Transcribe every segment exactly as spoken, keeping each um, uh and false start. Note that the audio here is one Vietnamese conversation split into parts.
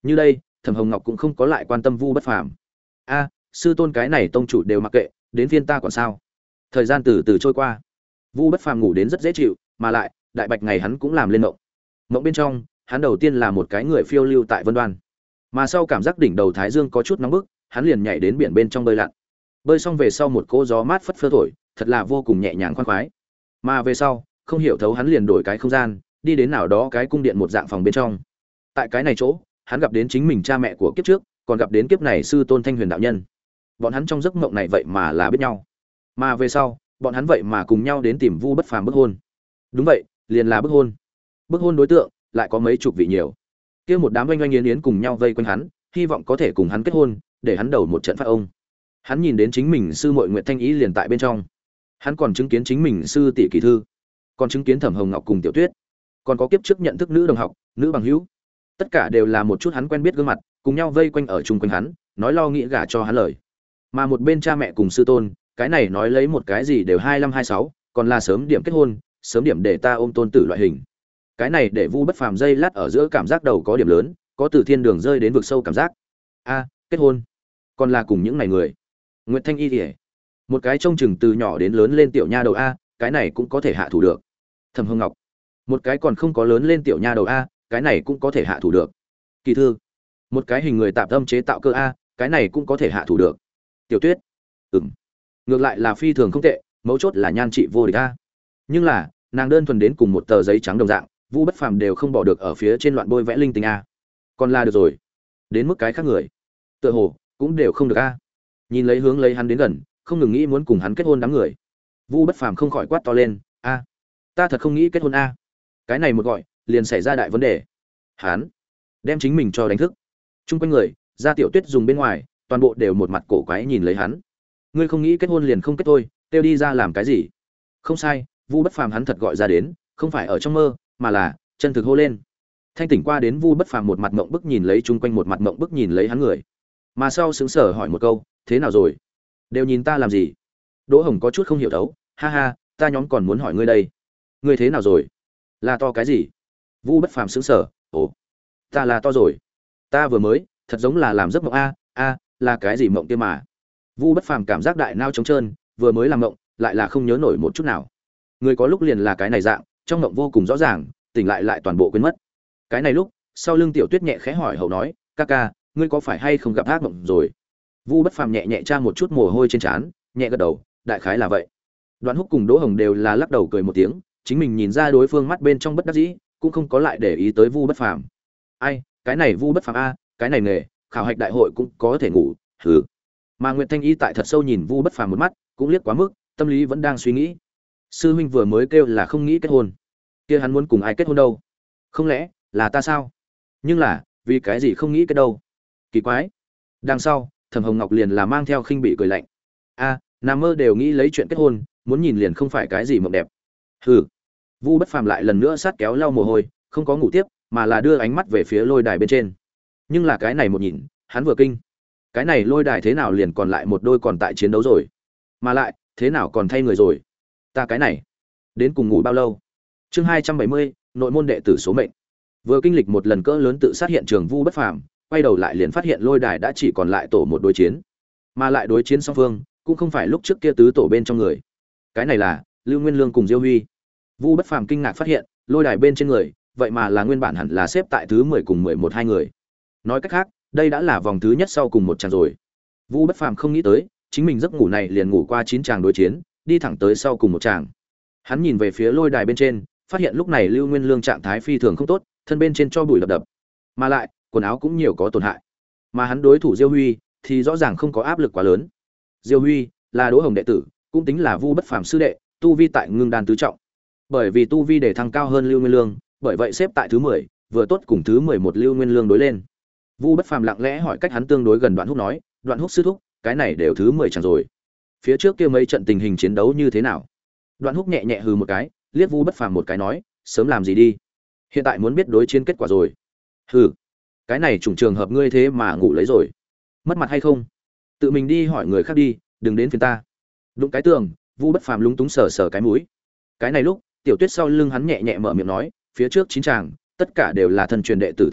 Như đây, Thẩm Hồng Ngọc cũng không có lại quan tâm Vu Bất Phàm. A, sư tôn cái này tông chủ đều mặc kệ, đến phiên ta còn sao? Thời gian từ từ trôi qua. Vu Bất Phàm ngủ đến rất dễ chịu, mà lại, đại bạch ngày hắn cũng làm lên mộng. Mộng bên trong, hắn đầu tiên là một cái người phiêu lưu tại Vân Đoan. Mà sau cảm giác đỉnh đầu thái dương có chút nóng bức, hắn liền nhảy đến biển bên trong bơi lặn. Bơi xong về sau một cỗ gió mát phất phơ thổi, thật là vô cùng nhẹ nhàng khoan khoái. Mà về sau, không hiểu thấu hắn liền đổi cái không gian, đi đến nào đó cái cung điện một dạng phòng bên trong. Tại cái này chỗ, hắn gặp đến chính mình cha mẹ của kiếp trước, còn gặp đến kiếp này sư tôn Thanh Huyền đạo nhân. Bọn hắn trong giấc mộng này vậy mà là biết nhau. Mà về sau, bọn hắn vậy mà cùng nhau đến tìm Vu Bất Phàm bức hôn. Đúng vậy, liền là bức hôn. Bức hôn đối tượng lại có mấy chục vị nhiều. Kia một đám oanh oanh yến yến cùng nhau vây quanh hắn, hy vọng có thể cùng hắn kết hôn, để hắn đầu một trận phát ông. Hắn nhìn đến chính mình sư muội Nguyệt Thanh Ý liền tại bên trong. Hắn còn chứng kiến chính mình sư tỷ Kỳ Thư, còn chứng kiến Thẩm Hồng Ngọc cùng Tiểu Tuyết, còn có kiếp trước nhận thức nữ đồng học, nữ bằng hữu. Tất cả đều là một chút hắn quen biết gương mặt, cùng nhau vây quanh ở chung quanh hắn, nói lo nghĩ gả cho hắn lời. Mà một bên cha mẹ cùng sư tôn, cái này nói lấy một cái gì đều hai lăm hai sáu, còn là sớm điểm kết hôn, sớm điểm để ta ôm tôn tử loại hình. Cái này để Vu Bất Phàm dây lát ở giữa cảm giác đầu có điểm lớn, có từ thiên đường rơi đến vực sâu cảm giác. A, kết hôn, còn là cùng những này người. Nguyệt Thanh Y Liễu, một cái trông chừng từ nhỏ đến lớn lên tiểu nha đầu a, cái này cũng có thể hạ thủ được. Thẩm Hồng Ngọc, một cái còn không có lớn lên tiểu nha đầu a, cái này cũng có thể hạ thủ được. Kỳ Thư, một cái hình người tạm tâm chế tạo cơ a, cái này cũng có thể hạ thủ được. Tiểu Tuyết, ừm, ngược lại là phi thường không tệ, mấu chốt là nhan trị vô địch a. Nhưng là, nàng đơn thuần đến cùng một tờ giấy trắng đồng dạng, Vu Bất Phàm đều không bỏ được ở phía trên loạn bôi vẽ linh tinh a. Còn là được rồi. Đến mức cái khác người, tựa hồ cũng đều không được a. Nhìn lấy hướng lấy hắn đến gần, không ngừng nghĩ muốn cùng hắn kết hôn đám người. Vu Bất Phàm không khỏi quát to lên, "A, ta thật không nghĩ kết hôn a." Cái này một gọi, liền xảy ra đại vấn đề. Hắn đem chính mình cho đánh thức. Trung quanh người, ra Tiểu Tuyết dùng bên ngoài, toàn bộ đều một mặt cổ quái nhìn lấy hắn. Ngươi không nghĩ kết hôn liền không kết thôi, kêu đi ra làm cái gì? Không sai, Vu Bất Phàm hắn thật gọi ra đến, không phải ở trong mơ, mà là chân thực hô lên. Thanh tỉnh qua đến, Vu Bất Phàm một mặt mộng bức nhìn lấy chung quanh một mặt mộng bức nhìn lấy hắn người. Mà sau sững sờ hỏi một câu, "Thế nào rồi? Đều nhìn ta làm gì?" Đỗ Hồng có chút không hiểu thấu, "Ha ha, ta nhóm còn muốn hỏi ngươi đây. Ngươi thế nào rồi? Là to cái gì?" Vu Bất Phàm sững sờ, "Ồ, ta là to rồi. Ta vừa mới, thật giống là làm giấc mộng a, a, là cái gì mộng kia mà?" Vu Bất Phàm cảm giác đại nao trống trơn, vừa mới làm mộng, lại là không nhớ nổi một chút nào. Người có lúc liền là cái này dạng, trong mộng vô cùng rõ ràng, tỉnh lại lại toàn bộ quên mất. Cái này lúc, sau lưng Tiểu Tuyết nhẹ khẽ hỏi hậu nói, "Ca ca, ngươi có phải hay không gặp ác mộng rồi?" Vu Bất Phàm nhẹ nhẹ tra một chút mồ hôi trên trán, nhẹ gật đầu, đại khái là vậy. Đoạn Húc cùng Đỗ Hồng đều là lắc đầu cười một tiếng, chính mình nhìn ra đối phương mắt bên trong bất đắc dĩ, cũng không có lại để ý tới Vu Bất Phàm. Ai, cái này Vu Bất Phàm a, cái này nghề, khảo hạch đại hội cũng có thể ngủ, hừ. Mà Nguyệt Thanh Y tại thật sâu nhìn Vu Bất Phàm một mắt, cũng liếc quá mức, tâm lý vẫn đang suy nghĩ. Sư huynh vừa mới kêu là không nghĩ kết hôn, kia hắn muốn cùng ai kết hôn đâu? Không lẽ là ta sao? Nhưng là, vì cái gì không nghĩ cái đâu? Kỳ quái. Đằng sau, Thẩm Hồng Ngọc liền là mang theo khinh bị cười lạnh. A, nằm mơ đều nghĩ lấy chuyện kết hôn, muốn nhìn liền không phải cái gì mộng đẹp. Hừ. Vu Bất Phàm lại lần nữa sát kéo lau mồ hôi, không có ngủ tiếp, mà là đưa ánh mắt về phía lôi đài bên trên. Nhưng là cái này một nhìn, hắn vừa kinh. Cái này lôi đài thế nào liền còn lại một đôi còn tại chiến đấu rồi? Mà lại, thế nào còn thay người rồi? Ta cái này, đến cùng ngủ bao lâu? Chương hai trăm bảy mươi, nội môn đệ tử số mệnh. Vừa kinh lịch một lần cỡ lớn tự sát hiện trường Vu Bất Phàm, quay đầu lại liền phát hiện lôi đài đã chỉ còn lại tổ một đối chiến. Mà lại đối chiến song phương, cũng không phải lúc trước kia tứ tổ bên trong người. Cái này là Lưu Nguyên Lương cùng Diêu Huy. Vu Bất Phàm kinh ngạc phát hiện, lôi đài bên trên người, vậy mà là nguyên bản hẳn là xếp tại thứ mười cùng mười một hai người. Nói cách khác, đây đã là vòng thứ nhất sau cùng một chàng rồi. Vu Bất Phàm không nghĩ tới, chính mình giấc ngủ này liền ngủ qua chín chàng đối chiến, đi thẳng tới sau cùng một chàng. Hắn nhìn về phía lôi đài bên trên, phát hiện lúc này Lưu Nguyên Lương trạng thái phi thường không tốt, thân bên trên cho bụi đập đập, mà lại quần áo cũng nhiều có tổn hại. Mà hắn đối thủ Diêu Huy thì rõ ràng không có áp lực quá lớn. Diêu Huy là Đỗ Hồng đệ tử, cũng tính là Vu Bất Phàm sư đệ, tu vi tại Ngưng Đan tứ trọng. Bởi vì tu vi để thăng cao hơn Lưu Nguyên Lương, bởi vậy xếp tại thứ mười, vừa tốt cùng thứ mười một Lưu Nguyên Lương đối lên. Vu Bất Phàm lặng lẽ hỏi cách hắn tương đối gần Đoạn Húc nói, "Đoạn Húc sư thúc, cái này đều thứ mười chẳng rồi. Phía trước kia mấy trận tình hình chiến đấu như thế nào?" Đoạn Húc nhẹ nhẹ hừ một cái, liếc Vu Bất Phàm một cái nói, "Sớm làm gì đi? Hiện tại muốn biết đối chiến kết quả rồi." "Hừ, cái này trùng trường hợp ngươi thế mà ngủ lấy rồi. Mất mặt hay không? Tự mình đi hỏi người khác đi, đừng đến phiền ta." Đụng cái tường, Vu Bất Phàm lúng túng sờ sờ cái mũi. Cái này lúc, Tiểu Tuyết sau lưng hắn nhẹ nhẹ mở miệng nói, "Phía trước chín chàng, tất cả đều là thần truyền đệ tử thắng Nga,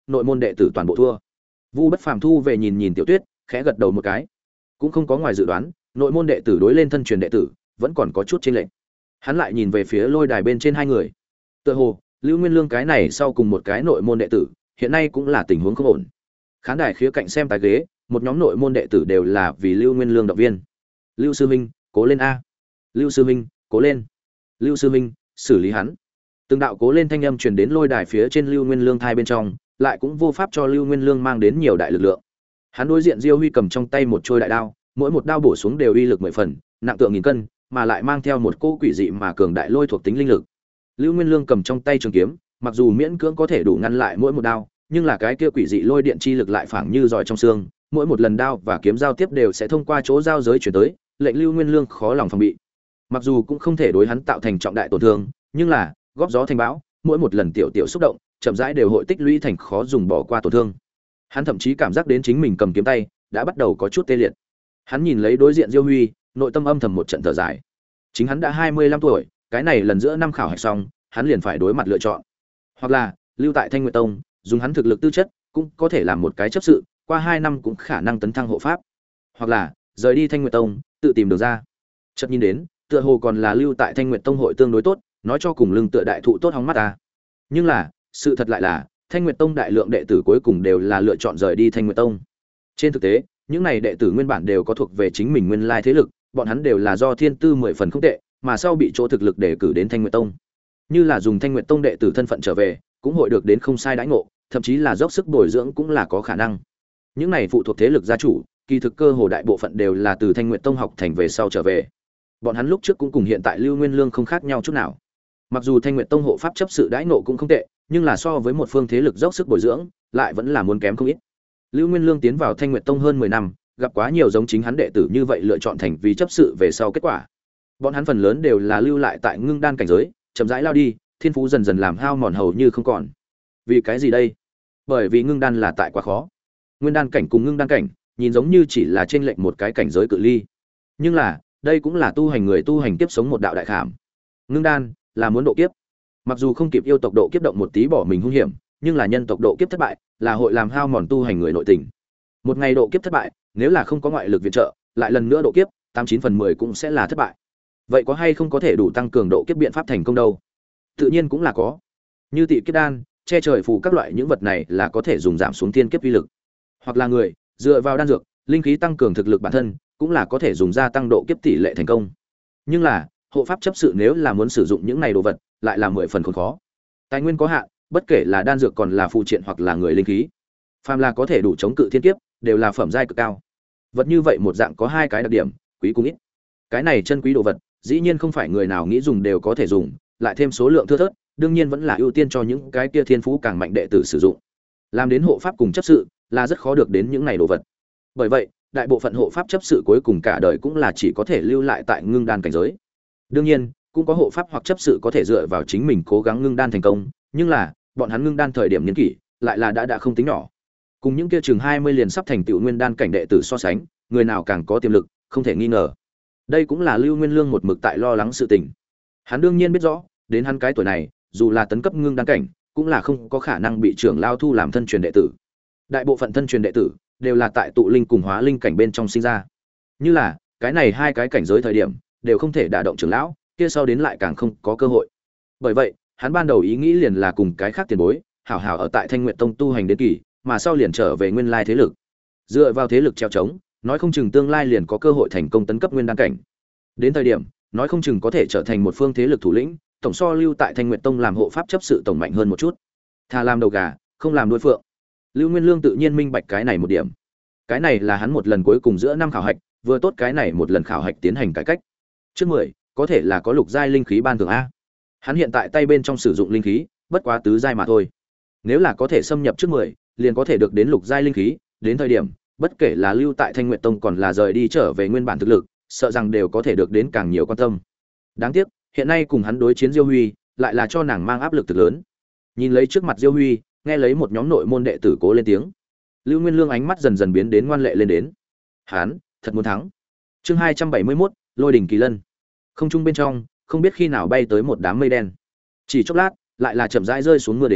nội môn đệ tử toàn bộ thua. Vu Bất Phàm thu về nhìn nhìn Tiểu Tuyết, khẽ gật đầu một cái. Cũng không có ngoài dự đoán, nội môn đệ tử đối lên thân truyền đệ tử, vẫn còn có chút chênh lệch. Hắn lại nhìn về phía lôi đài bên trên hai người. Tựa hồ, Lưu Nguyên Lương cái này sau cùng một cái nội môn đệ tử, hiện nay cũng là tình huống không ổn. Khán đài khía cạnh xem tài ghế, một nhóm nội môn đệ tử đều là vì Lưu Nguyên Lương động viên. Lưu sư huynh, cố lên a. Lưu sư huynh, cố lên. Lưu sư huynh, xử lý hắn. Từng đạo cố lên thanh âm truyền đến lôi đài phía trên Lưu Nguyên Lương thai bên trong, lại cũng vô pháp cho Lưu Nguyên Lương mang đến nhiều đại lực lượng. Hắn đối diện Diêu Huy cầm trong tay một trôi đại đao, mỗi một đao bổ xuống đều uy lực mười phần, nặng tượng nghìn cân, mà lại mang theo một cỗ quỷ dị mà cường đại lôi thuộc tính linh lực. Lưu Nguyên Lương cầm trong tay trường kiếm, mặc dù miễn cưỡng có thể đủ ngăn lại mỗi một đao, nhưng là cái kia quỷ dị lôi điện chi lực lại phảng như giỏi trong xương, mỗi một lần đao và kiếm giao tiếp đều sẽ thông qua chỗ giao giới chuyển tới, lệnh Lưu Nguyên Lương khó lòng phòng bị. Mặc dù cũng không thể đối hắn tạo thành trọng đại tổn thương, nhưng là góp gió thành bão, mỗi một lần tiểu tiểu xúc động, chậm rãi đều hội tích lũy thành khó dùng bỏ qua tổn thương. Hắn thậm chí cảm giác đến chính mình cầm kiếm tay đã bắt đầu có chút tê liệt. Hắn nhìn lấy đối diện Diêu Huy, nội tâm âm thầm một trận thở dài. Chính hắn đã hai mươi lăm tuổi, cái này lần giữa năm khảo hạch xong, hắn liền phải đối mặt lựa chọn. Hoặc là lưu tại Thanh Nguyệt Tông, dùng hắn thực lực tư chất, cũng có thể làm một cái chấp sự, qua hai năm cũng khả năng tấn thăng hộ pháp. Hoặc là rời đi Thanh Nguyệt Tông, tự tìm đường ra. Chợt nhìn đến, tựa hồ còn là lưu tại Thanh Nguyệt Tông hội tương đối tốt, nói cho cùng lưng tựa đại thụ tốt hóng mắt ta. Nhưng là, sự thật lại là, Thanh Nguyệt Tông đại lượng đệ tử cuối cùng đều là lựa chọn rời đi Thanh Nguyệt Tông. Trên thực tế, những này đệ tử nguyên bản đều có thuộc về chính mình nguyên lai thế lực, bọn hắn đều là do thiên tư mười phần không tệ, mà sau bị chỗ thực lực đề cử đến Thanh Nguyệt Tông. Như là dùng Thanh Nguyệt Tông đệ tử thân phận trở về, cũng hội được đến không sai đãi ngộ, thậm chí là dốc sức bồi dưỡng cũng là có khả năng. Những này phụ thuộc thế lực gia chủ, kỳ thực cơ hồ đại bộ phận đều là từ Thanh Nguyệt Tông học thành về sau trở về. Bọn hắn lúc trước cũng cùng hiện tại Lưu Nguyên Lương không khác nhau chút nào. Mặc dù Thanh Nguyệt Tông hộ pháp chấp sự đãi ngộ cũng không tệ, nhưng là so với một phương thế lực dốc sức bồi dưỡng, lại vẫn là muốn kém không ít. Lưu Nguyên Lương tiến vào Thanh Nguyệt Tông hơn mười năm, gặp quá nhiều giống chính hắn đệ tử như vậy lựa chọn thành vì chấp sự về sau kết quả. Bọn hắn phần lớn đều là lưu lại tại ngưng đan cảnh giới, chậm rãi lao đi, thiên phú dần dần làm hao mòn hầu như không còn. Vì cái gì đây? Bởi vì ngưng đan là tại quá khó. Nguyên đan cảnh cùng ngưng đan cảnh, nhìn giống như chỉ là chênh lệch một cái cảnh giới cự ly. Nhưng là, đây cũng là tu hành người tu hành kiếp sống một đạo đại khảm. Ngưng đan là muốn độ kiếp. Mặc dù không kịp yêu tộc độ kiếp động một tí bỏ mình hung hiểm, nhưng là nhân tộc độ kiếp thất bại, là hội làm hao mòn tu hành người nội tình. Một ngày độ kiếp thất bại, nếu là không có ngoại lực viện trợ, lại lần nữa độ kiếp, tám chín phần mười cũng sẽ là thất bại. Vậy có hay không có thể đủ tăng cường độ kiếp biện pháp thành công đâu? Tự nhiên cũng là có. Như tị kiếp đan, che trời phù các loại những vật này là có thể dùng giảm xuống thiên kiếp uy lực. Hoặc là người, dựa vào đan dược, linh khí tăng cường thực lực bản thân, cũng là có thể dùng gia tăng độ kiếp tỷ lệ thành công. Nhưng là, hộ pháp chấp sự nếu là muốn sử dụng những này đồ vật, lại là mười phần khốn khó. Tài nguyên có hạn, bất kể là đan dược còn là phụ triện hoặc là người linh khí, phàm là có thể đủ chống cự thiên kiếp, đều là phẩm giai cực cao. Vật như vậy một dạng có hai cái đặc điểm, quý cùng ít. Cái này chân quý đồ vật, dĩ nhiên không phải người nào nghĩ dùng đều có thể dùng, lại thêm số lượng thưa thớt, đương nhiên vẫn là ưu tiên cho những cái kia thiên phú càng mạnh đệ tử sử dụng. Làm đến hộ pháp cùng chấp sự, là rất khó được đến những này đồ vật. Bởi vậy, đại bộ phận hộ pháp chấp sự cuối cùng cả đời cũng là chỉ có thể lưu lại tại ngưng đan cảnh giới. Đương nhiên, cũng có hộ pháp hoặc chấp sự có thể dựa vào chính mình cố gắng ngưng đan thành công, nhưng là, bọn hắn ngưng đan thời điểm niên kỷ, lại là đã đã không tính nhỏ. Cùng những kia chừng hai mươi liền sắp thành tựu nguyên đan cảnh đệ tử so sánh, người nào càng có tiềm lực, không thể nghi ngờ. Đây cũng là Lưu Nguyên Lương một mực tại lo lắng sự tình. Hắn đương nhiên biết rõ, đến hắn cái tuổi này, dù là tấn cấp ngưng đan cảnh, cũng là không có khả năng bị trưởng lao thu làm thân truyền đệ tử. Đại bộ phận thân truyền đệ tử đều là tại tụ linh cùng hóa linh cảnh bên trong sinh ra. Như là, cái này hai cái cảnh giới thời điểm, đều không thể đả động trưởng lão, kia sau đến lại càng không có cơ hội. Bởi vậy, hắn ban đầu ý nghĩ liền là cùng cái khác tiền bối, hảo hảo ở tại Thanh Nguyệt Tông tu hành đến kỳ, mà sau liền trở về nguyên lai thế lực. Dựa vào thế lực treo chống, nói không chừng tương lai liền có cơ hội thành công tấn cấp nguyên đan cảnh. Đến thời điểm, nói không chừng có thể trở thành một phương thế lực thủ lĩnh, tổng so lưu tại Thanh Nguyệt Tông làm hộ pháp chấp sự tổng mạnh hơn một chút. Thà làm đầu gà, không làm đuôi phượng. Lưu Nguyên Lương tự nhiên minh bạch cái này một điểm. Cái này là hắn một lần cuối cùng giữa năm khảo hạch, vừa tốt cái này một lần khảo hạch tiến hành cải cách. Trước mười, có thể là có lục giai linh khí ban thưởng a. Hắn hiện tại tay bên trong sử dụng linh khí, bất quá tứ giai mà thôi. Nếu là có thể xâm nhập trước mười, liền có thể được đến lục giai linh khí, đến thời điểm, bất kể là lưu tại Thanh Nguyệt Tông còn là rời đi trở về nguyên bản thực lực, sợ rằng đều có thể được đến càng nhiều quan tâm. Đáng tiếc, hiện nay cùng hắn đối chiến Diêu Huy, lại là cho nàng mang áp lực thực lớn. Nhìn lấy trước mặt Diêu Huy, nghe lấy một nhóm nội môn đệ tử cố lên tiếng. Lưu Nguyên Lương ánh mắt dần dần biến đến ngoan lệ lên đến. Hắn, thật muốn thắng. Chương hai trăm bảy mươi mốt, Lôi đỉnh kỳ lân. Không trung bên trong, không biết khi nào bay tới một đám mây đen. Chỉ chốc lát, lại là chậm rãi rơi xuống mưa đến,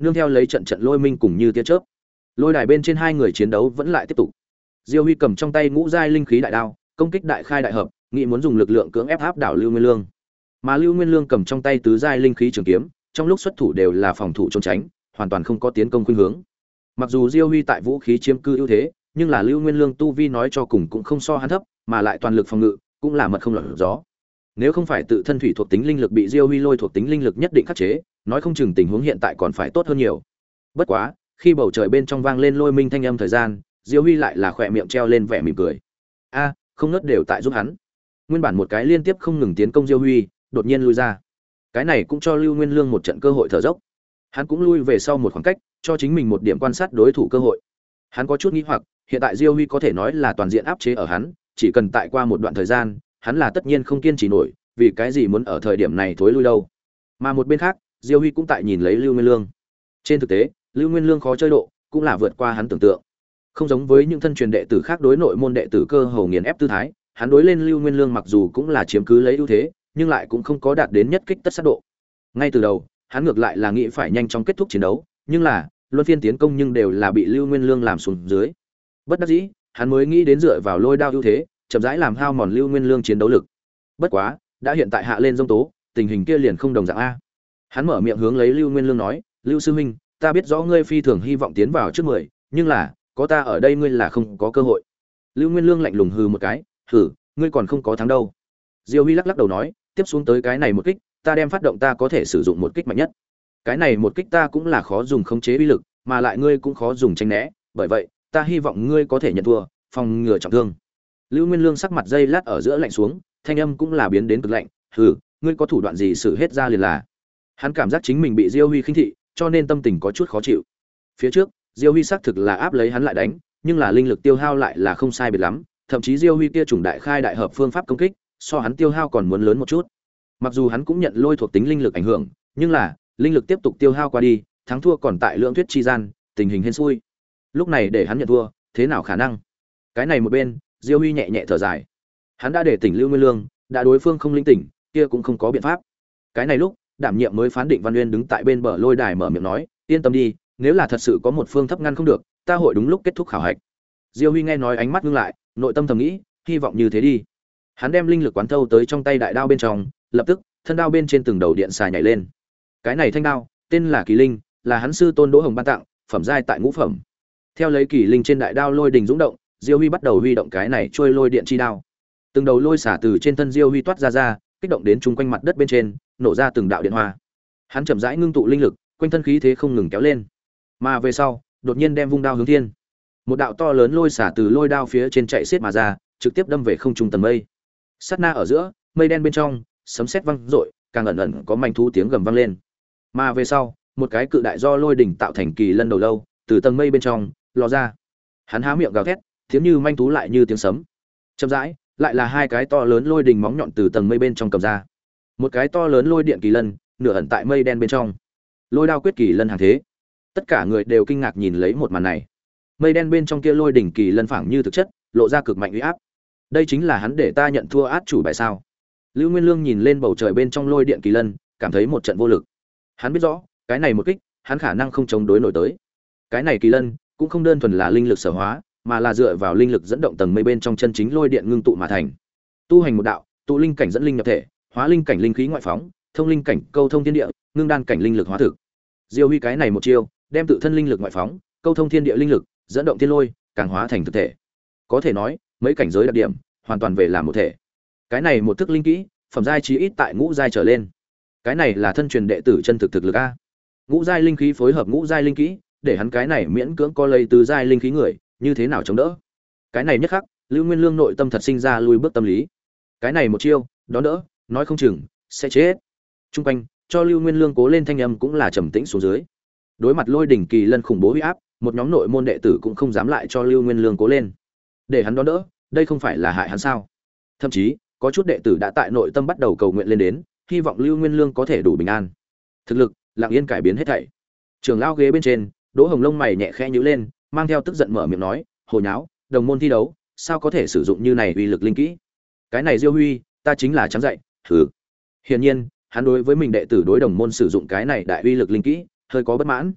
nương theo lấy trận trận lôi minh cùng như tia chớp. Lôi đài bên trên hai người chiến đấu vẫn lại tiếp tục. Diêu Huy cầm trong tay ngũ giai linh khí đại đao, công kích đại khai đại hợp, nghĩ muốn dùng lực lượng cưỡng ép áp đảo Lưu Nguyên Lương. Mà Lưu Nguyên Lương cầm trong tay tứ giai linh khí trường kiếm, trong lúc xuất thủ đều là phòng thủ trốn tránh, hoàn toàn không có tiến công khuynh hướng. Mặc dù Diêu Huy tại vũ khí chiếm cư ưu thế, nhưng là Lưu Nguyên Lương tu vi nói cho cùng cũng không so hắn thấp, mà lại toàn lực phòng ngự, cũng là mật không lọt gió. Nếu không phải tự thân thủy thuộc tính linh lực bị Diêu Huy lôi thuộc tính linh lực nhất định khắc chế, nói không chừng tình huống hiện tại còn phải tốt hơn nhiều. Bất quá, khi bầu trời bên trong vang lên lôi minh thanh âm thời gian, Diêu Huy lại là khỏe miệng treo lên vẻ mỉm cười. A, không ngớt đều tại giúp hắn. Nguyên bản một cái liên tiếp không ngừng tiến công Diêu Huy, đột nhiên lui ra. Cái này cũng cho Lưu Nguyên Lương một trận cơ hội thở dốc. Hắn cũng lui về sau một khoảng cách, cho chính mình một điểm quan sát đối thủ cơ hội. Hắn có chút nghi hoặc, hiện tại Diêu Huy có thể nói là toàn diện áp chế ở hắn, chỉ cần tại qua một đoạn thời gian, hắn là tất nhiên không kiên trì nổi, vì cái gì muốn ở thời điểm này thối lui đâu. Mà một bên khác, Diêu Huy cũng tại nhìn lấy Lưu Nguyên Lương. Trên thực tế, Lưu Nguyên Lương khó chơi độ, cũng là vượt qua hắn tưởng tượng. Không giống với những thân truyền đệ tử khác đối nội môn đệ tử cơ hồ nghiền ép tư thái, hắn đối lên Lưu Nguyên Lương mặc dù cũng là chiếm cứ lấy ưu thế, nhưng lại cũng không có đạt đến nhất kích tất sát độ. Ngay từ đầu, hắn ngược lại là nghĩ phải nhanh chóng kết thúc chiến đấu, nhưng là luân phiên tiến công nhưng đều là bị Lưu Nguyên Lương làm xuống dưới. Bất đắc dĩ, hắn mới nghĩ đến dựa vào lôi đao ưu thế, chậm rãi làm hao mòn Lưu Nguyên Lương chiến đấu lực. Bất quá, đã hiện tại hạ lên dông tố, tình hình kia liền không đồng dạng a. Hắn mở miệng hướng lấy Lưu Nguyên Lương nói, "Lưu sư huynh, ta biết rõ ngươi phi thường hy vọng tiến vào trước mười, nhưng là, có ta ở đây ngươi là không có cơ hội." Lưu Nguyên Lương lạnh lùng hừ một cái, "Hừ, ngươi còn không có thắng đâu." Diêu Huy lắc lắc đầu nói, "Tiếp xuống tới cái này một kích, ta đem phát động ta có thể sử dụng một kích mạnh nhất. Cái này một kích ta cũng là khó dùng khống chế uy lực, mà lại ngươi cũng khó dùng tránh né, bởi vậy, ta hy vọng ngươi có thể nhận thua, phòng ngừa trọng thương." Lưu Nguyên Lương sắc mặt dây lát ở giữa lạnh xuống, thanh âm cũng là biến đến cực lạnh, "Hừ, ngươi có thủ đoạn gì sử hết ra liền là." Hắn cảm giác chính mình bị Diêu Huy khinh thị, cho nên tâm tình có chút khó chịu. Phía trước, Diêu Huy xác thực là áp lấy hắn lại đánh, nhưng là linh lực tiêu hao lại là không sai biệt lắm, thậm chí Diêu Huy kia chủng đại khai đại hợp phương pháp công kích, so hắn tiêu hao còn muốn lớn một chút. Mặc dù hắn cũng nhận lôi thuộc tính linh lực ảnh hưởng, nhưng là, linh lực tiếp tục tiêu hao qua đi, thắng thua còn tại lượng thuyết chi gian, tình hình hên xui. Lúc này để hắn nhận thua, thế nào khả năng? Cái này một bên, Diêu Huy nhẹ nhẹ thở dài. Hắn đã để tỉnh Lưu Nguyên Lương, đã đối phương không linh tỉnh, kia cũng không có biện pháp. Cái này lúc, đảm nhiệm mới phán định Văn Nguyên đứng tại bên bờ lôi đài mở miệng nói, "Yên tâm đi, nếu là thật sự có một phương thấp ngăn không được, ta hội đúng lúc kết thúc khảo hạch." Diêu Huy nghe nói ánh mắt ngưng lại, nội tâm thầm nghĩ, hy vọng như thế đi. Hắn đem linh lực quán thâu tới trong tay đại đao bên trong, lập tức, thân đao bên trên từng đầu điện xà nhảy lên. Cái này thanh đao, tên là Kỳ Linh, là hắn sư tôn Đỗ Hồng ban tặng, phẩm giai tại ngũ phẩm. Theo lấy Kỳ Linh trên đại đao lôi đình dũng động, Diêu Huy bắt đầu huy động cái này trôi lôi điện chi đao. Từng đầu lôi xả từ trên thân Diêu Huy toát ra ra, kích động đến chung quanh mặt đất bên trên, nổ ra từng đạo điện hoa. Hắn chậm rãi ngưng tụ linh lực, quanh thân khí thế không ngừng kéo lên. Mà về sau, đột nhiên đem vung đao hướng thiên. Một đạo to lớn lôi xả từ lôi đao phía trên chạy xiết mà ra, trực tiếp đâm về không trung tầng mây. Sát na ở giữa, mây đen bên trong, sấm sét vang rội, càng ẩn ẩn có manh thú tiếng gầm vang lên. Mà về sau, một cái cự đại do lôi đỉnh tạo thành kỳ lân đầu lâu, từ tầng mây bên trong ló ra. Hắn há miệng gào thét, tiếng như manh thú lại như tiếng sấm. Chậm rãi, lại là hai cái to lớn lôi đỉnh móng nhọn từ tầng mây bên trong cầm ra. Một cái to lớn lôi điện kỳ lân, nửa ẩn tại mây đen bên trong. Lôi đao quyết kỳ lân hàng thế. Tất cả người đều kinh ngạc nhìn lấy một màn này. Mây đen bên trong kia lôi đỉnh kỳ lân phảng như thực chất, lộ ra cực mạnh uy áp. Đây chính là hắn để ta nhận thua át chủ bài sao? Lưu Nguyên Lương nhìn lên bầu trời bên trong lôi điện kỳ lân, cảm thấy một trận vô lực. Hắn biết rõ, cái này một kích, hắn khả năng không chống đối nổi tới. Cái này kỳ lân cũng không đơn thuần là linh lực sở hóa, mà là dựa vào linh lực dẫn động tầng mây bên trong chân chính lôi điện ngưng tụ mà thành. Tu hành một đạo, tụ linh cảnh dẫn linh nhập thể, hóa linh cảnh linh khí ngoại phóng, thông linh cảnh câu thông thiên địa, ngưng đan cảnh linh lực hóa thực. Diêu Huy cái này một chiêu, đem tự thân linh lực ngoại phóng, câu thông thiên địa linh lực, dẫn động thiên lôi, càng hóa thành thực thể. Có thể nói, mấy cảnh giới đặc điểm, hoàn toàn về làm một thể. Cái này một thức linh kỹ, phẩm giai chí ít tại ngũ giai trở lên. Cái này là thân truyền đệ tử chân thực thực lực a. Ngũ giai linh khí phối hợp ngũ giai linh kỹ, để hắn cái này miễn cưỡng có lấy tứ giai linh khí người, như thế nào chống đỡ? Cái này nhất khắc, Lưu Nguyên Lương nội tâm thật sinh ra lui bước tâm lý. Cái này một chiêu, đó đỡ, nói không chừng sẽ chết. Trung quanh, cho Lưu Nguyên Lương cố lên thanh âm cũng là trầm tĩnh xuống dưới. Đối mặt lôi đỉnh kỳ lân khủng bố uy áp, một nhóm nội môn đệ tử cũng không dám lại cho Lưu Nguyên Lương cố lên. Để hắn đón đỡ, đây không phải là hại hắn sao? Thậm chí, có chút đệ tử đã tại nội tâm bắt đầu cầu nguyện lên đến, hy vọng Lưu Nguyên Lương có thể đủ bình an. Thực lực, lặng yên cải biến hết thảy. Trường lao ghế bên trên, Đỗ Hồng lông mày nhẹ khẽ nhíu lên, mang theo tức giận mở miệng nói, "Hồ nháo, đồng môn thi đấu, sao có thể sử dụng như này uy lực linh kỹ? Cái này Diêu Huy, ta chính là trắng dạy." Hừ. Hiển nhiên, hắn đối với mình đệ tử đối đồng môn sử dụng cái này đại uy lực linh kỹ, hơi có bất mãn.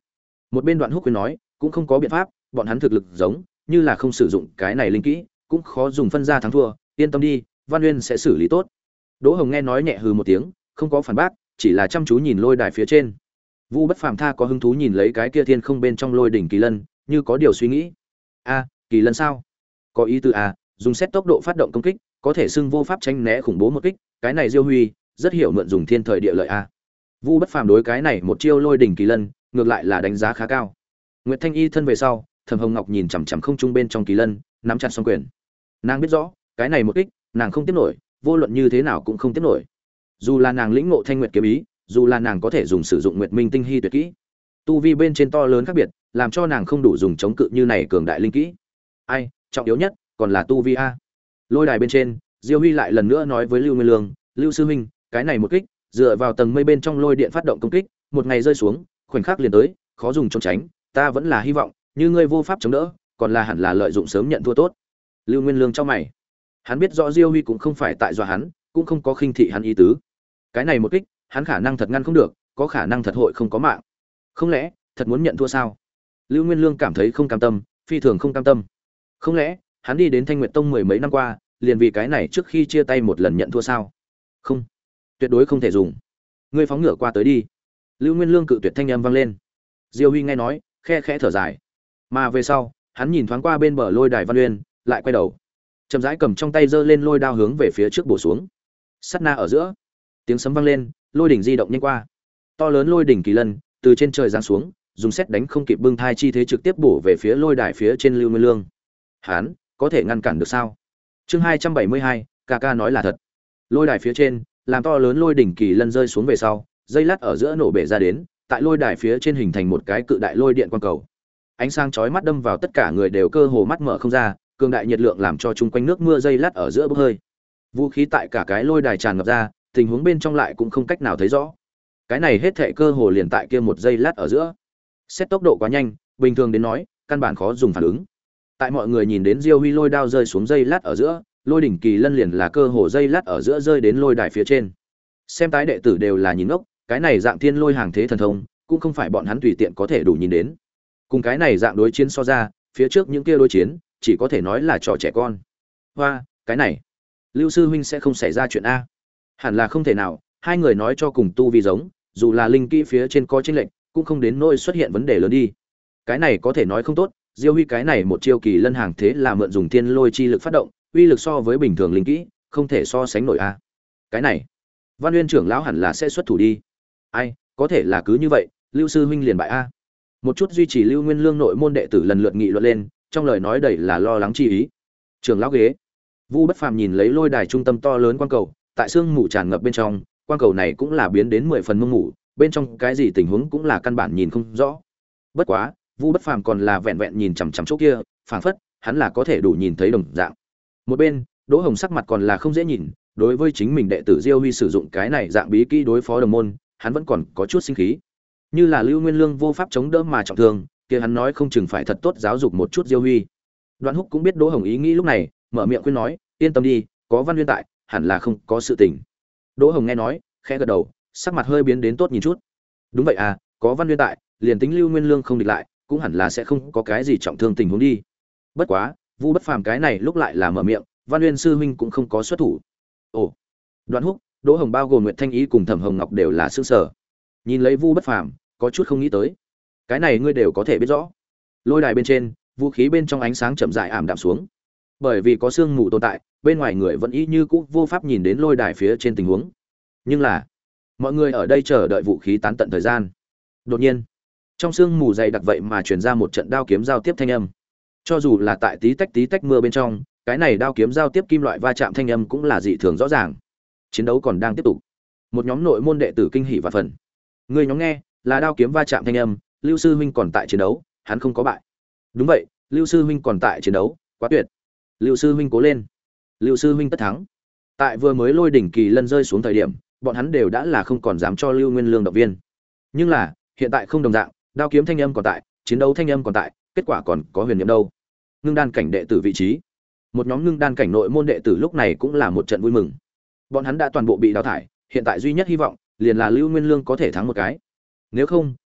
Một bên Đoạn Húc khuyên nói, cũng không có biện pháp, bọn hắn thực lực giống, như là không sử dụng cái này linh kỹ, cũng khó dùng phân ra thắng thua, yên tâm đi, Văn Nguyên sẽ xử lý tốt. Đỗ Hồng nghe nói nhẹ hừ một tiếng, không có phản bác, chỉ là chăm chú nhìn lôi đài phía trên. Vu Bất Phàm tha có hứng thú nhìn lấy cái kia thiên không bên trong lôi đỉnh kỳ lân, như có điều suy nghĩ. A, kỳ lân sao? Có ý tứ à, dùng xét tốc độ phát động công kích, có thể xưng vô pháp tránh né khủng bố một kích, cái này Diêu Huy rất hiểu mượn dùng thiên thời địa lợi a. Vu Bất Phàm đối cái này một chiêu lôi đỉnh kỳ lân, ngược lại là đánh giá khá cao. Nguyệt Thanh Y thân về sau, Thẩm Hồng Ngọc nhìn chằm chằm không trung bên trong kỳ lân, nắm chặt song quyền. Nàng biết rõ, cái này một kích, nàng không tiếp nổi, vô luận như thế nào cũng không tiếp nổi. Dù là nàng lĩnh ngộ Thanh Nguyệt kiếm ý, dù là nàng có thể dùng sử dụng Nguyệt Minh tinh hy tuyệt kỹ, tu vi bên trên to lớn khác biệt, làm cho nàng không đủ dùng chống cự như này cường đại linh kỹ. Ai, trọng yếu nhất còn là tu vi a. Lôi đài bên trên, Diêu Huy lại lần nữa nói với Lưu Nguyên Lương, "Lưu sư huynh, cái này một kích, dựa vào tầng mây bên trong lôi điện phát động công kích, một ngày rơi xuống, khoảnh khắc liền tới, khó dùng trốn tránh, ta vẫn là hy vọng, như ngươi vô pháp chống đỡ, còn là hẳn là lợi dụng sớm nhận thua tốt." Lưu Nguyên Lương chau mày. Hắn biết rõ Diêu Huy cũng không phải tại dọa hắn, cũng không có khinh thị hắn ý tứ. Cái này một kích, hắn khả năng thật ngăn không được, có khả năng thật hội không có mạng. Không lẽ, thật muốn nhận thua sao? Lưu Nguyên Lương cảm thấy không cam tâm, phi thường không cam tâm. Không lẽ, hắn đi đến Thanh Nguyệt Tông mười mấy năm qua, liền vì cái này trước khi chia tay một lần nhận thua sao? Không, tuyệt đối không thể dùng. Ngươi phóng ngựa qua tới đi. Lưu Nguyên Lương cự tuyệt thanh âm vang lên. Diêu Huy nghe nói, khe khẽ thở dài. Mà về sau, hắn nhìn thoáng qua bên bờ lôi đài Văn Uyên, lại quay đầu, chậm rãi cầm trong tay giơ lên lôi đao hướng về phía trước bổ xuống. Sát na ở giữa, tiếng sấm vang lên, lôi đỉnh di động nhanh qua. To lớn lôi đỉnh kỳ lân từ trên trời giáng xuống, dùng sét đánh không kịp bưng thai chi thế trực tiếp bổ về phía lôi đài phía trên Lưu Nguyên Lương. Hắn có thể ngăn cản được sao? Chương hai trăm bảy mươi hai, ca ca nói là thật. Lôi đài phía trên, làm to lớn lôi đỉnh kỳ lân rơi xuống về sau, dây lát ở giữa nổ bể ra đến, tại lôi đài phía trên hình thành một cái cự đại lôi điện quang cầu. Ánh sáng chói mắt đâm vào tất cả người đều cơ hồ mắt mở không ra, cường đại nhiệt lượng làm cho chung quanh nước mưa dây lát ở giữa bốc hơi. Vũ khí tại cả cái lôi đài tràn ngập ra, tình huống bên trong lại cũng không cách nào thấy rõ. Cái này hết thảy cơ hồ liền tại kia một giây lát ở giữa. Xét tốc độ quá nhanh, bình thường đến nói, căn bản khó dùng phản ứng. Tại mọi người nhìn đến Diêu Huy lôi đao rơi xuống dây lát ở giữa, lôi đỉnh kỳ lân liền là cơ hồ dây lát ở giữa rơi đến lôi đài phía trên. Xem tái đệ tử đều là nhìn ngốc, cái này dạng thiên lôi hàng thế thần thông, cũng không phải bọn hắn tùy tiện có thể đủ nhìn đến. Cùng cái này dạng đối chiến so ra, phía trước những kia đối chiến, chỉ có thể nói là trò trẻ con. Hoa, cái này, Lưu sư huynh sẽ không xảy ra chuyện a? Hẳn là không thể nào, hai người nói cho cùng tu vi giống, dù là linh kỹ phía trên có chênh lệch, cũng không đến nỗi xuất hiện vấn đề lớn đi. Cái này có thể nói không tốt, Diêu Huy cái này một chiêu kỳ lân hàng thế là mượn dùng thiên lôi chi lực phát động, uy lực so với bình thường linh kỹ, không thể so sánh nổi a. Cái này, Văn Nguyên trưởng lão hẳn là sẽ xuất thủ đi. Ai, có thể là cứ như vậy, Lưu sư huynh liền bại a. Một chút duy trì Lưu Nguyên Lương nội môn đệ tử lần lượt nghị luận lên, trong lời nói đầy là lo lắng chi ý. Trưởng lão ghế. Vu Bất Phàm nhìn lấy lôi đài trung tâm to lớn quang cầu, tại sương mù tràn ngập bên trong, quang cầu này cũng là biến đến mười phần mông mù, bên trong cái gì tình huống cũng là căn bản nhìn không rõ. Bất quá, Vu Bất Phàm còn là vẹn vẹn nhìn chằm chằm chỗ kia, phảng phất hắn là có thể đủ nhìn thấy đồng dạng. Một bên, Đỗ Hồng sắc mặt còn là không dễ nhìn, đối với chính mình đệ tử Diêu Huy sử dụng cái này dạng bí kỹ đối phó đồng môn, hắn vẫn còn có chút sinh khí. Như là Lưu Nguyên Lương vô pháp chống đỡ mà trọng thương, kia hắn nói không chừng phải thật tốt giáo dục một chút Diêu Huy. Đoạn Húc cũng biết Đỗ Hồng ý nghĩ lúc này, mở miệng khuyên nói, yên tâm đi, có Văn Nguyên tại, hẳn là không có sự tình. Đỗ Hồng nghe nói, khẽ gật đầu, sắc mặt hơi biến đến tốt nhìn chút. Đúng vậy à, có Văn Nguyên tại, liền tính Lưu Nguyên Lương không địch lại, cũng hẳn là sẽ không có cái gì trọng thương tình huống đi. Bất quá, Vu Bất Phàm cái này lúc lại là mở miệng, Văn Nguyên sư huynh cũng không có xuất thủ. Ồ. Đoạn Húc, Đỗ Hồng bao gồm Nguyệt Thanh Ý cùng Thẩm Hồng Ngọc đều là sửng sở. Nhìn lấy Vu Bất Phàm, có chút không nghĩ tới. Cái này ngươi đều có thể biết rõ. Lôi đài bên trên, vũ khí bên trong ánh sáng chậm rãi ảm đạm xuống. Bởi vì có sương mù tồn tại, bên ngoài người vẫn y như cũ vô pháp nhìn đến lôi đài phía trên tình huống. Nhưng là, mọi người ở đây chờ đợi vũ khí tán tận thời gian. Đột nhiên, trong sương mù dày đặc vậy mà truyền ra một trận đao kiếm giao tiếp thanh âm. Cho dù là tại tí tách tí tách mưa bên trong, cái này đao kiếm giao tiếp kim loại va chạm thanh âm cũng là dị thường rõ ràng. Chiến đấu còn đang tiếp tục. Một nhóm nội môn đệ tử kinh hỉ và phần. Người nhóm nghe, là đao kiếm va chạm thanh âm, Lưu sư huynh còn tại chiến đấu, hắn không có bại. Đúng vậy, Lưu sư huynh còn tại chiến đấu, quá tuyệt. Lưu sư huynh cố lên. Lưu sư huynh tất thắng. Tại vừa mới lôi đỉnh kỳ lân rơi xuống thời điểm, bọn hắn đều đã là không còn dám cho Lưu Nguyên Lương động viên. Nhưng là, hiện tại không đồng dạng, đao kiếm thanh âm còn tại, chiến đấu thanh âm còn tại, kết quả còn có huyền niệm đâu. Ngưng đan cảnh đệ tử vị trí. Một nhóm ngưng đan cảnh nội môn đệ tử lúc này cũng là một trận vui mừng. Bọn hắn đã toàn bộ bị đào thải, hiện tại duy nhất hy vọng liền là Lưu Nguyên Lương có thể thắng một cái. Nếu không,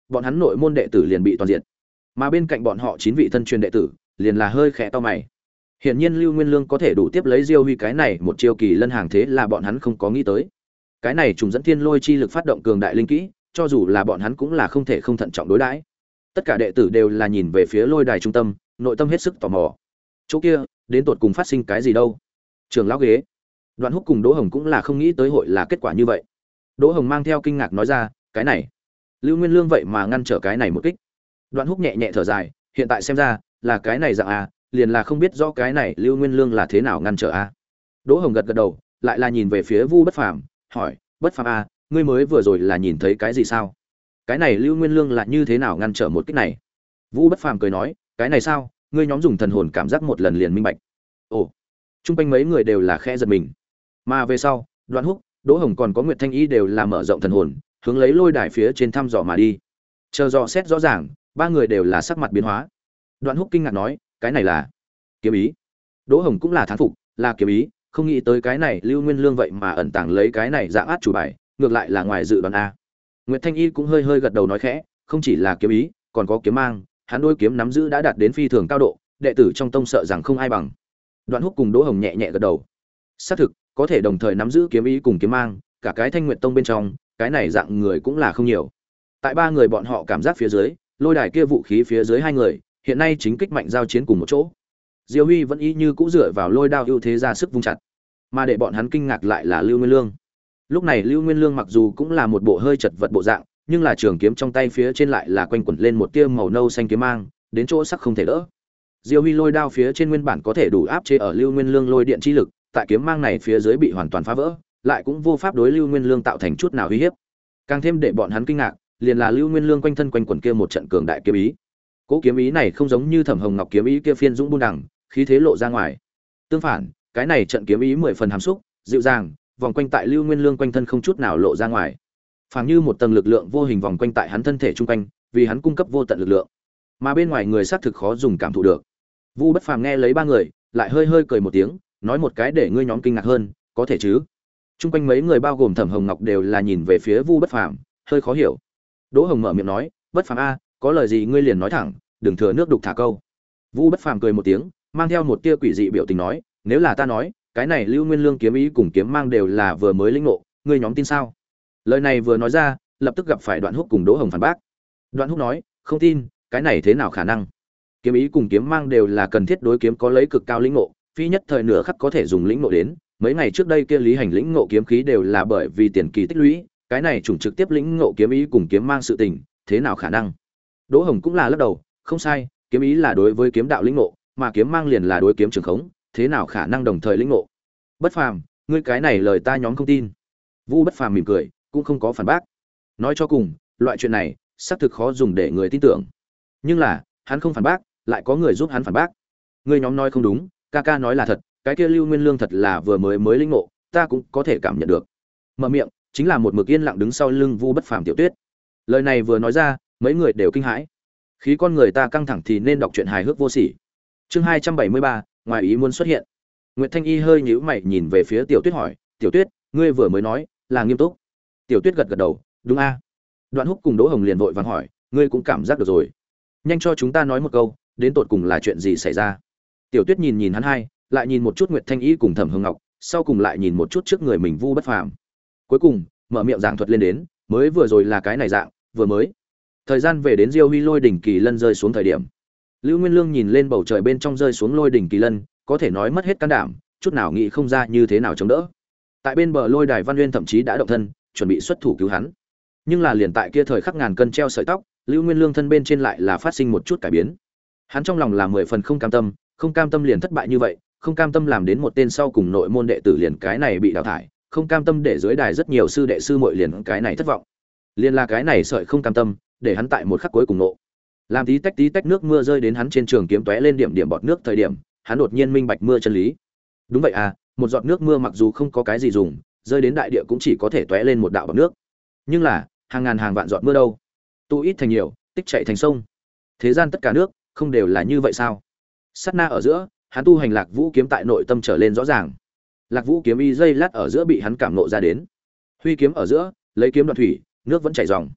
bọn hắn nội môn đệ tử liền bị toàn diện, mà bên cạnh bọn họ chín vị thân truyền đệ tử liền là hơi khẽ to mày. Hiển nhiên Lưu Nguyên Lương có thể đủ tiếp lấy Diêu Huy cái này một chiêu kỳ lân hàng thế là bọn hắn không có nghĩ tới. Cái này trùng dẫn thiên lôi chi lực phát động cường đại linh kỹ, cho dù là bọn hắn cũng là không thể không thận trọng đối đãi. Tất cả đệ tử đều là nhìn về phía lôi đài trung tâm, nội tâm hết sức tò mò. Chỗ kia, đến tột cùng phát sinh cái gì đâu? Trường lão ghế. Đoạn Húc cùng Đỗ Hồng cũng là không nghĩ tới hội là kết quả như vậy. Đỗ Hồng mang theo kinh ngạc nói ra, cái này, Lưu Nguyên Lương vậy mà ngăn trở cái này một kích. Đoạn Húc nhẹ nhẹ thở dài, hiện tại xem ra, là cái này dạng à, liền là không biết rõ cái này Lưu Nguyên Lương là thế nào ngăn trở a. Đỗ Hồng gật gật đầu, lại là nhìn về phía Vu Bất Phàm, hỏi, "Bất Phàm a, ngươi mới vừa rồi là nhìn thấy cái gì sao? Cái này Lưu Nguyên Lương là như thế nào ngăn trở một kích này?" Vu Bất Phàm cười nói, "Cái này sao, ngươi nhóm dùng thần hồn cảm giác một lần liền minh bạch." Ồ. Trung quanh mấy người đều là khẽ giật mình. Mà về sau, Đoạn Húc, Đỗ Hồng còn có Nguyệt Thanh Y đều là mở rộng thần hồn, hướng lấy lôi đài phía trên thăm dò mà đi. Chờ dò xét rõ ràng, ba người đều là sắc mặt biến hóa. Đoạn Húc kinh ngạc nói, cái này là kiếm ý. Đỗ Hồng cũng là thán phục, là kiếm ý, không nghĩ tới cái này Lưu Nguyên Lương vậy mà ẩn tàng lấy cái này dạng át chủ bài, ngược lại là ngoài dự đoán a. Nguyệt Thanh Y cũng hơi hơi gật đầu nói khẽ, không chỉ là kiếm ý, còn có kiếm mang, hắn đôi kiếm nắm giữ đã đạt đến phi thường cao độ, đệ tử trong tông sợ rằng không ai bằng. Đoạn Húc cùng Đỗ Hồng nhẹ nhẹ gật đầu. Xác thực, có thể đồng thời nắm giữ kiếm ý cùng kiếm mang, cả cái Thanh Nguyệt tông bên trong, cái này dạng người cũng là không nhiều. Tại ba người bọn họ cảm giác phía dưới, lôi đài kia vũ khí phía dưới hai người, hiện nay chính kích mạnh giao chiến cùng một chỗ. Diêu Huy vẫn y như cũ dựa vào lôi đao ưu thế ra sức vung chặt, mà để bọn hắn kinh ngạc lại là Lưu Nguyên Lương. Lúc này Lưu Nguyên Lương mặc dù cũng là một bộ hơi chật vật bộ dạng, nhưng là trường kiếm trong tay phía trên lại là quanh quẩn lên một tia màu nâu xanh kiếm mang, đến chỗ sắc không thể đỡ. Diêu Huy lôi đao phía trên nguyên bản có thể đủ áp chế ở Lưu Nguyên Lương lôi điện chi lực, tại kiếm mang này phía dưới bị hoàn toàn phá vỡ, lại cũng vô pháp đối Lưu Nguyên Lương tạo thành chút nào uy hiếp. Càng thêm để bọn hắn kinh ngạc, liền là Lưu Nguyên Lương quanh thân quanh quẩn kia một trận cường đại kiếm ý. Cố kiếm ý này không giống như Thẩm Hồng Ngọc kiếm ý kia phiên dũng buôn đẳng, khí thế lộ ra ngoài. Tương phản, cái này trận kiếm ý mười phần hàm xúc, dịu dàng, vòng quanh tại Lưu Nguyên Lương quanh thân không chút nào lộ ra ngoài. Phảng như một tầng lực lượng vô hình vòng quanh tại hắn thân thể trung quanh, vì hắn cung cấp vô tận lực lượng. Mà bên ngoài người xác thực khó dùng cảm thụ được. Vu Bất Phàm nghe lấy ba người, lại hơi hơi cười một tiếng, nói một cái để ngươi nhóm kinh ngạc hơn, có thể chứ? Trung quanh mấy người bao gồm Thẩm Hồng Ngọc đều là nhìn về phía Vu Bất Phàm, hơi khó hiểu. Đỗ Hồng mở miệng nói, "Bất Phàm a, có lời gì ngươi liền nói thẳng, đừng thừa nước đục thả câu." Vu Bất Phàm cười một tiếng, mang theo một tia quỷ dị biểu tình nói, "Nếu là ta nói, cái này Lưu Nguyên Lương kiếm ý cùng kiếm mang đều là vừa mới lĩnh ngộ, ngươi nhóm tin sao?" Lời này vừa nói ra, lập tức gặp phải Đoạn Húc cùng Đỗ Hồng phản bác. Đoạn Húc nói, "Không tin, cái này thế nào khả năng? Kiếm ý cùng kiếm mang đều là cần thiết đối kiếm có lấy cực cao lĩnh ngộ, phi nhất thời nửa khắc có thể dùng lĩnh ngộ đến, mấy ngày trước đây kia Lý Hành lĩnh ngộ kiếm khí đều là bởi vì tiền kỳ tích lũy, cái này chủng trực tiếp lĩnh ngộ kiếm ý cùng kiếm mang sự tình, thế nào khả năng?" Đỗ Hồng cũng là lắc đầu, "Không sai, kiếm ý là đối với kiếm đạo lĩnh ngộ, mà kiếm mang liền là đối kiếm trường khống, thế nào khả năng đồng thời lĩnh ngộ?" "Bất Phàm, ngươi cái này lời ta nhóm không tin." Vu Bất Phàm mỉm cười, cũng không có phản bác. Nói cho cùng, loại chuyện này xác thực khó dùng để người tin tưởng. Nhưng là, hắn không phản bác, lại có người giúp hắn phản bác. "Ngươi nhóm nói không đúng, ca ca nói là thật, cái kia Lưu Nguyên Lương thật là vừa mới mới lĩnh ngộ, ta cũng có thể cảm nhận được." Mở miệng, chính là một mực yên lặng đứng sau lưng Vu Bất Phàm Tiểu Tuyết. Lời này vừa nói ra, mấy người đều kinh hãi. Khí con người ta căng thẳng thì nên đọc truyện hài hước vô sỉ. Chương hai trăm bảy mươi ba, ngoài ý muốn xuất hiện. Nguyệt Thanh Y hơi nhíu mày nhìn về phía Tiểu Tuyết hỏi, "Tiểu Tuyết, ngươi vừa mới nói là nghiêm túc?" Tiểu Tuyết gật gật đầu, "Đúng a." Đoạn Húc cùng Đỗ Hồng liền vội vàng hỏi, "Ngươi cũng cảm giác được rồi? Nhanh cho chúng ta nói một câu, đến tột cùng là chuyện gì xảy ra?" Tiểu Tuyết nhìn nhìn hắn hai, lại nhìn một chút Nguyệt Thanh Y cùng Thẩm Hồng Ngọc, sau cùng lại nhìn một chút trước người mình Vu Bất Phàm. Cuối cùng, mở miệng giảng thuật lên đến, mới vừa rồi là cái này dạng, vừa mới. Thời gian về đến Diêu Huy lôi đỉnh kỳ lân rơi xuống thời điểm. Lưu Nguyên Lương nhìn lên bầu trời bên trong rơi xuống lôi đỉnh kỳ lân, có thể nói mất hết can đảm, chút nào nghĩ không ra như thế nào chống đỡ. Tại bên bờ lôi đài Văn Nguyên thậm chí đã động thân, chuẩn bị xuất thủ cứu hắn. Nhưng là liền tại kia thời khắc ngàn cân treo sợi tóc, Lưu Nguyên Lương thân bên trên lại là phát sinh một chút cải biến. Hắn trong lòng là mười phần không cam tâm, không cam tâm liền thất bại như vậy, không cam tâm làm đến một tên sau cùng nội môn đệ tử liền cái này bị đào thải, không cam tâm để dưới đài rất nhiều sư đệ sư muội liền cái này thất vọng. Liền là cái này sợi không cam tâm, để hắn tại một khắc cuối cùng nộ. Làm tí tách tí tách nước mưa rơi đến hắn trên trường kiếm tóe lên điểm điểm bọt nước thời điểm, hắn đột nhiên minh bạch mưa chân lý. Đúng vậy à, một giọt nước mưa mặc dù không có cái gì dùng, rơi đến đại địa cũng chỉ có thể tóe lên một đạo bọt nước. Nhưng là, hàng ngàn hàng vạn giọt mưa đâu, tụ ít thành nhiều, tích chạy thành sông. Thế gian tất cả nước, không đều là như vậy sao? Sát na ở giữa, hắn tu hành Lạc Vũ kiếm tại nội tâm trở lên rõ ràng. Lạc Vũ kiếm y dây lát ở giữa bị hắn cảm nộ ra đến. Huy kiếm ở giữa, lấy kiếm đoạn thủy, nước vẫn chảy ròng.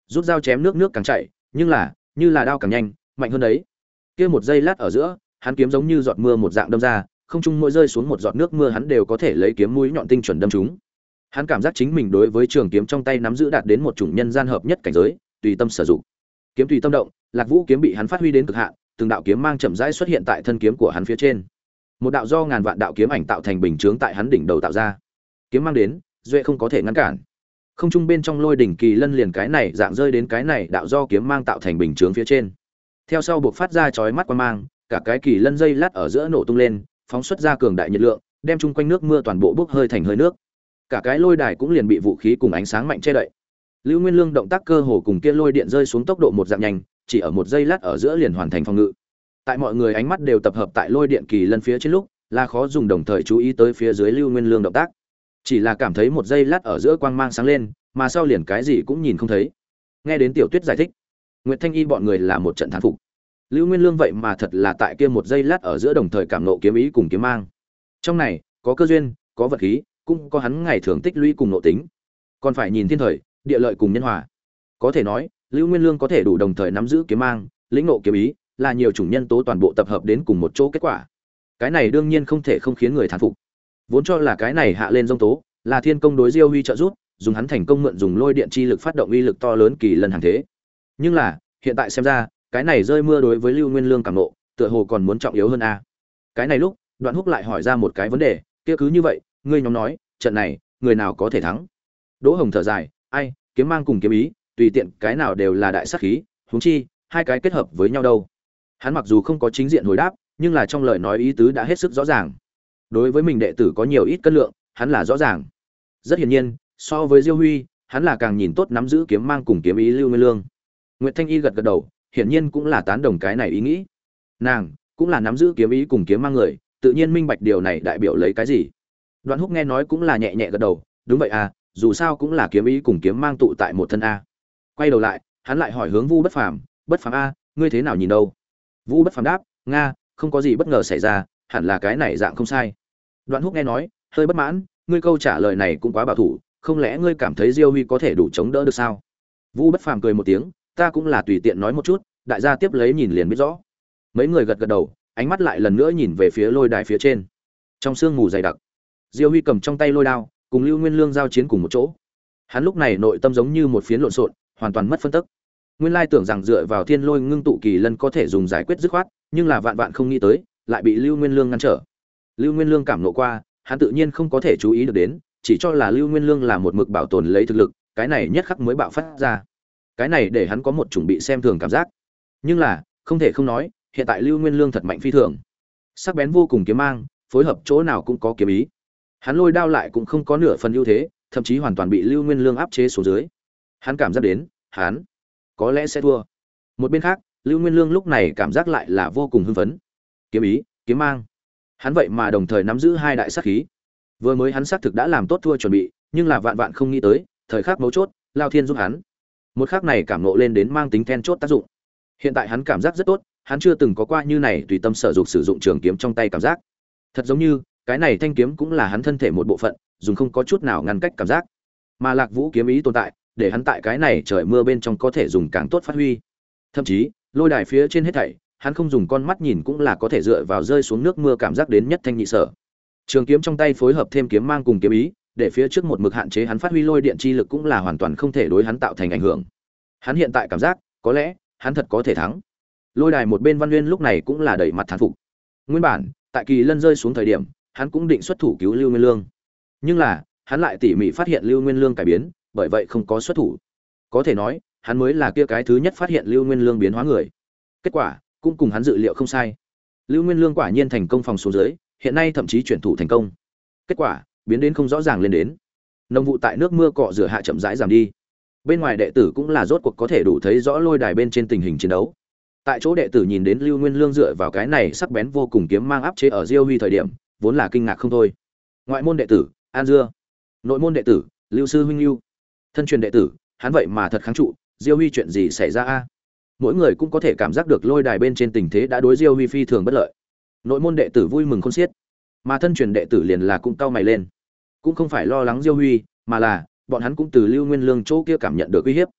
rút dao chém nước nước càng chảy, nhưng là như là đao càng nhanh, mạnh hơn đấy. Kia một giây lát ở giữa, hắn kiếm giống như giọt mưa một dạng đâm ra, không trung mỗi rơi xuống một giọt nước mưa hắn đều có thể lấy kiếm mũi nhọn tinh chuẩn đâm trúng. Hắn cảm giác chính mình đối với trường kiếm trong tay nắm giữ đạt đến một chủng nhân gian hợp nhất cảnh giới, tùy tâm sử dụng. Kiếm tùy tâm động, Lạc Vũ kiếm bị hắn phát huy đến cực hạn, từng đạo kiếm mang chậm rãi xuất hiện tại thân kiếm của hắn phía trên. Một đạo do ngàn vạn đạo kiếm ảnh tạo thành bình chướng tại hắn đỉnh đầu tạo ra. Kiếm mang đến, duệ không có thể ngăn cản. Không trung bên trong lôi đỉnh kỳ lân liền cái này dạng rơi đến cái này đạo do kiếm mang tạo thành bình chướng phía trên. Theo sau buộc phát ra chói mắt quang mang, cả cái kỳ lân dây lát ở giữa nổ tung lên, phóng xuất ra cường đại nhiệt lượng, đem chung quanh nước mưa toàn bộ bốc hơi thành hơi nước. Cả cái lôi đài cũng liền bị vũ khí cùng ánh sáng mạnh che đậy. Lưu Nguyên Lương động tác cơ hồ cùng kia lôi điện rơi xuống tốc độ một dạng nhanh, chỉ ở một giây lát ở giữa liền hoàn thành phòng ngự. Tại mọi người ánh mắt đều tập hợp tại lôi điện kỳ lân phía trên lúc, là khó dùng đồng thời chú ý tới phía dưới Lưu Nguyên Lương động tác. Chỉ là cảm thấy một giây lát ở giữa quang mang sáng lên, mà sau liền cái gì cũng nhìn không thấy. Nghe đến Tiểu Tuyết giải thích, Nguyệt Thanh Y bọn người là một trận thán phục. Lưu Nguyên Lương vậy mà thật là tại kia một giây lát ở giữa đồng thời cảm nộ kiếm ý cùng kiếm mang. Trong này, có cơ duyên, có vật khí, cũng có hắn ngày thường tích lũy cùng nội tính. Còn phải nhìn thiên thời, địa lợi cùng nhân hòa. Có thể nói, Lưu Nguyên Lương có thể đủ đồng thời nắm giữ kiếm mang, lĩnh ngộ kiếm ý, là nhiều chủng nhân tố toàn bộ tập hợp đến cùng một chỗ kết quả. Cái này đương nhiên không thể không khiến người thán phục. Vốn cho là cái này hạ lên dông tố, là thiên công đối Diêu Huy trợ giúp, dùng hắn thành công mượn dùng lôi điện chi lực phát động uy lực to lớn kỳ lần hàng thế. Nhưng là, hiện tại xem ra, cái này rơi mưa đối với Lưu Nguyên Lương cảm nộ, tựa hồ còn muốn trọng yếu hơn a. Cái này lúc, Đoạn Húc lại hỏi ra một cái vấn đề, kia cứ như vậy, ngươi nhóm nói, trận này, người nào có thể thắng? Đỗ Hồng thở dài, ai, kiếm mang cùng kiếm ý, tùy tiện cái nào đều là đại sát khí, huống chi, hai cái kết hợp với nhau đâu. Hắn mặc dù không có chính diện hồi đáp, nhưng là trong lời nói ý tứ đã hết sức rõ ràng. Đối với mình đệ tử có nhiều ít cân lượng, hắn là rõ ràng. Rất hiển nhiên, so với Diêu Huy, hắn là càng nhìn tốt nắm giữ kiếm mang cùng kiếm ý Lưu Nguyên Lương. Nguyệt Thanh Y gật gật đầu, hiển nhiên cũng là tán đồng cái này ý nghĩ. Nàng cũng là nắm giữ kiếm ý cùng kiếm mang người, tự nhiên minh bạch điều này đại biểu lấy cái gì. Đoạn Húc nghe nói cũng là nhẹ nhẹ gật đầu, đúng vậy à, dù sao cũng là kiếm ý cùng kiếm mang tụ tại một thân a. Quay đầu lại, hắn lại hỏi hướng Vu Bất Phàm, "Bất Phàm a, ngươi thế nào nhìn đâu?" Vu Bất Phàm đáp, "Nga, không có gì bất ngờ xảy ra, hẳn là cái này dạng không sai." Đoạn Húc nghe nói, hơi bất mãn, "Ngươi câu trả lời này cũng quá bảo thủ, không lẽ ngươi cảm thấy Diêu Huy có thể đủ chống đỡ được sao?" Vu Bất Phàm cười một tiếng, "Ta cũng là tùy tiện nói một chút, đại gia tiếp lấy nhìn liền biết rõ." Mấy người gật gật đầu, ánh mắt lại lần nữa nhìn về phía lôi đài phía trên. Trong sương mù dày đặc, Diêu Huy cầm trong tay lôi đao, cùng Lưu Nguyên Lương giao chiến cùng một chỗ. Hắn lúc này nội tâm giống như một phiến lộn xộn, hoàn toàn mất phân tức. Nguyên lai tưởng rằng dựa vào Thiên Lôi ngưng tụ kỳ lân có thể dùng giải quyết dứt khoát, nhưng là vạn vạn không nghĩ tới, lại bị Lưu Nguyên Lương ngăn trở. Lưu Nguyên Lương cảm nộ qua, hắn tự nhiên không có thể chú ý được đến, chỉ cho là Lưu Nguyên Lương là một mực bảo tồn lấy thực lực, cái này nhất khắc mới bạo phát ra. Cái này để hắn có một chuẩn bị xem thường cảm giác. Nhưng là, không thể không nói, hiện tại Lưu Nguyên Lương thật mạnh phi thường. Sắc bén vô cùng kiếm mang, phối hợp chỗ nào cũng có kiếm ý. Hắn lôi đao lại cũng không có nửa phần ưu thế, thậm chí hoàn toàn bị Lưu Nguyên Lương áp chế xuống dưới. Hắn cảm giác đến, hắn có lẽ sẽ thua. Một bên khác, Lưu Nguyên Lương lúc này cảm giác lại là vô cùng hưng phấn. Kiếm ý, kiếm mang. Hắn vậy mà đồng thời nắm giữ hai đại sát khí. Vừa mới hắn xác thực đã làm tốt thua chuẩn bị, nhưng là vạn vạn không nghĩ tới, thời khắc mấu chốt, Lao Thiên giúp hắn. Một khắc này cảm ngộ lên đến mang tính then chốt tác dụng. Hiện tại hắn cảm giác rất tốt, hắn chưa từng có qua như này tùy tâm sở dục sử dụng trường kiếm trong tay cảm giác. Thật giống như, cái này thanh kiếm cũng là hắn thân thể một bộ phận, dùng không có chút nào ngăn cách cảm giác. Mà Lạc Vũ kiếm ý tồn tại, để hắn tại cái này trời mưa bên trong có thể dùng càng tốt phát huy. Thậm chí, lôi đài phía trên hết thảy, hắn không dùng con mắt nhìn cũng là có thể dựa vào rơi xuống nước mưa cảm giác đến nhất thanh nhị sở. Trường kiếm trong tay phối hợp thêm kiếm mang cùng kiếm ý, để phía trước một mực hạn chế hắn phát huy lôi điện chi lực cũng là hoàn toàn không thể đối hắn tạo thành ảnh hưởng. Hắn hiện tại cảm giác, có lẽ, hắn thật có thể thắng. Lôi đài một bên Văn Nguyên lúc này cũng là đầy mặt thán phục. Nguyên bản, tại kỳ lân rơi xuống thời điểm, hắn cũng định xuất thủ cứu Lưu Nguyên Lương. Nhưng là, hắn lại tỉ mỉ phát hiện Lưu Nguyên Lương cải biến, bởi vậy không có xuất thủ. Có thể nói, hắn mới là kia cái thứ nhất phát hiện Lưu Nguyên Lương biến hóa người. Kết quả, cũng cùng hắn dự liệu không sai. Lưu Nguyên Lương quả nhiên thành công phòng xuống dưới, hiện nay thậm chí chuyển thủ thành công. Kết quả, biến đến không rõ ràng lên đến. Nông vụ tại nước mưa cọ rửa hạ chậm rãi giảm đi. Bên ngoài đệ tử cũng là rốt cuộc có thể đủ thấy rõ lôi đài bên trên tình hình chiến đấu. Tại chỗ đệ tử nhìn đến Lưu Nguyên Lương dựa vào cái này sắc bén vô cùng kiếm mang áp chế ở Diêu Huy thời điểm, vốn là kinh ngạc không thôi. Ngoại môn đệ tử, An Dưa. Nội môn đệ tử, Lưu sư huynh Lưu. Thân truyền đệ tử, hắn vậy mà thật kháng trụ, Diêu Huy chuyện gì xảy ra a? Mỗi người cũng có thể cảm giác được lôi đài bên trên tình thế đã đối Diêu Huy phi thường bất lợi. Nội môn đệ tử vui mừng khôn xiết, mà thân truyền đệ tử liền là cũng cau mày lên. Cũng không phải lo lắng Diêu Huy, mà là bọn hắn cũng từ Lưu Nguyên Lương chỗ kia cảm nhận được uy hiếp.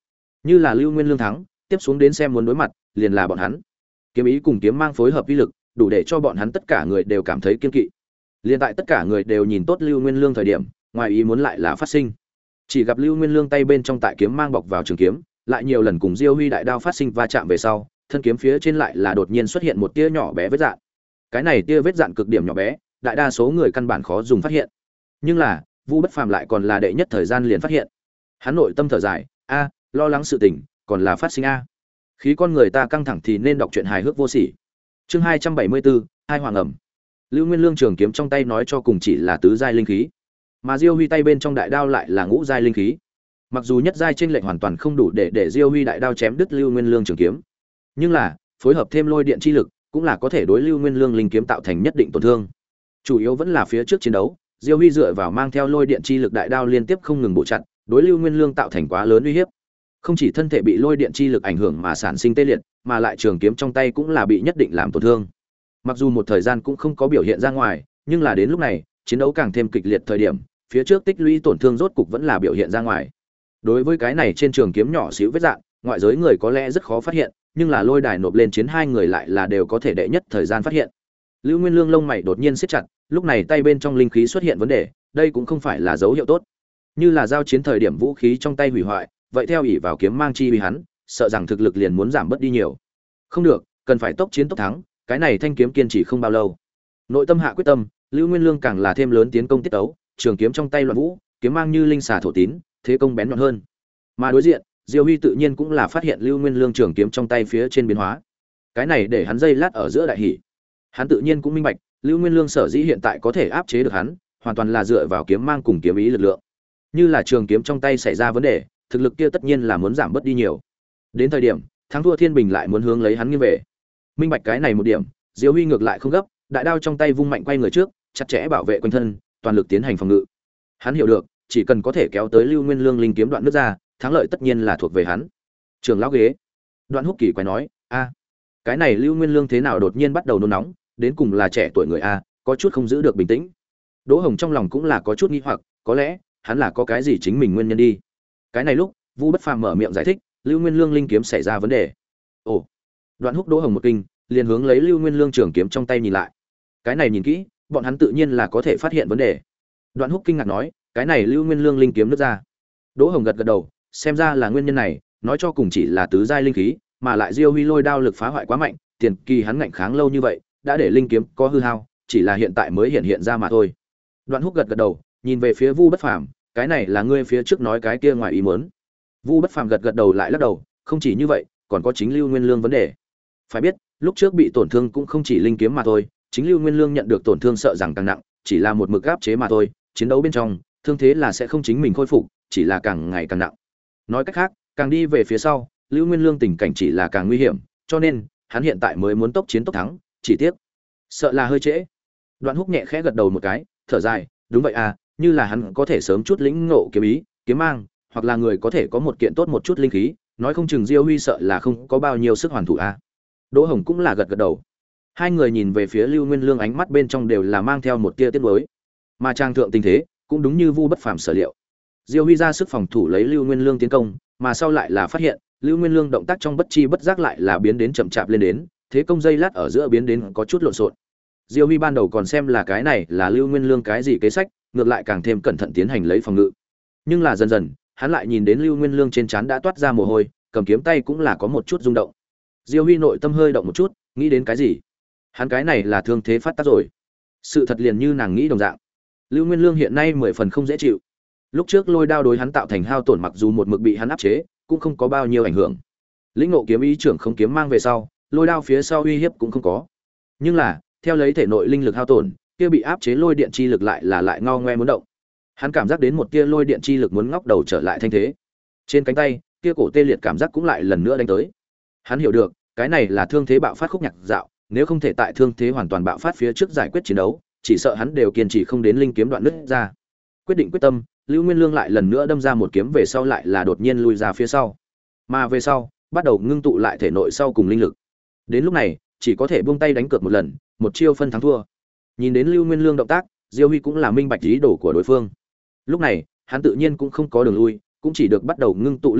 Như là Lưu Nguyên Lương thắng, tiếp xuống đến xem muốn đối mặt, liền là bọn hắn. Kiếm ý cùng kiếm mang phối hợp uy lực, đủ để cho bọn hắn tất cả người đều cảm thấy kiên kỵ. Liên tại tất cả người đều nhìn tốt Lưu Nguyên Lương thời điểm, ngoài ý muốn lại là phát sinh. Chỉ gặp Lưu Nguyên Lương tay bên trong tại kiếm mang bọc vào trường kiếm, lại nhiều lần cùng Diêu Huy đại đao phát sinh va chạm về sau, thân kiếm phía trên lại là đột nhiên xuất hiện một tia nhỏ bé vết dạn. Cái này tia vết dạn cực điểm nhỏ bé, đại đa số người căn bản khó dùng phát hiện. Nhưng là, Vu Bất Phàm lại còn là đệ nhất thời gian liền phát hiện. Hắn nội tâm thở dài, a, lo lắng sự tình, còn là phát sinh a. Khí con người ta căng thẳng thì nên đọc truyện hài hước vô sỉ. Chương hai trăm bảy mươi bốn, hai hoàng ẩm. Lưu Nguyên Lương trường kiếm trong tay nói cho cùng chỉ là tứ giai linh khí, mà Diêu Huy tay bên trong đại đao lại là ngũ giai linh khí. Mặc dù nhất giai chênh lệch hoàn toàn không đủ để để Diêu Huy đại đao chém đứt Lưu Nguyên Lương trường kiếm, nhưng là, phối hợp thêm lôi điện chi lực, cũng là có thể đối Lưu Nguyên Lương linh kiếm tạo thành nhất định tổn thương. Chủ yếu vẫn là phía trước chiến đấu, Diêu Huy dựa vào mang theo lôi điện chi lực đại đao liên tiếp không ngừng bổ chặt, đối Lưu Nguyên Lương tạo thành quá lớn uy hiếp. Không chỉ thân thể bị lôi điện chi lực ảnh hưởng mà sản sinh tê liệt, mà lại trường kiếm trong tay cũng là bị nhất định làm tổn thương. Mặc dù một thời gian cũng không có biểu hiện ra ngoài, nhưng là đến lúc này, chiến đấu càng thêm kịch liệt thời điểm, phía trước tích lũy tổn thương rốt cục vẫn là biểu hiện ra ngoài. Đối với cái này trên trường kiếm nhỏ xíu vết dạn, ngoại giới người có lẽ rất khó phát hiện, nhưng là lôi đài nộp lên chiến hai người lại là đều có thể đệ nhất thời gian phát hiện. Lưu Nguyên Lương lông mày đột nhiên siết chặt, lúc này tay bên trong linh khí xuất hiện vấn đề, đây cũng không phải là dấu hiệu tốt. Như là giao chiến thời điểm vũ khí trong tay hủy hoại, vậy theo ỷ vào kiếm mang chi uy hắn, sợ rằng thực lực liền muốn giảm bớt đi nhiều. Không được, cần phải tốc chiến tốc thắng, cái này thanh kiếm kiên trì không bao lâu. Nội tâm hạ quyết tâm, Lưu Nguyên Lương càng là thêm lớn tiến công tiết tấu, trường kiếm trong tay loạn vũ, kiếm mang như linh xà thổ tín, thế công bén nhọn hơn. Mà đối diện, Diêu Huy tự nhiên cũng là phát hiện Lưu Nguyên Lương trường kiếm trong tay phía trên biến hóa. Cái này để hắn dây lát ở giữa đại hỉ. Hắn tự nhiên cũng minh bạch, Lưu Nguyên Lương sở dĩ hiện tại có thể áp chế được hắn, hoàn toàn là dựa vào kiếm mang cùng kiếm ý lực lượng. Như là trường kiếm trong tay xảy ra vấn đề, thực lực kia tất nhiên là muốn giảm bớt đi nhiều. Đến thời điểm, thắng thua thiên bình lại muốn hướng lấy hắn nghiêng về. Minh bạch cái này một điểm, Diêu Huy ngược lại không gấp, đại đao trong tay vung mạnh quay người trước, chặt chẽ bảo vệ quanh thân, toàn lực tiến hành phòng ngự. Hắn hiểu được, chỉ cần có thể kéo tới Lưu Nguyên Lương linh kiếm đoạn nước ra, thắng lợi tất nhiên là thuộc về hắn. Trường lão ghế. Đoạn Húc Kỳ quái nói, a, cái này Lưu Nguyên Lương thế nào đột nhiên bắt đầu nôn nóng, đến cùng là trẻ tuổi người a, có chút không giữ được bình tĩnh. Đỗ Hồng trong lòng cũng là có chút nghi hoặc, có lẽ hắn là có cái gì chính mình nguyên nhân đi. Cái này lúc, Vu Bất Phàm mở miệng giải thích, Lưu Nguyên Lương linh kiếm xảy ra vấn đề. Ồ. Đoạn Húc Đỗ Hồng một kinh, liền hướng lấy Lưu Nguyên Lương trường kiếm trong tay nhìn lại. Cái này nhìn kỹ, bọn hắn tự nhiên là có thể phát hiện vấn đề. Đoạn Húc kinh ngạc nói, cái này Lưu Nguyên Lương linh kiếm nứt ra. Đỗ Hồng gật gật đầu, xem ra là nguyên nhân này, nói cho cùng chỉ là tứ giai linh khí, mà lại Diêu Huy lôi đao lực phá hoại quá mạnh, tiền kỳ hắn ngạnh kháng lâu như vậy, đã để linh kiếm có hư hao, chỉ là hiện tại mới hiện hiện ra mà thôi. Đoạn Húc gật gật đầu, nhìn về phía Vu Bất Phàm, cái này là ngươi phía trước nói cái kia ngoài ý muốn. Vu Bất Phàm gật gật đầu lại lắc đầu, không chỉ như vậy, còn có chính Lưu Nguyên Lương vấn đề. Phải biết, lúc trước bị tổn thương cũng không chỉ linh kiếm mà thôi, chính Lưu Nguyên Lương nhận được tổn thương sợ rằng càng nặng, chỉ là một mực áp chế mà thôi, chiến đấu bên trong, thương thế là sẽ không chính mình khôi phục, chỉ là càng ngày càng nặng. Nói cách khác, càng đi về phía sau, Lưu Nguyên Lương tình cảnh chỉ là càng nguy hiểm, cho nên, hắn hiện tại mới muốn tốc chiến tốc thắng, chỉ tiếc, sợ là hơi trễ. Đoạn Húc nhẹ khẽ gật đầu một cái, thở dài, đúng vậy à, như là hắn có thể sớm chút lĩnh ngộ kiếm ý, kiếm mang, hoặc là người có thể có một kiện tốt một chút linh khí, nói không chừng Diêu Huy sợ là không có bao nhiêu sức hoàn thủ a. À. Đỗ Hồng cũng là gật gật đầu. Hai người nhìn về phía Lưu Nguyên Lương ánh mắt bên trong đều là mang theo một tia tiếc nuối. Mà trang thượng tình thế, cũng đúng như Vu Bất Phàm sở liệu. Diêu Huy ra sức phòng thủ lấy Lưu Nguyên Lương tiến công, mà sau lại là phát hiện, Lưu Nguyên Lương động tác trong bất chi bất giác lại là biến đến chậm chạp lên đến, thế công dây lát ở giữa biến đến có chút lộn xộn. Diêu Huy ban đầu còn xem là cái này là Lưu Nguyên Lương cái gì kế sách, ngược lại càng thêm cẩn thận tiến hành lấy phòng ngự. Nhưng là dần dần, hắn lại nhìn đến Lưu Nguyên Lương trên trán đã toát ra mồ hôi, cầm kiếm tay cũng là có một chút rung động. Diêu Huy nội tâm hơi động một chút, nghĩ đến cái gì? Hắn cái này là thương thế phát tác rồi. Sự thật liền như nàng nghĩ đồng dạng. Lưu Nguyên Lương hiện nay mười phần không dễ chịu. Lúc trước lôi đao đối hắn tạo thành hao tổn mặc dù một mực bị hắn áp chế, cũng không có bao nhiêu ảnh hưởng. Lĩnh ngộ kiếm ý trưởng không kiếm mang về sau, lôi đao phía sau uy hiếp cũng không có. Nhưng là, theo lấy thể nội linh lực hao tổn, kia bị áp chế lôi điện chi lực lại là lại ngao ngoe muốn động. Hắn cảm giác đến một tia lôi điện chi lực muốn ngóc đầu trở lại thanh thế. Trên cánh tay, kia cổ tê liệt cảm giác cũng lại lần nữa đánh tới. Hắn hiểu được, cái này là thương thế bạo phát khúc nhạc dạo, nếu không thể tại thương thế hoàn toàn bạo phát phía trước giải quyết chiến đấu, chỉ sợ hắn đều kiên trì không đến linh kiếm đoạn nứt ra. Quyết định quyết tâm, Lưu Nguyên Lương lại lần nữa đâm ra một kiếm về sau lại là đột nhiên lui ra phía sau. Mà về sau, bắt đầu ngưng tụ lại thể nội sau cùng linh lực. Đến lúc này, chỉ có thể buông tay đánh cược một lần, một chiêu phân thắng thua. Nhìn đến Lưu Nguyên Lương động tác, Diêu Huy cũng là minh bạch ý đồ của đối phương. Lúc này, hắn tự nhiên cũng không có đường lui, cũng chỉ được bắt đầu ngưng tụ linh lực,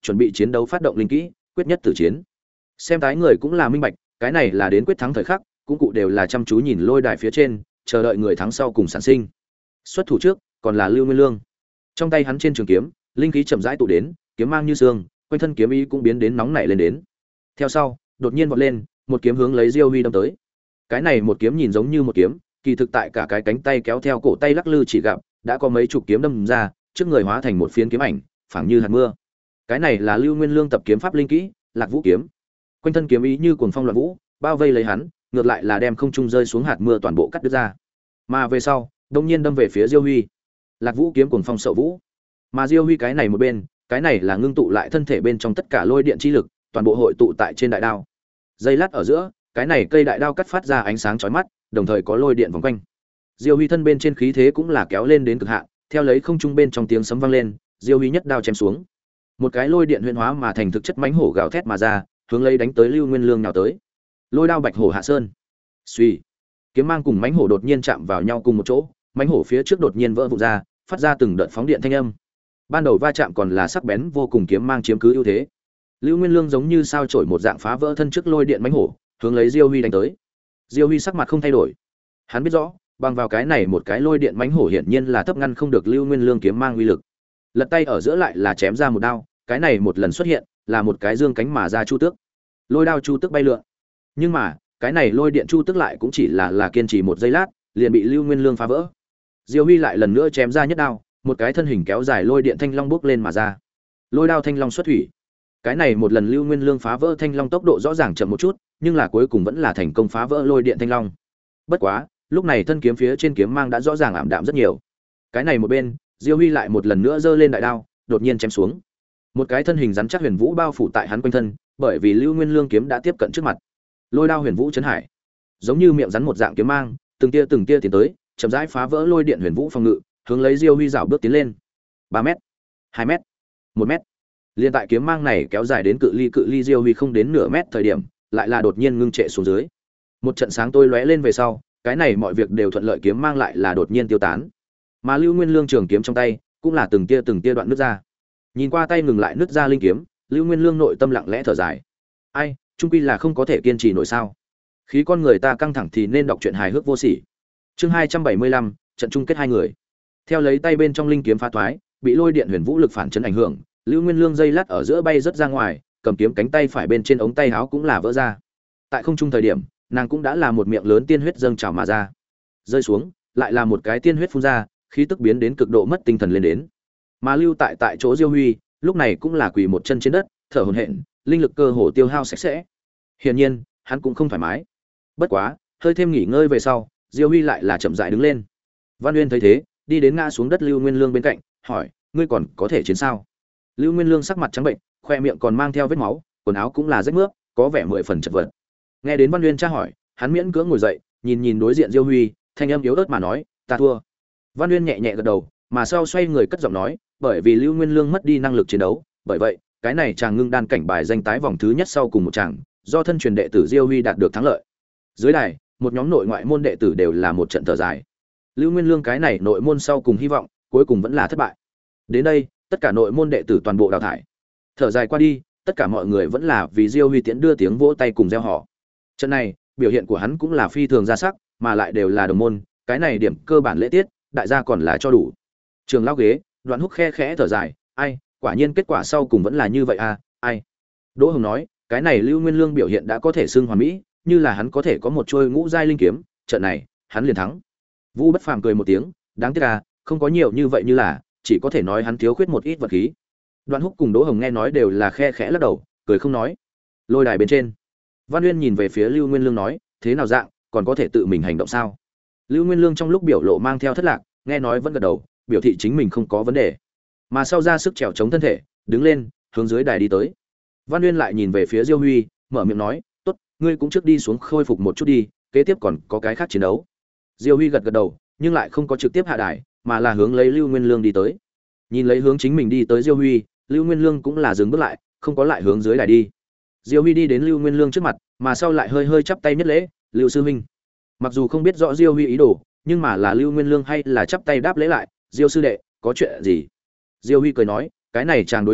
chuẩn bị chiến đấu phát động linh kỹ quyết nhất tử chiến. Xem tái người cũng là minh bạch, cái này là đến quyết thắng thời khắc, cũng cụ đều là chăm chú nhìn lôi đài phía trên, chờ đợi người thắng sau cùng sản sinh. Xuất thủ trước còn là Lưu Nguyên Lương. Trong tay hắn trên trường kiếm, linh khí chậm rãi tụ đến, kiếm mang như sương, quanh thân kiếm ý cũng biến đến nóng nảy lên đến. Theo sau, đột nhiên vọt lên, một kiếm hướng lấy Diêu Huy đâm tới. Cái này một kiếm nhìn giống như một kiếm, kỳ thực tại cả cái cánh tay kéo theo cổ tay lắc lư chỉ gặp, đã có mấy chục kiếm đâm ra, trước người hóa thành một phiến kiếm ảnh, phảng như hạt mưa. Cái này là Lưu Nguyên Lương tập kiếm pháp linh kỹ, Lạc Vũ kiếm. Quanh thân kiếm ý như cuồng phong loạn vũ, bao vây lấy hắn, ngược lại là đem không trung rơi xuống hạt mưa toàn bộ cắt đứt ra. Mà về sau, đông nhiên đâm về phía Diêu Huy. Lạc Vũ kiếm cuồng phong sậu vũ. Mà Diêu Huy cái này một bên, cái này là ngưng tụ lại thân thể bên trong tất cả lôi điện chi lực, toàn bộ hội tụ tại trên đại đao. Giây lát ở giữa, cái này cây đại đao cắt phát ra ánh sáng chói mắt, đồng thời có lôi điện vòng quanh. Diêu Huy thân bên trên khí thế cũng là kéo lên đến cực hạn, theo lấy không trung bên trong tiếng sấm vang lên, Diêu Huy nhất đao chém xuống. Một cái lôi điện huyễn hóa mà thành thực chất mãnh hổ gào thét mà ra, hướng lấy đánh tới Lưu Nguyên Lương nào tới. Lôi đao bạch hổ hạ sơn. Suy, kiếm mang cùng mãnh hổ đột nhiên chạm vào nhau cùng một chỗ, mãnh hổ phía trước đột nhiên vỡ vụn ra, phát ra từng đợt phóng điện thanh âm. Ban đầu va chạm còn là sắc bén vô cùng, kiếm mang chiếm cứ ưu thế. Lưu Nguyên Lương giống như sao chổi một dạng phá vỡ thân trước lôi điện mãnh hổ, hướng lấy Diêu Huy đánh tới. Diêu Huy sắc mặt không thay đổi. Hắn biết rõ, bằng vào cái này một cái lôi điện mãnh hổ hiển nhiên là thấp ngăn không được Lưu Nguyên Lương kiếm mang uy lực. Lật tay ở giữa lại là chém ra một đao, cái này một lần xuất hiện, là một cái dương cánh mà ra chu tước. Lôi đao chu tước bay lượn. Nhưng mà, cái này lôi điện chu tước lại cũng chỉ là là kiên trì một giây lát, liền bị Lưu Nguyên Lương phá vỡ. Diêu Huy lại lần nữa chém ra nhất đao, một cái thân hình kéo dài lôi điện thanh long bước lên mà ra. Lôi đao thanh long xuất thủy. Cái này một lần Lưu Nguyên Lương phá vỡ thanh long tốc độ rõ ràng chậm một chút, nhưng là cuối cùng vẫn là thành công phá vỡ lôi điện thanh long. Bất quá, lúc này thân kiếm phía trên kiếm mang đã rõ ràng ảm đạm rất nhiều. Cái này một bên, Diêu Huy lại một lần nữa giơ lên đại đao, đột nhiên chém xuống. Một cái thân hình rắn chắc huyền vũ bao phủ tại hắn quanh thân, bởi vì Lưu Nguyên Lương kiếm đã tiếp cận trước mặt. Lôi đao huyền vũ chấn hải, giống như miệng rắn một dạng kiếm mang, từng tia từng tia tiến tới, chậm rãi phá vỡ lôi điện huyền vũ phòng ngự, hướng lấy Diêu Huy dạo bước tiến lên. ba mét, hai mét, một mét. Liên tại kiếm mang này kéo dài đến cự ly cự ly Diêu Huy không đến nửa mét thời điểm, lại là đột nhiên ngưng trệ xuống dưới. Một trận sáng tôi lóe lên về sau, cái này mọi việc đều thuận lợi, kiếm mang lại là đột nhiên tiêu tán. Mà Lưu Nguyên Lương trường kiếm trong tay cũng là từng tia từng tia đoạn nứt ra. Nhìn qua tay ngừng lại nứt ra linh kiếm, Lưu Nguyên Lương nội tâm lặng lẽ thở dài. Ai, chung quy là không có thể kiên trì nổi sao? Khí con người ta căng thẳng thì nên đọc truyện hài hước vô sỉ. Chương hai trăm bảy mươi lăm, trận chung kết hai người. Theo lấy tay bên trong linh kiếm phá thoái, bị lôi điện huyền vũ lực phản chấn ảnh hưởng, Lưu Nguyên Lương dây lát ở giữa bay rất ra ngoài, cầm kiếm cánh tay phải bên trên ống tay áo cũng là vỡ ra. Tại không trung thời điểm, nàng cũng đã là một miệng lớn tiên huyết dâng trào mà ra. Rơi xuống, lại là một cái tiên huyết phun ra, khí tức biến đến cực độ mất tinh thần lên đến. Mà lưu tại tại chỗ Diêu Huy, lúc này cũng là quỳ một chân trên đất, thở hổn hển, linh lực cơ hồ tiêu hao sạch sẽ. Hiển nhiên, hắn cũng không thoải mái. Bất quá, hơi thêm nghỉ ngơi về sau, Diêu Huy lại là chậm rãi đứng lên. Văn Uyên thấy thế, đi đến ngã xuống đất Lưu Nguyên Lương bên cạnh, hỏi: "Ngươi còn có thể chiến sao?" Lưu Nguyên Lương sắc mặt trắng bệnh, khoe miệng còn mang theo vết máu, quần áo cũng là rách mướp, có vẻ mười phần chật vật. Nghe đến Văn Uyên tra hỏi, hắn miễn cưỡng ngồi dậy, nhìn nhìn đối diện Diêu Huy, thanh âm yếu ớt mà nói: "Ta thua." Văn Uyên nhẹ nhẹ gật đầu, mà sau xoay người cất giọng nói: "Bởi vì Lưu Nguyên Lương mất đi năng lực chiến đấu, bởi vậy, cái này chàng ngưng đan cảnh bài danh tái vòng thứ nhất sau cùng một chàng, do thân truyền đệ tử Diêu Huy đạt được thắng lợi." Dưới đài, một nhóm nội ngoại môn đệ tử đều là một trận thở dài. Lưu Nguyên Lương cái này nội môn sau cùng hy vọng, cuối cùng vẫn là thất bại. Đến đây, tất cả nội môn đệ tử toàn bộ đào thải. Thở dài qua đi, tất cả mọi người vẫn là vì Diêu Huy tiễn đưa tiếng vỗ tay cùng reo hò. Trận này, biểu hiện của hắn cũng là phi thường ra sắc, mà lại đều là đồng môn, cái này điểm cơ bản lễ tiết, đại gia còn là cho đủ. Trường lão ghế, Đoạn Húc khe khẽ thở dài, ai, quả nhiên kết quả sau cùng vẫn là như vậy à, ai. Đỗ Hồng nói, cái này Lưu Nguyên Lương biểu hiện đã có thể xưng hoàn mỹ, như là hắn có thể có một trôi ngũ giai linh kiếm, trận này, hắn liền thắng. Vũ Bất Phàm cười một tiếng, đáng tiếc à, không có nhiều như vậy, như là, chỉ có thể nói hắn thiếu khuyết một ít vật khí. Đoạn Húc cùng Đỗ Hồng nghe nói đều là khe khẽ lắc đầu, cười không nói. Lôi đài bên trên, Văn Uyên nhìn về phía Lưu Nguyên Lương nói, thế nào dạng, còn có thể tự mình hành động sao? Lưu Nguyên Lương trong lúc biểu lộ mang theo thất lạc, nghe nói vẫn gật đầu, biểu thị chính mình không có vấn đề. Mà sau ra sức trèo chống thân thể, đứng lên, hướng dưới đài đi tới. Văn Uyên lại nhìn về phía Diêu Huy, mở miệng nói, "Tốt, ngươi cũng trước đi xuống khôi phục một chút đi, kế tiếp còn có cái khác chiến đấu." Diêu Huy gật gật đầu, nhưng lại không có trực tiếp hạ đài, mà là hướng lấy Lưu Nguyên Lương đi tới. Nhìn lấy hướng chính mình đi tới Diêu Huy, Lưu Nguyên Lương cũng là dừng bước lại, không có lại hướng dưới đài đi. Diêu Huy đi đến Lưu Nguyên Lương trước mặt, mà sau lại hơi hơi chắp tay nhất lễ, "Lưu sư huynh." Mặc dù không biết rõ Diêu Huy ý đồ, nhưng mà là Lưu Nguyên Lương hay là chắp tay đáp lễ lại, "Diêu sư đệ, có chuyện gì?" Diêu Huy cười nói, "Cái này chàng đối chiến,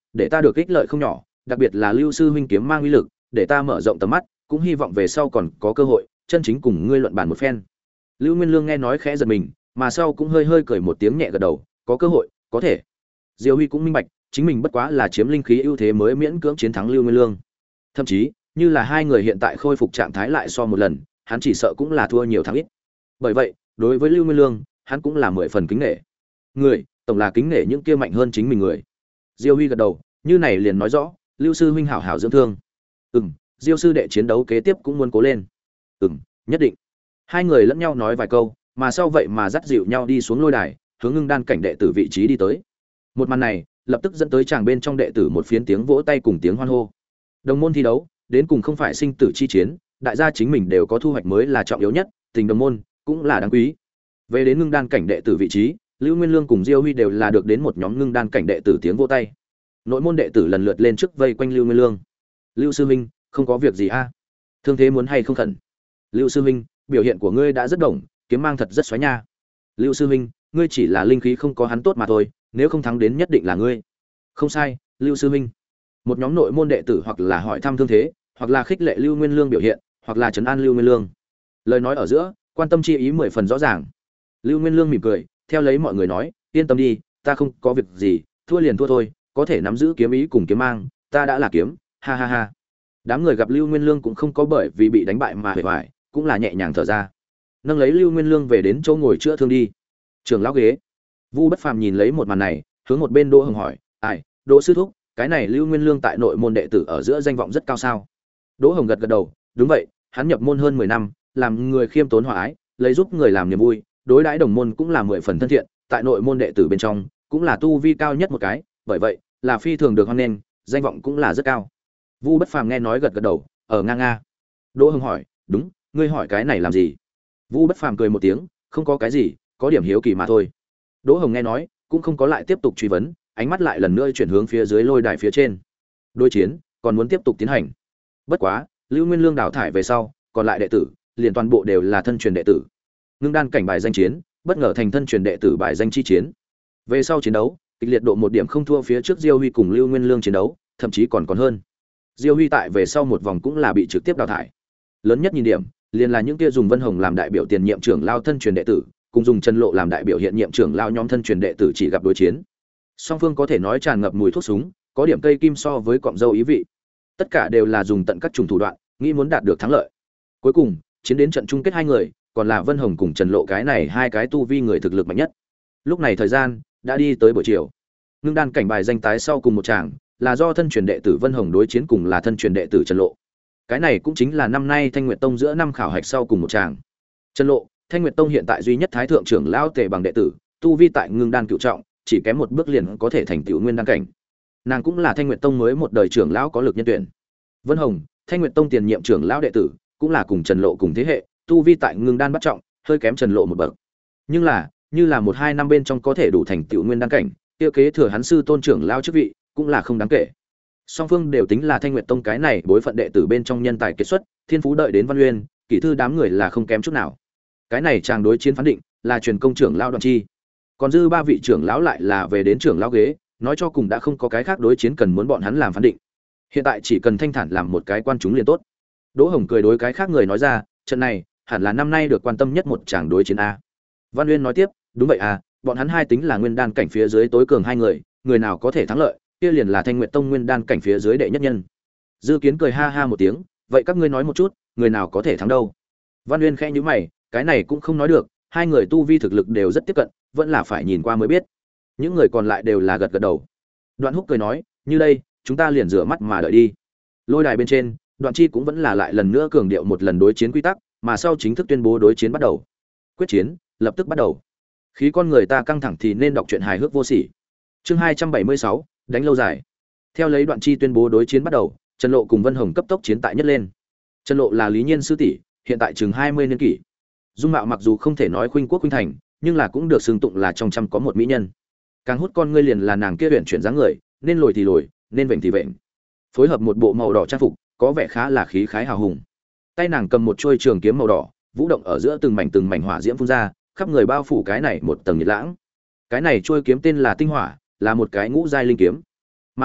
để ta được ích lợi không nhỏ, đặc biệt là Lưu sư huynh kiếm mang uy lực, để ta mở rộng tầm mắt, cũng hy vọng về sau còn có cơ hội chân chính cùng ngươi luận bàn một phen. Lưu Nguyên Lương nghe nói khẽ giật mình, mà sau cũng hơi hơi cười một tiếng nhẹ gật đầu, có cơ hội, có thể. Diêu Huy cũng minh bạch, chính mình bất quá là chiếm linh khí ưu thế mới miễn cưỡng chiến thắng Lưu Nguyên Lương. Thậm chí, như là hai người hiện tại khôi phục trạng thái lại so một lần, hắn chỉ sợ cũng là thua nhiều thắng ít. Bởi vậy, đối với Lưu Nguyên Lương, hắn cũng là mười phần kính nể. Người, tổng là kính nể những kia mạnh hơn chính mình người. Diêu Huy gật đầu, như này liền nói rõ, Lưu sư huynh hảo hảo dưỡng thương. Ừm, Diêu sư đệ chiến đấu kế tiếp cũng muốn cố lên. Ừm, nhất định. Hai người lẫn nhau nói vài câu, mà sau vậy mà dắt dịu nhau đi xuống lôi đài, hướng Ngưng Đan cảnh đệ tử vị trí đi tới. Một màn này, lập tức dẫn tới chàng bên trong đệ tử một phiến tiếng vỗ tay cùng tiếng hoan hô. Đồng môn thi đấu, đến cùng không phải sinh tử chi chiến, đại gia chính mình đều có thu hoạch mới là trọng yếu nhất, tình đồng môn cũng là đáng quý. Về đến Ngưng Đan cảnh đệ tử vị trí, Lưu Nguyên Lương cùng Diêu Huy đều là được đến một nhóm Ngưng Đan cảnh đệ tử tiếng vỗ tay. Nội môn đệ tử lần lượt lên trước vây quanh Lưu Nguyên Lương. Lưu sư huynh, không có việc gì a? Thương thế muốn hay không khẩn? Lưu sư huynh, biểu hiện của ngươi đã rất đồng, kiếm mang thật rất xoáy nha. Lưu sư huynh, ngươi chỉ là linh khí không có hắn tốt mà thôi, nếu không thắng đến nhất định là ngươi. Không sai, Lưu sư huynh. Một nhóm nội môn đệ tử hoặc là hỏi thăm thương thế, hoặc là khích lệ Lưu Nguyên Lương biểu hiện, hoặc là trấn an Lưu Nguyên Lương. Lời nói ở giữa, quan tâm chi ý mười phần rõ ràng. Lưu Nguyên Lương mỉm cười, theo lấy mọi người nói, yên tâm đi, ta không có việc gì, thua liền thua thôi, có thể nắm giữ kiếm ý cùng kiếm mang, ta đã là kiếm, ha ha ha. Đám người gặp Lưu Nguyên Lương cũng không có bởi vì bị đánh bại mà hề hoài, cũng là nhẹ nhàng thở ra. Nâng lấy Lưu Nguyên Lương về đến chỗ ngồi chữa thương đi. Trường lão ghế. Vu Bất Phàm nhìn lấy một màn này, hướng một bên Đỗ Hồng hỏi, "Ai, Đỗ sư thúc, cái này Lưu Nguyên Lương tại nội môn đệ tử ở giữa danh vọng rất cao sao?" Đỗ Hồng gật gật đầu, "Đúng vậy, hắn nhập môn hơn mười năm, làm người khiêm tốn hòa ái, lấy giúp người làm niềm vui, đối đãi đồng môn cũng là mười phần thân thiện, tại nội môn đệ tử bên trong, cũng là tu vi cao nhất một cái, bởi vậy, là phi thường được hoan nghênh, danh vọng cũng là rất cao." Vu Bất Phàm nghe nói gật gật đầu, ở ngang nga. Đỗ Hồng hỏi, "Đúng, ngươi hỏi cái này làm gì?" Vu Bất Phàm cười một tiếng, "Không có cái gì, có điểm hiếu kỳ mà thôi." Đỗ Hồng nghe nói, cũng không có lại tiếp tục truy vấn, ánh mắt lại lần nữa chuyển hướng phía dưới lôi đài phía trên. Đối chiến còn muốn tiếp tục tiến hành. Bất quá, Lưu Nguyên Lương đào thải về sau, còn lại đệ tử, liền toàn bộ đều là thân truyền đệ tử. Ngưng đan cảnh bài danh chiến, bất ngờ thành thân truyền đệ tử bài danh chi chiến. Về sau chiến đấu, kịch liệt độ một điểm không thua phía trước Diêu Huy cùng Lưu Nguyên Lương chiến đấu, thậm chí còn còn hơn. Diêu Huy tại về sau một vòng cũng là bị trực tiếp đào thải. Lớn nhất nhìn điểm, liền là những kia dùng Vân Hồng làm đại biểu tiền nhiệm trưởng lao thân truyền đệ tử, cùng dùng Trần Lộ làm đại biểu hiện nhiệm trưởng lao nhóm thân truyền đệ tử chỉ gặp đối chiến. Song phương có thể nói tràn ngập mùi thuốc súng, có điểm cây kim so với cọng dâu ý vị. Tất cả đều là dùng tận các chủng thủ đoạn, nghĩ muốn đạt được thắng lợi. Cuối cùng, chiến đến trận chung kết hai người, còn là Vân Hồng cùng Trần Lộ cái này hai cái tu vi người thực lực mạnh nhất. Lúc này thời gian đã đi tới buổi chiều. Ngưng đan cảnh bài danh tái sau cùng một tràng, là do thân truyền đệ tử Vân Hồng đối chiến cùng là thân truyền đệ tử Trần Lộ. Cái này cũng chính là năm nay Thanh Nguyệt Tông giữa năm khảo hạch sau cùng một tràng. Trần Lộ, Thanh Nguyệt Tông hiện tại duy nhất thái thượng trưởng lão Tề bằng đệ tử, tu vi tại ngưng đan cửu trọng, chỉ kém một bước liền có thể thành tựu nguyên đan cảnh. Nàng cũng là Thanh Nguyệt Tông mới một đời trưởng lão có lực nhân tuyển. Vân Hồng, Thanh Nguyệt Tông tiền nhiệm trưởng lão đệ tử, cũng là cùng Trần Lộ cùng thế hệ, tu vi tại ngưng đan bắt trọng, hơi kém Trần Lộ một bậc. Nhưng là, như là một hai năm bên trong có thể đủ thành tựu nguyên đan cảnh, kia kế thừa hắn sư tôn trưởng lão chức vị, cũng là không đáng kể. Song phương đều tính là Thanh Nguyệt Tông cái này bối phận đệ tử bên trong nhân tài kết xuất, thiên phú đợi đến Văn Uyên, kỹ thư đám người là không kém chút nào. Cái này chàng đối chiến phán định là truyền công trưởng lão Đoàn Chi. Còn dư ba vị trưởng lão lại là về đến trưởng lão ghế, nói cho cùng đã không có cái khác đối chiến cần muốn bọn hắn làm phán định. Hiện tại chỉ cần thanh thản làm một cái quan chúng liền tốt. Đỗ Hồng cười đối cái khác người nói ra, trận này hẳn là năm nay được quan tâm nhất một chàng đối chiến a. Văn Uyên nói tiếp, đúng vậy à, bọn hắn hai tính là nguyên đan cảnh phía dưới tối cường hai người, người nào có thể thắng lợi, kia liền là Thanh Nguyệt Tông nguyên đan cảnh phía dưới đệ nhất nhân. Dư Kiến cười ha ha một tiếng, vậy các ngươi nói một chút, người nào có thể thắng đâu? Văn Uyên khẽ nhíu mày, cái này cũng không nói được, hai người tu vi thực lực đều rất tiếp cận, vẫn là phải nhìn qua mới biết. Những người còn lại đều là gật gật đầu. Đoạn Húc cười nói, như đây, chúng ta liền rửa mắt mà đợi đi. Lôi đài bên trên, Đoạn Chi cũng vẫn là lại lần nữa cường điệu một lần đối chiến quy tắc, mà sau chính thức tuyên bố đối chiến bắt đầu. Quyết chiến, lập tức bắt đầu. Khí con người ta căng thẳng thì nên đọc truyện hài hước vô sỉ. Chương hai trăm bảy mươi sáu, đánh lâu dài. Theo lấy Đoạn Chi tuyên bố đối chiến bắt đầu, Trần Lộ cùng Vân Hồng cấp tốc chiến tại nhất lên. Trần Lộ là Lý Nhiên sư tỷ, hiện tại chừng hai mươi niên kỷ. Dung mạo mặc dù không thể nói khuynh quốc khuynh thành, nhưng là cũng được xưng tụng là trong trăm có một mỹ nhân. Càng hút con ngươi liền là nàng kia huyền chuyển dáng người, nên lồi thì lồi, nên vểnh thì vểnh. Phối hợp một bộ màu đỏ trang phục, có vẻ khá là khí khái hào hùng. Tay nàng cầm một chuôi trường kiếm màu đỏ, vũ động ở giữa từng mảnh từng mảnh hỏa diễm phun ra, khắp người bao phủ cái này một tầng nhiệt lãng. Cái này chuôi kiếm tên là Tinh Hỏa, là một cái ngũ giai linh kiếm. Mà lại,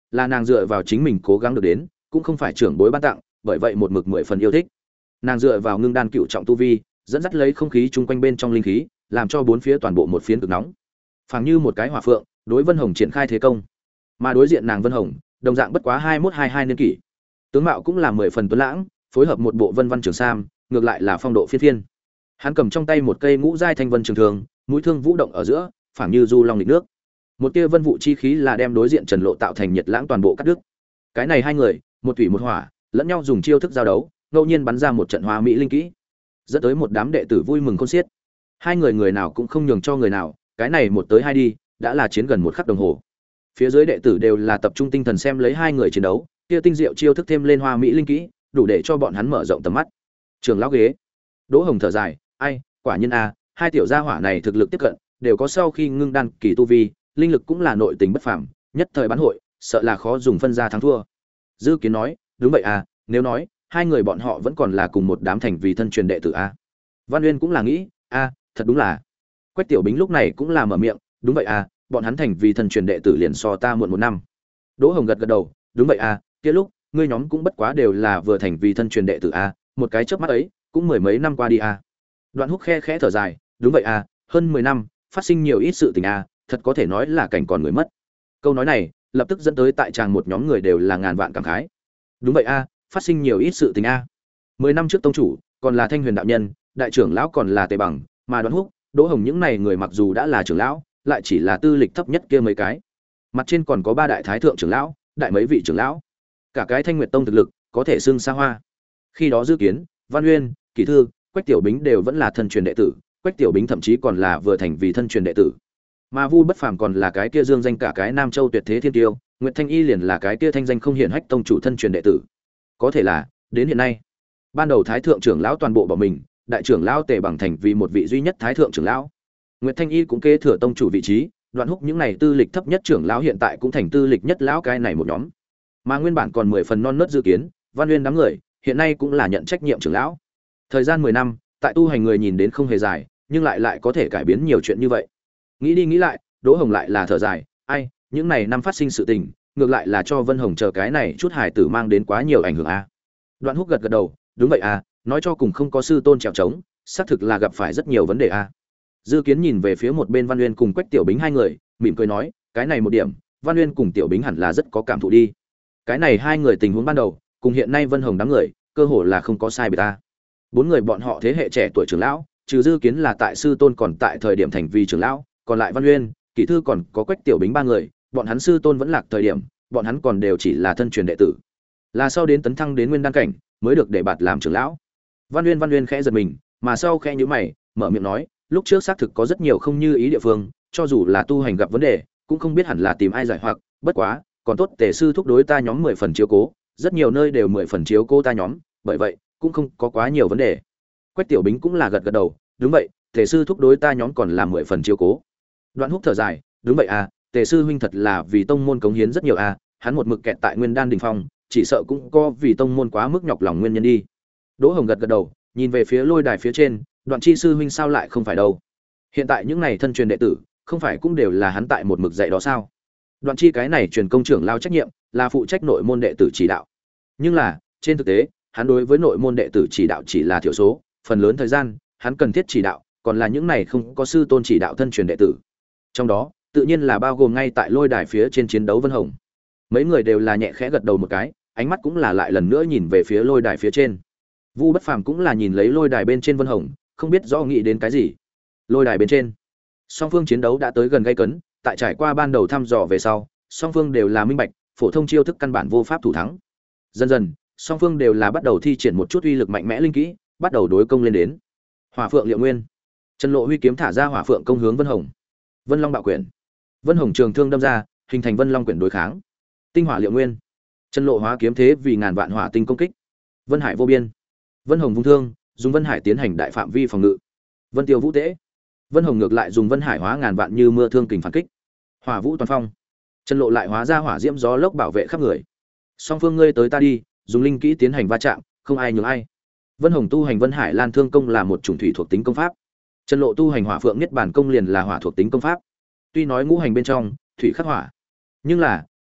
là nàng dựa vào chính mình cố gắng được đến, cũng không phải trưởng bối ban tặng, bởi vậy một mực mười phần yêu thích. Nàng dựa vào ngưng đan cựu trọng tu vi, dẫn dắt lấy không khí chung quanh bên trong linh khí, làm cho bốn phía toàn bộ một phiến cực nóng. Phảng như một cái hỏa phượng, đối Vân Hồng triển khai thế công. Mà đối diện nàng Vân Hồng, đồng dạng bất quá hai mốt hai hai niên kỷ. Tướng mạo cũng là mười phần tuấn lãng, phối hợp một bộ vân văn trường sam, ngược lại là phong độ phiên phiên. Hắn cầm trong tay một cây ngũ giai thanh vân trường thường, mũi thương vũ động ở giữa, phảng như du long nghịch nước. Một tia vân vụ chi khí là đem đối diện Trần Lộ tạo thành nhiệt lãng toàn bộ cắt đứt. Cái này hai người, một thủy một hỏa, lẫn nhau dùng chiêu thức giao đấu, ngẫu nhiên bắn ra một trận hoa mỹ linh kỹ, dẫn tới một đám đệ tử vui mừng khôn xiết. Hai người người nào cũng không nhường cho người nào, cái này một tới hai đi, đã là chiến gần một khắc đồng hồ. Phía dưới đệ tử đều là tập trung tinh thần xem lấy hai người chiến đấu, kia tinh diệu chiêu thức thêm lên hoa mỹ linh kỹ, đủ để cho bọn hắn mở rộng tầm mắt. Trường lão ghế. Đỗ Hồng thở dài, ai, quả nhiên a, hai tiểu gia hỏa này thực lực tiếp cận, đều có sau khi ngưng đan kỳ tu vi, linh lực cũng là nội tình bất phàm, nhất thời bán hội, sợ là khó dùng phân ra thắng thua. Dư Kiến nói, đúng vậy à, nếu nói, hai người bọn họ vẫn còn là cùng một đám thành vì thân truyền đệ tử a. Văn Uyên cũng là nghĩ, a, thật đúng là. Quách Tiểu Bính lúc này cũng là mở miệng, đúng vậy à, bọn hắn thành vì thân truyền đệ tử liền so ta muộn một năm. Đỗ Hồng gật gật đầu, đúng vậy à, kia lúc, ngươi nhóm cũng bất quá đều là vừa thành vì thân truyền đệ tử a, một cái chớp mắt ấy, cũng mười mấy năm qua đi a. Đoạn Húc khe khẽ thở dài, đúng vậy à, hơn mười năm, phát sinh nhiều ít sự tình a, thật có thể nói là cảnh còn người mất. Câu nói này, lập tức dẫn tới tại tràng một nhóm người đều là ngàn vạn cảm khái. Đúng vậy a, phát sinh nhiều ít sự tình a. Mười năm trước tông chủ, còn là Thanh Huyền đạo nhân, đại trưởng lão còn là Tề Bằng, mà Đoạn Húc, Đỗ Hồng những này người mặc dù đã là trưởng lão, lại chỉ là tư lịch thấp nhất kia mấy cái. Mặt trên còn có ba đại thái thượng trưởng lão, đại mấy vị trưởng lão. Cả cái Thanh Nguyệt tông thực lực, có thể xưng xa hoa. Khi đó Dư Kiến, Văn Uyên, Kỳ Thư, Quách Tiểu Bính đều vẫn là thân truyền đệ tử, Quách Tiểu Bính thậm chí còn là vừa thành vì thân truyền đệ tử. Mà Vu Bất Phàm còn là cái kia dương danh cả cái Nam Châu tuyệt thế thiên tiêu, Nguyệt Thanh Y liền là cái kia thanh danh không hiển hách tông chủ thân truyền đệ tử. Có thể là, đến hiện nay, ban đầu thái thượng trưởng lão toàn bộ bỏ mình, đại trưởng lão Tề Bằng thành vì một vị duy nhất thái thượng trưởng lão. Nguyệt Thanh Y cũng kế thừa tông chủ vị trí, Đoạn Húc những này tư lịch thấp nhất trưởng lão hiện tại cũng thành tư lịch nhất lão cái này một nhóm. Mà nguyên bản còn mười phần non nớt Dư Kiến, Văn Uyên đám người, hiện nay cũng là nhận trách nhiệm trưởng lão. Thời gian mười năm, tại tu hành người nhìn đến không hề dài, nhưng lại lại có thể cải biến nhiều chuyện như vậy. Nghĩ đi nghĩ lại, Đỗ Hồng lại là thở dài, ai, những này năm phát sinh sự tình, ngược lại là cho Vân Hồng chờ cái này chút hài tử mang đến quá nhiều ảnh hưởng a. Đoạn Húc gật gật đầu, đúng vậy à, nói cho cùng không có sư tôn trèo trống, xác thực là gặp phải rất nhiều vấn đề a. Dư Kiến nhìn về phía một bên Văn Uyên cùng Quách Tiểu Bính hai người, mỉm cười nói, cái này một điểm, Văn Uyên cùng Tiểu Bính hẳn là rất có cảm thụ đi. Cái này hai người tình huống ban đầu, cùng hiện nay Vân Hồng đám người, cơ hồ là không có sai biệt ta. Bốn người bọn họ thế hệ trẻ tuổi trưởng lão, trừ Dư Kiến là tại sư tôn còn tại thời điểm thành vi trưởng lão, còn lại Văn Uyên, Kỷ Thư còn có Quách Tiểu Bính ba người, bọn hắn sư tôn vẫn lạc thời điểm, bọn hắn còn đều chỉ là thân truyền đệ tử. Là sau đến tấn thăng đến nguyên đan cảnh, mới được để bạt làm trưởng lão. Văn Uyên Văn Uyên khẽ giật mình, mà sau khẽ nhíu mày, mở miệng nói, lúc trước xác thực có rất nhiều không như ý địa phương, cho dù là tu hành gặp vấn đề, cũng không biết hẳn là tìm ai giải hoặc, bất quá, còn tốt Tề sư thúc đối ta nhóm mười phần chiếu cố, rất nhiều nơi đều mười phần chiếu cố ta nhóm, bởi vậy, cũng không có quá nhiều vấn đề. Quách Tiểu Bính cũng là gật gật đầu, đúng vậy, Tề sư thúc đối ta nhóm còn là mười phần chiếu cố. Đoạn Húc thở dài, đúng vậy à, Tề sư huynh thật là vì tông môn cống hiến rất nhiều à, hắn một mực kẹt tại Nguyên Đan đỉnh phong, chỉ sợ cũng có vì tông môn quá mức nhọc lòng nguyên nhân đi. Đỗ Hồng gật gật đầu, nhìn về phía lôi đài phía trên, Đoạn Chi sư huynh sao lại không phải đâu? Hiện tại những này thân truyền đệ tử, không phải cũng đều là hắn tại một mực dạy đó sao? Đoạn Chi cái này truyền công trưởng lao trách nhiệm, là phụ trách nội môn đệ tử chỉ đạo. Nhưng là, trên thực tế, hắn đối với nội môn đệ tử chỉ đạo chỉ là thiểu số, phần lớn thời gian, hắn cần thiết chỉ đạo, còn là những này không có sư tôn chỉ đạo thân truyền đệ tử. Trong đó, tự nhiên là bao gồm ngay tại lôi đài phía trên chiến đấu Vân Hồng. Mấy người đều là nhẹ khẽ gật đầu một cái, ánh mắt cũng là lại lần nữa nhìn về phía lôi đài phía trên. Vu Bất Phàm cũng là nhìn lấy lôi đài bên trên Vân Hồng, không biết rõ nghĩ đến cái gì. Lôi đài bên trên, song phương chiến đấu đã tới gần gay cấn, tại trải qua ban đầu thăm dò về sau, song phương đều là minh bạch, phổ thông chiêu thức căn bản vô pháp thủ thắng. Dần dần, song phương đều là bắt đầu thi triển một chút uy lực mạnh mẽ linh kỹ, bắt đầu đối công lên đến. Hỏa Phượng Liệu Nguyên, Trần Lộ huy kiếm thả ra Hỏa Phượng công hướng Vân Hồng. Vân Long Bạo Quyển, Vân Hồng trường thương đâm ra, hình thành Vân Long Quyển đối kháng. Tinh Hỏa Liệu Nguyên, Trần Lộ hóa kiếm thế vì ngàn vạn hỏa tinh công kích. Vân Hải vô biên, Vân Hồng vung thương, dùng Vân Hải tiến hành đại phạm vi phòng ngự. Vân Tiêu Vũ Tế, Vân Hồng ngược lại dùng Vân Hải hóa ngàn vạn như mưa thương kình phản kích. Hỏa Vũ Toàn Phong, Trần Lộ lại hóa ra hỏa diễm gió lốc bảo vệ khắp người. Song phương ngươi tới ta đi, dùng linh kỹ tiến hành va chạm, không ai nhường ai. Vân Hồng tu hành Vân Hải Lan Thương công là một chủng thủy thuộc tính công pháp. Trần Lộ tu hành Hỏa Phượng Niết Bàn công liền là hỏa thuộc tính công pháp. Tuy nói ngũ hành bên trong thủy khắc hỏa, nhưng là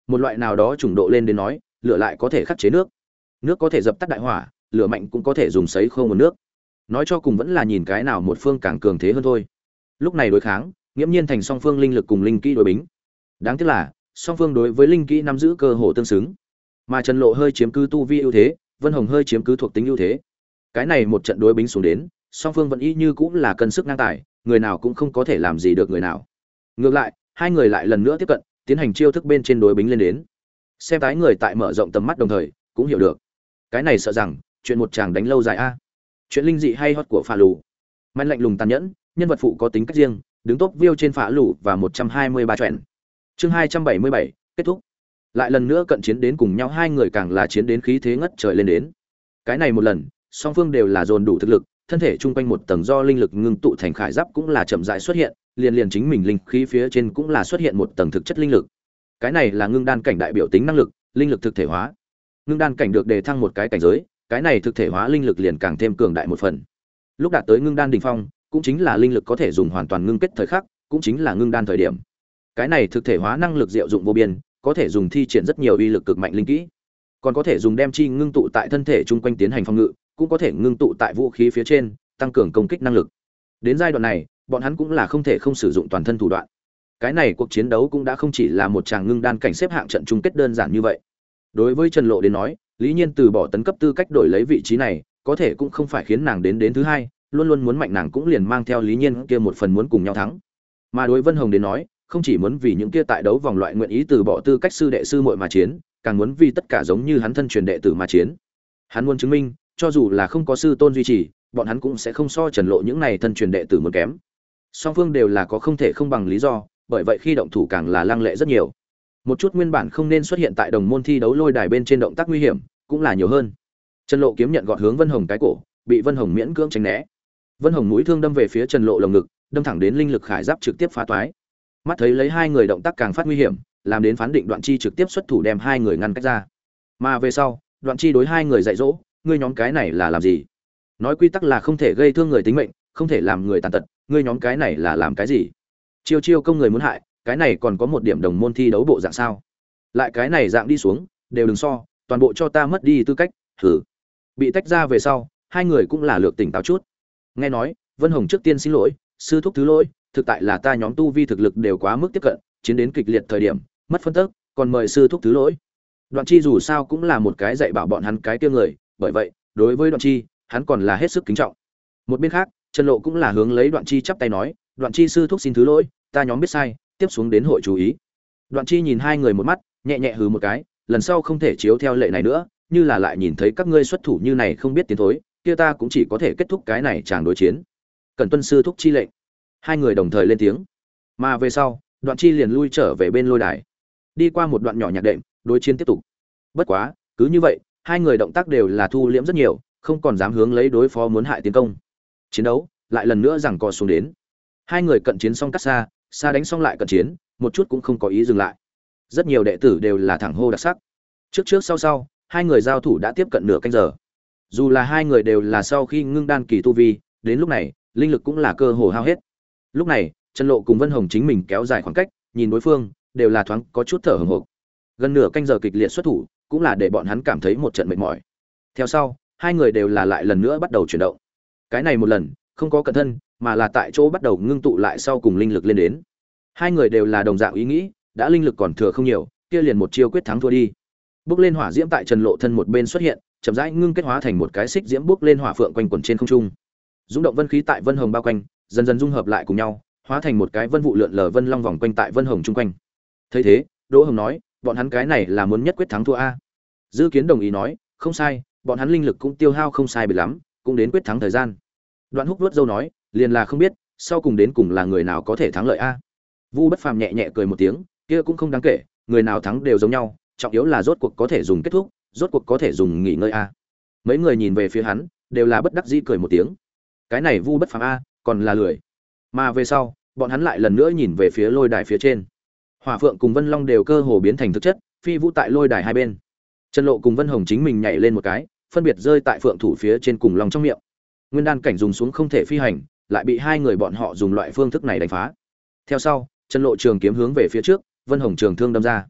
một loại nào đó trùng độ lên đến nói, lửa lại có thể khắc chế nước, nước có thể dập tắt đại hỏa, lửa mạnh cũng có thể dùng sấy khô nguồn nước. Nói cho cùng vẫn là nhìn cái nào một phương càng cường thế hơn thôi. Lúc này đối kháng, nghiễm nhiên thành song phương linh lực cùng linh kỹ đối bính. Đáng tiếc là song phương đối với linh kỹ nắm giữ cơ hồ tương xứng, mà Trần Lộ hơi chiếm cứ tu vi ưu thế, Vân Hồng hơi chiếm cứ thuộc tính ưu thế. Cái này một trận đối bính xuống đến, song phương vẫn y như cũng là cân sức ngang tài, người nào cũng không có thể làm gì được người nào. Ngược lại, hai người lại lần nữa tiếp cận, tiến hành chiêu thức bên trên đối bính lên đến. Xem tái người tại mở rộng tầm mắt đồng thời, cũng hiểu được. Cái này sợ rằng, chuyện một chàng đánh lâu dài a. Chuyện linh dị hay hot của Phá Lù. Mạnh lạnh lùng tàn nhẫn, nhân vật phụ có tính cách riêng, đứng top view trên Phá Lù và một trăm hai mươi ba truyện. Chương hai trăm bảy mươi bảy, kết thúc. Lại lần nữa cận chiến đến cùng nhau, hai người càng là chiến đến khí thế ngất trời lên đến. Cái này một lần, song phương đều là dồn đủ thực lực, thân thể chung quanh một tầng do linh lực ngưng tụ thành khải giáp cũng là chậm rãi xuất hiện, liền liền chính mình linh khí phía trên cũng là xuất hiện một tầng thực chất linh lực. Cái này là ngưng đan cảnh đại biểu tính năng lực, linh lực thực thể hóa. Ngưng đan cảnh được đề thăng một cái cảnh giới, cái này thực thể hóa linh lực liền càng thêm cường đại một phần. Lúc đạt tới ngưng đan đỉnh phong, cũng chính là linh lực có thể dùng hoàn toàn ngưng kết thời khắc, cũng chính là ngưng đan thời điểm. Cái này thực thể hóa năng lực diệu dụng vô biên, có thể dùng thi triển rất nhiều uy lực cực mạnh linh kỹ, còn có thể dùng đem chi ngưng tụ tại thân thể chung quanh tiến hành phòng ngự, cũng có thể ngưng tụ tại vũ khí phía trên, tăng cường công kích năng lực. Đến giai đoạn này, bọn hắn cũng là không thể không sử dụng toàn thân thủ đoạn. Cái này cuộc chiến đấu cũng đã không chỉ là một tràng ngưng đan cảnh xếp hạng trận chung kết đơn giản như vậy. Đối với Trần Lộ đến nói, Lý Nhiên từ bỏ tấn cấp tư cách đổi lấy vị trí này, có thể cũng không phải khiến nàng đến đến thứ hai, luôn luôn muốn mạnh nàng cũng liền mang theo Lý Nhiên kia một phần muốn cùng nhau thắng. Mà đối Vân Hồng đến nói, không chỉ muốn vì những kia tại đấu vòng loại nguyện ý từ bỏ tư cách sư đệ sư muội mà chiến, càng muốn vì tất cả giống như hắn thân truyền đệ tử mà chiến. Hắn muốn chứng minh, cho dù là không có sư tôn duy trì, bọn hắn cũng sẽ không so Trần Lộ những này thân truyền đệ tử muốn kém. Song phương đều là có không thể không bằng lý do, bởi vậy khi động thủ càng là lăng lệ rất nhiều. Một chút nguyên bản không nên xuất hiện tại đồng môn thi đấu lôi đài bên trên động tác nguy hiểm, cũng là nhiều hơn. Trần Lộ kiếm nhận gọt hướng Vân Hồng cái cổ, bị Vân Hồng miễn cưỡng tránh né. Vân Hồng mũi thương đâm về phía Trần Lộ lồng ngực, đâm thẳng đến linh lực khải giáp trực tiếp phá toái. Mắt thấy lấy hai người động tác càng phát nguy hiểm, làm đến phán định Đoạn Chi trực tiếp xuất thủ đem hai người ngăn cách ra. Mà về sau, Đoạn Chi đối hai người dạy dỗ, ngươi nhóm cái này là làm gì? Nói quy tắc là không thể gây thương người tính mệnh, không thể làm người tàn tật, ngươi nhóm cái này là làm cái gì? Chiêu chiêu công người muốn hại, cái này còn có một điểm đồng môn thi đấu bộ dạng sao? Lại cái này dạng đi xuống, đều đừng so, toàn bộ cho ta mất đi tư cách, thử. Bị tách ra về sau, hai người cũng là lược tỉnh táo chút. Nghe nói, Vân Hồng trước tiên xin lỗi, sư thúc thứ lỗi, thực tại là ta nhóm tu vi thực lực đều quá mức tiếp cận, chiến đến kịch liệt thời điểm, mất phân tức, còn mời sư thúc thứ lỗi. Đoạn Chi dù sao cũng là một cái dạy bảo bọn hắn cái kia người, bởi vậy, đối với Đoạn Chi, hắn còn là hết sức kính trọng. Một bên khác, Trần Lộ cũng là hướng lấy Đoạn Chi chắp tay nói, Đoạn Chi sư thúc xin thứ lỗi, ta nhóm biết sai, tiếp xuống đến hội chú ý. Đoạn Chi nhìn hai người một mắt, nhẹ nhẹ hừ một cái, lần sau không thể chiếu theo lệ này nữa, như là lại nhìn thấy các ngươi xuất thủ như này không biết tiến thối, kia ta cũng chỉ có thể kết thúc cái này chàng đối chiến. Cần tuân sư thúc chi lệnh. Hai người đồng thời lên tiếng. Mà về sau, Đoạn Chi liền lui trở về bên lôi đài. Đi qua một đoạn nhỏ nhạc đệm, đối chiến tiếp tục. Bất quá, cứ như vậy, hai người động tác đều là thu liễm rất nhiều, không còn dám hướng lấy đối phó muốn hại tiến công. Chiến đấu lại lần nữa giằng co xuống đến. Hai người cận chiến xong cắt xa, xa đánh xong lại cận chiến, một chút cũng không có ý dừng lại. Rất nhiều đệ tử đều là thẳng hô đặc sắc. Trước trước sau sau, hai người giao thủ đã tiếp cận nửa canh giờ. Dù là hai người đều là sau khi ngưng đan kỳ tu vi, đến lúc này, linh lực cũng là cơ hồ hao hết. Lúc này, Trần Lộ cùng Vân Hồng chính mình kéo dài khoảng cách, nhìn đối phương, đều là thoáng có chút thở hổn hộc. Gần nửa canh giờ kịch liệt xuất thủ, cũng là để bọn hắn cảm thấy một trận mệt mỏi. Theo sau, hai người đều là lại lần nữa bắt đầu chuyển động. Cái này một lần, không có cẩn thân, mà là tại chỗ bắt đầu ngưng tụ lại sau cùng linh lực lên đến. Hai người đều là đồng dạng ý nghĩ, đã linh lực còn thừa không nhiều, kia liền một chiêu quyết thắng thua đi. Bước lên hỏa diễm tại Trần Lộ thân một bên xuất hiện, chậm rãi ngưng kết hóa thành một cái xích diễm bước lên hỏa phượng quanh quẩn trên không trung. Dũng động vân khí tại Vân Hồng bao quanh, dần dần dung hợp lại cùng nhau, hóa thành một cái vân vụ lượn lờ vân long vòng quanh tại Vân Hồng chung quanh. Thấy thế, Đỗ Hồng nói, bọn hắn cái này là muốn nhất quyết thắng thua a. Dư Kiến đồng ý nói, không sai, bọn hắn linh lực cũng tiêu hao không sai biệt lắm, cũng đến quyết thắng thời gian. Đoạn Húc vuốt râu nói, liền là không biết, sau cùng đến cùng là người nào có thể thắng lợi a. Vu Bất Phàm nhẹ nhẹ cười một tiếng, kia cũng không đáng kể, người nào thắng đều giống nhau, trọng yếu là rốt cuộc có thể dùng kết thúc, rốt cuộc có thể dùng nghỉ ngơi a. Mấy người nhìn về phía hắn, đều là bất đắc dĩ cười một tiếng. Cái này Vu Bất Phàm a, còn là lười. Mà về sau, bọn hắn lại lần nữa nhìn về phía lôi đài phía trên. Hỏa Phượng cùng Vân Long đều cơ hồ biến thành thực chất, phi vũ tại lôi đài hai bên. Trần Lộ cùng Vân Hồng chính mình nhảy lên một cái, phân biệt rơi tại Phượng thủ phía trên cùng Long trong miệng. Nguyên đan cảnh dùng xuống không thể phi hành, lại bị hai người bọn họ dùng loại phương thức này đánh phá. Theo sau, Trần Lộ trường kiếm hướng về phía trước, Vân Hồng trường thương đâm ra.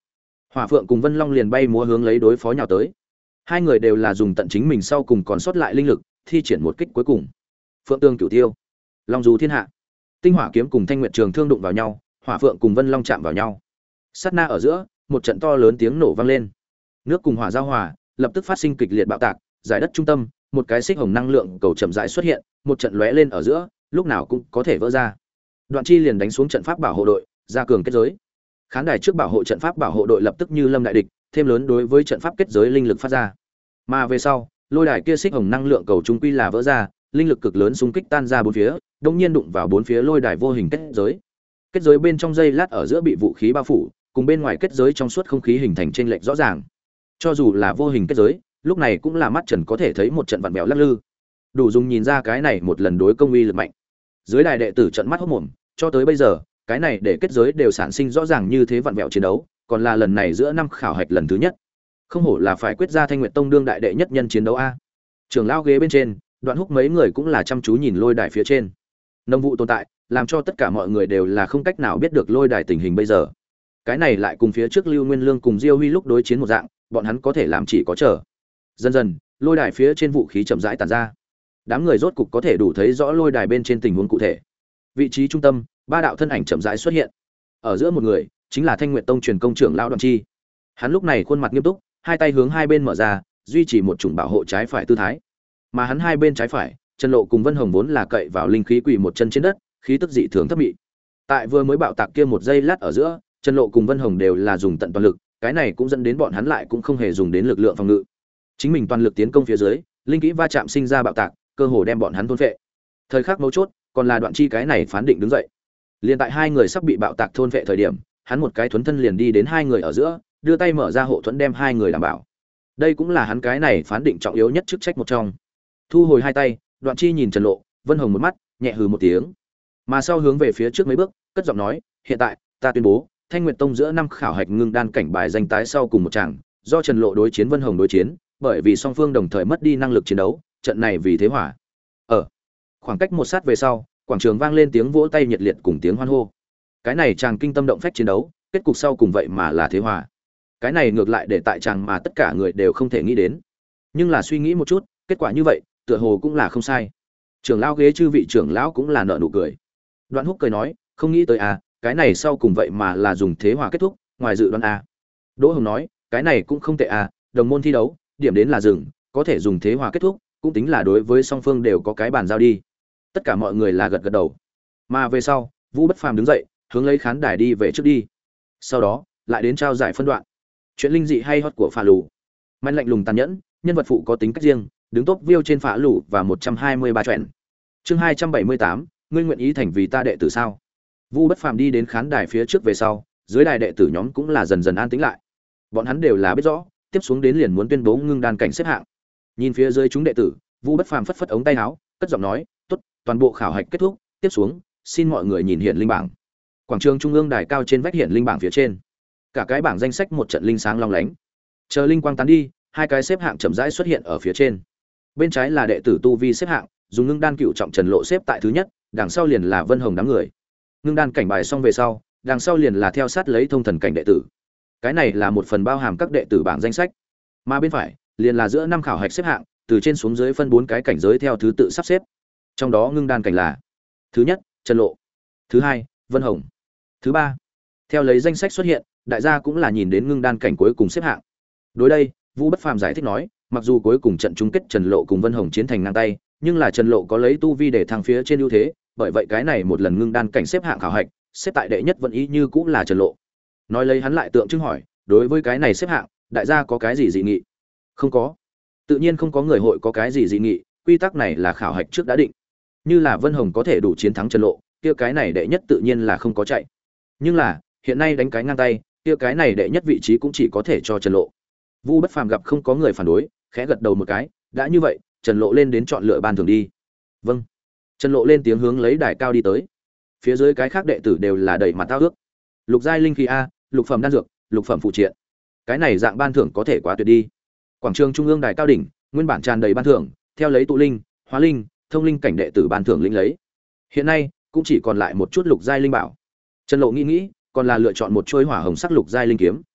Hỏa Phượng cùng Vân Long liền bay múa hướng lấy đối phó nhào tới. Hai người đều là dùng tận chính mình sau cùng còn sót lại linh lực, thi triển một kích cuối cùng. Phượng Tương Cửu Tiêu, Long Du Thiên Hạ. Tinh Hỏa kiếm cùng Thanh Nguyệt Trường thương đụng vào nhau, Hỏa Phượng cùng Vân Long chạm vào nhau. Sát na ở giữa, một trận to lớn tiếng nổ vang lên. Nước cùng hỏa giao hòa, lập tức phát sinh kịch liệt bạo tạc, giải đất trung tâm, một cái xích hồng năng lượng cầu chậm rãi xuất hiện, một trận lóe lên ở giữa, lúc nào cũng có thể vỡ ra. Đoạn Chi liền đánh xuống trận pháp bảo hộ đội, ra cường kết giới. Khán đài trước bảo hộ trận pháp bảo hộ đội lập tức như lâm đại địch, thêm lớn đối với trận pháp kết giới linh lực phát ra. Mà về sau, lôi đài kia xích hồng năng lượng cầu trung quy là vỡ ra, linh lực cực lớn xung kích tan ra bốn phía, đột nhiên đụng vào bốn phía lôi đài vô hình kết giới. Kết giới bên trong dây lát ở giữa bị vũ khí bao phủ, cùng bên ngoài kết giới trong suốt không khí hình thành chênh lệch rõ ràng. Cho dù là vô hình kết giới, lúc này cũng là mắt trần có thể thấy một trận vặn vẹo lắc lư. Đủ dùng nhìn ra cái này một lần đối công uy lực mạnh. Dưới đài đệ tử trận mắt hốt mồm, cho tới bây giờ, cái này để kết giới đều sản sinh rõ ràng như thế vặn vẹo chiến đấu, còn là lần này giữa năm khảo hạch lần thứ nhất. Không hổ là phải quyết ra Thanh Nguyệt Tông đương đại đệ nhất nhân chiến đấu a. Trưởng lão ghế bên trên, Đoạn Húc mấy người cũng là chăm chú nhìn lôi đài phía trên. Nông vụ tồn tại, làm cho tất cả mọi người đều là không cách nào biết được lôi đài tình hình bây giờ. Cái này lại cùng phía trước Lưu Nguyên Lương cùng Diêu Huy lúc đối chiến một dạng, bọn hắn có thể làm chỉ có chờ. Dần dần, lôi đài phía trên vũ khí chậm rãi tản ra. Đám người rốt cục có thể đủ thấy rõ lôi đài bên trên tình huống cụ thể. Vị trí trung tâm, ba đạo thân ảnh chậm rãi xuất hiện. Ở giữa một người, chính là Thanh Nguyệt Tông truyền công trưởng lão Đoạn Chi. Hắn lúc này khuôn mặt nghiêm túc, hai tay hướng hai bên mở ra, duy trì một chủng bảo hộ trái phải tư thái. Mà hắn hai bên trái phải, Trần Lộ cùng Vân Hồng vốn là cậy vào linh khí quỳ một chân trên đất, khí tức dị thường thấp mị. Tại vừa mới bạo tạc kia một giây lát ở giữa, Trần Lộ cùng Vân Hồng đều là dùng tận toàn lực, cái này cũng dẫn đến bọn hắn lại cũng không hề dùng đến lực lượng phòng ngự. Chính mình toàn lực tiến công phía dưới, linh khí va chạm sinh ra bạo tạc, cơ hồ đem bọn hắn thôn phệ. Thời khắc mấu chốt, còn là Đoạn Chi cái này phán định đứng dậy. Liên tại hai người sắp bị bạo tạc thôn phệ thời điểm, hắn một cái thuấn thân liền đi đến hai người ở giữa, đưa tay mở ra hộ thuẫn đem hai người đảm bảo. Đây cũng là hắn cái này phán định trọng yếu nhất chức trách một trong. Thu hồi hai tay, Đoạn Chi nhìn Trần Lộ, Vân Hồng một mắt, nhẹ hừ một tiếng. Mà sau hướng về phía trước mấy bước, cất giọng nói, "Hiện tại, ta tuyên bố, Thanh Nguyệt Tông giữa năm khảo hạch ngưng đan cảnh bài danh tái sau cùng một chàng, do Trần Lộ đối chiến Vân Hồng đối chiến, bởi vì song phương đồng thời mất đi năng lực chiến đấu, trận này vì thế hỏa." Ở khoảng cách một sát về sau, quảng trường vang lên tiếng vỗ tay nhiệt liệt cùng tiếng hoan hô. Cái này chàng kinh tâm động phách chiến đấu, kết cục sau cùng vậy mà là thế hòa. Cái này ngược lại để tại chàng mà tất cả người đều không thể nghĩ đến. Nhưng là suy nghĩ một chút, kết quả như vậy, tựa hồ cũng là không sai. Trưởng lão ghế chư vị trưởng lão cũng là nở nụ cười. Đoạn Húc cười nói, không nghĩ tới à, cái này sau cùng vậy mà là dùng thế hòa kết thúc, ngoài dự đoán à. Đỗ Hồng nói, cái này cũng không tệ à, đồng môn thi đấu, điểm đến là dừng, có thể dùng thế hòa kết thúc, cũng tính là đối với song phương đều có cái bàn giao đi. Tất cả mọi người là gật gật đầu. Mà về sau, Vũ Bất Phàm đứng dậy, hướng lấy khán đài đi về trước đi. Sau đó, lại đến trao giải phân đoạn. Chuyện linh dị hay hot của Phá Lù. Mạnh lạnh lùng tàn nhẫn, nhân vật phụ có tính cách riêng, đứng top view trên Phá Lù và một trăm hai mươi ba truyện. Chương hai trăm bảy mươi tám, ngươi nguyện ý thành vì ta đệ tử sao? Vũ Bất Phàm đi đến khán đài phía trước về sau, dưới đài đệ tử nhóm cũng là dần dần an tĩnh lại. Bọn hắn đều là biết rõ, tiếp xuống đến liền muốn tuyên bố ngưng đan cảnh xếp hạng. Nhìn phía dưới chúng đệ tử, Vũ Bất Phàm phất phất ống tay áo, cất giọng nói, "Tốt, toàn bộ khảo hạch kết thúc, tiếp xuống, xin mọi người nhìn hiện linh bảng." Quảng trường trung ương đài cao trên vách hiện linh bảng phía trên, cả cái bảng danh sách một trận linh sáng long lánh. Chờ linh quang tán đi, hai cái xếp hạng chậm rãi xuất hiện ở phía trên. Bên trái là đệ tử tu vi xếp hạng, dùng ngưng đan cựu trọng Trần Lộ xếp tại thứ nhất, đằng sau liền là Vân Hồng đám người. Ngưng đan cảnh bài xong về sau, đằng sau liền là theo sát lấy thông thần cảnh đệ tử. Cái này là một phần bao hàm các đệ tử bảng danh sách. Mà bên phải, liền là giữa năm khảo hạch xếp hạng, từ trên xuống dưới phân bốn cái cảnh giới theo thứ tự sắp xếp. Trong đó ngưng đan cảnh là: thứ nhất, Trần Lộ; thứ hai, Vân Hồng; thứ ba. Theo lấy danh sách xuất hiện, đại gia cũng là nhìn đến ngưng đan cảnh cuối cùng xếp hạng. Đối đây, Vũ Bất Phàm giải thích nói, mặc dù cuối cùng trận chung kết Trần Lộ cùng Vân Hồng chiến thành ngang tay, nhưng là Trần Lộ có lấy tu vi để thăng phía trên ưu thế, bởi vậy cái này một lần ngưng đan cảnh xếp hạng khảo hạch, xếp tại đệ nhất vẫn ý như cũng là Trần Lộ. Nói lấy hắn lại tượng trưng hỏi, đối với cái này xếp hạng, đại gia có cái gì dị nghị? Không có. Tự nhiên không có người hội có cái gì dị nghị, quy tắc này là khảo hạch trước đã định. Như là Vân Hồng có thể đủ chiến thắng Trần Lộ, kia cái này đệ nhất tự nhiên là không có chạy. Nhưng là, hiện nay đánh cái ngang tay, kia cái này đệ nhất vị trí cũng chỉ có thể cho Trần Lộ. Vu Bất Phàm gặp không có người phản đối, khẽ gật đầu một cái, đã như vậy, Trần Lộ lên đến chọn lựa ban thưởng đi. Vâng. Trần Lộ lên tiếng hướng lấy đài cao đi tới. Phía dưới cái khác đệ tử đều là đầy mặt tao ước. Lục giai linh khí a, lục phẩm đan dược, lục phẩm phụ triện. Cái này dạng ban thưởng có thể quá tuyệt đi. Quảng trường trung ương đài cao đỉnh, nguyên bản tràn đầy ban thưởng, theo lấy tụ linh, hóa linh, thông linh cảnh đệ tử ban thưởng lĩnh lấy. Hiện nay, cũng chỉ còn lại một chút lục giai linh bảo. Trần Lộ nghĩ nghĩ, còn là lựa chọn một chuôi hỏa hồng sắc lục giai linh kiếm.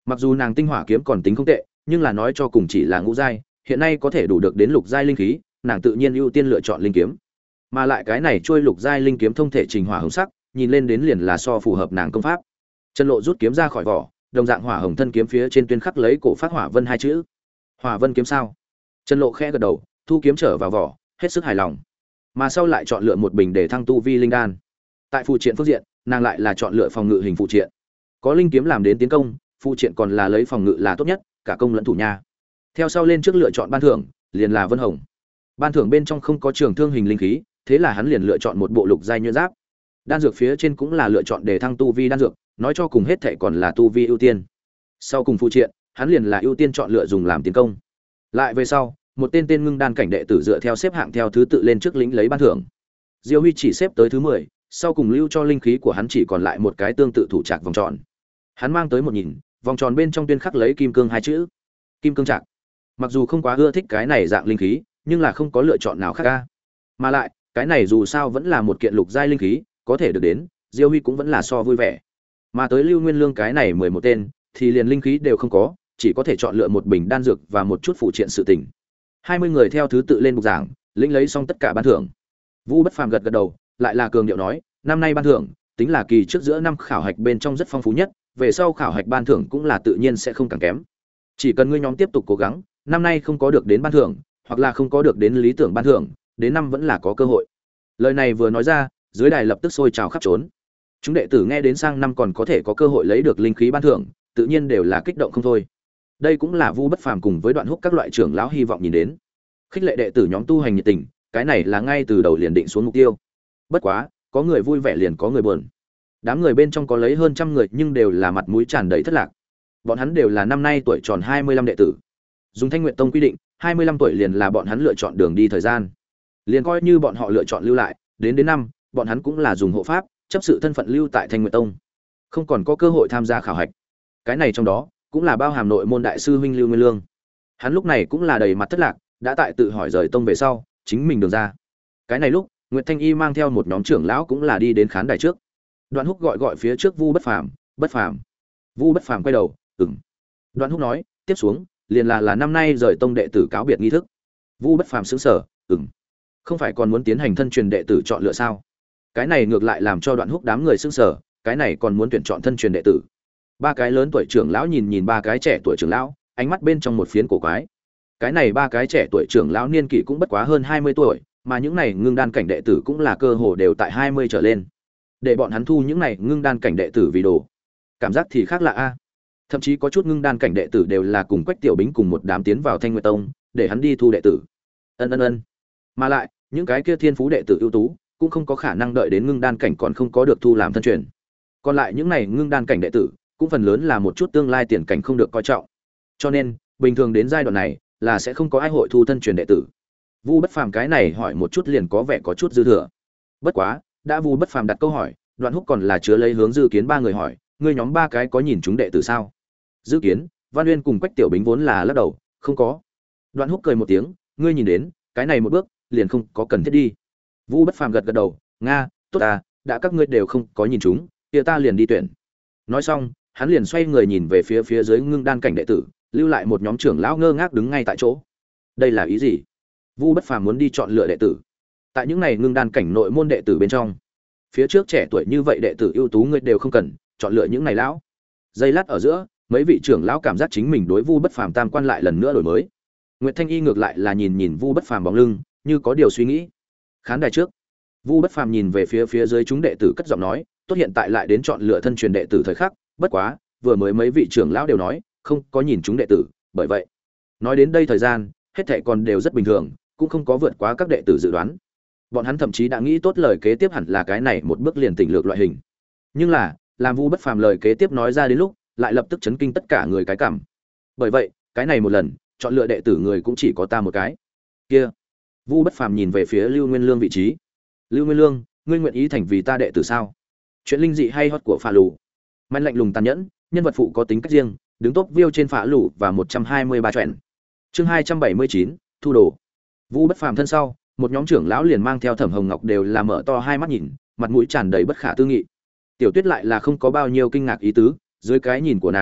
Mặc dù nàng tinh hỏa kiếm còn tính không tệ, nhưng là nói cho cùng chỉ là ngũ giai, hiện nay có thể đủ được đến lục giai linh khí, nàng tự nhiên ưu tiên lựa chọn linh kiếm. Mà lại cái này trôi lục giai linh kiếm thông thể trình hỏa hồng sắc, nhìn lên đến liền là so phù hợp nàng công pháp. Trần Lộ rút kiếm ra khỏi vỏ, đồng dạng hỏa hồng thân kiếm phía trên tuyên khắc lấy cổ phát hỏa vân hai chữ. Hỏa vân kiếm sao? Trần Lộ khẽ gật đầu, thu kiếm trở vào vỏ, hết sức hài lòng. Mà sau lại chọn lựa một bình để thăng tu vi linh đan. Tại phụ triện phương diện, nàng lại là chọn lựa phòng ngự hình phụ triện. Có linh kiếm làm đến tiến công, phụ triện còn là lấy phòng ngự là tốt nhất, cả công lẫn thủ nha. Theo sau lên trước lựa chọn ban thưởng, liền là Vân Hồng. Ban thưởng bên trong không có trường thương hình linh khí, thế là hắn liền lựa chọn một bộ lục giai nhuyễn giáp. Đan dược phía trên cũng là lựa chọn để thăng tu vi đan dược, nói cho cùng hết thảy còn là tu vi ưu tiên. Sau cùng phụ triện, hắn liền là ưu tiên chọn lựa dùng làm tiến công. Lại về sau, một tên tên ngưng đan cảnh đệ tử dựa theo xếp hạng theo thứ tự lên trước lĩnh lấy ban thưởng. Diêu Huy chỉ xếp tới thứ mười, sau cùng lưu cho linh khí của hắn chỉ còn lại một cái tương tự thủ trạc vòng tròn. Hắn mang tới một nhìn, vòng tròn bên trong tuyên khắc lấy kim cương hai chữ. Kim cương trạc. Mặc dù không quá ưa thích cái này dạng linh khí, nhưng là không có lựa chọn nào khác ca. Mà lại, cái này dù sao vẫn là một kiện lục giai linh khí, có thể được đến, Diêu Huy cũng vẫn là so vui vẻ. Mà tới Lưu Nguyên Lương cái này mười một tên, thì liền linh khí đều không có, chỉ có thể chọn lựa một bình đan dược và một chút phụ triện sự tình. hai mươi người theo thứ tự lên bục giảng, lĩnh lấy xong tất cả ban thưởng. Vũ Bất Phàm gật gật đầu, lại là cường điệu nói, năm nay ban thưởng, tính là kỳ trước giữa năm khảo hạch bên trong rất phong phú nhất, về sau khảo hạch ban thưởng cũng là tự nhiên sẽ không càng kém. Chỉ cần ngươi nhóm tiếp tục cố gắng, năm nay không có được đến ban thưởng, hoặc là không có được đến lý tưởng ban thưởng, đến năm vẫn là có cơ hội. Lời này vừa nói ra, dưới đài lập tức sôi trào khắp trốn. Chúng đệ tử nghe đến sang năm còn có thể có cơ hội lấy được linh khí ban thưởng, tự nhiên đều là kích động không thôi. Đây cũng là Vu Bất Phàm cùng với Đoạn Húc các loại trưởng lão hy vọng nhìn đến. Khích lệ đệ tử nhóm tu hành nhiệt tình, cái này là ngay từ đầu liền định xuống mục tiêu. Bất quá, có người vui vẻ liền có người buồn. Đám người bên trong có lấy hơn trăm người nhưng đều là mặt mũi tràn đầy thất lạc. Bọn hắn đều là năm nay tuổi tròn hai mươi lăm đệ tử. Dùng Thanh Nguyệt Tông quy định, hai mươi lăm tuổi liền là bọn hắn lựa chọn đường đi thời gian. Liền coi như bọn họ lựa chọn lưu lại, đến đến năm, bọn hắn cũng là dùng hộ pháp, chấp sự thân phận lưu tại Thanh Nguyệt Tông, không còn có cơ hội tham gia khảo hạch. Cái này trong đó cũng là bao hàm nội môn đại sư huynh Lưu Nguyên Lương. Hắn lúc này cũng là đầy mặt thất lạc, đã tại tự hỏi rời tông về sau, chính mình đường ra. Cái này lúc, Nguyệt Thanh Y mang theo một nhóm trưởng lão cũng là đi đến khán đài trước. Đoạn Húc gọi gọi phía trước Vu Bất Phàm, "Bất Phàm." Vu Bất Phàm quay đầu, "Ừm." Đoạn Húc nói, "Tiếp xuống, liền là là năm nay rời tông đệ tử cáo biệt nghi thức." Vu Bất Phàm sững sờ, "Ừm, không phải còn muốn tiến hành thân truyền đệ tử chọn lựa sao?" Cái này ngược lại làm cho Đoạn Húc đám người sững sờ, cái này còn muốn tuyển chọn thân truyền đệ tử. Ba cái lớn tuổi trưởng lão nhìn nhìn ba cái trẻ tuổi trưởng lão, ánh mắt bên trong một phiến cổ quái. Cái này ba cái trẻ tuổi trưởng lão niên kỷ cũng bất quá hơn hai mươi tuổi, mà những này ngưng đan cảnh đệ tử cũng là cơ hồ đều tại hai mươi trở lên. Để bọn hắn thu những này ngưng đan cảnh đệ tử vì đồ, cảm giác thì khác lạ a. Thậm chí có chút ngưng đan cảnh đệ tử đều là cùng Quách Tiểu Bính cùng một đám tiến vào Thanh Nguyệt Tông, để hắn đi thu đệ tử. Ân ân ân. Mà lại, những cái kia thiên phú đệ tử ưu tú, cũng không có khả năng đợi đến ngưng đan cảnh còn không có được thu làm thân truyền. Còn lại những này ngưng đan cảnh đệ tử, cũng phần lớn là một chút tương lai tiền cảnh không được coi trọng. Cho nên, bình thường đến giai đoạn này là sẽ không có ai hội thu thân truyền đệ tử. Vu Bất Phàm cái này hỏi một chút liền có vẻ có chút dư thừa. Bất quá, đã Vu Bất Phàm đặt câu hỏi, Đoạn Húc còn là chứa lấy hướng Dư Kiến ba người hỏi, ngươi nhóm ba cái có nhìn chúng đệ tử sao? Dư Kiến, Văn Uyên cùng Quách Tiểu Bính vốn là lắc đầu, không có. Đoạn Húc cười một tiếng, ngươi nhìn đến, cái này một bước, liền không có cần thiết đi. Vu Bất Phàm gật gật đầu, nga, tốt à, đã các ngươi đều không có nhìn chúng, kia ta liền đi tuyển. Nói xong, hắn liền xoay người nhìn về phía phía dưới ngưng đan cảnh đệ tử, lưu lại một nhóm trưởng lão ngơ ngác đứng ngay tại chỗ. Đây là ý gì? Vu Bất Phàm muốn đi chọn lựa đệ tử. Tại những này ngưng đan cảnh nội môn đệ tử bên trong, phía trước trẻ tuổi như vậy đệ tử ưu tú người đều không cần, chọn lựa những này lão. Giây lát ở giữa, mấy vị trưởng lão cảm giác chính mình đối Vu Bất Phàm tam quan lại lần nữa đổi mới. Nguyệt Thanh Y ngược lại là nhìn nhìn Vu Bất Phàm bóng lưng, như có điều suy nghĩ. Khán đài trước, Vu Bất Phàm nhìn về phía phía dưới chúng đệ tử cất giọng nói, tốt hiện tại lại đến chọn lựa thân truyền đệ tử thời khắc, bất quá, vừa mới mấy vị trưởng lão đều nói, không có nhìn chúng đệ tử, bởi vậy, nói đến đây thời gian, hết thảy còn đều rất bình thường, cũng không có vượt quá các đệ tử dự đoán. Bọn hắn thậm chí đã nghĩ tốt lời kế tiếp hẳn là cái này một bước liền tỉnh lược loại hình. Nhưng là, làm Vu Bất Phàm lời kế tiếp nói ra đến lúc, lại lập tức chấn kinh tất cả người cái cảm. Bởi vậy, cái này một lần, chọn lựa đệ tử người cũng chỉ có ta một cái. Kia. Vu Bất Phàm nhìn về phía Lưu Nguyên Lương vị trí. Lưu Nguyên Lương, ngươi nguyện ý thành vì ta đệ tử sao? Chuyện linh dị hay hot của Phá Lù. Mạnh lạnh lùng tàn nhẫn, nhân vật phụ có tính cách riêng, đứng top view trên Phá Lù và một trăm hai mươi ba truyện. Chương hai trăm bảy mươi chín, thu đồ. Vu Bất Phàm thân sau, một nhóm trưởng lão liền mang theo Thẩm Hồng Ngọc đều là mở to hai mắt nhìn, mặt mũi tràn đầy bất khả tư nghị. Tiểu Tuyết lại là không có bao nhiêu kinh ngạc ý tứ, dưới cái nhìn của nàng,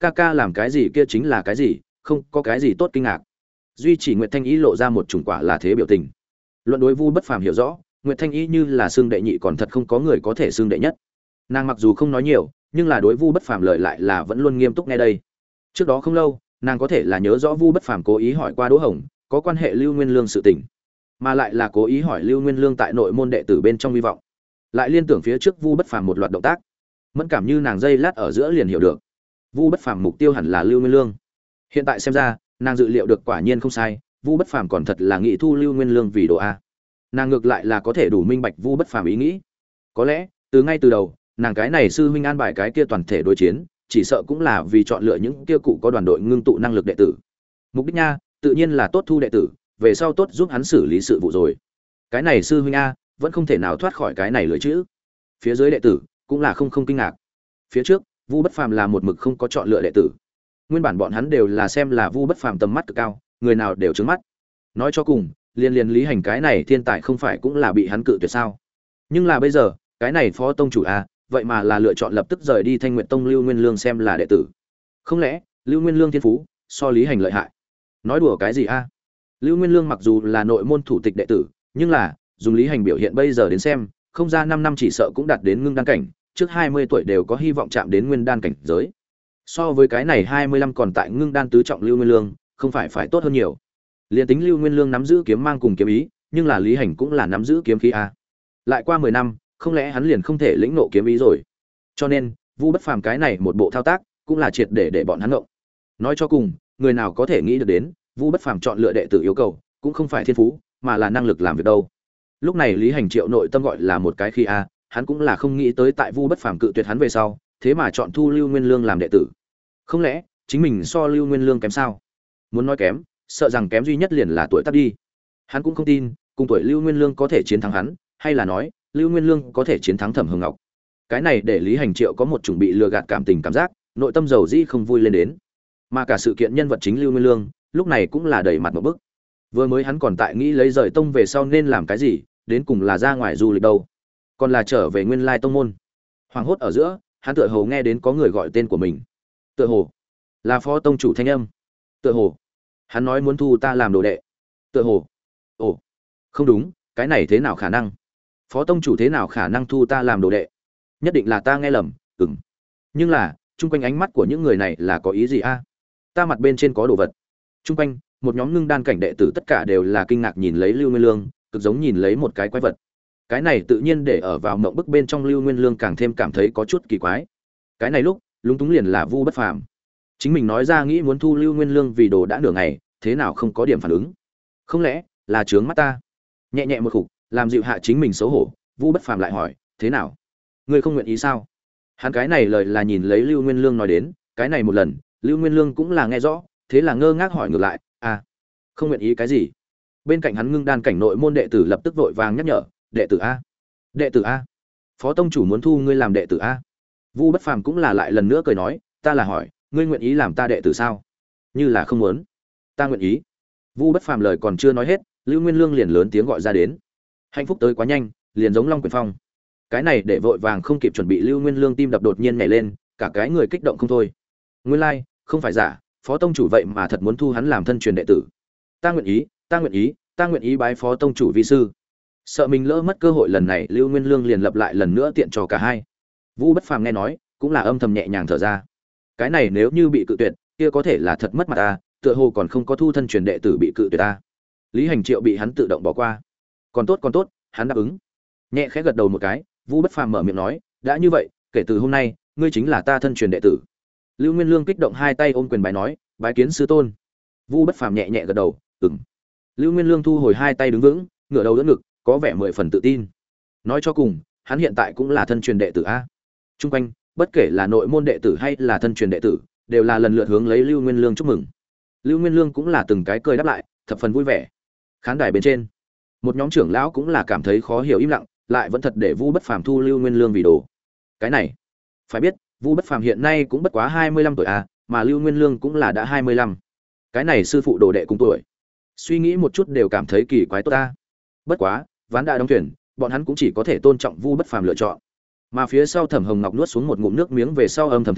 ca ca làm cái gì kia chính là cái gì, không có cái gì tốt kinh ngạc. Duy chỉ Nguyệt Thanh Y lộ ra một chủng quả là thế biểu tình. Luận đối Vu Bất Phàm hiểu rõ, Nguyệt Thanh Y như là xương đệ nhị còn thật không có người có thể xương đệ nhất. Nàng mặc dù không nói nhiều, nhưng là đối Vu Bất Phàm lời lại là vẫn luôn nghiêm túc nghe đây. Trước đó không lâu, nàng có thể là nhớ rõ Vu Bất Phàm cố ý hỏi qua Đỗ Hồng, có quan hệ Lưu Nguyên Lương sự tình, mà lại là cố ý hỏi Lưu Nguyên Lương tại nội môn đệ tử bên trong hy vọng. Lại liên tưởng phía trước Vu Bất Phàm một loạt động tác, mẫn cảm như nàng dây lát ở giữa liền hiểu được. Vu Bất Phàm mục tiêu hẳn là Lưu Nguyên Lương. Hiện tại xem ra, nàng dự liệu được quả nhiên không sai, Vu Bất Phàm còn thật là nghĩ thu Lưu Nguyên Lương vì đồ a. Nàng ngược lại là có thể đủ minh bạch Vu Bất Phàm ý nghĩ. Có lẽ, từ ngay từ đầu, nàng cái này sư huynh an bài cái kia toàn thể đối chiến, chỉ sợ cũng là vì chọn lựa những kia cụ có đoàn đội ngưng tụ năng lực đệ tử. Mục đích nha, tự nhiên là tốt thu đệ tử, về sau tốt giúp hắn xử lý sự vụ rồi. Cái này sư huynh a, vẫn không thể nào thoát khỏi cái này lưỡi chữ. Phía dưới đệ tử cũng là không không kinh ngạc. Phía trước, Vu Bất Phàm là một mực không có chọn lựa đệ tử. Nguyên bản bọn hắn đều là xem là Vu Bất Phàm tầm mắt cực cao, người nào đều trướng mắt. Nói cho cùng, liên liên Lý Hành cái này thiên tài không phải cũng là bị hắn cự tuyệt sao? Nhưng là bây giờ, cái này phó tông chủ a, vậy mà là lựa chọn lập tức rời đi Thanh Nguyệt Tông Lưu Nguyên Lương xem là đệ tử. Không lẽ, Lưu Nguyên Lương thiên phú so Lý Hành lợi hại? Nói đùa cái gì a? Lưu Nguyên Lương mặc dù là nội môn thủ tịch đệ tử, nhưng là, dùng Lý Hành biểu hiện bây giờ đến xem, không ra năm năm chỉ sợ cũng đạt đến ngưng đan cảnh, trước hai mươi tuổi đều có hy vọng chạm đến nguyên đan cảnh giới. So với cái này hai mươi lăm còn tại ngưng đan tứ trọng Lưu Nguyên Lương, không phải phải tốt hơn nhiều. Liên tính Lưu Nguyên Lương nắm giữ kiếm mang cùng kiếm ý, nhưng là Lý Hành cũng là nắm giữ kiếm khí a. Lại qua mười năm, không lẽ hắn liền không thể lĩnh ngộ kiếm ý rồi? Cho nên, Vu Bất Phàm cái này một bộ thao tác, cũng là triệt để để bọn hắn ngộ. Nói cho cùng, người nào có thể nghĩ được đến, Vu Bất Phàm chọn lựa đệ tử yêu cầu, cũng không phải thiên phú, mà là năng lực làm việc đâu. Lúc này Lý Hành Triệu nội tâm gọi là một cái khi a, hắn cũng là không nghĩ tới tại Vu Bất Phàm cự tuyệt hắn về sau, thế mà chọn thu Lưu Nguyên Lương làm đệ tử. Không lẽ, chính mình so Lưu Nguyên Lương kém sao? Muốn nói kém, sợ rằng kém duy nhất liền là tuổi tác đi. Hắn cũng không tin, cùng tuổi Lưu Nguyên Lương có thể chiến thắng hắn, hay là nói, Lưu Nguyên Lương có thể chiến thắng Thẩm Hồng Ngọc. Cái này để Lý Hành Triệu có một chuẩn bị lừa gạt cảm tình cảm giác, nội tâm dầu dĩ không vui lên đến. Mà cả sự kiện nhân vật chính Lưu Nguyên Lương, lúc này cũng là đầy mặt một bức. Vừa mới hắn còn tại nghĩ lấy rời tông về sau nên làm cái gì, đến cùng là ra ngoài du lịch đâu, còn là trở về nguyên lai tông môn. Hoàng hốt ở giữa, hắn tựa hồ nghe đến có người gọi tên của mình. Tựa hồ là phó tông chủ thanh âm. Tựa hồ hắn nói muốn thu ta làm đồ đệ. Tựa hồ ồ, không đúng, cái này thế nào khả năng? Phó tông chủ thế nào khả năng thu ta làm đồ đệ? Nhất định là ta nghe lầm. Ừm. Nhưng là, chung quanh ánh mắt của những người này là có ý gì a? Ta mặt bên trên có đồ vật. Chung quanh, một nhóm ngưng đan cảnh đệ tử tất cả đều là kinh ngạc nhìn lấy Lưu Nguyên Lương, cực giống nhìn lấy một cái quái vật. Cái này tự nhiên để ở vào mộng bức bên trong Lưu Nguyên Lương càng thêm cảm thấy có chút kỳ quái. Cái này lúc, lúng túng liền là Vu Bất Phàm. Chính mình nói ra nghĩ muốn thu Lưu Nguyên Lương vì đồ đã nửa ngày, thế nào không có điểm phản ứng? Không lẽ là trướng mắt ta? Nhẹ nhẹ một khục, làm dịu hạ chính mình xấu hổ, Vu Bất Phàm lại hỏi, thế nào? Ngươi không nguyện ý sao? Hắn cái này lời là nhìn lấy Lưu Nguyên Lương nói đến, cái này một lần, Lưu Nguyên Lương cũng là nghe rõ, thế là ngơ ngác hỏi ngược lại, à, không nguyện ý cái gì? Bên cạnh hắn ngưng đan cảnh nội môn đệ tử lập tức vội vàng nhắc nhở, đệ tử a, đệ tử a, phó tông chủ muốn thu ngươi làm đệ tử a. Vu Bất Phàm cũng là lại lần nữa cười nói, ta là hỏi, ngươi nguyện ý làm ta đệ tử sao? Như là không muốn, ta nguyện ý. Vu Bất Phàm lời còn chưa nói hết, Lưu Nguyên Lương liền lớn tiếng gọi ra đến. Hạnh phúc tới quá nhanh, liền giống Long Quyền Phong. Cái này để vội vàng không kịp chuẩn bị Lưu Nguyên Lương tim đập đột nhiên nhảy lên, cả cái người kích động không thôi. Nguyên lai, like, không phải giả, phó tông chủ vậy mà thật muốn thu hắn làm thân truyền đệ tử. Ta nguyện ý, ta nguyện ý, ta nguyện ý bái phó tông chủ vi sư. Sợ mình lỡ mất cơ hội lần này, Lưu Nguyên Lương liền lập lại lần nữa tiện cho cả hai. Vu Bất Phàm nghe nói, cũng là âm thầm nhẹ nhàng thở ra. Cái này nếu như bị cự tuyệt, kia có thể là thật mất mặt ta, tựa hồ còn không có thu thân truyền đệ tử bị cự tuyệt ta. Lý Hành Triệu bị hắn tự động bỏ qua. Còn tốt còn tốt, hắn đáp ứng. Nhẹ khẽ gật đầu một cái, Vu Bất Phàm mở miệng nói, đã như vậy, kể từ hôm nay, ngươi chính là ta thân truyền đệ tử. Lưu Nguyên Lương kích động hai tay ôm quyền bái nói, bái kiến sư tôn. Vu Bất Phàm nhẹ nhẹ gật đầu, ừm. Lưu Nguyên Lương thu hồi hai tay đứng vững, ngửa đầu đỡ ngực, có vẻ mười phần tự tin. Nói cho cùng, hắn hiện tại cũng là thân truyền đệ tử a. Trung quanh, bất kể là nội môn đệ tử hay là thân truyền đệ tử, đều là lần lượt hướng lấy Lưu Nguyên Lương chúc mừng. Lưu Nguyên Lương cũng là từng cái cười đáp lại, thập phần vui vẻ. Khán đài bên trên, một nhóm trưởng lão cũng là cảm thấy khó hiểu im lặng, lại vẫn thật để Vu Bất Phàm thu Lưu Nguyên Lương vì đồ. Cái này, phải biết, Vu Bất Phàm hiện nay cũng bất quá hai mươi lăm tuổi a, mà Lưu Nguyên Lương cũng là đã hai mươi lăm. Cái này sư phụ đồ đệ cùng tuổi. Suy nghĩ một chút đều cảm thấy kỳ quái tốt ta. Bất quá, ván đã đóng thuyền, bọn hắn cũng chỉ có thể tôn trọng Vu Bất Phàm lựa chọn. Mà phía sau Thẩm Hồng Ngọc nuốt xuống một ngụm nước miếng về sau âm thầm thề,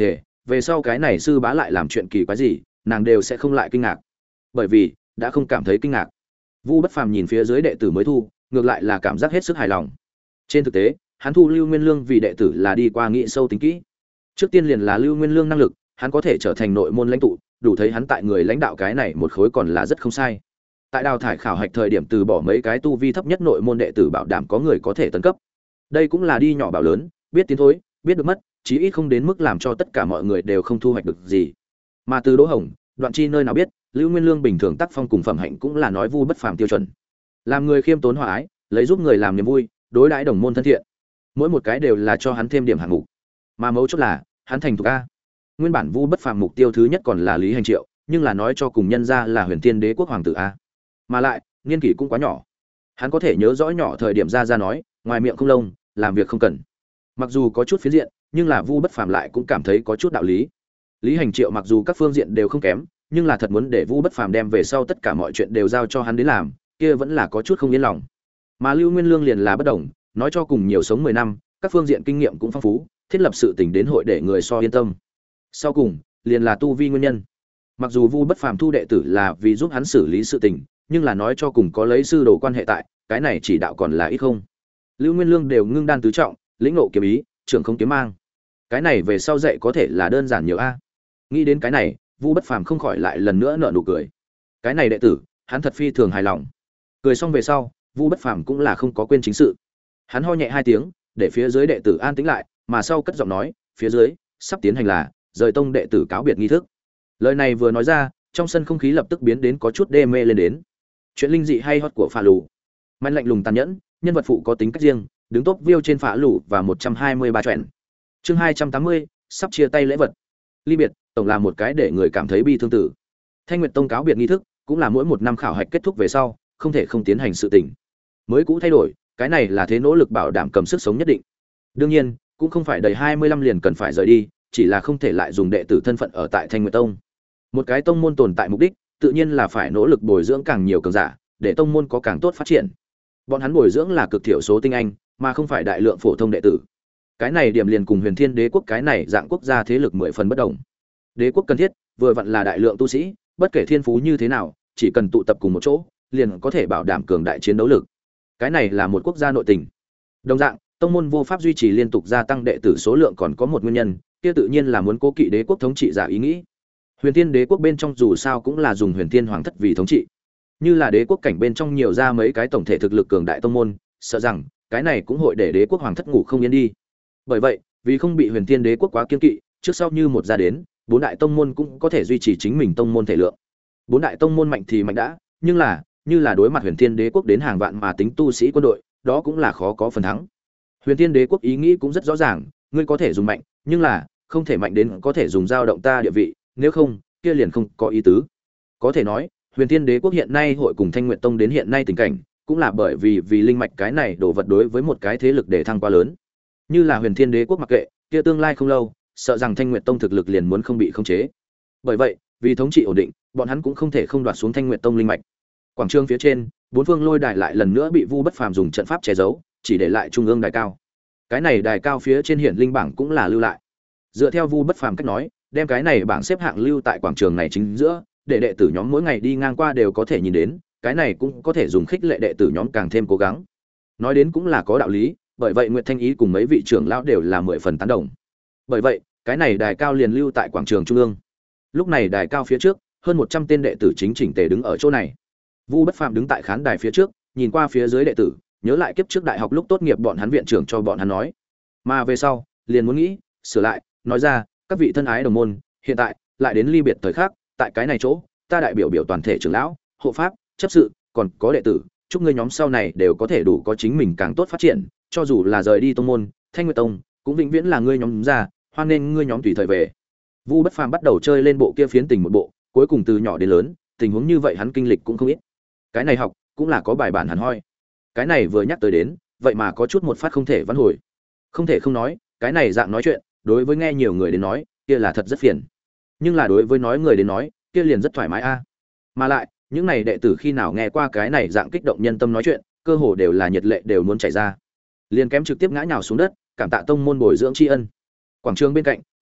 về sau cái này sư bá lại làm chuyện kỳ quái gì nàng đều sẽ không lại kinh ngạc, bởi vì đã không cảm thấy kinh ngạc. Vu Bất Phàm nhìn phía dưới đệ tử mới thu, ngược lại là cảm giác hết sức hài lòng. Trên thực tế, hắn thu Lưu Nguyên Lương vì đệ tử là đi qua nghĩ sâu tính kỹ. Trước tiên liền là Lưu Nguyên Lương năng lực, hắn có thể trở thành nội môn lãnh tụ, đủ thấy hắn tại người lãnh đạo cái này một khối còn là rất không sai. Tại đào thải khảo hạch thời điểm từ bỏ mấy cái tu vi thấp nhất nội môn đệ tử bảo đảm có người có thể tấn cấp. Đây cũng là đi nhỏ bảo lớn, biết tiến thối, biết được mất, chí ít không đến mức làm cho tất cả mọi người đều không thu hoạch được gì. Mà từ Đỗ Hồng, Đoạn Chi nơi nào biết, Lưu Nguyên Lương bình thường tác phong cùng phẩm hạnh cũng là nói Vu Bất Phàm tiêu chuẩn. Làm người khiêm tốn hòa ái, lấy giúp người làm niềm vui, đối đãi đồng môn thân thiện. Mỗi một cái đều là cho hắn thêm điểm hạng mục. Mà mấu chốt là, hắn thành thục a. Nguyên bản Vu Bất Phàm mục tiêu thứ nhất còn là Lý Hành Triệu, nhưng là nói cho cùng nhân ra là Huyền Tiên Đế quốc hoàng tử a. Mà lại, niên kỷ cũng quá nhỏ. Hắn có thể nhớ rõ nhỏ thời điểm ra ra nói, ngoài miệng không lông, làm việc không cần. Mặc dù có chút phiến diện, nhưng là Vu Bất Phàm lại cũng cảm thấy có chút đạo lý. Lý Hành Triệu mặc dù các phương diện đều không kém, nhưng là thật muốn để Vu Bất Phàm đem về sau tất cả mọi chuyện đều giao cho hắn đến làm, kia vẫn là có chút không yên lòng. Mà Lưu Nguyên Lương liền là bất đồng, nói cho cùng nhiều sống mười năm, các phương diện kinh nghiệm cũng phong phú, thiết lập sự tình đến hội để người so yên tâm. Sau cùng, liền là tu vi nguyên nhân. Mặc dù Vu Bất Phàm thu đệ tử là vì giúp hắn xử lý sự tình, nhưng là nói cho cùng có lấy sư đồ quan hệ tại, cái này chỉ đạo còn là ít không. Lưu Nguyên Lương đều ngưng đan tứ trọng, lĩnh ngộ kiếm ý, trưởng không kiếm mang. Cái này về sau dạy có thể là đơn giản nhiều a. Nghĩ đến cái này, Vu Bất Phàm không khỏi lại lần nữa nở nụ cười. Cái này đệ tử, hắn thật phi thường hài lòng. Cười xong về sau, Vu Bất Phàm cũng là không có quên chính sự. Hắn ho nhẹ hai tiếng, để phía dưới đệ tử an tĩnh lại, mà sau cất giọng nói, phía dưới sắp tiến hành là rời tông đệ tử cáo biệt nghi thức. Lời này vừa nói ra, trong sân không khí lập tức biến đến có chút đê mê lên đến. Chuyện linh dị hay hot của Phá Lù. Mạnh lạnh lùng tàn nhẫn, nhân vật phụ có tính cách riêng, đứng top view trên Phá Lù và một trăm hai mươi ba truyện. Chương hai trăm tám mươi, sắp chia tay lễ vật. Ly biệt, tổng là một cái để người cảm thấy bi thương tử. Thanh Nguyệt Tông cáo biệt nghi thức, cũng là mỗi một năm khảo hạch kết thúc về sau, không thể không tiến hành sự tình. Mới cũ thay đổi, cái này là thế nỗ lực bảo đảm cầm sức sống nhất định. Đương nhiên, cũng không phải đầy hai mươi lăm liền cần phải rời đi, chỉ là không thể lại dùng đệ tử thân phận ở tại Thanh Nguyệt Tông. Một cái tông môn tồn tại mục đích, tự nhiên là phải nỗ lực bồi dưỡng càng nhiều cường giả, để tông môn có càng tốt phát triển. Bọn hắn bồi dưỡng là cực thiểu số tinh anh, mà không phải đại lượng phổ thông đệ tử. Cái này điểm liền cùng Huyền Thiên Đế quốc cái này dạng quốc gia thế lực mười phần bất đồng. Đế quốc cần thiết, vừa vặn là đại lượng tu sĩ, bất kể thiên phú như thế nào, chỉ cần tụ tập cùng một chỗ, liền có thể bảo đảm cường đại chiến đấu lực. Cái này là một quốc gia nội tình. Đồng dạng, tông môn vô pháp duy trì liên tục gia tăng đệ tử số lượng còn có một nguyên nhân, kia tự nhiên là muốn cố kỵ đế quốc thống trị giả ý nghĩ. Huyền Thiên Đế quốc bên trong dù sao cũng là dùng Huyền Thiên Hoàng thất vì thống trị. Như là đế quốc cảnh bên trong nhiều ra mấy cái tổng thể thực lực cường đại tông môn, sợ rằng cái này cũng hội để đế quốc hoàng thất ngủ không yên đi. Bởi vậy, vì không bị Huyền Thiên Đế quốc quá kiêng kỵ, trước sau như một ra đến, bốn đại tông môn cũng có thể duy trì chính mình tông môn thể lượng. Bốn đại tông môn mạnh thì mạnh đã, nhưng là, như là đối mặt Huyền Thiên Đế quốc đến hàng vạn mà tính tu sĩ quân đội, đó cũng là khó có phần thắng. Huyền Thiên Đế quốc ý nghĩ cũng rất rõ ràng, ngươi có thể dùng mạnh, nhưng là không thể mạnh đến có thể dùng dao động ta địa vị, nếu không, kia liền không có ý tứ. Có thể nói, Huyền Thiên Đế quốc hiện nay hội cùng Thanh Nguyệt Tông đến hiện nay tình cảnh, cũng là bởi vì vì linh mạch cái này đổ vật đối với một cái thế lực để thăng quá lớn. Như là Huyền Thiên Đế quốc mặc kệ, kia tương lai không lâu, sợ rằng Thanh Nguyệt Tông thực lực liền muốn không bị khống chế. Bởi vậy, vì thống trị ổn định, bọn hắn cũng không thể không đoạt xuống Thanh Nguyệt Tông linh mạch. Quảng trường phía trên, bốn phương lôi đài lại lần nữa bị Vu Bất Phàm dùng trận pháp che giấu, chỉ để lại trung ương đài cao. Cái này đài cao phía trên hiển linh bảng cũng là lưu lại. Dựa theo Vu Bất Phàm cách nói, đem cái này bảng xếp hạng lưu tại quảng trường này chính giữa, để đệ tử nhóm mỗi ngày đi ngang qua đều có thể nhìn đến, cái này cũng có thể dùng khích lệ đệ tử nhóm càng thêm cố gắng. Nói đến cũng là có đạo lý, bởi vậy Nguyệt Thanh Ý cùng mấy vị trưởng lão đều là mười phần tán đồng. Bởi vậy, cái này đài cao liền lưu tại quảng trường trung ương. Lúc này đài cao phía trước, hơn một trăm tên đệ tử chính chỉnh tề đứng ở chỗ này. Vu Bất Phàm đứng tại khán đài phía trước, nhìn qua phía dưới đệ tử, nhớ lại kiếp trước đại học lúc tốt nghiệp bọn hắn viện trưởng cho bọn hắn nói. Mà về sau, liền muốn nghĩ, sửa lại, nói ra, các vị thân ái đồng môn, hiện tại lại đến ly biệt thời khắc, tại cái này chỗ, ta đại biểu biểu toàn thể trưởng lão, hộ pháp, chấp sự, còn có đệ tử, chúc ngươi nhóm sau này đều có thể đủ có chính mình càng tốt phát triển, cho dù là rời đi tông môn, Thanh Nguyệt Tông, cũng vĩnh viễn là ngươi nhóm ra, hoan nên ngươi nhóm tùy thời về. Vu Bất Phàm bắt đầu chơi lên bộ kia phiến tình một bộ, cuối cùng từ nhỏ đến lớn, tình huống như vậy hắn kinh lịch cũng không ít. Cái này học, cũng là có bài bản hẳn hoi. Cái này vừa nhắc tới đến, vậy mà có chút một phát không thể vãn hồi. Không thể không nói, cái này dạng nói chuyện, đối với nghe nhiều người đến nói, kia là thật rất phiền. Nhưng là đối với nói người đến nói, kia liền rất thoải mái a. Mà lại, những này đệ tử khi nào nghe qua cái này dạng kích động nhân tâm nói chuyện, cơ hồ đều là nhiệt lệ đều muốn chảy ra. Liền kém trực tiếp ngã nhào xuống đất, cảm tạ tông môn bồi dưỡng tri ân. Quảng trường bên cạnh,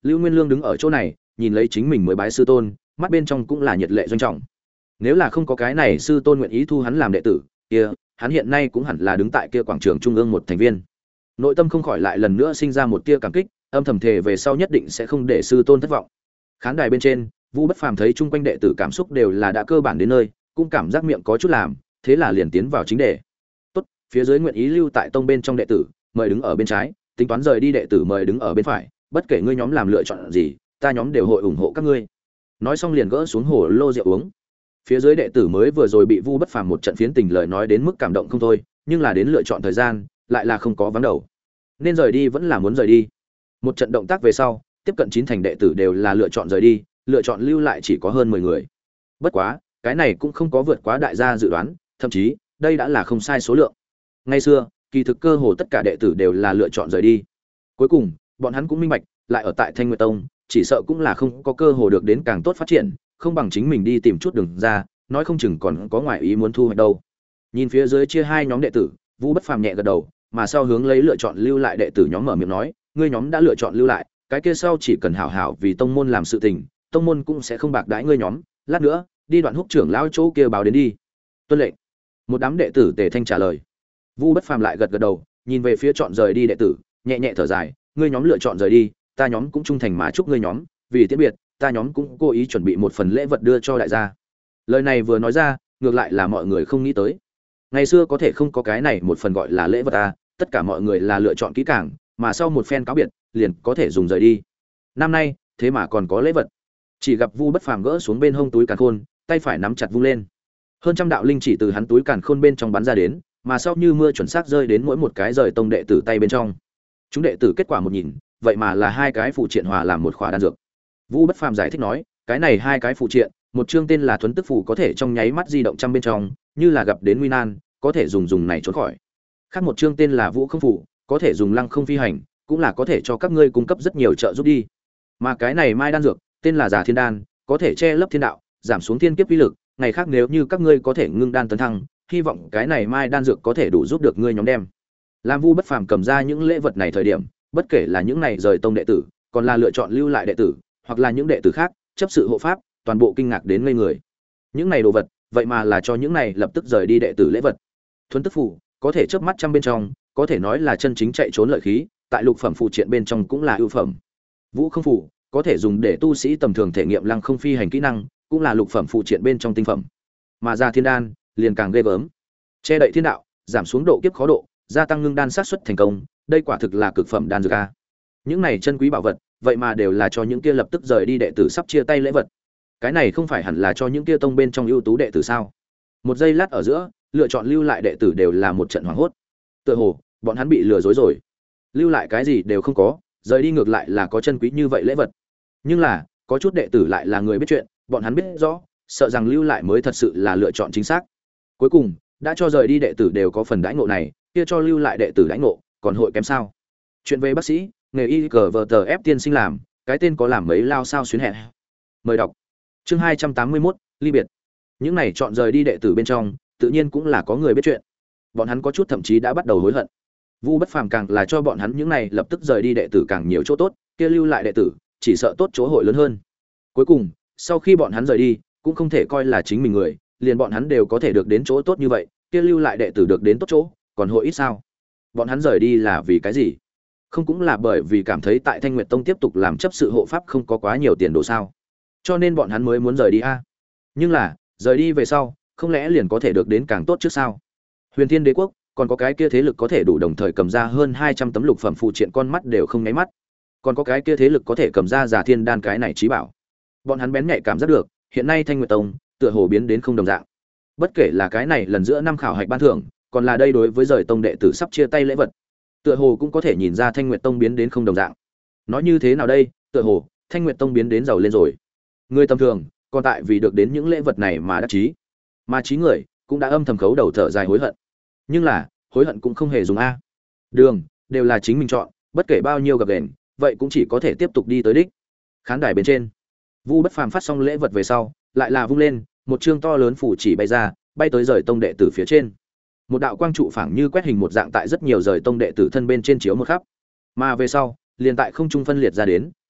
Lưu Nguyên Lương đứng ở chỗ này, nhìn lấy chính mình mới bái sư tôn, mắt bên trong cũng là nhiệt lệ doanh trọng. Nếu là không có cái này sư tôn nguyện ý thu hắn làm đệ tử, kia, hắn hiện nay cũng hẳn là đứng tại kia quảng trường trung ương một thành viên. Nội tâm không khỏi lại lần nữa sinh ra một tia cảm kích, âm thầm thề về sau nhất định sẽ không để sư tôn thất vọng. Khán đài bên trên, Vũ Bất Phàm thấy chung quanh đệ tử cảm xúc đều là đã cơ bản đến nơi, cũng cảm giác miệng có chút làm, thế là liền tiến vào chính đề. Tốt, phía dưới nguyện ý lưu tại tông bên trong đệ tử, mời đứng ở bên trái, tính toán rời đi đệ tử mời đứng ở bên phải, bất kể ngươi nhóm làm lựa chọn gì, ta nhóm đều hội ủng hộ các ngươi. Nói xong liền gỡ xuống hồ lô rượu uống. Phía dưới đệ tử mới vừa rồi bị Vu Bất Phàm một trận phiến tình lời nói đến mức cảm động không thôi, nhưng là đến lựa chọn thời gian, lại là không có vắng đầu. Nên rời đi vẫn là muốn rời đi. Một trận động tác về sau, tiếp cận chín thành đệ tử đều là lựa chọn rời đi, lựa chọn lưu lại chỉ có hơn mười người. Bất quá, cái này cũng không có vượt quá đại gia dự đoán, thậm chí, đây đã là không sai số lượng. Ngày xưa, kỳ thực cơ hồ tất cả đệ tử đều là lựa chọn rời đi. Cuối cùng, bọn hắn cũng minh bạch, lại ở tại Thanh Nguyệt Tông, chỉ sợ cũng là không có cơ hội được đến càng tốt phát triển, không bằng chính mình đi tìm chút đường ra, nói không chừng còn có ngoại ý muốn thu hoạch đâu. Nhìn phía dưới chia hai nhóm đệ tử, Vũ Bất Phàm nhẹ gật đầu, mà sau hướng lấy lựa chọn lưu lại đệ tử nhóm mở miệng nói, ngươi nhóm đã lựa chọn lưu lại, cái kia sau chỉ cần hảo hảo vì tông môn làm sự tình, tông môn cũng sẽ không bạc đãi ngươi nhóm, lát nữa, đi Đoạn Húc trưởng lão chỗ kia báo đến đi. Tuân lệnh. Một đám đệ tử tề thanh trả lời. Vũ Bất Phàm lại gật gật đầu, nhìn về phía chọn rời đi đệ tử, nhẹ nhẹ thở dài, ngươi nhóm lựa chọn rời đi, ta nhóm cũng trung thành mà chúc ngươi nhóm, vì tiễn biệt, ta nhóm cũng cố ý chuẩn bị một phần lễ vật đưa cho đại gia. Lời này vừa nói ra, ngược lại là mọi người không nghĩ tới. Ngày xưa có thể không có cái này một phần gọi là lễ vật à, tất cả mọi người là lựa chọn kỹ càng, mà sau một phen cáo biệt, liền có thể dùng rời đi. Năm nay, thế mà còn có lễ vật. Chỉ gặp Vu Bất Phàm gỡ xuống bên hông túi càn khôn, tay phải nắm chặt vung lên. Hơn trăm đạo linh chỉ từ hắn túi càn khôn bên trong bắn ra đến, mà sau như mưa chuẩn xác rơi đến mỗi một cái rời tông đệ tử tay bên trong. Chúng đệ tử kết quả một nhìn, vậy mà là hai cái phụ triện hòa làm một khỏa đan dược. Vũ Bất Phàm giải thích nói, cái này hai cái phụ triện, một chương tên là Thuấn Tức phù có thể trong nháy mắt di động trăm bên trong, như là gặp đến nguy nan, có thể dùng dùng này trốn khỏi. Khác một chương tên là Vũ Không phù, có thể dùng lăng không phi hành, cũng là có thể cho các ngươi cung cấp rất nhiều trợ giúp đi. Mà cái này mai đan dược, tên là Già Thiên đan, có thể che lấp thiên đạo, giảm xuống thiên kiếp uy lực, ngày khác nếu như các ngươi có thể ngưng đan tấn thăng, hy vọng cái này mai đan dược có thể đủ giúp được ngươi nhóm đem. Lam Vu Bất Phàm cầm ra những lễ vật này thời điểm, bất kể là những này rời tông đệ tử, còn là lựa chọn lưu lại đệ tử, hoặc là những đệ tử khác, chấp sự hộ pháp, toàn bộ kinh ngạc đến ngây người. Những này đồ vật, vậy mà là cho những này lập tức rời đi đệ tử lễ vật. Thuấn Tức phù, có thể chớp mắt trăm bên trong, có thể nói là chân chính chạy trốn lợi khí, tại lục phẩm phụ triện bên trong cũng là ưu phẩm. Vũ Không phù, có thể dùng để tu sĩ tầm thường thể nghiệm lăng không phi hành kỹ năng, cũng là lục phẩm phụ triện bên trong tinh phẩm. Mà Già Thiên đan, liền càng ghê gớm. Che đậy thiên đạo, giảm xuống độ kiếp khó độ, gia tăng ngưng đan sát suất thành công, đây quả thực là cực phẩm đan dược a. Những này chân quý bảo vật, vậy mà đều là cho những kia lập tức rời đi đệ tử sắp chia tay lễ vật. Cái này không phải hẳn là cho những kia tông bên trong ưu tú đệ tử sao? Một giây lát ở giữa, lựa chọn lưu lại đệ tử đều là một trận hoảng hốt. Tựa hồ, bọn hắn bị lừa dối rồi. Lưu lại cái gì đều không có, rời đi ngược lại là có chân quý như vậy lễ vật. Nhưng là, có chút đệ tử lại là người biết chuyện, bọn hắn biết rõ, sợ rằng lưu lại mới thật sự là lựa chọn chính xác. Cuối cùng, đã cho rời đi đệ tử đều có phần đãi ngộ này, kia cho lưu lại đệ tử đãi ngộ, còn hội kém sao? Chuyện về bác sĩ, nghề y cờ vờ tờ ép tiên sinh làm, cái tên có làm mấy lao sao xuyến hẹn. Mời đọc. Chương hai trăm tám mươi mốt, ly biệt. Những này chọn rời đi đệ tử bên trong, tự nhiên cũng là có người biết chuyện. Bọn hắn có chút thậm chí đã bắt đầu hối hận. Vu Bất Phàm càng là cho bọn hắn những này lập tức rời đi đệ tử càng nhiều chỗ tốt, kia lưu lại đệ tử, chỉ sợ tốt chỗ hội lớn hơn. Cuối cùng, sau khi bọn hắn rời đi, cũng không thể coi là chính mình người, liền bọn hắn đều có thể được đến chỗ tốt như vậy, kia lưu lại đệ tử được đến tốt chỗ, còn hội ít sao? Bọn hắn rời đi là vì cái gì? Không cũng là bởi vì cảm thấy tại Thanh Nguyệt Tông tiếp tục làm chấp sự hộ pháp không có quá nhiều tiền đồ sao? Cho nên bọn hắn mới muốn rời đi a. Nhưng là, rời đi về sau, không lẽ liền có thể được đến càng tốt trước sao? Huyền Thiên Đế quốc, còn có cái kia thế lực có thể đủ đồng thời cầm ra hơn hai trăm tấm lục phẩm phụ triện con mắt đều không nháy mắt. Còn có cái kia thế lực có thể cầm ra Già Thiên đan cái này chí bảo. Bọn hắn bén nhạy cảm giác được, hiện nay Thanh Nguyệt Tông tựa hồ biến đến không đồng dạng. Bất kể là cái này lần giữa năm khảo hạch ban thưởng, còn là đây đối với rời tông đệ tử sắp chia tay lễ vật, tựa hồ cũng có thể nhìn ra Thanh Nguyệt Tông biến đến không đồng dạng. Nói như thế nào đây, tựa hồ Thanh Nguyệt Tông biến đến giàu lên rồi. Người tầm thường, còn tại vì được đến những lễ vật này mà đắc chí, mà trí người cũng đã âm thầm khấu đầu thở dài hối hận. Nhưng là, hối hận cũng không hề dùng a. Đường đều là chính mình chọn, bất kể bao nhiêu gặp gềnh, vậy cũng chỉ có thể tiếp tục đi tới đích. Khán đài bên trên, Vu Bất Phàm phát xong lễ vật về sau, lại là vung lên, một chương to lớn phủ chỉ bay ra, bay tới rời tông đệ tử phía trên. Một đạo quang trụ phảng như quét hình một dạng tại rất nhiều rời tông đệ tử thân bên trên chiếu một khắp. Mà về sau, liền tại không trung phân liệt ra đến,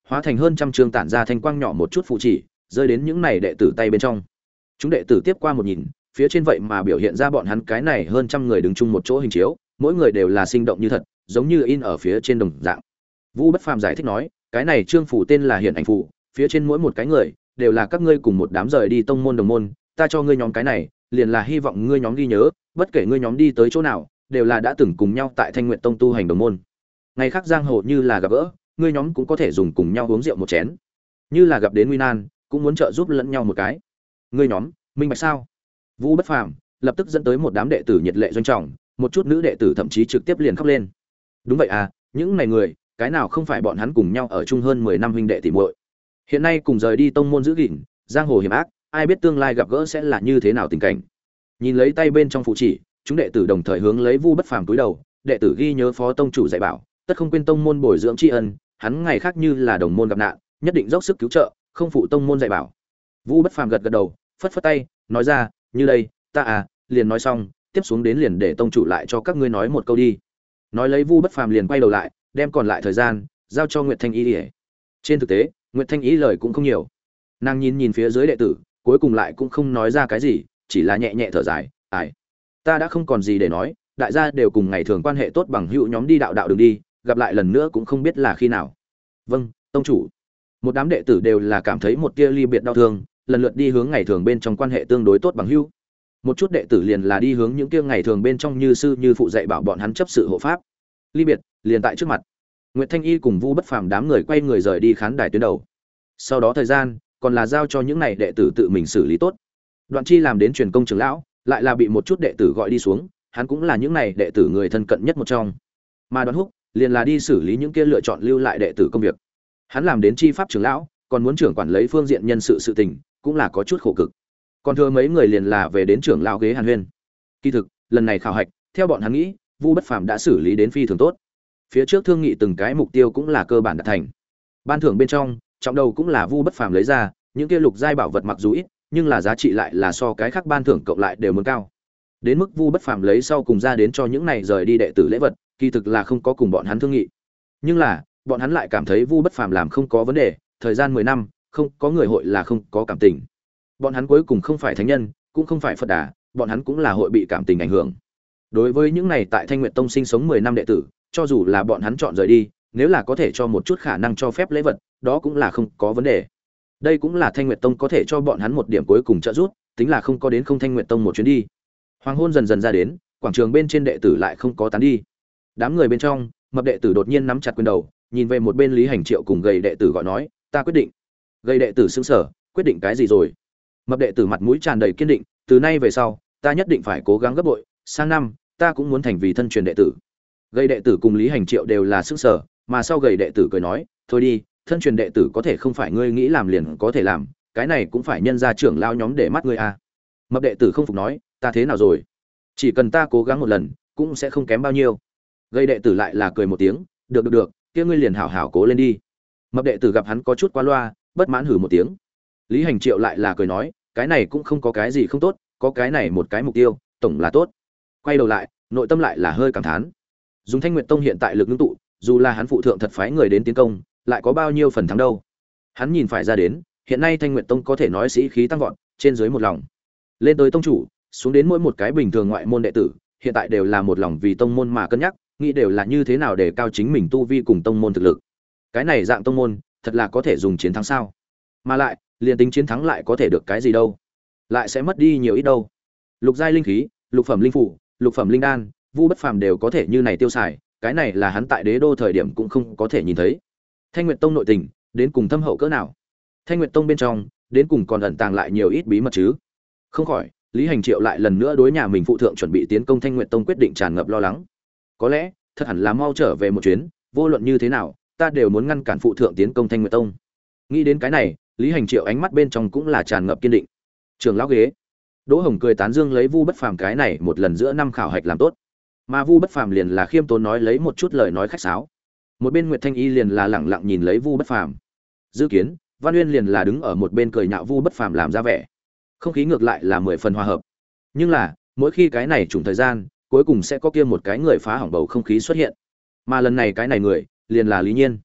hóa thành hơn trăm trường tản ra thanh quang nhỏ một chút phụ chỉ, rơi đến những này đệ tử tay bên trong. Chúng đệ tử tiếp qua một nhìn, phía trên vậy mà biểu hiện ra bọn hắn cái này hơn trăm người đứng chung một chỗ hình chiếu, mỗi người đều là sinh động như thật, giống như in ở phía trên đồng dạng. Vu Bất Phàm giải thích nói, cái này trương phủ tên là Hiển Ảnh phủ, phía trên mỗi một cái người đều là các ngươi cùng một đám rời đi tông môn đồng môn, ta cho ngươi nhóm cái này, liền là hy vọng ngươi nhóm ghi nhớ, bất kể ngươi nhóm đi tới chỗ nào, đều là đã từng cùng nhau tại Thanh Nguyệt Tông tu hành đồng môn. Ngày khác giang hồ như là gặp gỡ, ngươi nhóm cũng có thể dùng cùng nhau uống rượu một chén. Như là gặp đến nguy nan, cũng muốn trợ giúp lẫn nhau một cái. Ngươi nhóm, minh bạch sao? Vu Bất Phàm lập tức dẫn tới một đám đệ tử nhiệt lệ doanh trọng, một chút nữ đệ tử thậm chí trực tiếp liền khóc lên. Đúng vậy à, những này người, cái nào không phải bọn hắn cùng nhau ở chung hơn mười năm huynh đệ tỷ muội. Hiện nay cùng rời đi tông môn giữ gìn, giang hồ hiểm ác, ai biết tương lai gặp gỡ sẽ là như thế nào tình cảnh. Nhìn lấy tay bên trong phụ chỉ, chúng đệ tử đồng thời hướng lấy Vu Bất Phàm cúi đầu, đệ tử ghi nhớ phó tông chủ dạy bảo, tất không quên tông môn bồi dưỡng tri ân, hắn ngày khác như là đồng môn gặp nạn, nhất định dốc sức cứu trợ, không phụ tông môn dạy bảo. Vu Bất Phàm gật gật đầu, phất phất tay, nói ra, như đây, ta à, liền nói xong, tiếp xuống đến liền để tông chủ lại cho các ngươi nói một câu đi. Nói lấy Vu Bất Phàm liền quay đầu lại, đem còn lại thời gian giao cho Nguyệt Thanh Y. Trên thực tế, Nguyệt Thanh Y lời cũng không nhiều. Nàng nhìn nhìn phía dưới đệ tử, cuối cùng lại cũng không nói ra cái gì, chỉ là nhẹ nhẹ thở dài, "Ai, ta đã không còn gì để nói, đại gia đều cùng ngày thường quan hệ tốt bằng hữu nhóm đi đạo đạo đường đi, gặp lại lần nữa cũng không biết là khi nào." "Vâng, tông chủ." Một đám đệ tử đều là cảm thấy một tia ly biệt đau thương, lần lượt đi hướng ngày thường bên trong quan hệ tương đối tốt bằng hữu. Một chút đệ tử liền là đi hướng những kia ngày thường bên trong như sư như phụ dạy bảo bọn hắn chấp sự hộ pháp. Ly biệt, liền tại trước mặt. Nguyệt Thanh Y cùng Vu Bất Phàm đám người quay người rời đi khán đài tuyến đầu. Sau đó thời gian, còn là giao cho những này đệ tử tự mình xử lý tốt. Đoạn Chi làm đến truyền công trưởng lão, lại là bị một chút đệ tử gọi đi xuống, hắn cũng là những này đệ tử người thân cận nhất một trong. Mà Đoạn Húc, liền là đi xử lý những kia lựa chọn lưu lại đệ tử công việc. Hắn làm đến chi pháp trưởng lão, còn muốn trưởng quản lấy phương diện nhân sự sự tình, cũng là có chút khổ cực. Còn thừa mấy người liền là về đến trưởng lão ghế Hàn Huyên. Kỳ thực, lần này khảo hạch, theo bọn hắn nghĩ, Vu Bất Phàm đã xử lý đến phi thường tốt. Phía trước thương nghị từng cái mục tiêu cũng là cơ bản đạt thành. Ban thưởng bên trong, trọng đầu cũng là Vu Bất Phàm lấy ra, những kia lục giai bảo vật mặc dù ít, nhưng là giá trị lại là so cái khác ban thưởng cộng lại đều muốn cao. Đến mức Vu Bất Phàm lấy sau cùng ra đến cho những này rời đi đệ tử lễ vật, kỳ thực là không có cùng bọn hắn thương nghị. Nhưng là, bọn hắn lại cảm thấy Vu Bất Phàm làm không có vấn đề, thời gian mười năm, không có người hội là không có cảm tình. Bọn hắn cuối cùng không phải thánh nhân, cũng không phải Phật Đà, bọn hắn cũng là hội bị cảm tình ảnh hưởng. Đối với những này tại Thanh Nguyệt Tông sinh sống mười năm đệ tử, cho dù là bọn hắn chọn rời đi, nếu là có thể cho một chút khả năng cho phép lễ vật, đó cũng là không có vấn đề. Đây cũng là Thanh Nguyệt Tông có thể cho bọn hắn một điểm cuối cùng trợ giúp, tính là không có đến không Thanh Nguyệt Tông một chuyến đi. Hoàng hôn dần dần ra đến, quảng trường bên trên đệ tử lại không có tán đi. Đám người bên trong, mập đệ tử đột nhiên nắm chặt quyền đầu, nhìn về một bên Lý Hành Triệu cùng gầy đệ tử gọi nói, "Ta quyết định." Gầy đệ tử sững sờ, quyết định cái gì rồi? Mập đệ tử mặt mũi tràn đầy kiên định, "Từ nay về sau, ta nhất định phải cố gắng gấp bội, sang năm, ta cũng muốn thành vì thân truyền đệ tử." Gầy đệ tử cùng Lý Hành Triệu đều là sững sờ, mà sau gầy đệ tử cười nói, "Thôi đi, thân truyền đệ tử có thể không phải ngươi nghĩ làm liền có thể làm, cái này cũng phải nhân gia trưởng lao nhóm để mắt ngươi à." Mập đệ tử không phục nói, "Ta thế nào rồi? Chỉ cần ta cố gắng một lần, cũng sẽ không kém bao nhiêu." Gầy đệ tử lại là cười một tiếng, "Được được được, kia ngươi liền hảo hảo cố lên đi." Mập đệ tử gặp hắn có chút quá loa, bất mãn hừ một tiếng. Lý Hành Triệu lại là cười nói, "Cái này cũng không có cái gì không tốt, có cái này một cái mục tiêu, tổng là tốt." Quay đầu lại, nội tâm lại là hơi cảm thán. Dùng Thanh Nguyệt Tông hiện tại lực ngưng tụ, dù là hắn phụ thượng thật phái người đến tiến công, lại có bao nhiêu phần thắng đâu. Hắn nhìn phải ra đến, hiện nay Thanh Nguyệt Tông có thể nói sĩ khí tăng vọt, trên dưới một lòng. Lên tới tông chủ, xuống đến mỗi một cái bình thường ngoại môn đệ tử, hiện tại đều là một lòng vì tông môn mà cân nhắc, nghĩ đều là như thế nào để cao chính mình tu vi cùng tông môn thực lực. Cái này dạng tông môn, thật là có thể dùng chiến thắng sao? Mà lại, liền tính chiến thắng lại có thể được cái gì đâu? Lại sẽ mất đi nhiều ít đâu. Lục giai linh khí, lục phẩm linh phủ, lục phẩm linh đan, Vu Bất Phàm đều có thể như này tiêu xài, cái này là hắn tại Đế Đô thời điểm cũng không có thể nhìn thấy. Thanh Nguyệt Tông nội tình, đến cùng thâm hậu cỡ nào? Thanh Nguyệt Tông bên trong, đến cùng còn ẩn tàng lại nhiều ít bí mật chứ? Không khỏi, Lý Hành Triệu lại lần nữa đối nhà mình phụ thượng chuẩn bị tiến công Thanh Nguyệt Tông quyết định tràn ngập lo lắng. Có lẽ, thật hẳn là mau trở về một chuyến, vô luận như thế nào, ta đều muốn ngăn cản phụ thượng tiến công Thanh Nguyệt Tông. Nghĩ đến cái này, Lý Hành Triệu ánh mắt bên trong cũng là tràn ngập kiên định. Trường lão ghế. Đỗ Hồng cười tán dương lấy Vu Bất Phàm cái này một lần giữa năm khảo hạch làm tốt. Mà Vu Bất Phàm liền là khiêm tốn nói lấy một chút lời nói khách sáo. Một bên Nguyệt Thanh Y liền là lẳng lặng nhìn lấy Vu Bất Phàm. Dư Kiến, Văn Uyên liền là đứng ở một bên cười nhạo Vu Bất Phàm làm ra vẻ. Không khí ngược lại là mười phần hòa hợp. Nhưng là, mỗi khi cái này trùng thời gian, cuối cùng sẽ có kia một cái người phá hỏng bầu không khí xuất hiện. Mà lần này cái này người, liền là Lý Nhiên.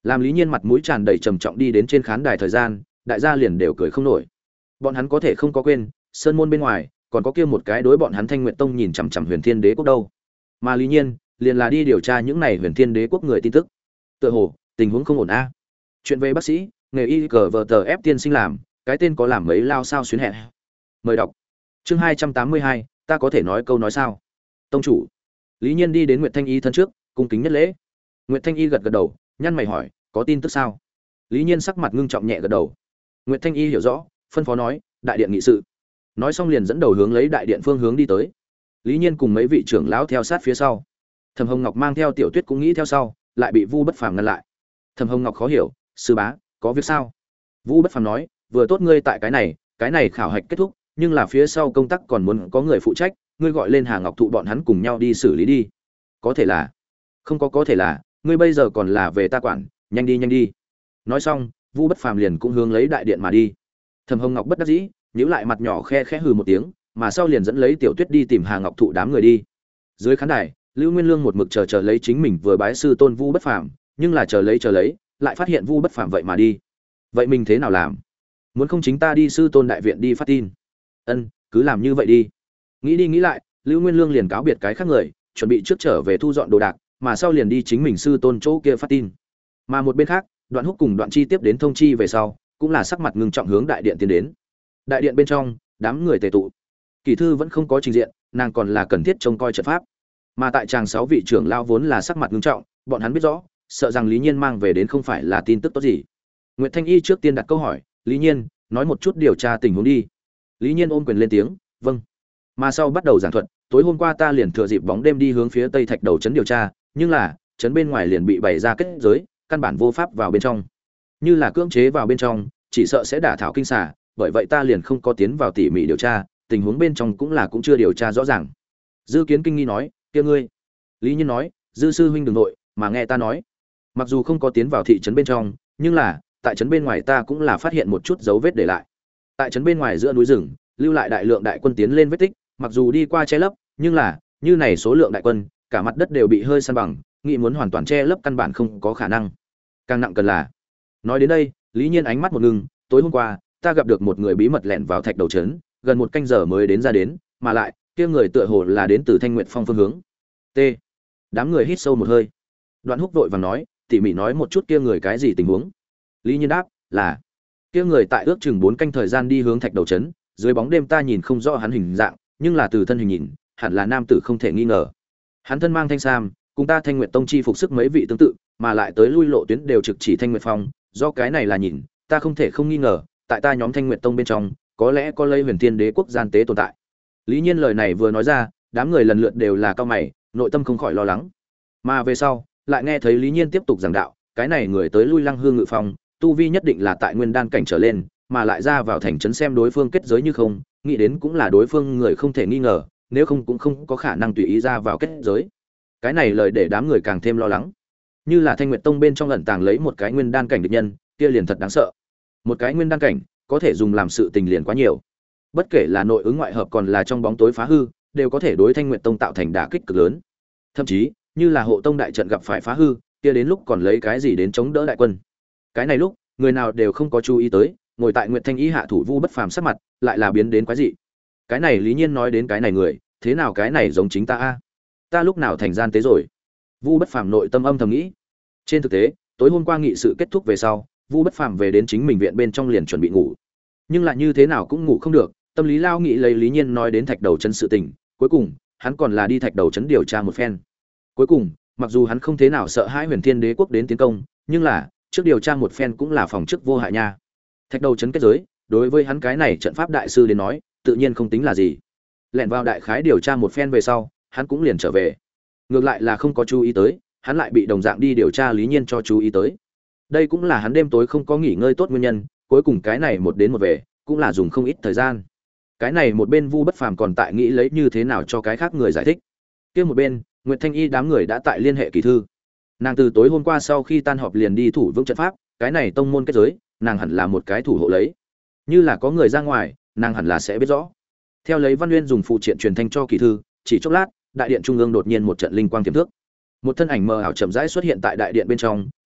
Làm Lý Nhiên mặt mũi tràn đầy trầm trọng đi đến trên khán đài thời gian, đại gia liền đều cười không nổi. Bọn hắn có thể không có quên, sơn môn bên ngoài còn có kia một cái đối bọn hắn Thanh Nguyệt Tông nhìn chằm chằm Huyền Thiên Đế quốc đâu. Mà Lý Nhiên liền là đi điều tra những này Huyền Thiên Đế quốc người tin tức. Tựa hồ tình huống không ổn a. Chuyện về bác sĩ, nghề y cờ vờ tờ ép tiên sinh làm, cái tên có làm mấy lao sao xuyến hẹ. Mời đọc. Chương hai trăm tám mươi hai, ta có thể nói câu nói sao? Tông chủ. Lý Nhiên đi đến Nguyệt Thanh Y thân trước, cung kính nhất lễ. Nguyệt Thanh Y gật gật đầu, nhăn mày hỏi, có tin tức sao? Lý Nhiên sắc mặt ngưng trọng nhẹ gật đầu. Nguyệt Thanh Y hiểu rõ, phân phó nói, đại điện nghị sự. Nói xong liền dẫn đầu hướng lấy đại điện phương hướng đi tới. Lý Nhiên cùng mấy vị trưởng lão theo sát phía sau. Thẩm Hồng Ngọc mang theo Tiểu Tuyết cũng nghĩ theo sau, lại bị Vu Bất Phàm ngăn lại. Thẩm Hồng Ngọc khó hiểu, sư bá, có việc sao? Vu Bất Phàm nói, vừa tốt ngươi tại cái này, cái này khảo hạch kết thúc, nhưng là phía sau công tác còn muốn có người phụ trách, ngươi gọi lên Hà Ngọc Thụ bọn hắn cùng nhau đi xử lý đi. Có thể là, không có có thể là, ngươi bây giờ còn là về ta quản, nhanh đi nhanh đi. Nói xong, Vu Bất Phàm liền cũng hướng lấy đại điện mà đi. Thẩm Hồng Ngọc bất đắc dĩ, nhíu lại mặt nhỏ khe khẽ hừ một tiếng, mà sau liền dẫn lấy Tiểu Tuyết đi tìm Hà Ngọc Thụ đám người đi. Dưới khán đài, Lưu Nguyên Lương một mực chờ chờ lấy chính mình vừa bái sư tôn Vu Bất Phàm, nhưng là chờ lấy chờ lấy, lại phát hiện Vu Bất Phàm vậy mà đi. Vậy mình thế nào làm? Muốn không chính ta đi sư tôn đại viện đi phát tin? Ân, cứ làm như vậy đi. Nghĩ đi nghĩ lại, Lưu Nguyên Lương liền cáo biệt cái khác người, chuẩn bị trước trở về thu dọn đồ đạc, mà sau liền đi chính mình sư tôn chỗ kia phát tin. Mà một bên khác, Đoạn Húc cùng Đoạn Chi tiếp đến thông chi về sau, cũng là sắc mặt ngưng trọng hướng đại điện tiến đến. Đại điện bên trong, đám người tề tụ. Kỳ thư vẫn không có trình diện, nàng còn là cần thiết trông coi trận pháp. Mà tại tràng sáu vị trưởng lao vốn là sắc mặt ngưng trọng, bọn hắn biết rõ, sợ rằng Lý Nhiên mang về đến không phải là tin tức tốt gì. Nguyệt Thanh Y trước tiên đặt câu hỏi, "Lý Nhiên, nói một chút điều tra tình huống đi." Lý Nhiên ôm quyền lên tiếng, "Vâng." Mà sau bắt đầu giảng thuật, "Tối hôm qua ta liền thừa dịp bóng đêm đi hướng phía Tây Thạch Đầu trấn điều tra, nhưng là, trấn bên ngoài liền bị bày ra kết giới, căn bản vô pháp vào bên trong. Như là cưỡng chế vào bên trong, chỉ sợ sẽ đả thảo kinh xà, bởi vậy ta liền không có tiến vào tỉ mỉ điều tra, tình huống bên trong cũng là cũng chưa điều tra rõ ràng." Dư Kiến kinh nghi nói, "Kia ngươi?" Lý Nhiên nói, "Dư sư huynh đừng nội, mà nghe ta nói. Mặc dù không có tiến vào thị trấn bên trong, nhưng là, tại trấn bên ngoài ta cũng là phát hiện một chút dấu vết để lại. Tại trấn bên ngoài giữa núi rừng, lưu lại đại lượng đại quân tiến lên vết tích, mặc dù đi qua che lấp, nhưng là, như này số lượng đại quân, cả mặt đất đều bị hơi san bằng, nghĩ muốn hoàn toàn che lấp căn bản không có khả năng. Càng nặng cần là." Nói đến đây, Lý Nhiên ánh mắt một ngưng, "Tối hôm qua, ta gặp được một người bí mật lẻn vào Thạch Đầu trấn, gần một canh giờ mới đến ra đến, mà lại, kia người tựa hồ là đến từ Thanh Nguyệt Phong phương hướng." T. Đám người hít sâu một hơi. Đoạn Húc vội vàng nói, tỉ mỉ nói một chút kia người cái gì tình huống. Lý Nhiên đáp, "Là kia người tại ước chừng bốn canh thời gian đi hướng Thạch Đầu trấn, dưới bóng đêm ta nhìn không rõ hắn hình dạng, nhưng là từ thân hình nhìn, hẳn là nam tử không thể nghi ngờ. Hắn thân mang thanh sam, cùng ta Thanh Nguyệt Tông chi phục sức mấy vị tương tự, mà lại tới lui lộ tuyến đều trực chỉ Thanh Nguyệt Phong, do cái này là nhìn, ta không thể không nghi ngờ, tại ta nhóm Thanh Nguyệt Tông bên trong, có lẽ có lây Huyền Thiên Đế quốc gian tế tồn tại." Lý Nhiên lời này vừa nói ra, đám người lần lượt đều là cao mày, nội tâm không khỏi lo lắng. Mà về sau, lại nghe thấy Lý Nhiên tiếp tục giảng đạo, cái này người tới lui Lăng Hương Ngự Phong, tu vi nhất định là tại nguyên đan cảnh trở lên, mà lại ra vào thành trấn xem đối phương kết giới như không, nghĩ đến cũng là đối phương người không thể nghi ngờ, nếu không cũng không có khả năng tùy ý ra vào kết giới. Cái này lời để đám người càng thêm lo lắng. Như là Thanh Nguyệt Tông bên trong ẩn tàng lấy một cái nguyên đan cảnh địch nhân, kia liền thật đáng sợ. Một cái nguyên đan cảnh, có thể dùng làm sự tình liền quá nhiều. Bất kể là nội ứng ngoại hợp còn là trong bóng tối phá hư, đều có thể đối Thanh Nguyệt Tông tạo thành đả kích cực lớn. Thậm chí, như là hộ tông đại trận gặp phải phá hư, kia đến lúc còn lấy cái gì đến chống đỡ đại quân. Cái này lúc, người nào đều không có chú ý tới, ngồi tại Nguyệt Thanh Y hạ thủ Vu Bất Phàm sắc mặt, lại là biến đến quái dị. Cái này Lý Nhiên nói đến cái này người, thế nào cái này giống chính ta a? Ta lúc nào thành gian tế rồi? Vu Bất Phàm nội tâm âm thầm nghĩ. Trên thực tế, tối hôm qua nghị sự kết thúc về sau, Vu Bất Phàm về đến chính mình viện bên trong liền chuẩn bị ngủ. Nhưng lại như thế nào cũng ngủ không được, tâm lý lao nghĩ lấy Lý Nhiên nói đến Thạch Đầu trấn sự tình, cuối cùng, hắn còn là đi Thạch Đầu trấn điều tra một phen. Cuối cùng, mặc dù hắn không thế nào sợ hãi Huyền Thiên Đế quốc đến tiến công, nhưng là, trước điều tra một phen cũng là phòng trước vô hại nha. Thạch Đầu trấn kết giới, đối với hắn cái này trận pháp đại sư đến nói, tự nhiên không tính là gì. Lẻn vào đại khái điều tra một phen về sau, hắn cũng liền trở về. Ngược lại là không có chú ý tới, hắn lại bị đồng dạng đi điều tra Lý Nhiên cho chú ý tới. Đây cũng là hắn đêm tối không có nghỉ ngơi tốt nguyên nhân, cuối cùng cái này một đến một về, cũng là dùng không ít thời gian. Cái này một bên Vu Bất Phàm còn tại nghĩ lấy như thế nào cho cái khác người giải thích. Kia một bên, Nguyệt Thanh Y đám người đã tại liên hệ kỳ thư. Nàng từ tối hôm qua sau khi tan họp liền đi thủ vững trận pháp, cái này tông môn kết giới, nàng hẳn là một cái thủ hộ lấy. Như là có người ra ngoài, nàng hẳn là sẽ biết rõ. Theo lấy Văn Nguyên dùng phụ triện truyền thanh cho kỳ thư, chỉ chốc lát, đại điện trung ương đột nhiên một trận linh quang tiềm thước. Một thân ảnh mờ ảo chậm rãi xuất hiện tại đại điện bên trong,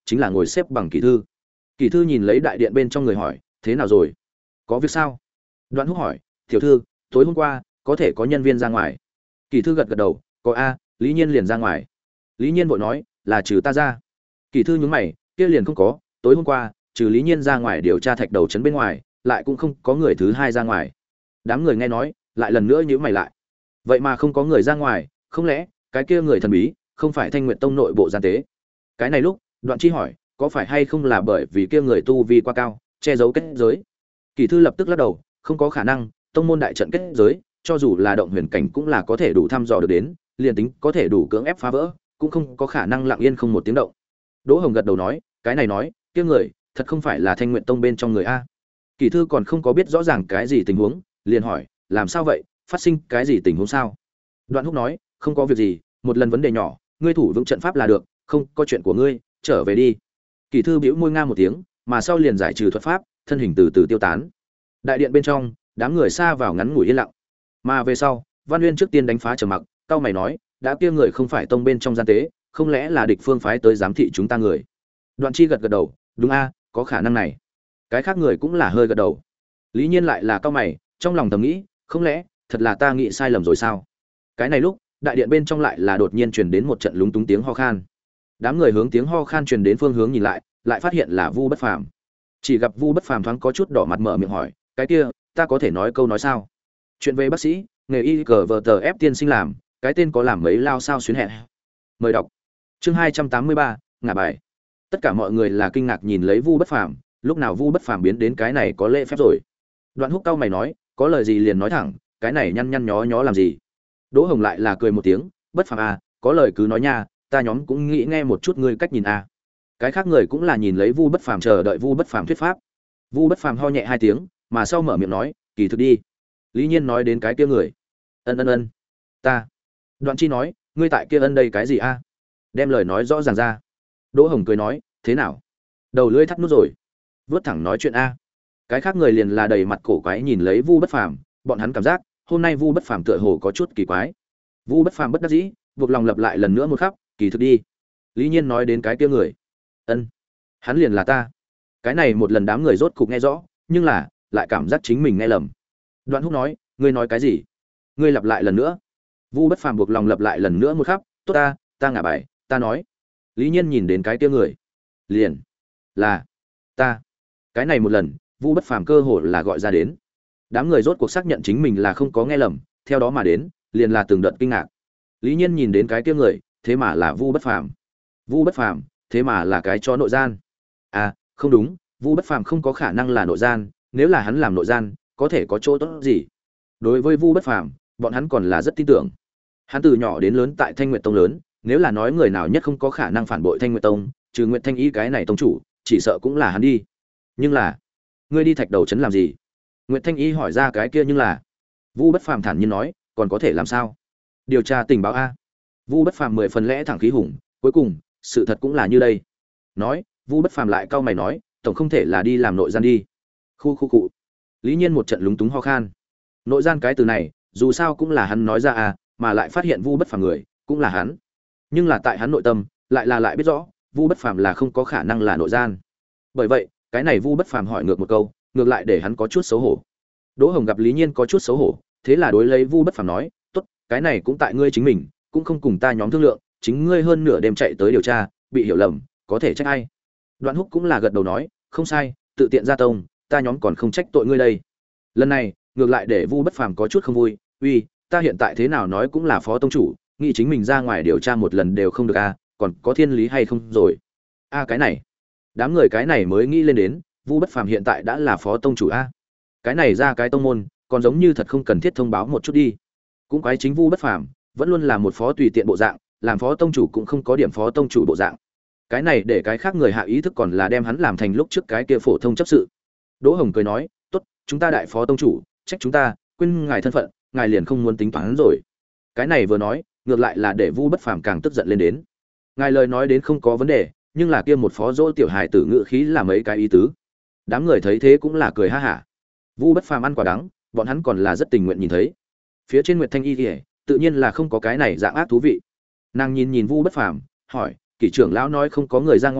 chính là ngồi xếp bằng Kỷ Thư. Kỷ Thư nhìn lấy đại điện bên trong người hỏi, thế nào rồi? Có việc sao? Đoạn Húc hỏi, tiểu thư, tối hôm qua có thể có nhân viên ra ngoài. Kỷ Thư gật gật đầu, có a, Lý Nhiên liền ra ngoài. Lý Nhiên vội nói, là trừ ta ra. Kỷ Thư nhướng mày, kia liền không có, tối hôm qua trừ Lý Nhiên ra ngoài điều tra thạch đầu trấn bên ngoài, lại cũng không có người thứ hai ra ngoài. Đám người nghe nói, lại lần nữa nhíu mày lại. Vậy mà không có người ra ngoài, không lẽ cái kia người thần bí không phải Thanh Nguyệt Tông nội bộ gian tế? Cái này lúc, Đoạn Chi hỏi, có phải hay không là bởi vì kia người tu vi quá cao, che giấu kết giới? Kỷ Thư lập tức lắc đầu, không có khả năng, tông môn đại trận kết giới, cho dù là động huyền cảnh cũng là có thể đủ thăm dò được đến, liền tính có thể đủ cưỡng ép phá vỡ, cũng không có khả năng lặng yên không một tiếng động. Đỗ Hồng gật đầu nói, cái này nói, kia người thật không phải là Thanh Nguyệt Tông bên trong người a. Kỷ Thư còn không có biết rõ ràng cái gì tình huống, liền hỏi, làm sao vậy, phát sinh cái gì tình huống sao? Đoạn Húc nói, không có việc gì, một lần vấn đề nhỏ, ngươi thủ vững trận pháp là được, không có chuyện của ngươi, trở về đi. Kỷ Thư bĩu môi nga một tiếng, mà sau liền giải trừ thuật pháp, thân hình từ từ tiêu tán. Đại điện bên trong, đám người xa vào ngắn ngủi yên lặng. Mà về sau, Văn Uyên trước tiên đánh phá trầm mặc, cao mày nói, đã kia người không phải tông bên trong gian tế, không lẽ là địch phương phái tới giám thị chúng ta người? Đoạn Chi gật gật đầu, đúng a, có khả năng này. Cái khác người cũng là hơi gật đầu. Lý Nhiên lại là cao mày, trong lòng thầm nghĩ, không lẽ thật là ta nghĩ sai lầm rồi sao? Cái này lúc, đại điện bên trong lại là đột nhiên truyền đến một trận lúng túng tiếng ho khan. Đám người hướng tiếng ho khan truyền đến phương hướng nhìn lại, lại phát hiện là Vu Bất Phàm. Chỉ gặp Vu Bất Phàm thoáng có chút đỏ mặt mở miệng hỏi, cái kia, ta có thể nói câu nói sao? Chuyện về bác sĩ, nghề y cờ vờ tờ ép tiên sinh làm, cái tên có làm mấy lao sao xuyến hẹn. Mời đọc. Chương hai trăm tám mươi ba, ngả bài. Tất cả mọi người là kinh ngạc nhìn lấy Vu Bất Phàm, lúc nào Vu Bất Phàm biến đến cái này có lễ phép rồi. Đoạn Húc cao mày nói, có lời gì liền nói thẳng, cái này nhăn nhăn nhó nhó làm gì? Đỗ Hồng lại là cười một tiếng, Bất Phàm à, có lời cứ nói nha, ta nhóm cũng nghĩ nghe một chút ngươi cách nhìn à. Cái khác người cũng là nhìn lấy Vu Bất Phàm chờ đợi Vu Bất Phàm thuyết pháp. Vu Bất Phàm ho nhẹ hai tiếng, mà sau mở miệng nói, kỳ thực đi. Lý Nhiên nói đến cái kia người. Ân ân ân. Ta. Đoạn Chi nói, ngươi tại kia ân đây cái gì a? Đem lời nói rõ ràng ra. Đỗ Hồng cười nói, thế nào? Đầu lưỡi thắt nút rồi. Vớt thẳng nói chuyện a. Cái khác người liền là đầy mặt cổ quái nhìn lấy Vu Bất Phàm, bọn hắn cảm giác, hôm nay Vu Bất Phàm tựa hồ có chút kỳ quái. Vu Bất Phàm bất đắc dĩ, buộc lòng lặp lại lần nữa một khắc, kỳ thực đi. Lý Nhiên nói đến cái kia người. Ân. Hắn liền là ta. Cái này một lần đám người rốt cục nghe rõ, nhưng là lại cảm giác chính mình nghe lầm. Đoạn Húc nói, ngươi nói cái gì? Ngươi lặp lại lần nữa. Vu Bất Phàm buộc lòng lặp lại lần nữa một khắc, tốt ta, ta ngả bài, ta nói. Lý Nhiên nhìn đến cái kia người, liền là ta. Cái này một lần, Vu Bất Phàm cơ hồ là gọi ra đến. Đám người rốt cuộc xác nhận chính mình là không có nghe lầm, theo đó mà đến, liền là từng đợt kinh ngạc. Lý Nhiên nhìn đến cái kia người, thế mà là Vu Bất Phàm. Vu Bất Phàm, thế mà là cái chó nội gian. À, không đúng, Vu Bất Phàm không có khả năng là nội gian, nếu là hắn làm nội gian, có thể có chỗ tốt gì? Đối với Vu Bất Phàm, bọn hắn còn là rất tin tưởng. Hắn từ nhỏ đến lớn tại Thanh Nguyệt Tông lớn, nếu là nói người nào nhất không có khả năng phản bội Thanh Nguyệt Tông, trừ Nguyệt Thanh Y cái này tông chủ, chỉ sợ cũng là hắn đi. Nhưng là, ngươi đi Thạch Đầu trấn làm gì? Nguyệt Thanh Y hỏi ra cái kia nhưng là. Vu Bất Phàm thản nhiên nói, còn có thể làm sao? Điều tra tình báo a. Vu Bất Phàm mười phần lẽ thẳng khí hùng, cuối cùng, sự thật cũng là như đây. Nói, Vu Bất Phàm lại cau mày nói, tổng không thể là đi làm nội gian đi. Khu khu cụ. Lý Nhiên một trận lúng túng ho khan. Nội gian cái từ này, dù sao cũng là hắn nói ra à, mà lại phát hiện Vu Bất Phàm người, cũng là hắn. Nhưng là tại hắn nội tâm, lại là lại biết rõ, Vu Bất Phàm là không có khả năng là nội gian. Bởi vậy, cái này Vu Bất Phàm hỏi ngược một câu, ngược lại để hắn có chút xấu hổ. Đỗ Hồng gặp Lý Nhiên có chút xấu hổ, thế là đối lấy Vu Bất Phàm nói, "Tốt, cái này cũng tại ngươi chính mình, cũng không cùng ta nhóm thương lượng, chính ngươi hơn nửa đêm chạy tới điều tra, bị hiểu lầm, có thể trách ai?" Đoạn Húc cũng là gật đầu nói, "Không sai, tự tiện ra tông, ta nhóm còn không trách tội ngươi đây." Lần này, ngược lại để Vu Bất Phàm có chút không vui, "Uy, ta hiện tại thế nào nói cũng là phó tông chủ, nghĩ chính mình ra ngoài điều tra một lần đều không được a, à, còn có thiên lý hay không rồi?" A à, cái này, đám người cái này mới nghĩ lên đến, Vu Bất Phàm hiện tại đã là phó tông chủ a. À. Cái này ra cái tông môn, còn giống như thật không cần thiết thông báo một chút đi. Cũng quái chính Vu Bất Phàm, vẫn luôn là một phó tùy tiện bộ dạng, làm phó tông chủ cũng không có điểm phó tông chủ bộ dạng. Cái này để cái khác người hạ ý thức còn là đem hắn làm thành lúc trước cái kia phổ thông chấp sự. Đỗ Hồng cười nói, "Tốt, chúng ta đại phó tông chủ, trách chúng ta, quên ngài thân phận, ngài liền không muốn tính toán rồi." Cái này vừa nói, ngược lại là để Vu Bất Phàm càng tức giận lên đến. Ngài lời nói đến không có vấn đề, nhưng là kia một phó dỗ tiểu hài tử ngữ khí là mấy cái ý tứ. Đám người thấy thế cũng là cười ha hả. Vu Bất Phàm ăn quả đắng, bọn hắn còn là rất tình nguyện nhìn thấy. Phía trên Nguyệt Thanh Y Liễu, tự nhiên là không có cái này dạng ác thú vị. Nàng nhìn nhìn Vu Bất Phàm, hỏi, "Kỷ trưởng lão nói không có người ra ngoài,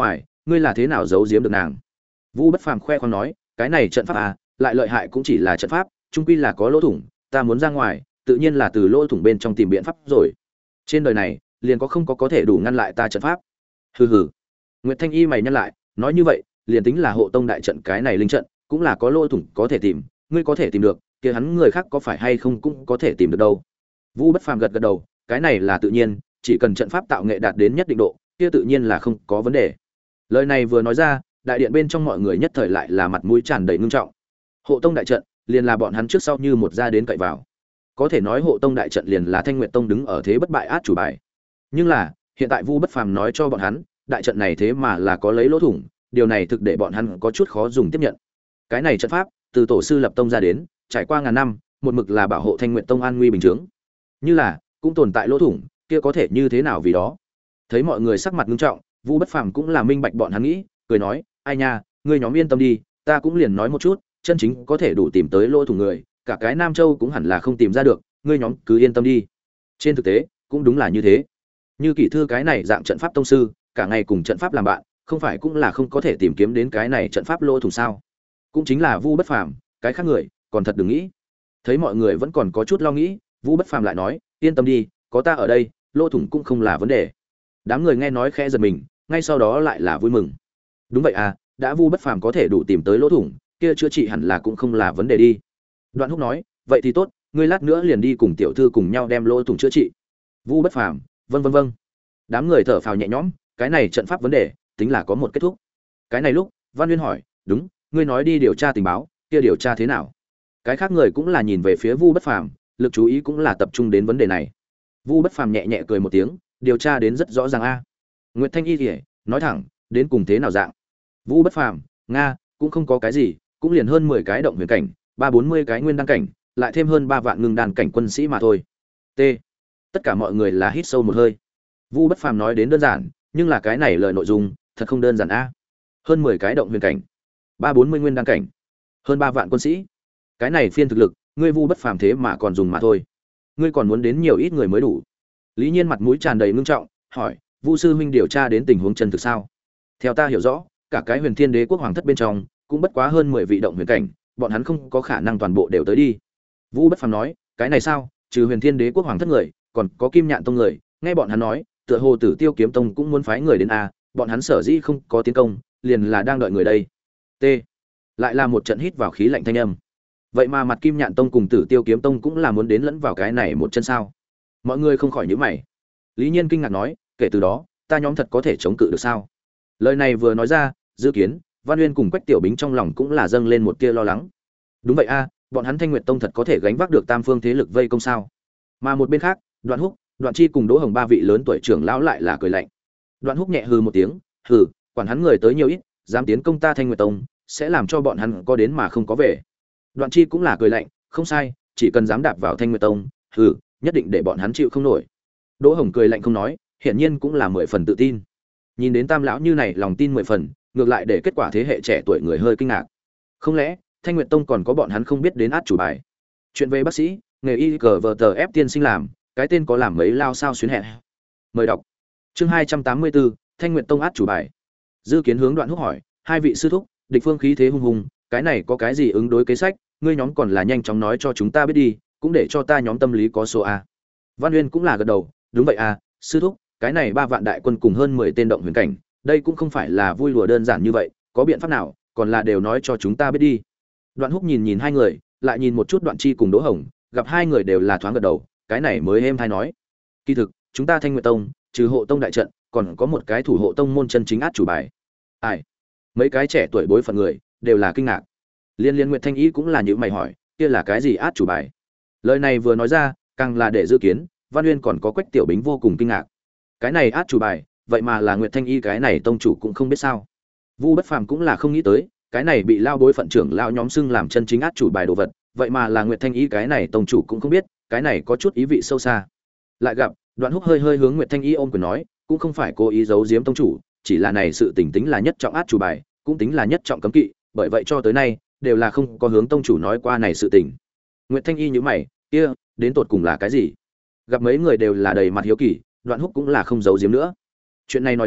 ngươi là thế nào giấu giếm được nàng? Vu Bất Phàm khoe khoang nói, cái này trận pháp à, lại lợi hại cũng chỉ là trận pháp, chung quy là có lỗ thủng, ta muốn ra ngoài, tự nhiên là từ lỗ thủng bên trong tìm biện pháp rồi. Trên đời này, liền có không có có thể đủ ngăn lại ta trận pháp. Hừ hừ. Nguyệt Thanh Y mày nhăn lại, nói như vậy, liền tính là hộ tông đại trận cái này linh trận, cũng là có lỗ thủng có thể tìm, ngươi có thể tìm được, kia hắn người khác có phải hay không cũng có thể tìm được đâu. Vu Bất Phàm gật gật đầu, cái này là tự nhiên, chỉ cần trận pháp tạo nghệ đạt đến nhất định độ, kia tự nhiên là không có vấn đề. Lời này vừa nói ra, đại điện bên trong mọi người nhất thời lại là mặt mũi tràn đầy ngưng trọng. Hộ tông đại trận, liền là bọn hắn trước sau như một gia đến cậy vào. Có thể nói hộ tông đại trận liền là Thanh Nguyệt Tông đứng ở thế bất bại át chủ bài. Nhưng là, hiện tại Vu Bất Phàm nói cho bọn hắn, đại trận này thế mà là có lấy lỗ thủng, điều này thực để bọn hắn có chút khó dùng tiếp nhận. Cái này trận pháp, từ tổ sư lập tông ra đến, trải qua ngàn năm, một mực là bảo hộ Thanh Nguyệt Tông an nguy bình thường. Như là, cũng tồn tại lỗ thủng, kia có thể như thế nào vì đó. Thấy mọi người sắc mặt nghiêm trọng, Vu Bất Phàm cũng là minh bạch bọn hắn nghĩ, cười nói, ai nha, ngươi nhóm yên tâm đi, ta cũng liền nói một chút, chân chính có thể đủ tìm tới lỗ thủng người, cả cái Nam Châu cũng hẳn là không tìm ra được, ngươi nhóm cứ yên tâm đi. Trên thực tế, cũng đúng là như thế. Như Kỷ Thư cái này dạng trận pháp tông sư, cả ngày cùng trận pháp làm bạn, không phải cũng là không có thể tìm kiếm đến cái này trận pháp lỗ thủng sao? Cũng chính là Vu Bất Phàm, cái khác người, còn thật đừng nghĩ. Thấy mọi người vẫn còn có chút lo nghĩ, Vu Bất Phàm lại nói, yên tâm đi, có ta ở đây, lỗ thủng cũng không là vấn đề. Đám người nghe nói khẽ giật mình, ngay sau đó lại là vui mừng. Đúng vậy à, đã Vu Bất Phàm có thể đủ tìm tới lỗ thủng, kia chữa trị hẳn là cũng không là vấn đề đi. Đoạn Húc nói, vậy thì tốt, ngươi lát nữa liền đi cùng tiểu thư cùng nhau đem lỗ thủng chữa trị. Vu Bất Phàm, vâng vâng vâng. Đám người thở phào nhẹ nhõm, cái này trận pháp vấn đề, tính là có một kết thúc. Cái này lúc, Văn Nguyên hỏi, đúng, ngươi nói đi điều tra tình báo, kia điều tra thế nào? Cái khác người cũng là nhìn về phía Vu Bất Phàm, lực chú ý cũng là tập trung đến vấn đề này. Vu Bất Phàm nhẹ nhẹ cười một tiếng, điều tra đến rất rõ ràng a. Nguyệt Thanh Y thì nói thẳng, đến cùng thế nào dạng? Vu Bất Phàm, nga, cũng không có cái gì, cũng liền hơn mười cái động huyền cảnh, ba bốn mươi cái nguyên đan cảnh, lại thêm hơn ba vạn ngưng đan cảnh quân sĩ mà thôi. T. Tất cả mọi người là hít sâu một hơi. Vu Bất Phàm nói đến đơn giản, nhưng là cái này lời nội dung, thật không đơn giản a. Hơn mười cái động huyền cảnh, ba bốn mươi nguyên đan cảnh, hơn ba vạn quân sĩ. Cái này phiên thực lực, ngươi Vu Bất Phàm thế mà còn dùng mà thôi. Ngươi còn muốn đến nhiều ít người mới đủ. Lý Nhiên mặt mũi tràn đầy ngưng trọng, hỏi, Vu sư huynh điều tra đến tình huống chân thực sao? Theo ta hiểu rõ, cả cái Huyền Thiên Đế quốc hoàng thất bên trong, cũng bất quá hơn mười vị động huyền cảnh, bọn hắn không có khả năng toàn bộ đều tới đi. Vu Bất Phàm nói, cái này sao, trừ Huyền Thiên Đế quốc hoàng thất người, còn có Kim Nhạn tông người, nghe bọn hắn nói, tựa hồ Tử Tiêu kiếm tông cũng muốn phái người đến a, bọn hắn sở dĩ không có tiến công, liền là đang đợi người đây. T. Lại là một trận hít vào khí lạnh thanh âm. Vậy mà mặt Kim Nhạn tông cùng Tử Tiêu kiếm tông cũng là muốn đến lẫn vào cái này một chân sao? Mọi người không khỏi nhíu mày. Lý Nhiên kinh ngạc nói, kể từ đó, ta nhóm thật có thể chống cự được sao? Lời này vừa nói ra, Dư Kiến, Văn Uyên cùng Quách Tiểu Bính trong lòng cũng là dâng lên một tia lo lắng. Đúng vậy a, bọn hắn Thanh Nguyệt tông thật có thể gánh vác được tam phương thế lực vây công sao? Mà một bên khác, Đoạn Húc, Đoạn Chi cùng Đỗ Hồng ba vị lớn tuổi trưởng lão lại là cười lạnh. Đoạn Húc nhẹ hừ một tiếng, hừ, quản hắn người tới nhiều ít, dám tiến công ta Thanh Nguyệt tông, sẽ làm cho bọn hắn có đến mà không có về. Đoạn Chi cũng là cười lạnh, không sai, chỉ cần dám đạp vào Thanh Nguyệt tông, hừ, nhất định để bọn hắn chịu không nổi. Đỗ Hồng cười lạnh không nói, hiển nhiên cũng là mười phần tự tin. Nhìn đến tam lão như này lòng tin mười phần, ngược lại để kết quả thế hệ trẻ tuổi người hơi kinh ngạc. Không lẽ Thanh Nguyệt tông còn có bọn hắn không biết đến át chủ bài? Chuyện về bác sĩ, nghề y cờ vờ tờ ép tiên sinh làm, cái tên có làm mấy lao sao xuyến hẹn. Mời đọc. Chương hai trăm tám mươi bốn, Thanh Nguyệt tông át chủ bài. Dư Kiến hướng Đoạn Húc hỏi, hai vị sư thúc, địch phương khí thế hung hùng, cái này có cái gì ứng đối kế sách, ngươi nhóm còn là nhanh chóng nói cho chúng ta biết đi, cũng để cho ta nhóm tâm lý có số a. Văn Uyên cũng là gật đầu, đúng vậy a, sư thúc, cái này ba vạn đại quân cùng hơn mười tên động huyền cảnh, đây cũng không phải là vui lùa đơn giản như vậy, có biện pháp nào, còn là đều nói cho chúng ta biết đi. Đoạn Húc nhìn nhìn hai người, lại nhìn một chút Đoạn Chi cùng Đỗ Hồng, gặp hai người đều là thoáng gật đầu, cái này mới êm thay nói. Kỳ thực, chúng ta Thanh Nguyệt tông, trừ hộ tông đại trận, còn có một cái thủ hộ tông môn chân chính át chủ bài. Ai? Mấy cái trẻ tuổi bối phận người đều là kinh ngạc. Liên Liên Nguyệt Thanh Y cũng là những mày hỏi, kia là cái gì át chủ bài? Lời này vừa nói ra, càng là để Dư Kiến, Văn Uyên còn có Quách Tiểu Bính vô cùng kinh ngạc. Cái này át chủ bài, vậy mà là Nguyệt Thanh Y cái này tông chủ cũng không biết sao? Vu Bất Phàm cũng là không nghĩ tới, cái này bị lao bối phận trưởng lao nhóm xưng làm chân chính át chủ bài đồ vật, vậy mà là Nguyệt Thanh Y cái này tông chủ cũng không biết, cái này có chút ý vị sâu xa. Lại gặp, Đoạn Húc hơi hơi hướng Nguyệt Thanh Y ôm quyền nói, cũng không phải cố ý giấu giếm tông chủ, chỉ là này sự tình tính là nhất trọng át chủ bài, cũng tính là nhất trọng cấm kỵ, bởi vậy cho tới nay đều là không có hướng tông chủ nói qua này sự tình. Nguyệt Thanh Y nhíu mày, kia, đến tột cùng là cái gì? Gặp mấy người đều là đầy mặt hiếu kỳ, Đoạn Húc cũng là không giấu giếm nữa. Chuyện này nói đến,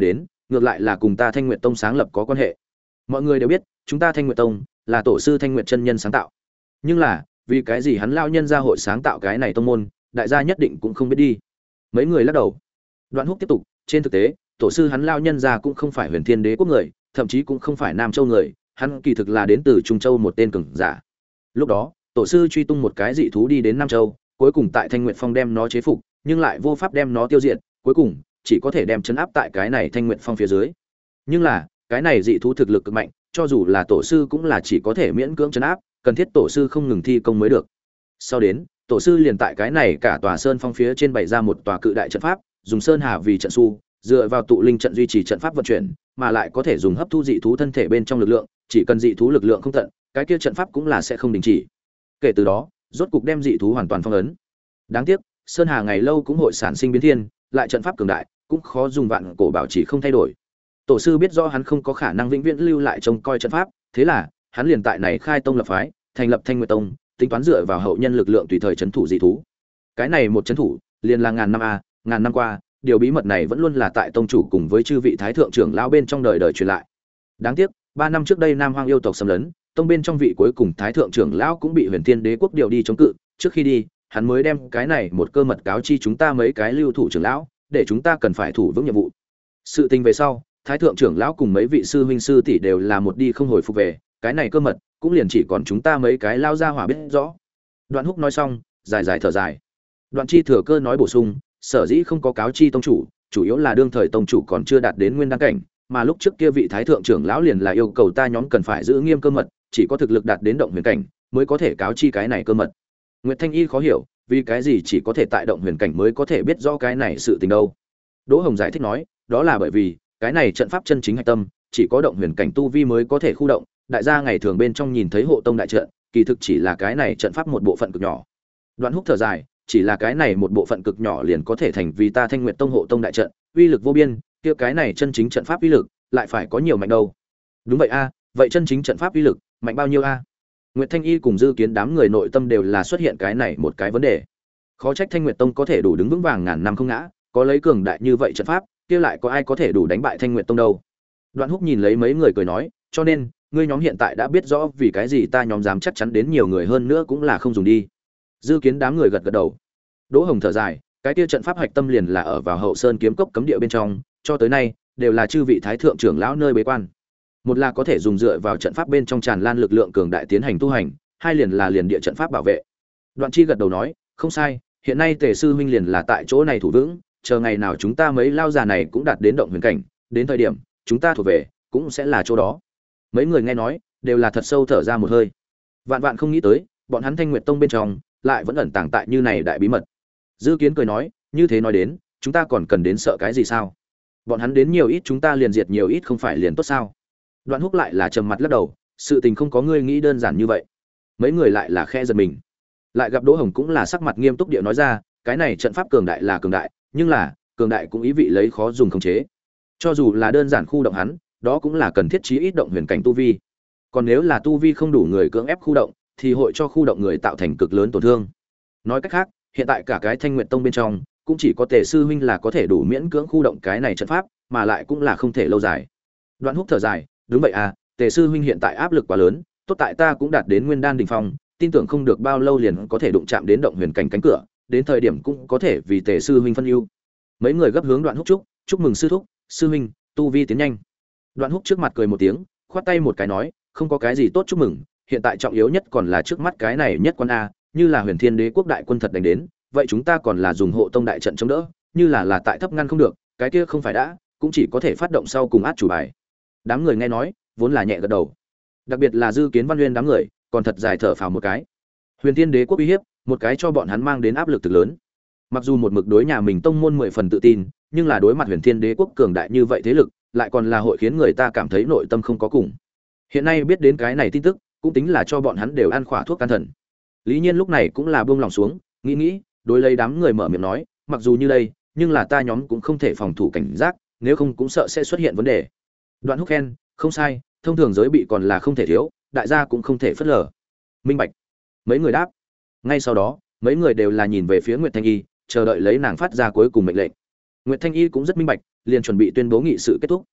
ngược lại là cùng ta Thanh Nguyệt Tông sáng lập có quan hệ. Mọi người đều biết, chúng ta Thanh Nguyệt Tông là tổ sư Thanh Nguyệt chân nhân sáng tạo. Nhưng là, vì cái gì hắn lao nhân gia hội sáng tạo cái này tông môn, đại gia nhất định cũng không biết đi. Mấy người lắc đầu. Đoạn Húc tiếp tục, trên thực tế, tổ sư hắn lao nhân gia cũng không phải Huyền Thiên Đế quốc người, thậm chí cũng không phải Nam Châu người, hắn kỳ thực là đến từ Trung Châu một tên cường giả. Lúc đó, tổ sư truy tung một cái dị thú đi đến Nam Châu, cuối cùng tại Thanh Nguyệt Phong đem nó chế phục, nhưng lại vô pháp đem nó tiêu diệt, cuối cùng chỉ có thể đem chấn áp tại cái này Thanh Nguyệt Phong phía dưới. Nhưng là, cái này dị thú thực lực cực mạnh, cho dù là tổ sư cũng là chỉ có thể miễn cưỡng chấn áp, cần thiết tổ sư không ngừng thi công mới được. Sau đến, tổ sư liền tại cái này cả tòa sơn phong phía trên bày ra một tòa cự đại trận pháp, dùng sơn hà vì trận su, dựa vào tụ linh trận duy trì trận pháp vận chuyển, mà lại có thể dùng hấp thu dị thú thân thể bên trong lực lượng, chỉ cần dị thú lực lượng không tận, cái kia trận pháp cũng là sẽ không đình chỉ. Kể từ đó, rốt cục đem dị thú hoàn toàn phong ấn. Đáng tiếc, sơn hà ngày lâu cũng hội sản sinh biến thiên, lại trận pháp cường đại, cũng khó dùng vạn cổ bảo chỉ không thay đổi. Tổ sư biết rõ hắn không có khả năng vĩnh viễn lưu lại trông coi trận pháp, thế là hắn liền tại này khai tông lập phái, thành lập Thanh Nguyệt Tông, tính toán dựa vào hậu nhân lực lượng tùy thời trấn thủ dị thú. Cái này một trấn thủ, liền là ngàn năm a, ngàn năm qua, điều bí mật này vẫn luôn là tại tông chủ cùng với chư vị thái thượng trưởng lão bên trong đời đời truyền lại. Đáng tiếc, ba năm trước đây Nam Hoang yêu tộc xâm lấn, tông bên trong vị cuối cùng thái thượng trưởng lão cũng bị Huyền Thiên Đế quốc điều đi chống cự, trước khi đi, hắn mới đem cái này một cơ mật cáo chi chúng ta mấy cái lưu thủ trưởng lão, để chúng ta cần phải thủ vững nhiệm vụ. Sự tình về sau, thái thượng trưởng lão cùng mấy vị sư huynh sư tỷ đều là một đi không hồi phục về, cái này cơ mật cũng liền chỉ còn chúng ta mấy cái lao ra hỏa biết rõ. Đoạn Húc nói xong, dài dài thở dài. Đoạn Chi thừa cơ nói bổ sung, sở dĩ không có cáo chi tông chủ, chủ yếu là đương thời tông chủ còn chưa đạt đến nguyên đăng cảnh, mà lúc trước kia vị thái thượng trưởng lão liền là yêu cầu ta nhóm cần phải giữ nghiêm cơ mật, chỉ có thực lực đạt đến động huyền cảnh mới có thể cáo chi cái này cơ mật. Nguyệt Thanh Y khó hiểu, vì cái gì chỉ có thể tại động huyền cảnh mới có thể biết rõ cái này sự tình đâu. Đỗ Hồng giải thích nói, đó là bởi vì cái này trận pháp chân chính hạch tâm, chỉ có động huyền cảnh tu vi mới có thể khu động, đại gia ngày thường bên trong nhìn thấy hộ tông đại trận, kỳ thực chỉ là cái này trận pháp một bộ phận cực nhỏ. Đoạn Húc thở dài, chỉ là cái này một bộ phận cực nhỏ liền có thể thành vì ta Thanh Nguyệt Tông hộ tông đại trận, uy lực vô biên, kia cái này chân chính trận pháp uy lực lại phải có nhiều mạnh đâu. Đúng vậy a, vậy chân chính trận pháp uy lực mạnh bao nhiêu a? Nguyệt Thanh Y cùng Dư Kiến đám người nội tâm đều là xuất hiện cái này một cái vấn đề. Khó trách Thanh Nguyệt Tông có thể đủ đứng vững vàng ngàn năm không ngã, có lấy cường đại như vậy trận pháp, kia lại có ai có thể đủ đánh bại Thanh Nguyệt Tông đâu. Đoạn Húc nhìn lấy mấy người cười nói, cho nên ngươi nhóm hiện tại đã biết rõ vì cái gì ta nhóm dám chắc chắn đến nhiều người hơn nữa cũng là không dùng đi. Dư Kiến đám người gật gật đầu. Đỗ Hồng thở dài, cái kia trận pháp hạch tâm liền là ở vào Hậu Sơn kiếm cốc cấm địa bên trong, cho tới nay đều là chư vị thái thượng trưởng lão nơi bế quan. Một là có thể dùng dựa vào trận pháp bên trong tràn lan lực lượng cường đại tiến hành tu hành, hai liền là liền địa trận pháp bảo vệ. Đoạn Chi gật đầu nói, không sai, hiện nay Tề sư huynh liền là tại chỗ này thủ vững, chờ ngày nào chúng ta mấy lao già này cũng đạt đến động huyền cảnh, đến thời điểm chúng ta thuộc về cũng sẽ là chỗ đó. Mấy người nghe nói đều là thật sâu thở ra một hơi. Vạn vạn không nghĩ tới, bọn hắn Thanh Nguyệt Tông bên trong lại vẫn ẩn tàng tại như này đại bí mật. Dư Kiến cười nói, như thế nói đến, chúng ta còn cần đến sợ cái gì sao? Bọn hắn đến nhiều ít chúng ta liền diệt nhiều ít không phải liền tốt sao? Đoạn Húc lại là trầm mặt lắc đầu, sự tình không có ngươi nghĩ đơn giản như vậy. Mấy người lại là khe giật mình. Lại gặp Đỗ Hồng cũng là sắc mặt nghiêm túc địa nói ra, cái này trận pháp cường đại là cường đại, nhưng là cường đại cũng ý vị lấy khó dùng khống chế. Cho dù là đơn giản khu động hắn, đó cũng là cần thiết chí ít động huyền cảnh tu vi. Còn nếu là tu vi không đủ người cưỡng ép khu động, thì hội cho khu động người tạo thành cực lớn tổn thương. Nói cách khác, hiện tại cả cái Thanh Nguyệt Tông bên trong, cũng chỉ có Tề sư huynh là có thể đủ miễn cưỡng khu động cái này trận pháp, mà lại cũng là không thể lâu dài. Đoạn Húc thở dài, đúng vậy à, Tề sư huynh hiện tại áp lực quá lớn, tốt tại ta cũng đạt đến nguyên đan đỉnh phong, tin tưởng không được bao lâu liền có thể đụng chạm đến động huyền cảnh cánh cửa, đến thời điểm cũng có thể vì Tề sư huynh phân ưu. Mấy người gấp hướng Đoạn Húc chúc, chúc mừng sư thúc, sư huynh, tu vi tiến nhanh. Đoạn Húc trước mặt cười một tiếng, khoát tay một cái nói, không có cái gì tốt chúc mừng, hiện tại trọng yếu nhất còn là trước mắt cái này nhất quan a, như là Huyền Thiên Đế quốc đại quân thật đánh đến, vậy chúng ta còn là dùng hộ tông đại trận chống đỡ, như là là tại thấp ngăn không được, cái kia không phải đã, cũng chỉ có thể phát động sau cùng át chủ bài. Đám người nghe nói, vốn là nhẹ gật đầu. Đặc biệt là Dư Kiến Văn Nguyên đám người, còn thật dài thở phào một cái. Huyền Thiên Đế quốc uy hiếp, một cái cho bọn hắn mang đến áp lực thực lớn. Mặc dù một mực đối nhà mình tông môn mười phần tự tin, nhưng là đối mặt Huyền Thiên Đế quốc cường đại như vậy thế lực, lại còn là hội khiến người ta cảm thấy nội tâm không có cùng. Hiện nay biết đến cái này tin tức, cũng tính là cho bọn hắn đều ăn khỏa thuốc can thần. Lý Nhiên lúc này cũng là buông lòng xuống, nghĩ nghĩ, đối lấy đám người mở miệng nói, mặc dù như đây, nhưng là ta nhóm cũng không thể phòng thủ cảnh giác, nếu không cũng sợ sẽ xuất hiện vấn đề. Đoạn Húc khen, không sai, thông thường giới bị còn là không thể thiếu, đại gia cũng không thể phớt lờ. Minh bạch. Mấy người đáp. Ngay sau đó, mấy người đều là nhìn về phía Nguyệt Thanh Y, chờ đợi lấy nàng phát ra cuối cùng mệnh lệnh. Nguyệt Thanh Y cũng rất minh bạch, liền chuẩn bị tuyên bố nghị sự kết thúc.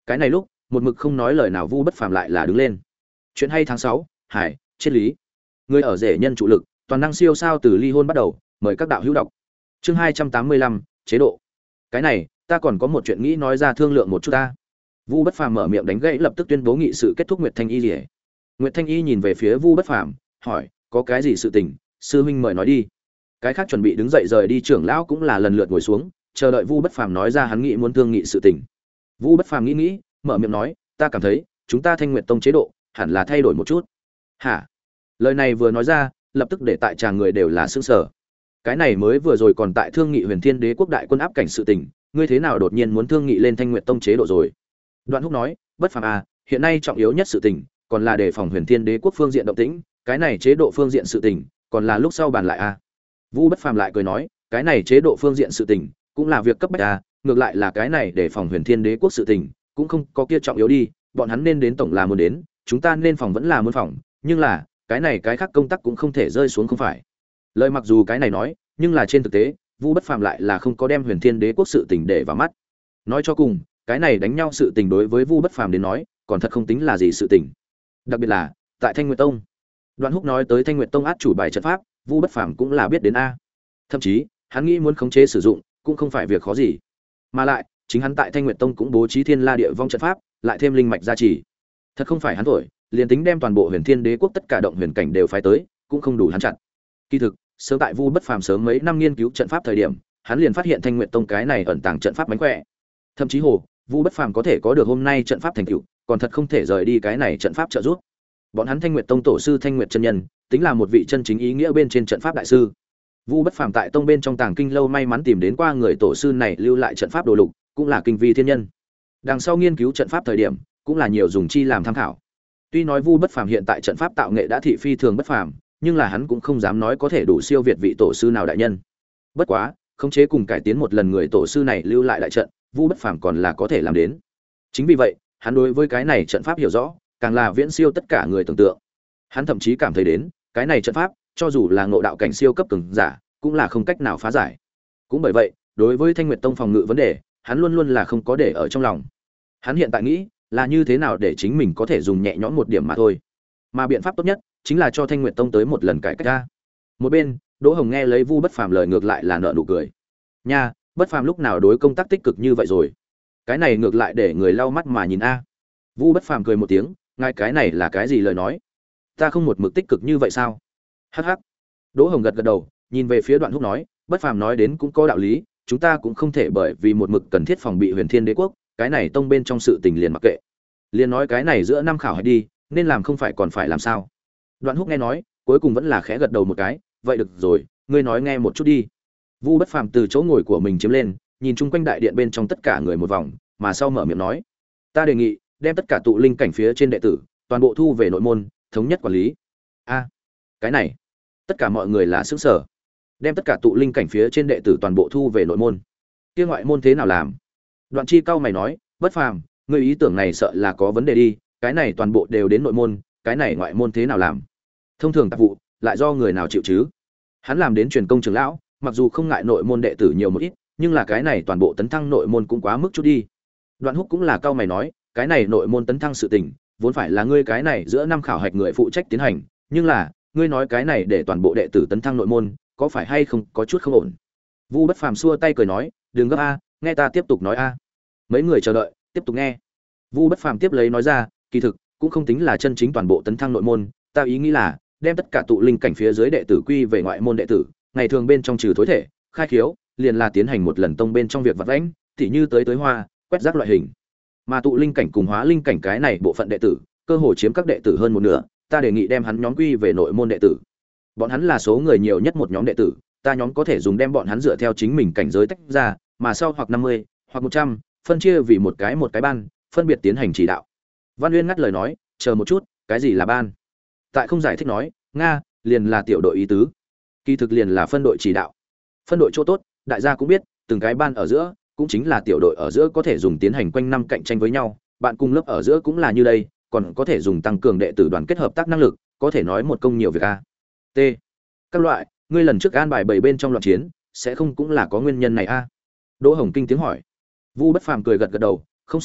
Cái này lúc, một mực không nói lời nào Vu Bất Phàm lại là đứng lên. Chuyện hay tháng sáu, Hải, triết lý. Người ở rể nhân trụ lực, toàn năng siêu sao từ ly hôn bắt đầu, mời các đạo hữu đọc. Chương hai trăm tám mươi lăm, chế độ. Cái này, ta còn có một chuyện nghĩ nói ra thương lượng một chút ta. Vu Bất Phàm mở miệng đánh gãy lập tức tuyên bố nghị sự kết thúc Nguyệt Thanh Y Liễu. Nguyệt Thanh Y nhìn về phía Vu Bất Phàm, hỏi, có cái gì sự tình, sư huynh mời nói đi. Cái khác chuẩn bị đứng dậy rời đi trưởng lão cũng là lần lượt ngồi xuống, chờ đợi Vu Bất Phàm nói ra hắn nghĩ muốn thương nghị sự tình. Vu Bất Phàm nghĩ nghĩ, mở miệng nói, ta cảm thấy, chúng ta Thanh Nguyệt Tông chế độ hẳn là thay đổi một chút. Hả? Lời này vừa nói ra, lập tức để tại tràng người đều là sửng sở. Cái này mới vừa rồi còn tại thương nghị Huyền Thiên Đế quốc đại quân áp cảnh sự tình, ngươi thế nào đột nhiên muốn thương nghị lên Thanh Nguyệt Tông chế độ rồi? Đoạn Húc nói, Bất Phàm à, hiện nay trọng yếu nhất sự tình, còn là đề phòng Huyền Thiên Đế quốc phương diện động tĩnh, cái này chế độ phương diện sự tình, còn là lúc sau bàn lại à. Vu Bất Phàm lại cười nói, cái này chế độ phương diện sự tình, cũng là việc cấp bách à, ngược lại là cái này đề phòng Huyền Thiên Đế quốc sự tình, cũng không có kia trọng yếu đi, bọn hắn nên đến tổng là muốn đến, chúng ta nên phòng vẫn là muốn phòng, nhưng là, cái này cái khác công tác cũng không thể rơi xuống không phải. Lời mặc dù cái này nói, nhưng là trên thực tế, Vu Bất Phàm lại là không có đem Huyền Thiên Đế quốc sự tình để vào mắt. Nói cho cùng, cái này đánh nhau sự tình đối với Vu Bất Phàm đến nói, còn thật không tính là gì sự tình. Đặc biệt là tại Thanh Nguyệt Tông. Đoạn Húc nói tới Thanh Nguyệt Tông át chủ bài trận pháp, Vu Bất Phàm cũng là biết đến a. Thậm chí, hắn nghĩ muốn khống chế sử dụng, cũng không phải việc khó gì. Mà lại, chính hắn tại Thanh Nguyệt Tông cũng bố trí Thiên La Địa Vong trận pháp, lại thêm linh mạch gia trì. Thật không phải hắn thổi, liền tính đem toàn bộ Huyền Thiên Đế quốc tất cả động huyền cảnh đều phái tới, cũng không đủ hắn chặn. Kỳ thực, sớm tại Vu Bất Phàm sớm mấy năm nghiên cứu trận pháp thời điểm, hắn liền phát hiện Thanh Nguyệt Tông cái này ẩn tàng trận pháp mánh khỏe. Thậm chí hồ, Vu Bất Phàm có thể có được hôm nay trận pháp thành tựu, còn thật không thể rời đi cái này trận pháp trợ giúp. Bọn hắn Thanh Nguyệt Tông tổ sư Thanh Nguyệt chân nhân, tính là một vị chân chính ý nghĩa bên trên trận pháp đại sư. Vu Bất Phàm tại tông bên trong tàng kinh lâu may mắn tìm đến qua người tổ sư này lưu lại trận pháp đồ lục, cũng là kinh vi thiên nhân. Đằng sau nghiên cứu trận pháp thời điểm, cũng là nhiều dùng chi làm tham khảo. Tuy nói Vu Bất Phàm hiện tại trận pháp tạo nghệ đã thị phi thường bất phàm, nhưng là hắn cũng không dám nói có thể đủ siêu việt vị tổ sư nào đại nhân. Bất quá, khống chế cùng cải tiến một lần người tổ sư này lưu lại đại trận, Vu Bất Phàm còn là có thể làm đến. Chính vì vậy, hắn đối với cái này trận pháp hiểu rõ, càng là viễn siêu tất cả người tưởng tượng. Hắn thậm chí cảm thấy đến, cái này trận pháp, cho dù là ngộ đạo cảnh siêu cấp cường giả, cũng là không cách nào phá giải. Cũng bởi vậy, đối với Thanh Nguyệt Tông phòng ngự vấn đề, hắn luôn luôn là không có để ở trong lòng. Hắn hiện tại nghĩ, là như thế nào để chính mình có thể dùng nhẹ nhõm một điểm mà thôi. Mà biện pháp tốt nhất, chính là cho Thanh Nguyệt Tông tới một lần cải cách ra. Một bên, Đỗ Hồng nghe lấy Vu Bất Phàm lời ngược lại là nở nụ cười. Nha, Bất Phàm lúc nào đối công tác tích cực như vậy rồi? Cái này ngược lại để người lau mắt mà nhìn a. Vu Bất Phàm cười một tiếng, ngay cái này là cái gì lời nói? Ta không một mực tích cực như vậy sao? Hắc hắc. Đỗ Hồng gật gật đầu, nhìn về phía Đoạn Húc nói, Bất Phàm nói đến cũng có đạo lý, chúng ta cũng không thể bởi vì một mực cần thiết phòng bị Huyền Thiên Đế quốc, cái này tông bên trong sự tình liền mặc kệ. Liền nói cái này giữa năm khảo hay đi, nên làm không phải còn phải làm sao? Đoạn Húc nghe nói, cuối cùng vẫn là khẽ gật đầu một cái, vậy được rồi, ngươi nói nghe một chút đi. Vu Bất Phàm từ chỗ ngồi của mình chiếm lên, nhìn chung quanh đại điện bên trong tất cả người một vòng, mà sau mở miệng nói, ta đề nghị đem tất cả tụ linh cảnh phía trên đệ tử, toàn bộ thu về nội môn, thống nhất quản lý. A, cái này, tất cả mọi người là xứng sở. Đem tất cả tụ linh cảnh phía trên đệ tử toàn bộ thu về nội môn. Kia ngoại môn thế nào làm? Đoạn Chi cao mày nói, Bất Phàm, ngươi ý tưởng này sợ là có vấn đề đi, cái này toàn bộ đều đến nội môn, cái này ngoại môn thế nào làm? Thông thường tạp vụ, lại do người nào chịu chứ? Hắn làm đến truyền công trưởng lão, mặc dù không ngại nội môn đệ tử nhiều một ít, nhưng là cái này toàn bộ tấn thăng nội môn cũng quá mức chút đi. Đoạn Húc cũng là cao mày nói, cái này nội môn tấn thăng sự tình, vốn phải là ngươi cái này giữa năm khảo hạch người phụ trách tiến hành, nhưng là, ngươi nói cái này để toàn bộ đệ tử tấn thăng nội môn, có phải hay không có chút không ổn? Vu Bất Phàm xua tay cười nói, đừng gấp a, nghe ta tiếp tục nói a. Mấy người chờ đợi, tiếp tục nghe. Vu Bất Phàm tiếp lấy nói ra, kỳ thực cũng không tính là chân chính toàn bộ tấn thăng nội môn, ta ý nghĩ là đem tất cả tụ linh cảnh phía dưới đệ tử quy về ngoại môn đệ tử, ngày thường bên trong trừ thối thể, khai khiếu, liền là tiến hành một lần tông bên trong việc vặt vãnh, tỉ như tới tới hoa, quét rác loại hình. Mà tụ linh cảnh cùng hóa linh cảnh cái này bộ phận đệ tử, cơ hồ chiếm các đệ tử hơn một nửa, ta đề nghị đem hắn nhóm quy về nội môn đệ tử. Bọn hắn là số người nhiều nhất một nhóm đệ tử, ta nhóm có thể dùng đem bọn hắn dựa theo chính mình cảnh giới tách ra, mà sau hoặc năm mươi, hoặc một trăm, phân chia vì một cái một cái ban, phân biệt tiến hành chỉ đạo. Văn Uyên ngắt lời nói, chờ một chút, cái gì là ban? Tại không giải thích nói, nga, liền là tiểu đội ý tứ. Kỳ thực liền là phân đội chỉ đạo. Phân đội chỗ tốt, đại gia cũng biết, từng cái ban ở giữa, cũng chính là tiểu đội ở giữa có thể dùng tiến hành quanh năm cạnh tranh với nhau, bạn cùng lớp ở giữa cũng là như đây, còn có thể dùng tăng cường đệ tử đoàn kết hợp tác năng lực, có thể nói một công nhiều việc a. T. Các loại, ngươi lần trước an bài bảy bên trong loạn chiến, sẽ không cũng là có nguyên nhân này a? Đỗ Hồng kinh tiếng hỏi. Vu Bất Phàm cười gật gật đầu, không sai,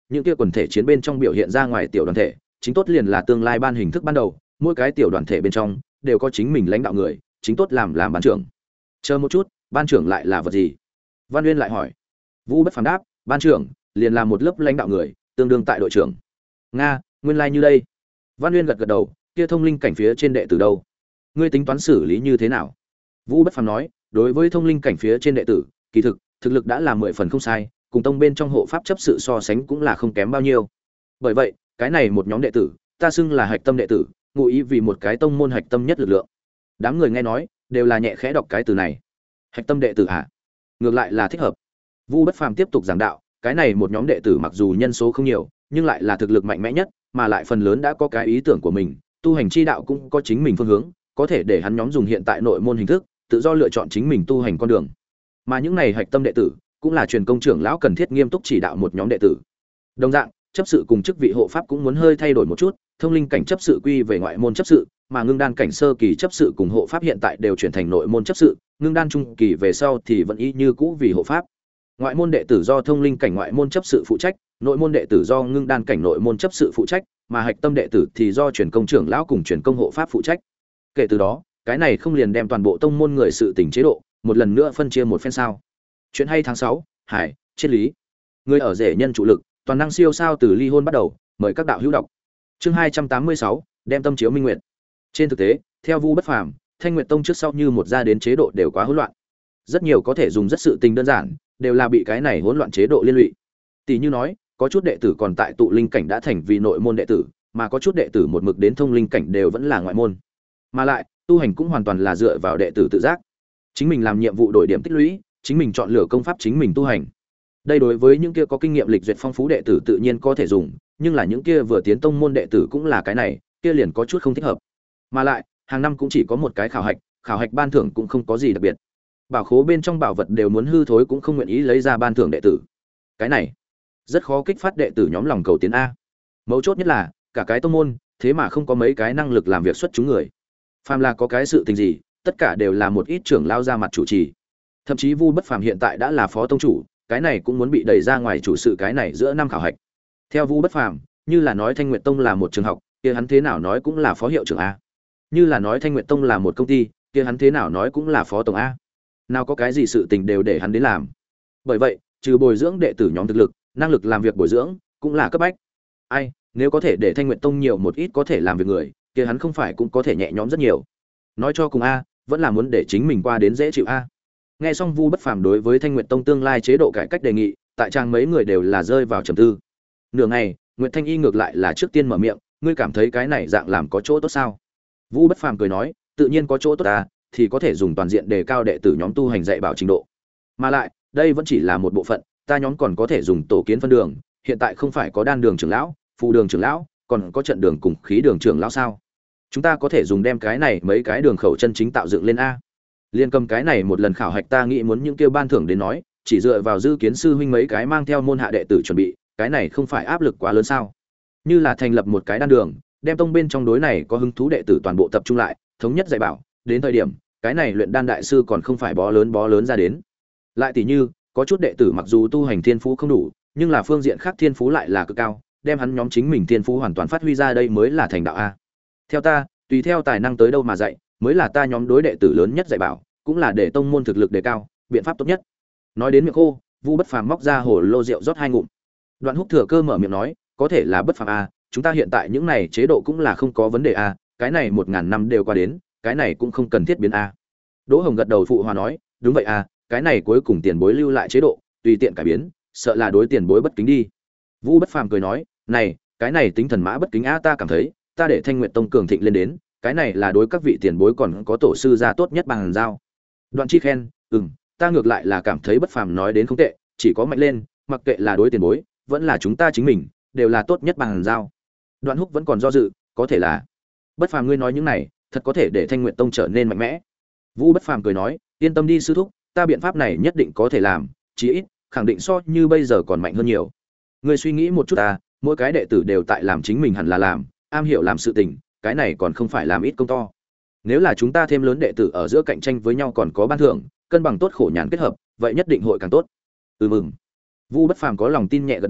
những kia quần thể chiến bên trong biểu hiện ra ngoài tiểu đoàn thể chính tốt liền là tương lai ban hình thức ban đầu, mỗi cái tiểu đoàn thể bên trong đều có chính mình lãnh đạo người, chính tốt làm làm ban trưởng. Chờ một chút, ban trưởng lại là vật gì? Văn Uyên lại hỏi. Vũ Bất Phàm đáp, ban trưởng liền là một lớp lãnh đạo người, tương đương tại đội trưởng. Nga, nguyên lai like như đây. Văn Uyên gật gật đầu, kia thông linh cảnh phía trên đệ tử đâu? Ngươi tính toán xử lý như thế nào? Vũ Bất Phàm nói, đối với thông linh cảnh phía trên đệ tử, kỳ thực, thực lực đã là mười phần không sai, cùng tông bên trong hộ pháp chấp sự so sánh cũng là không kém bao nhiêu. Bởi vậy, cái này một nhóm đệ tử, ta xưng là hạch tâm đệ tử, ngụ ý vì một cái tông môn hạch tâm nhất lực lượng. Đám người nghe nói, đều là nhẹ khẽ đọc cái từ này. Hạch tâm đệ tử hả? Ngược lại là thích hợp. Vu Bất Phàm tiếp tục giảng đạo, cái này một nhóm đệ tử mặc dù nhân số không nhiều, nhưng lại là thực lực mạnh mẽ nhất, mà lại phần lớn đã có cái ý tưởng của mình, tu hành chi đạo cũng có chính mình phương hướng, có thể để hắn nhóm dùng hiện tại nội môn hình thức, tự do lựa chọn chính mình tu hành con đường. Mà những này hạch tâm đệ tử, cũng là truyền công trưởng lão cần thiết nghiêm túc chỉ đạo một nhóm đệ tử. Đồng dạng, chấp sự cùng chức vị hộ pháp cũng muốn hơi thay đổi một chút, thông linh cảnh chấp sự quy về ngoại môn chấp sự, mà ngưng đan cảnh sơ kỳ chấp sự cùng hộ pháp hiện tại đều chuyển thành nội môn chấp sự, ngưng đan trung kỳ về sau thì vẫn y như cũ vì hộ pháp. Ngoại môn đệ tử do thông linh cảnh ngoại môn chấp sự phụ trách, nội môn đệ tử do ngưng đan cảnh nội môn chấp sự phụ trách, mà hạch tâm đệ tử thì do truyền công trưởng lão cùng truyền công hộ pháp phụ trách. Kể từ đó, cái này không liền đem toàn bộ tông môn người sự tình chế độ một lần nữa phân chia một phen sao? Chuyện hay tháng sáu, Hải, triết lý. Người ở rể nhân trụ lực, toàn năng siêu sao từ ly hôn bắt đầu, mời các đạo hữu đọc. Chương hai trăm tám mươi sáu, đem tâm chiếu minh nguyệt. Trên thực tế, theo Vu Bất Phàm, Thanh Nguyệt Tông trước sau như một gia đến chế độ đều quá hỗn loạn. Rất nhiều có thể dùng rất sự tình đơn giản, đều là bị cái này hỗn loạn chế độ liên lụy. Tỷ như nói, có chút đệ tử còn tại tụ linh cảnh đã thành vì nội môn đệ tử, mà có chút đệ tử một mực đến thông linh cảnh đều vẫn là ngoại môn. Mà lại, tu hành cũng hoàn toàn là dựa vào đệ tử tự giác. Chính mình làm nhiệm vụ đổi điểm tích lũy, chính mình chọn lựa công pháp chính mình tu hành. Đây đối với những kia có kinh nghiệm lịch duyệt phong phú đệ tử tự nhiên có thể dùng, nhưng là những kia vừa tiến tông môn đệ tử cũng là cái này, kia liền có chút không thích hợp. Mà lại, hàng năm cũng chỉ có một cái khảo hạch, khảo hạch ban thưởng cũng không có gì đặc biệt. Bảo khố bên trong bảo vật đều muốn hư thối cũng không nguyện ý lấy ra ban thưởng đệ tử. Cái này rất khó kích phát đệ tử nhóm lòng cầu tiến a. Mấu chốt nhất là, cả cái tông môn, thế mà không có mấy cái năng lực làm việc xuất chúng người. Phàm là có cái sự tình gì, tất cả đều là một ít trưởng lao ra mặt chủ trì. Thậm chí Vu Bất Phàm hiện tại đã là phó tông chủ, cái này cũng muốn bị đẩy ra ngoài chủ sự cái này giữa năm khảo hạch. Theo Vu Bất Phàm, như là nói Thanh Nguyệt Tông là một trường học, kia hắn thế nào nói cũng là phó hiệu trưởng a. Như là nói Thanh Nguyệt Tông là một công ty, kia hắn thế nào nói cũng là phó tổng a. Nào có cái gì sự tình đều để hắn đến làm. Bởi vậy, trừ bồi dưỡng đệ tử nhóm thực lực, năng lực làm việc bồi dưỡng cũng là cấp bách. Ai, nếu có thể để Thanh Nguyệt Tông nhiều một ít có thể làm việc người, kia hắn không phải cũng có thể nhẹ nhõm rất nhiều. Nói cho cùng a, vẫn là muốn để chính mình qua đến dễ chịu a. Nghe xong Vu Bất Phàm đối với Thanh Nguyệt Tông tương lai chế độ cải cách đề nghị, tại trang mấy người đều là rơi vào trầm tư. Nửa ngày, Nguyệt Thanh Y ngược lại là trước tiên mở miệng, ngươi cảm thấy cái này dạng làm có chỗ tốt sao? Vu Bất Phàm cười nói, tự nhiên có chỗ tốt à, thì có thể dùng toàn diện đề cao đệ tử nhóm tu hành dạy bảo trình độ. Mà lại, đây vẫn chỉ là một bộ phận, ta nhóm còn có thể dùng tổ kiến phân đường, hiện tại không phải có đan đường trưởng lão, phù đường trưởng lão, còn có trận đường cùng khí đường trưởng lão sao? Chúng ta có thể dùng đem cái này mấy cái đường khẩu chân chính tạo dựng lên a. Liên cầm cái này một lần khảo hạch ta nghĩ muốn những kêu ban thưởng đến nói, chỉ dựa vào dư kiến sư huynh mấy cái mang theo môn hạ đệ tử chuẩn bị, cái này không phải áp lực quá lớn sao? Như là thành lập một cái đan đường, đem tông bên trong đối này có hứng thú đệ tử toàn bộ tập trung lại, thống nhất dạy bảo, đến thời điểm, cái này luyện đan đại sư còn không phải bó lớn bó lớn ra đến. Lại tỷ như, có chút đệ tử mặc dù tu hành thiên phú không đủ, nhưng là phương diện khác thiên phú lại là cực cao, đem hắn nhóm chính mình thiên phú hoàn toàn phát huy ra đây mới là thành đạo a. Theo ta, tùy theo tài năng tới đâu mà dạy, mới là ta nhóm đối đệ tử lớn nhất dạy bảo, cũng là để tông môn thực lực đề cao, biện pháp tốt nhất. Nói đến miệng khô, Vu Bất Phàm móc ra hồ lô rượu rót hai ngụm. Đoạn Húc thừa cơ mở miệng nói, có thể là Bất Phàm a, chúng ta hiện tại những này chế độ cũng là không có vấn đề a, cái này một ngàn năm đều qua đến, cái này cũng không cần thiết biến a. Đỗ Hồng gật đầu phụ hòa nói, đúng vậy a, cái này cuối cùng tiền bối lưu lại chế độ, tùy tiện cải biến, sợ là đối tiền bối bất kính đi. Vu Bất Phàm cười nói, này, cái này tính thần mã bất kính a, ta cảm thấy, ta để Thanh Nguyệt Tông cường thịnh lên đến, cái này là đối các vị tiền bối còn có tổ sư gia tốt nhất bằng giao. Đoạn Chi khen, ừm, ta ngược lại là cảm thấy Bất Phàm nói đến không tệ, chỉ có mạnh lên, mặc kệ là đối tiền bối, vẫn là chúng ta chính mình, đều là tốt nhất bằng giao. Đoạn Húc vẫn còn do dự, có thể là Bất Phàm ngươi nói những này, thật có thể để Thanh Nguyệt Tông trở nên mạnh mẽ. Vũ Bất Phàm cười nói, yên tâm đi sư thúc, ta biện pháp này nhất định có thể làm, chí ít, khẳng định so như bây giờ còn mạnh hơn nhiều. Ngươi suy nghĩ một chút ta, mỗi cái đệ tử đều tại làm chính mình hẳn là làm, am hiểu làm sự tình, cái này còn không phải làm ít công to. Nếu là chúng ta thêm lớn đệ tử ở giữa cạnh tranh với nhau còn có ban thưởng, cân bằng tốt khổ nhàn kết hợp, vậy nhất định hội càng tốt. Ừ mừng. Vu Bất Phàm có lòng tin nhẹ gật đầu,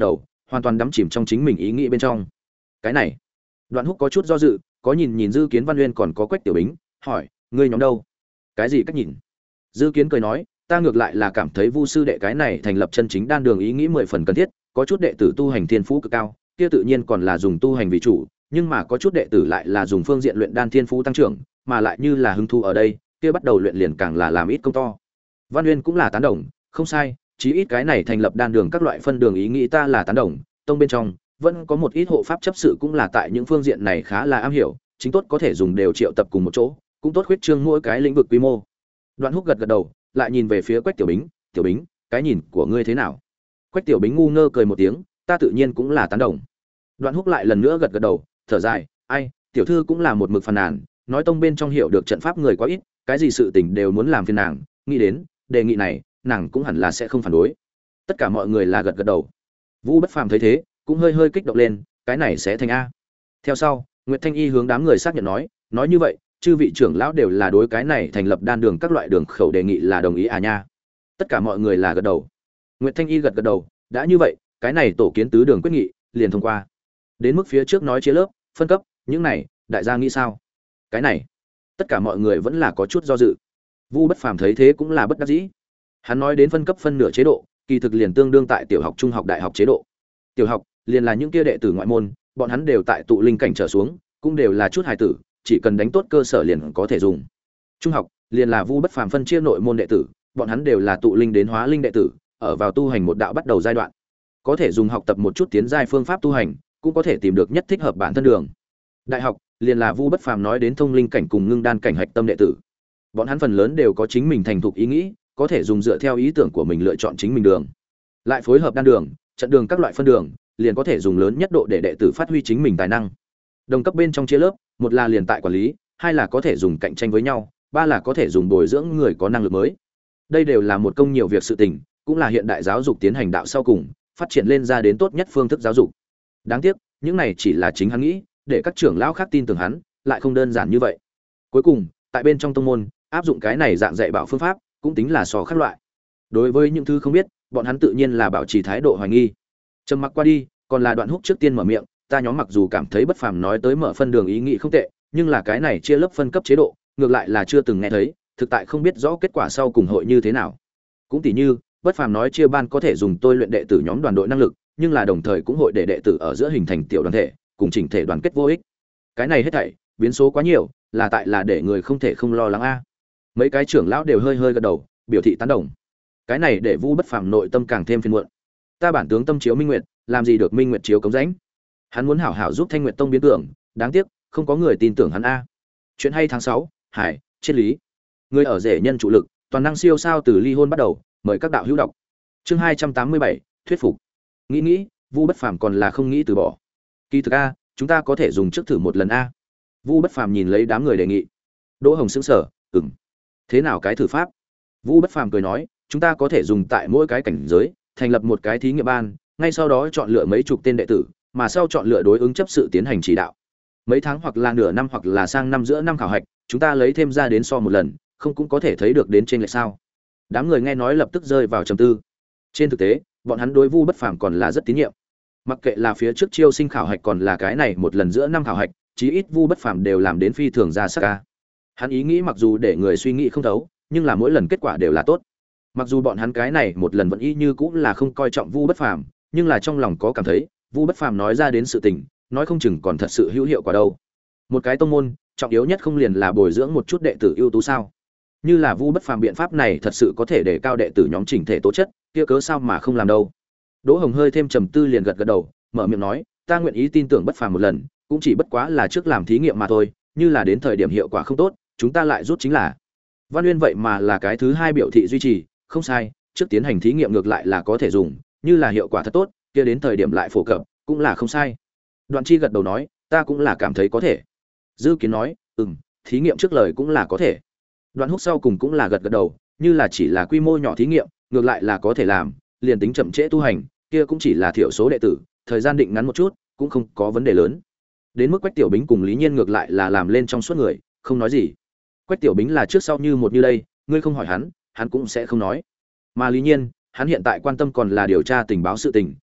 hoàn toàn đắm chìm trong chính mình ý nghĩ bên trong. Cái này, Đoạn Húc có chút do dự, có nhìn nhìn Dư Kiến Văn Uyên còn có Quách Tiểu Bính, hỏi, ngươi nhóm đâu? Cái gì cách nhìn? Dư Kiến cười nói, ta ngược lại là cảm thấy Vu sư đệ cái này thành lập chân chính đan đường ý nghĩ mười phần cần thiết, có chút đệ tử tu hành thiên phú cực cao, kia tự nhiên còn là dùng tu hành vì chủ, nhưng mà có chút đệ tử lại là dùng phương diện luyện đan thiên phú tăng trưởng, mà lại như là hứng thu ở đây, kia bắt đầu luyện liền càng là làm ít công to. Văn Uyên cũng là tán đồng, không sai, chí ít cái này thành lập đan đường các loại phân đường ý nghĩ ta là tán đồng, tông bên trong vẫn có một ít hộ pháp chấp sự cũng là tại những phương diện này khá là am hiểu, chính tốt có thể dùng đều triệu tập cùng một chỗ, cũng tốt khuyết trương mỗi cái lĩnh vực quy mô. Đoạn Húc gật gật đầu, lại nhìn về phía Quách Tiểu Bính, "Tiểu Bính, cái nhìn của ngươi thế nào?" Quách Tiểu Bính ngu ngơ cười một tiếng, "Ta tự nhiên cũng là tán đồng." Đoạn Húc lại lần nữa gật gật đầu, thở dài, "Ai, tiểu thư cũng là một mực phàn nàn, nói tông bên trong hiểu được trận pháp người quá ít, cái gì sự tình đều muốn làm phiền nàng, nghĩ đến, đề nghị này, nàng cũng hẳn là sẽ không phản đối." Tất cả mọi người là gật gật đầu. Vũ Bất Phàm thấy thế, cũng hơi hơi kích động lên, "Cái này sẽ thành a?" Theo sau, Nguyệt Thanh Y hướng đám người xác nhận nói, "Nói như vậy, chư vị trưởng lão đều là đối cái này thành lập đan đường các loại đường khẩu đề nghị là đồng ý à nha?" Tất cả mọi người là gật đầu. Nguyệt Thanh Y gật gật đầu, "Đã như vậy, cái này tổ kiến tứ đường quyết nghị liền thông qua." Đến mức phía trước nói chia lớp, phân cấp, những này, đại gia nghĩ sao? Cái này, tất cả mọi người vẫn là có chút do dự. Vu Bất Phàm thấy thế cũng là bất đắc dĩ. Hắn nói đến phân cấp phân nửa chế độ, kỳ thực liền tương đương tại tiểu học, trung học, đại học chế độ. Tiểu học liền là những kia đệ tử ngoại môn, bọn hắn đều tại tụ linh cảnh trở xuống, cũng đều là chút hài tử, chỉ cần đánh tốt cơ sở liền có thể dùng. Trung học liền là Vu Bất Phàm phân chia nội môn đệ tử, bọn hắn đều là tụ linh đến hóa linh đệ tử, ở vào tu hành một đạo bắt đầu giai đoạn, có thể dùng học tập một chút tiến giai phương pháp tu hành, cũng có thể tìm được nhất thích hợp bản thân đường. Đại học liền là Vu Bất Phàm nói đến thông linh cảnh cùng ngưng đan cảnh hạch tâm đệ tử, bọn hắn phần lớn đều có chính mình thành thục ý nghĩ, có thể dùng dựa theo ý tưởng của mình lựa chọn chính mình đường, lại phối hợp đan đường, trận đường các loại phân đường, liền có thể dùng lớn nhất độ để đệ tử phát huy chính mình tài năng. Đồng cấp bên trong chia lớp, một là liền tại quản lý, hai là có thể dùng cạnh tranh với nhau, ba là có thể dùng bồi dưỡng người có năng lực mới. Đây đều là một công nhiều việc sự tình, cũng là hiện đại giáo dục tiến hành đạo sau cùng, phát triển lên ra đến tốt nhất phương thức giáo dục. Đáng tiếc, những này chỉ là chính hắn nghĩ, để các trưởng lão khác tin tưởng hắn, lại không đơn giản như vậy. Cuối cùng, tại bên trong tông môn, áp dụng cái này dạng dạy bảo phương pháp, cũng tính là so khác loại. Đối với những thứ không biết, bọn hắn tự nhiên là bảo trì thái độ hoài nghi. Trầm mặc qua đi, còn là Đoạn Húc trước tiên mở miệng, "Ta nhóm mặc dù cảm thấy Bất Phàm nói tới mở phân đường ý nghĩ không tệ, nhưng là cái này chia lớp phân cấp chế độ, ngược lại là chưa từng nghe thấy, thực tại không biết rõ kết quả sau cùng hội như thế nào. Cũng tỉ như, Bất Phàm nói chia ban có thể dùng tôi luyện đệ tử nhóm đoàn đội năng lực, nhưng là đồng thời cũng hội để đệ tử ở giữa hình thành tiểu đoàn thể, cùng chỉnh thể đoàn kết vô ích. Cái này hết thảy, biến số quá nhiều, là tại là để người không thể không lo lắng a." Mấy cái trưởng lão đều hơi hơi gật đầu, biểu thị tán đồng. Cái này để Vu Bất Phàm nội tâm càng thêm phiền muộn. Ta bản tướng tâm chiếu minh nguyệt, làm gì được minh nguyệt chiếu cống rãnh. Hắn muốn hảo hảo giúp Thanh Nguyệt Tông biến tưởng, đáng tiếc không có người tin tưởng hắn a. Chuyện hay tháng sáu, Hải, triết lý. Người ở rể nhân trụ lực, toàn năng siêu sao từ ly hôn bắt đầu, mời các đạo hữu đọc. Chương hai trăm tám mươi bảy, thuyết phục. Nghĩ nghĩ, Vu Bất Phàm còn là không nghĩ từ bỏ. Kỳ thực a, chúng ta có thể dùng trước thử một lần a. Vu Bất Phàm nhìn lấy đám người đề nghị. Đỗ Hồng sững sờ, ừm. Thế nào cái thử pháp? Vu Bất Phàm cười nói, chúng ta có thể dùng tại mỗi cái cảnh giới, thành lập một cái thí nghiệm ban, ngay sau đó chọn lựa mấy chục tên đệ tử, mà sau chọn lựa đối ứng chấp sự tiến hành chỉ đạo. Mấy tháng hoặc là nửa năm hoặc là sang năm giữa năm khảo hạch, chúng ta lấy thêm ra đến so một lần, không cũng có thể thấy được đến trên lệch sao? Đám người nghe nói lập tức rơi vào trầm tư. Trên thực tế, bọn hắn đối Vu Bất Phàm còn là rất tín nhiệm. Mặc kệ là phía trước chiêu sinh khảo hạch còn là cái này một lần giữa năm khảo hạch, chí ít Vu Bất Phàm đều làm đến phi thường ra sắc ca. Hắn ý nghĩ mặc dù để người suy nghĩ không thấu, nhưng là mỗi lần kết quả đều là tốt. Mặc dù bọn hắn cái này một lần vẫn y như cũng là không coi trọng Vu Bất Phàm, nhưng là trong lòng có cảm thấy, Vu Bất Phàm nói ra đến sự tình, nói không chừng còn thật sự hữu hiệu quả đâu. Một cái tông môn, trọng yếu nhất không liền là bồi dưỡng một chút đệ tử ưu tú sao? Như là Vu Bất Phàm biện pháp này thật sự có thể để cao đệ tử nhóm chỉnh thể tố chất, kia cớ sao mà không làm đâu. Đỗ Hồng hơi thêm trầm tư liền gật gật đầu, mở miệng nói, ta nguyện ý tin tưởng Bất Phàm một lần, cũng chỉ bất quá là trước làm thí nghiệm mà thôi, như là đến thời điểm hiệu quả không tốt, chúng ta lại rút chính là. Văn Uyên vậy mà là cái thứ hai biểu thị duy trì, không sai, trước tiến hành thí nghiệm ngược lại là có thể dùng, như là hiệu quả thật tốt, kia đến thời điểm lại phổ cập, cũng là không sai. Đoạn Chi gật đầu nói, ta cũng là cảm thấy có thể. Dư Kiến nói, ừm, thí nghiệm trước lời cũng là có thể. Đoạn Húc sau cùng cũng là gật gật đầu, như là chỉ là quy mô nhỏ thí nghiệm, ngược lại là có thể làm, liền tính chậm trễ tu hành, kia cũng chỉ là thiểu số đệ tử, thời gian định ngắn một chút, cũng không có vấn đề lớn. Đến mức Quách Tiểu Bính cùng Lý Nhiên ngược lại là làm lên trong suốt người, không nói gì. Quách Tiểu Bính là trước sau như một như đây, ngươi không hỏi hắn, hắn cũng sẽ không nói. Mà Lý Nhiên, hắn hiện tại quan tâm còn là điều tra tình báo sự tình,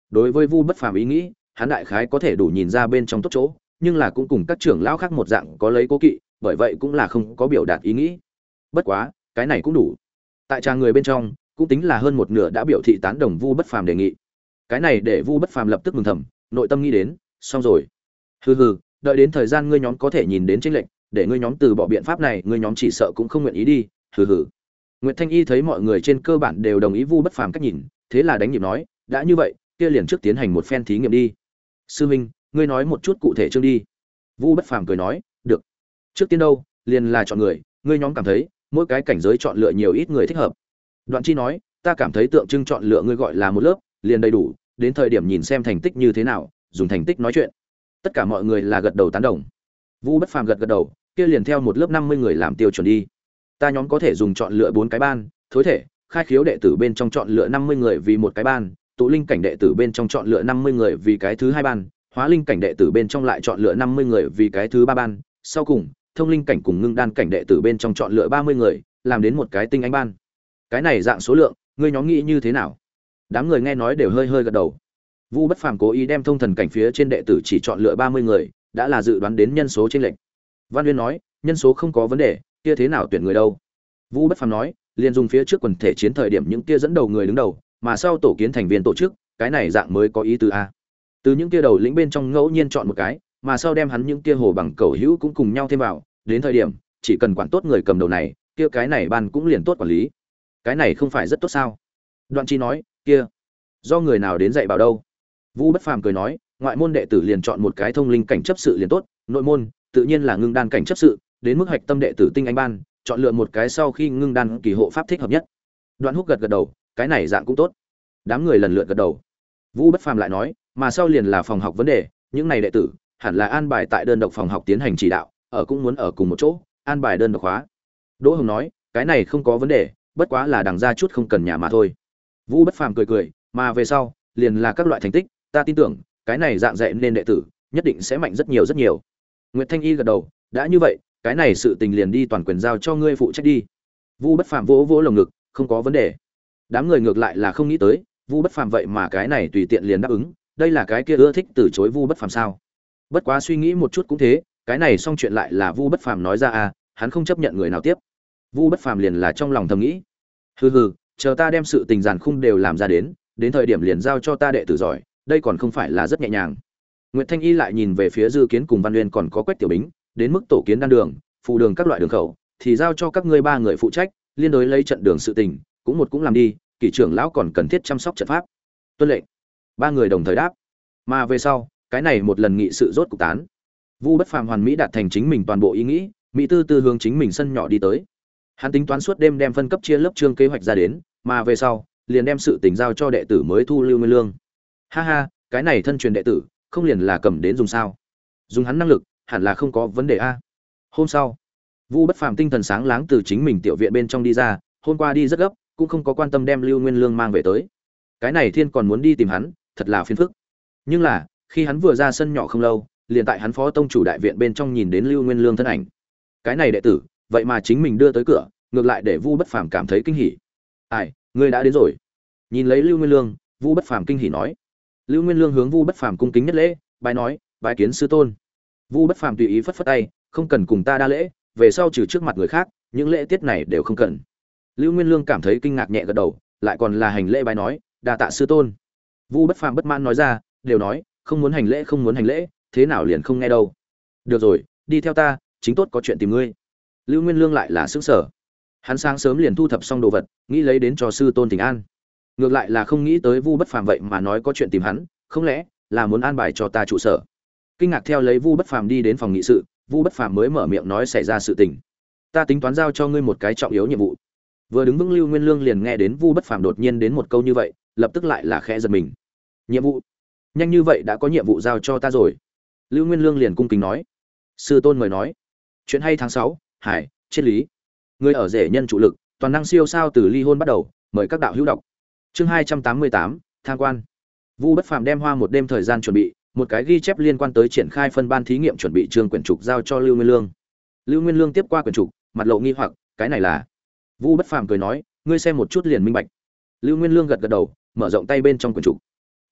đối với Vu Bất Phàm ý nghĩ, hắn đại khái có thể đủ nhìn ra bên trong tốt chỗ, nhưng là cũng cùng các trưởng lão khác một dạng có lấy cố kỵ, bởi vậy cũng là không có biểu đạt ý nghĩ. Bất quá, cái này cũng đủ. Tại tràng người bên trong, cũng tính là hơn một nửa đã biểu thị tán đồng Vu Bất Phàm đề nghị. Cái này để Vu Bất Phàm lập tức mừng thầm, nội tâm nghĩ đến, xong rồi. Hừ hừ, đợi đến thời gian ngươi nhóm có thể nhìn đến chênh lệch, để ngươi nhóm từ bỏ biện pháp này, ngươi nhóm chỉ sợ cũng không nguyện ý đi. Hừ hừ. Nguyệt Thanh Y thấy mọi người trên cơ bản đều đồng ý Vu Bất Phàm cách nhìn, thế là đánh nhịp nói, đã như vậy, kia liền trước tiến hành một phen thí nghiệm đi. Sư huynh, ngươi nói một chút cụ thể chương đi. Vu Bất Phàm cười nói, được. Trước tiên đâu, liền là chọn người, ngươi nhóm cảm thấy, mỗi cái cảnh giới chọn lựa nhiều ít người thích hợp. Đoạn Chi nói, ta cảm thấy tượng trưng chọn lựa ngươi gọi là một lớp, liền đầy đủ, đến thời điểm nhìn xem thành tích như thế nào, dùng thành tích nói chuyện. Tất cả mọi người là gật đầu tán đồng. Vu Bất Phàm gật gật đầu, kia liền theo một lớp năm mươi người làm tiêu chuẩn đi. Ta nhóm có thể dùng chọn lựa bốn cái ban, thối thể, khai khiếu đệ tử bên trong chọn lựa năm mươi người vì một cái ban, tụ linh cảnh đệ tử bên trong chọn lựa năm mươi người vì cái thứ hai ban, hóa linh cảnh đệ tử bên trong lại chọn lựa năm mươi người vì cái thứ ba ban, sau cùng, thông linh cảnh cùng ngưng đan cảnh đệ tử bên trong chọn lựa ba mươi người, làm đến một cái tinh anh ban. Cái này dạng số lượng, ngươi nhóm nghĩ như thế nào? Đám người nghe nói đều hơi hơi gật đầu. Vu Bất Phàm cố ý đem thông thần cảnh phía trên đệ tử chỉ chọn lựa ba mươi người, đã là dự đoán đến nhân số trên lệch. Văn Uyên nói, nhân số không có vấn đề, kia thế nào tuyển người đâu? Vu Bất Phàm nói, liền dùng phía trước quần thể chiến thời điểm những kia dẫn đầu người đứng đầu, mà sau tổ kiến thành viên tổ chức, cái này dạng mới có ý tứ a. Từ những kia đầu lĩnh bên trong ngẫu nhiên chọn một cái, mà sau đem hắn những kia hồ bằng cầu hữu cũng cùng nhau thêm vào, đến thời điểm, chỉ cần quản tốt người cầm đầu này, kia cái này ban cũng liền tốt quản lý. Cái này không phải rất tốt sao? Đoạn Chi nói, kia, do người nào đến dạy bảo đâu? Vu Bất Phàm cười nói, ngoại môn đệ tử liền chọn một cái thông linh cảnh chấp sự liền tốt, nội môn tự nhiên là ngưng đan cảnh chấp sự, đến mức hạch tâm đệ tử tinh anh ban, chọn lựa một cái sau khi ngưng đan kỳ hộ pháp thích hợp nhất. Đoạn Húc gật gật đầu, cái này dạng cũng tốt. Đám người lần lượt gật đầu. Vu Bất Phàm lại nói, mà sau liền là phòng học vấn đề, những này đệ tử hẳn là an bài tại đơn độc phòng học tiến hành chỉ đạo, ở cũng muốn ở cùng một chỗ, an bài đơn độc hóa. Đỗ Hồng nói, cái này không có vấn đề, bất quá là đằng ra chút không cần nhà mà thôi. Vu Bất Phàm cười cười, mà về sau, liền là các loại thành tích, ta tin tưởng, cái này dạng dạy nên đệ tử, nhất định sẽ mạnh rất nhiều rất nhiều. Nguyệt Thanh Y gật đầu, đã như vậy, cái này sự tình liền đi toàn quyền giao cho ngươi phụ trách đi. Vu Bất Phàm vỗ vỗ lồng ngực, không có vấn đề. Đám người ngược lại là không nghĩ tới, Vu Bất Phàm vậy mà cái này tùy tiện liền đáp ứng, đây là cái kia ưa thích từ chối Vu Bất Phàm sao? Bất quá suy nghĩ một chút cũng thế, cái này xong chuyện lại là Vu Bất Phàm nói ra à, hắn không chấp nhận người nào tiếp. Vu Bất Phàm liền là trong lòng thầm nghĩ, hừ hừ, chờ ta đem sự tình giàn khung đều làm ra đến, đến thời điểm liền giao cho ta đệ tử giỏi, đây còn không phải là rất nhẹ nhàng. Nguyệt Thanh Y lại nhìn về phía Dư Kiến cùng Văn Nguyên còn có Quách Tiểu Bính, đến mức tổ kiến đan đường, phù đường các loại đường khẩu, thì giao cho các ngươi ba người phụ trách, liên đối lấy trận đường sự tình, cũng một cũng làm đi, kỷ trưởng lão còn cần thiết chăm sóc trận pháp. Tuân lệnh. Ba người đồng thời đáp. Mà về sau, cái này một lần nghị sự rốt cục tán. Vu Bất Phàm hoàn mỹ đạt thành chính mình toàn bộ ý nghĩ, mỹ tư tư hướng chính mình sân nhỏ đi tới. Hắn tính toán suốt đêm đem phân cấp chia lớp chương kế hoạch ra đến, mà về sau, liền đem sự tình giao cho đệ tử mới thu Lưu Nguyên Lương. Ha ha, cái này thân truyền đệ tử, không liền là cầm đến dùng sao? Dùng hắn năng lực, hẳn là không có vấn đề a. Hôm sau, Vu Bất Phàm tinh thần sáng láng từ chính mình tiểu viện bên trong đi ra, hôm qua đi rất gấp, cũng không có quan tâm đem Lưu Nguyên Lương mang về tới. Cái này Thiên còn muốn đi tìm hắn, thật là phiền phức. Nhưng là, khi hắn vừa ra sân nhỏ không lâu, liền tại hắn phó tông chủ đại viện bên trong nhìn đến Lưu Nguyên Lương thân ảnh. Cái này đệ tử, vậy mà chính mình đưa tới cửa, ngược lại để Vu Bất Phàm cảm thấy kinh hỉ. "Ai, ngươi đã đến rồi." Nhìn lấy Lưu Nguyên Lương, Vu Bất Phàm kinh hỉ nói. Lưu Nguyên Lương hướng Vu Bất Phàm cung kính nhất lễ, bái nói, "Bái kiến sư tôn." Vu Bất Phàm tùy ý phất phất tay, "Không cần cùng ta đa lễ, về sau trừ trước mặt người khác, những lễ tiết này đều không cần." Lưu Nguyên Lương cảm thấy kinh ngạc nhẹ gật đầu, lại còn là hành lễ bái nói, "Đa tạ sư tôn." Vu Bất Phàm bất mãn nói ra, đều nói, không muốn hành lễ không muốn hành lễ, thế nào liền không nghe đâu. "Được rồi, đi theo ta, chính tốt có chuyện tìm ngươi." Lưu Nguyên Lương lại là sững sờ. Hắn sáng sớm liền thu thập xong đồ vật, nghĩ lấy đến cho sư tôn Thỉnh An. Ngược lại là không nghĩ tới Vu Bất Phàm vậy mà nói có chuyện tìm hắn, không lẽ là muốn an bài cho ta trụ sở. Kinh ngạc theo lấy Vu Bất Phàm đi đến phòng nghị sự, Vu Bất Phàm mới mở miệng nói xảy ra sự tình. "Ta tính toán giao cho ngươi một cái trọng yếu nhiệm vụ." Vừa đứng vững Lưu Nguyên Lương liền nghe đến Vu Bất Phàm đột nhiên đến một câu như vậy, lập tức lại là khẽ giật mình. "Nhiệm vụ? Nhanh như vậy đã có nhiệm vụ giao cho ta rồi?" Lưu Nguyên Lương liền cung kính nói. "Sư tôn mời nói." Chuyện hay tháng sáu, Hải, triết lý. Người ở rể nhân trụ lực, toàn năng siêu sao từ ly hôn bắt đầu, mời các đạo hữu đọc. Chương hai trăm tám mươi tám, tham quan. Vu Bất Phàm đem hoa một đêm thời gian chuẩn bị, một cái ghi chép liên quan tới triển khai phân ban thí nghiệm chuẩn bị chương quyển trục giao cho Lưu Nguyên Lương. Lưu Nguyên Lương tiếp qua quyển trục, mặt lộ nghi hoặc, cái này là? Vu Bất Phàm cười nói, ngươi xem một chút liền minh bạch. Lưu Nguyên Lương gật gật đầu, mở rộng tay bên trong quyển trục.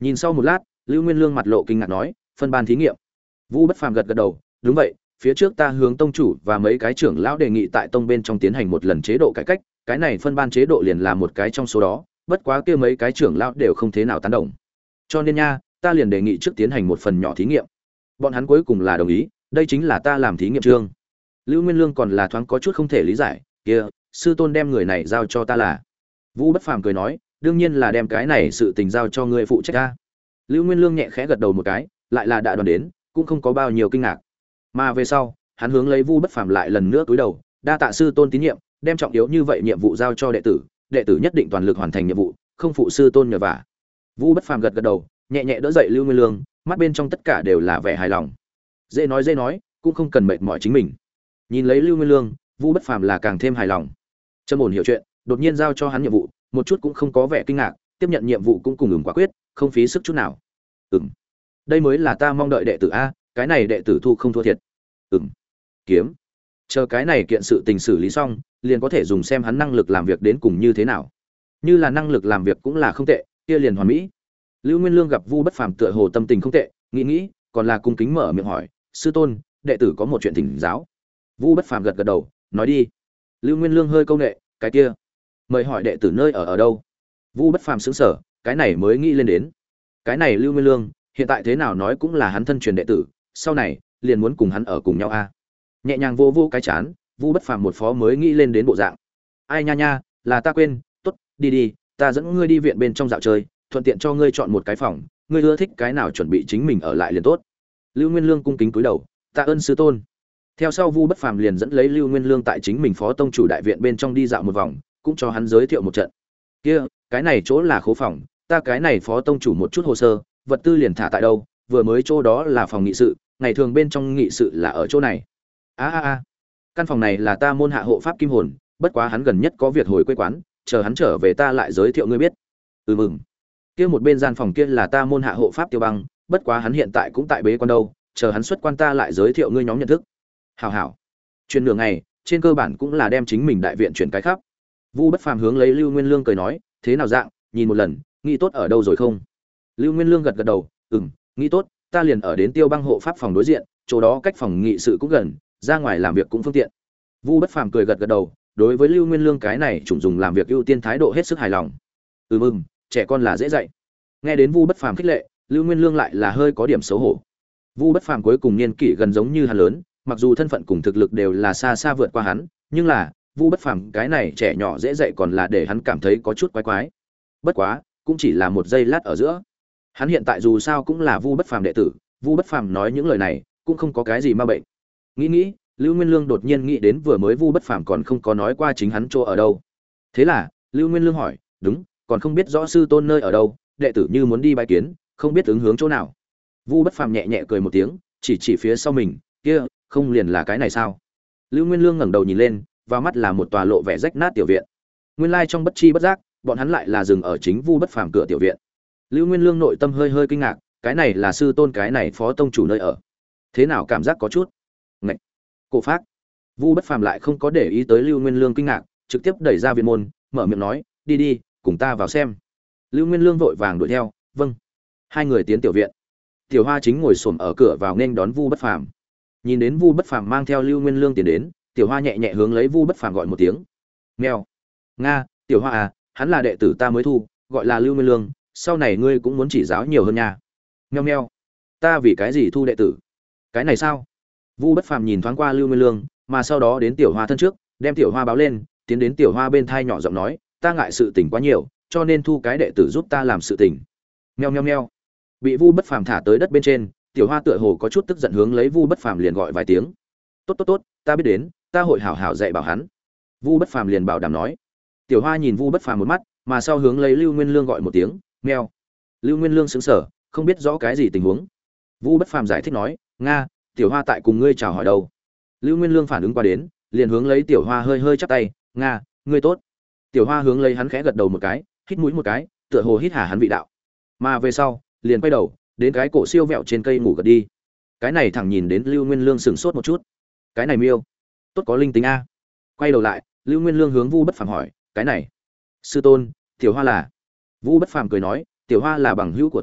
Nhìn sau một lát, Lưu Nguyên Lương mặt lộ kinh ngạc nói, phân ban thí nghiệm. Vu Bất Phàm gật gật đầu, đúng vậy, phía trước ta hướng tông chủ và mấy cái trưởng lão đề nghị tại tông bên trong tiến hành một lần chế độ cải cách, cái này phân ban chế độ liền là một cái trong số đó, bất quá kia mấy cái trưởng lão đều không thế nào tán đồng. Cho nên nha, ta liền đề nghị trước tiến hành một phần nhỏ thí nghiệm. Bọn hắn cuối cùng là đồng ý, đây chính là ta làm thí nghiệm chương. Lưu Nguyên Lương còn là thoáng có chút không thể lý giải, kia, sư tôn đem người này giao cho ta là? Vu Bất Phàm cười nói, đương nhiên là đem cái này sự tình giao cho ngươi phụ trách ta. Lưu Nguyên Lương nhẹ khẽ gật đầu một cái, lại là đã đoán đến, cũng không có bao nhiêu kinh ngạc. Mà về sau, hắn hướng lấy Vu Bất Phàm lại lần nữa cúi đầu, đa tạ sư tôn tín nhiệm, đem trọng yếu như vậy nhiệm vụ giao cho đệ tử, đệ tử nhất định toàn lực hoàn thành nhiệm vụ, không phụ sư tôn nhờ vả. Vu Bất Phàm gật gật đầu, nhẹ nhẹ đỡ dậy Lưu Nguyên Lương, mắt bên trong tất cả đều là vẻ hài lòng. Dễ nói dễ nói, cũng không cần mệt mỏi chính mình. Nhìn lấy Lưu Nguyên Lương, Vu Bất Phàm là càng thêm hài lòng. Trâm ổn hiểu chuyện, đột nhiên giao cho hắn nhiệm vụ, một chút cũng không có vẻ kinh ngạc, tiếp nhận nhiệm vụ cũng cùng ngừng quả quyết, không phí sức chút nào. Ừm, đây mới là ta mong đợi đệ tử a, cái này đệ tử thu không thua thiệt. Ừm, kiếm, chờ cái này kiện sự tình xử lý xong, liền có thể dùng xem hắn năng lực làm việc đến cùng như thế nào. Như là năng lực làm việc cũng là không tệ, kia liền hoàn mỹ. Lưu Nguyên Lương gặp Vu Bất Phàm tựa hồ tâm tình không tệ, nghĩ nghĩ, còn là cung kính mở miệng hỏi, sư tôn, đệ tử có một chuyện thỉnh giáo. Vu Bất Phàm gật gật đầu, nói đi. Lưu Nguyên Lương hơi câu nệ, cái kia, mời hỏi đệ tử nơi ở ở đâu? Vu Bất Phàm sững sờ, cái này mới nghĩ lên đến. Cái này Lưu Nguyên Lương, hiện tại thế nào nói cũng là hắn thân truyền đệ tử, sau này liền muốn cùng hắn ở cùng nhau a. Nhẹ nhàng vô vô cái chán, Vu Bất Phàm một phó mới nghĩ lên đến bộ dạng. Ai nha nha, là ta quên, tốt, đi đi, ta dẫn ngươi đi viện bên trong dạo chơi, thuận tiện cho ngươi chọn một cái phòng, ngươi ưa thích cái nào chuẩn bị chính mình ở lại liền tốt. Lưu Nguyên Lương cung kính cúi đầu, tạ ơn sư tôn. Theo sau Vu Bất Phàm liền dẫn lấy Lưu Nguyên Lương tại chính mình phó tông chủ đại viện bên trong đi dạo một vòng, cũng cho hắn giới thiệu một trận. Kia, cái này chỗ là khố phòng, ta cái này phó tông chủ một chút hồ sơ, vật tư liền thả tại đâu, vừa mới chỗ đó là phòng nghị sự, ngày thường bên trong nghị sự là ở chỗ này. A a a, căn phòng này là ta môn hạ hộ pháp kim hồn, bất quá hắn gần nhất có việc hồi quê quán, chờ hắn trở về ta lại giới thiệu ngươi biết. Ừ mừng. Kia một bên gian phòng kia là ta môn hạ hộ pháp Tiêu Băng, bất quá hắn hiện tại cũng tại bế quan đâu, chờ hắn xuất quan ta lại giới thiệu ngươi nhóm nhận thức. Hảo hảo. Truyền nửa ngày, trên cơ bản cũng là đem chính mình đại viện chuyển cái khắp. Vu Bất Phàm hướng lấy Lưu Nguyên Lương cười nói, thế nào dạng, nhìn một lần, nghĩ tốt ở đâu rồi không? Lưu Nguyên Lương gật gật đầu, ừm, nghĩ tốt, ta liền ở đến Tiêu Băng hộ pháp phòng đối diện, chỗ đó cách phòng nghị sự cũng gần, ra ngoài làm việc cũng phương tiện. Vu Bất Phàm cười gật gật đầu, đối với Lưu Nguyên Lương cái này chủng dùng làm việc ưu tiên thái độ hết sức hài lòng. Ừm ừm, trẻ con là dễ dạy. Nghe đến Vu Bất Phàm khích lệ, Lưu Nguyên Lương lại là hơi có điểm xấu hổ. Vu Bất Phàm cuối cùng niên kỷ gần giống như hắn lớn, mặc dù thân phận cùng thực lực đều là xa xa vượt qua hắn, nhưng là Vu Bất Phàm cái này trẻ nhỏ dễ dạy còn là để hắn cảm thấy có chút quái quái. Bất quá, cũng chỉ là một giây lát ở giữa. Hắn hiện tại dù sao cũng là Vu Bất Phàm đệ tử, Vu Bất Phàm nói những lời này, cũng không có cái gì ma bệnh. Nghĩ nghĩ, Lưu Nguyên Lương đột nhiên nghĩ đến vừa mới Vu Bất Phàm còn không có nói qua chính hắn chỗ ở đâu. Thế là, Lưu Nguyên Lương hỏi, "Đúng, còn không biết rõ sư tôn nơi ở đâu, đệ tử như muốn đi bái kiến, không biết ứng hướng chỗ nào?" Vu Bất Phàm nhẹ nhẹ cười một tiếng, chỉ chỉ phía sau mình, "Kia, không liền là cái này sao?" Lưu Nguyên Lương ngẩng đầu nhìn lên, vào mắt là một tòa lộ vẻ rách nát tiểu viện. Nguyên lai trong bất chi bất giác, bọn hắn lại là dừng ở chính Vu Bất Phàm cửa tiểu viện. Lưu Nguyên Lương nội tâm hơi hơi kinh ngạc, cái này là sư tôn cái này phó tông chủ nơi ở. Thế nào cảm giác có chút ngạch cổ phác. Vu Bất Phàm lại không có để ý tới Lưu Nguyên Lương kinh ngạc, trực tiếp đẩy ra viện môn, mở miệng nói, "Đi đi, cùng ta vào xem." Lưu Nguyên Lương vội vàng đuổi theo, "Vâng." Hai người tiến tiểu viện. Tiểu Hoa chính ngồi xổm ở cửa vào nên đón Vu Bất Phàm. Nhìn đến Vu Bất Phàm mang theo Lưu Nguyên Lương tiến đến, Tiểu Hoa nhẹ nhẹ hướng lấy Vu Bất Phàm gọi một tiếng. "Mèo." "Nga, Tiểu Hoa à, hắn là đệ tử ta mới thu, gọi là Lưu Nguyên Lương, sau này ngươi cũng muốn chỉ giáo nhiều hơn nha." "Meo meo. Ta vì cái gì thu đệ tử?" "Cái này sao?" Vu Bất Phàm nhìn thoáng qua Lưu Nguyên Lương, mà sau đó đến Tiểu Hoa thân trước, đem Tiểu Hoa báo lên, tiến đến Tiểu Hoa bên thai nhỏ giọng nói, "Ta ngại sự tình quá nhiều, cho nên thu cái đệ tử giúp ta làm sự tình." Meo meo meo. Bị Vu Bất Phàm thả tới đất bên trên, Tiểu Hoa tựa hồ có chút tức giận hướng lấy Vu Bất Phàm liền gọi vài tiếng. "Tốt tốt tốt, ta biết đến, ta hội hảo hảo dạy bảo hắn." Vu Bất Phàm liền bảo đảm nói. Tiểu Hoa nhìn Vu Bất Phàm một mắt, mà sau hướng lấy Lưu Nguyên Lương gọi một tiếng, "Meo." Lưu Nguyên Lương sững sờ, không biết rõ cái gì tình huống. Vu Bất Phàm giải thích nói, "Nga, Tiểu Hoa tại cùng ngươi chào hỏi đâu." Lưu Nguyên Lương phản ứng qua đến, liền hướng lấy Tiểu Hoa hơi hơi chắp tay, "Nga, ngươi tốt." Tiểu Hoa hướng lấy hắn khẽ gật đầu một cái, hít mũi một cái, tựa hồ hít hà hắn vị đạo. Mà về sau, liền quay đầu, đến cái cổ siêu vẹo trên cây ngủ gật đi. Cái này thẳng nhìn đến Lưu Nguyên Lương sững sốt một chút. Cái này miêu, tốt có linh tính a. Quay đầu lại, Lưu Nguyên Lương hướng Vu Bất Phàm hỏi, "Cái này, sư tôn, Tiểu Hoa là?" Vu Bất Phàm cười nói, "Tiểu Hoa là bằng hữu của ta,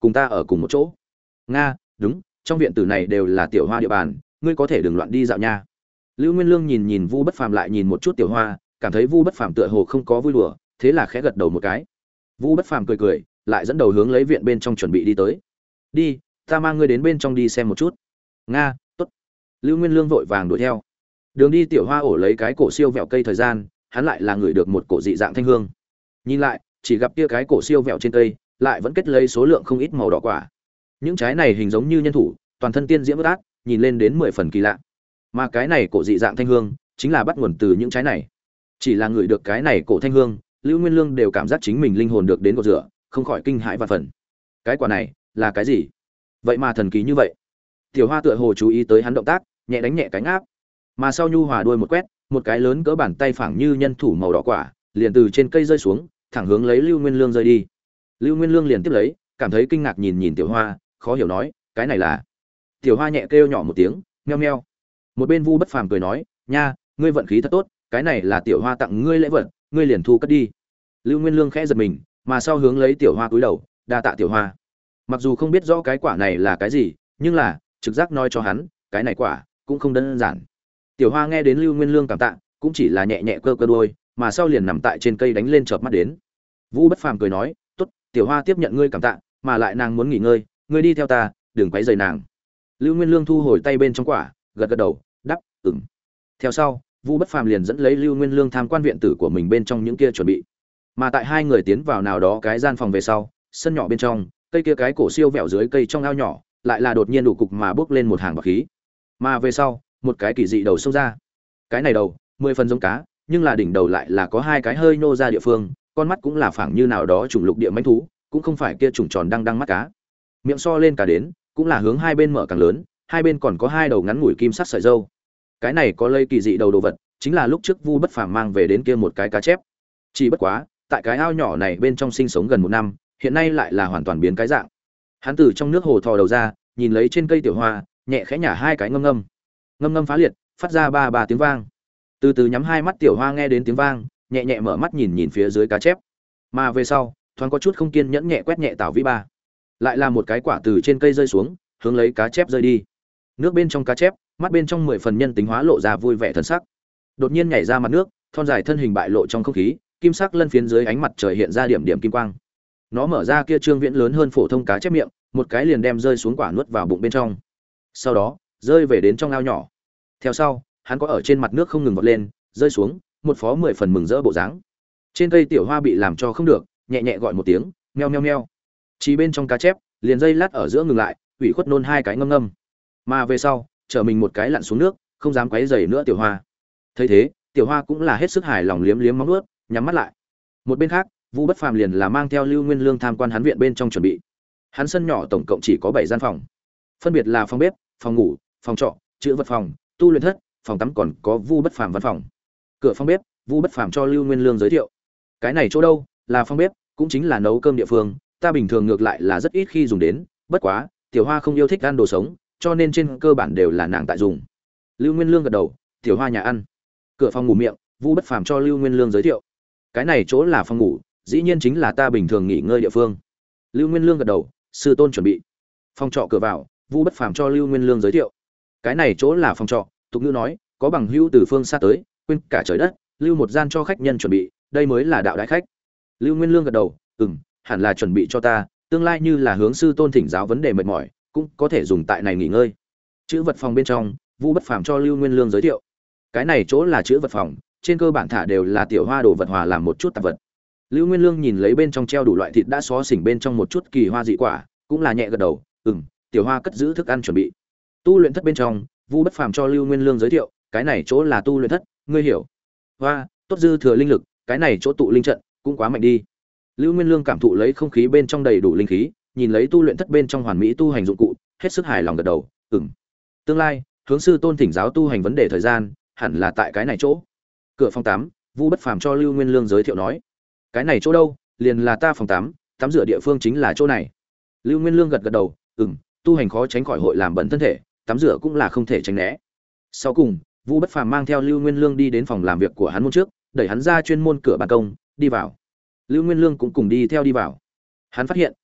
cùng ta ở cùng một chỗ. Nga, đúng, trong viện tử này đều là Tiểu Hoa địa bàn, ngươi có thể đừng loạn đi dạo nha. Lưu Nguyên Lương nhìn nhìn Vu Bất Phàm lại nhìn một chút Tiểu Hoa, cảm thấy Vu Bất Phàm tựa hồ không có vui đùa, thế là khẽ gật đầu một cái. Vu Bất Phàm cười cười, lại dẫn đầu hướng lấy viện bên trong chuẩn bị đi tới. Đi, ta mang ngươi đến bên trong đi xem một chút. Nga, tốt. Lưu Nguyên Lương vội vàng đuổi theo. Đường đi Tiểu Hoa ổ lấy cái cổ siêu vẹo cây thời gian, hắn lại là người được một cổ dị dạng thanh hương. Nhìn lại, chỉ gặp kia cái cổ siêu vẹo trên cây, lại vẫn kết lấy số lượng không ít màu đỏ quả. Những trái này hình giống như nhân thủ, toàn thân tiên diễm bất ác, nhìn lên đến mười phần kỳ lạ. Mà cái này cổ dị dạng thanh hương, chính là bắt nguồn từ những trái này. Chỉ là người được cái này cổ thanh hương, Lưu Nguyên Lương đều cảm giác chính mình linh hồn được đến cột rửa, không khỏi kinh hãi và phần. Cái quả này, là cái gì? Vậy mà thần kỳ như vậy. Tiểu Hoa tựa hồ chú ý tới hắn động tác, nhẹ đánh nhẹ cánh áp, mà sau nhu hòa đuôi một quét, một cái lớn cỡ bàn tay phẳng như nhân thủ màu đỏ quả, liền từ trên cây rơi xuống, thẳng hướng lấy Lưu Nguyên Lương rơi đi. Lưu Nguyên Lương liền tiếp lấy, cảm thấy kinh ngạc nhìn nhìn Tiểu Hoa, khó hiểu nói, cái này là? Tiểu Hoa nhẹ kêu nhỏ một tiếng, meo meo. Một bên Vu Bất Phàm cười nói, nha, ngươi vận khí thật tốt, cái này là Tiểu Hoa tặng ngươi lễ vật, ngươi liền thu cất đi. Lưu Nguyên Lương khẽ giật mình, mà sau hướng lấy Tiểu Hoa cúi đầu, đa tạ Tiểu Hoa. Mặc dù không biết rõ cái quả này là cái gì, nhưng là trực giác nói cho hắn, cái này quả cũng không đơn giản. Tiểu Hoa nghe đến Lưu Nguyên Lương cảm tạ, cũng chỉ là nhẹ nhẹ cơ cơ đuôi, mà sau liền nằm tại trên cây đánh lên chợp mắt đến. Vu Bất Phàm cười nói, "Tốt, Tiểu Hoa tiếp nhận ngươi cảm tạ, mà lại nàng muốn nghỉ ngơi, ngươi đi theo ta, đừng quấy rầy nàng." Lưu Nguyên Lương thu hồi tay bên trong quả, gật gật đầu, đáp, "Ừm." Theo sau, Vu Bất Phàm liền dẫn lấy Lưu Nguyên Lương tham quan viện tử của mình bên trong những kia chuẩn bị. Mà tại hai người tiến vào nào đó cái gian phòng về sau, sân nhỏ bên trong, cây kia cái cổ siêu vẹo dưới cây trong ao nhỏ, lại là đột nhiên đủ cục mà bước lên một hàng bạc khí. Mà về sau, một cái kỳ dị đầu xông ra. Cái này đầu, mười phần giống cá, nhưng là đỉnh đầu lại là có hai cái hơi nô ra địa phương, con mắt cũng là phẳng như nào đó chủng lục địa mãnh thú, cũng không phải kia trùng tròn đang đang mắt cá. Miệng so lên cả đến, cũng là hướng hai bên mở càng lớn, hai bên còn có hai đầu ngắn ngủi kim sắc sợi râu. Cái này có lây kỳ dị đầu đồ vật, chính là lúc trước Vu Bất Phàm mang về đến kia một cái cá chép. Chỉ bất quá, tại cái ao nhỏ này bên trong sinh sống gần một năm, hiện nay lại là hoàn toàn biến cái dạng. Hắn từ trong nước hồ thò đầu ra, nhìn lấy trên cây tiểu hoa, nhẹ khẽ nhả hai cái ngâm ngâm. Ngâm ngâm phá liệt, phát ra ba ba tiếng vang. Từ từ nhắm hai mắt tiểu hoa nghe đến tiếng vang, nhẹ nhẹ mở mắt nhìn nhìn phía dưới cá chép. Mà về sau, thoáng có chút không kiên nhẫn nhẹ quét nhẹ tảo vĩ ba. Lại là một cái quả từ trên cây rơi xuống, hướng lấy cá chép rơi đi. Nước bên trong cá chép, mắt bên trong mười phần nhân tính hóa lộ ra vui vẻ thần sắc. Đột nhiên nhảy ra mặt nước, thon dài thân hình bại lộ trong không khí, kim sắc lân phiến dưới ánh mặt trời hiện ra điểm điểm kim quang. Nó mở ra kia trương viễn lớn hơn phổ thông cá chép miệng, một cái liền đem rơi xuống quả nuốt vào bụng bên trong. Sau đó, rơi về đến trong ao nhỏ. Theo sau, hắn có ở trên mặt nước không ngừng vọt lên, rơi xuống, một phó mười phần mừng rỡ bộ dáng. Trên cây tiểu hoa bị làm cho không được, nhẹ nhẹ gọi một tiếng, meo meo meo. Chỉ bên trong cá chép, liền dây lát ở giữa ngừng lại, ủy khuất nôn hai cái ngâm ngâm. Mà về sau, trở mình một cái lặn xuống nước, không dám quấy rầy nữa tiểu hoa. Thấy thế, tiểu hoa cũng là hết sức hài lòng liếm liếm móng nuốt, nhắm mắt lại. Một bên khác, Vu Bất Phàm liền là mang theo Lưu Nguyên Lương tham quan hắn viện bên trong chuẩn bị. Hắn sân nhỏ tổng cộng chỉ có bảy gian phòng, phân biệt là phòng bếp, phòng ngủ, phòng trọ, chữ vật phòng, tu luyện thất, phòng tắm còn có Vu Bất Phàm văn phòng. Cửa phòng bếp, Vu Bất Phàm cho Lưu Nguyên Lương giới thiệu. Cái này chỗ đâu, là phòng bếp, cũng chính là nấu cơm địa phương, ta bình thường ngược lại là rất ít khi dùng đến, bất quá, tiểu hoa không yêu thích ăn đồ sống, cho nên trên cơ bản đều là nàng tại dùng. Lưu Nguyên Lương gật đầu, tiểu hoa nhà ăn. Cửa phòng ngủ miệng, Vu Bất Phàm cho Lưu Nguyên Lương giới thiệu. Cái này chỗ là phòng ngủ, dĩ nhiên chính là ta bình thường nghỉ ngơi địa phương. Lưu Nguyên Lương gật đầu, sư tôn chuẩn bị. Phòng trọ cửa vào, Vu Bất Phàm cho Lưu Nguyên Lương giới thiệu. Cái này chỗ là phòng trọ, tục ngữ nói, có bằng hữu từ phương xa tới, quên cả trời đất, lưu một gian cho khách nhân chuẩn bị, đây mới là đạo đại khách. Lưu Nguyên Lương gật đầu, ừm, hẳn là chuẩn bị cho ta, tương lai như là hướng sư tôn thỉnh giáo vấn đề mệt mỏi, cũng có thể dùng tại này nghỉ ngơi. Chữ vật phòng bên trong, Vu Bất Phàm cho Lưu Nguyên Lương giới thiệu. Cái này chỗ là chữ vật phòng, trên cơ bản thả đều là tiểu hoa đồ vật hòa làm một chút tạp vật. Lưu Nguyên Lương nhìn lấy bên trong treo đủ loại thịt đã xó xỉnh bên trong một chút kỳ hoa dị quả, cũng là nhẹ gật đầu, ừm, tiểu hoa cất giữ thức ăn chuẩn bị. Tu luyện thất bên trong, Vu Bất Phàm cho Lưu Nguyên Lương giới thiệu, cái này chỗ là tu luyện thất, ngươi hiểu. Hoa, tốt dư thừa linh lực, cái này chỗ tụ linh trận, cũng quá mạnh đi. Lưu Nguyên Lương cảm thụ lấy không khí bên trong đầy đủ linh khí, nhìn lấy tu luyện thất bên trong hoàn mỹ tu hành dụng cụ, hết sức hài lòng gật đầu, ừm. Tương lai, hướng sư tôn thỉnh giáo tu hành vấn đề thời gian, hẳn là tại cái này chỗ. Cửa phòng tắm, Vu Bất Phàm cho Lưu Nguyên Lương giới thiệu nói, cái này chỗ đâu, liền là ta phòng tắm, tắm rửa địa phương chính là chỗ này. Lưu Nguyên Lương gật gật đầu, ừm, tu hành khó tránh khỏi hội làm bẩn thân thể, tắm rửa cũng là không thể tránh né. Sau cùng, Vu Bất Phàm mang theo Lưu Nguyên Lương đi đến phòng làm việc của hắn môn trước, đẩy hắn ra chuyên môn cửa ban công, đi vào. Lưu Nguyên Lương cũng cùng đi theo đi vào. Hắn phát hiện,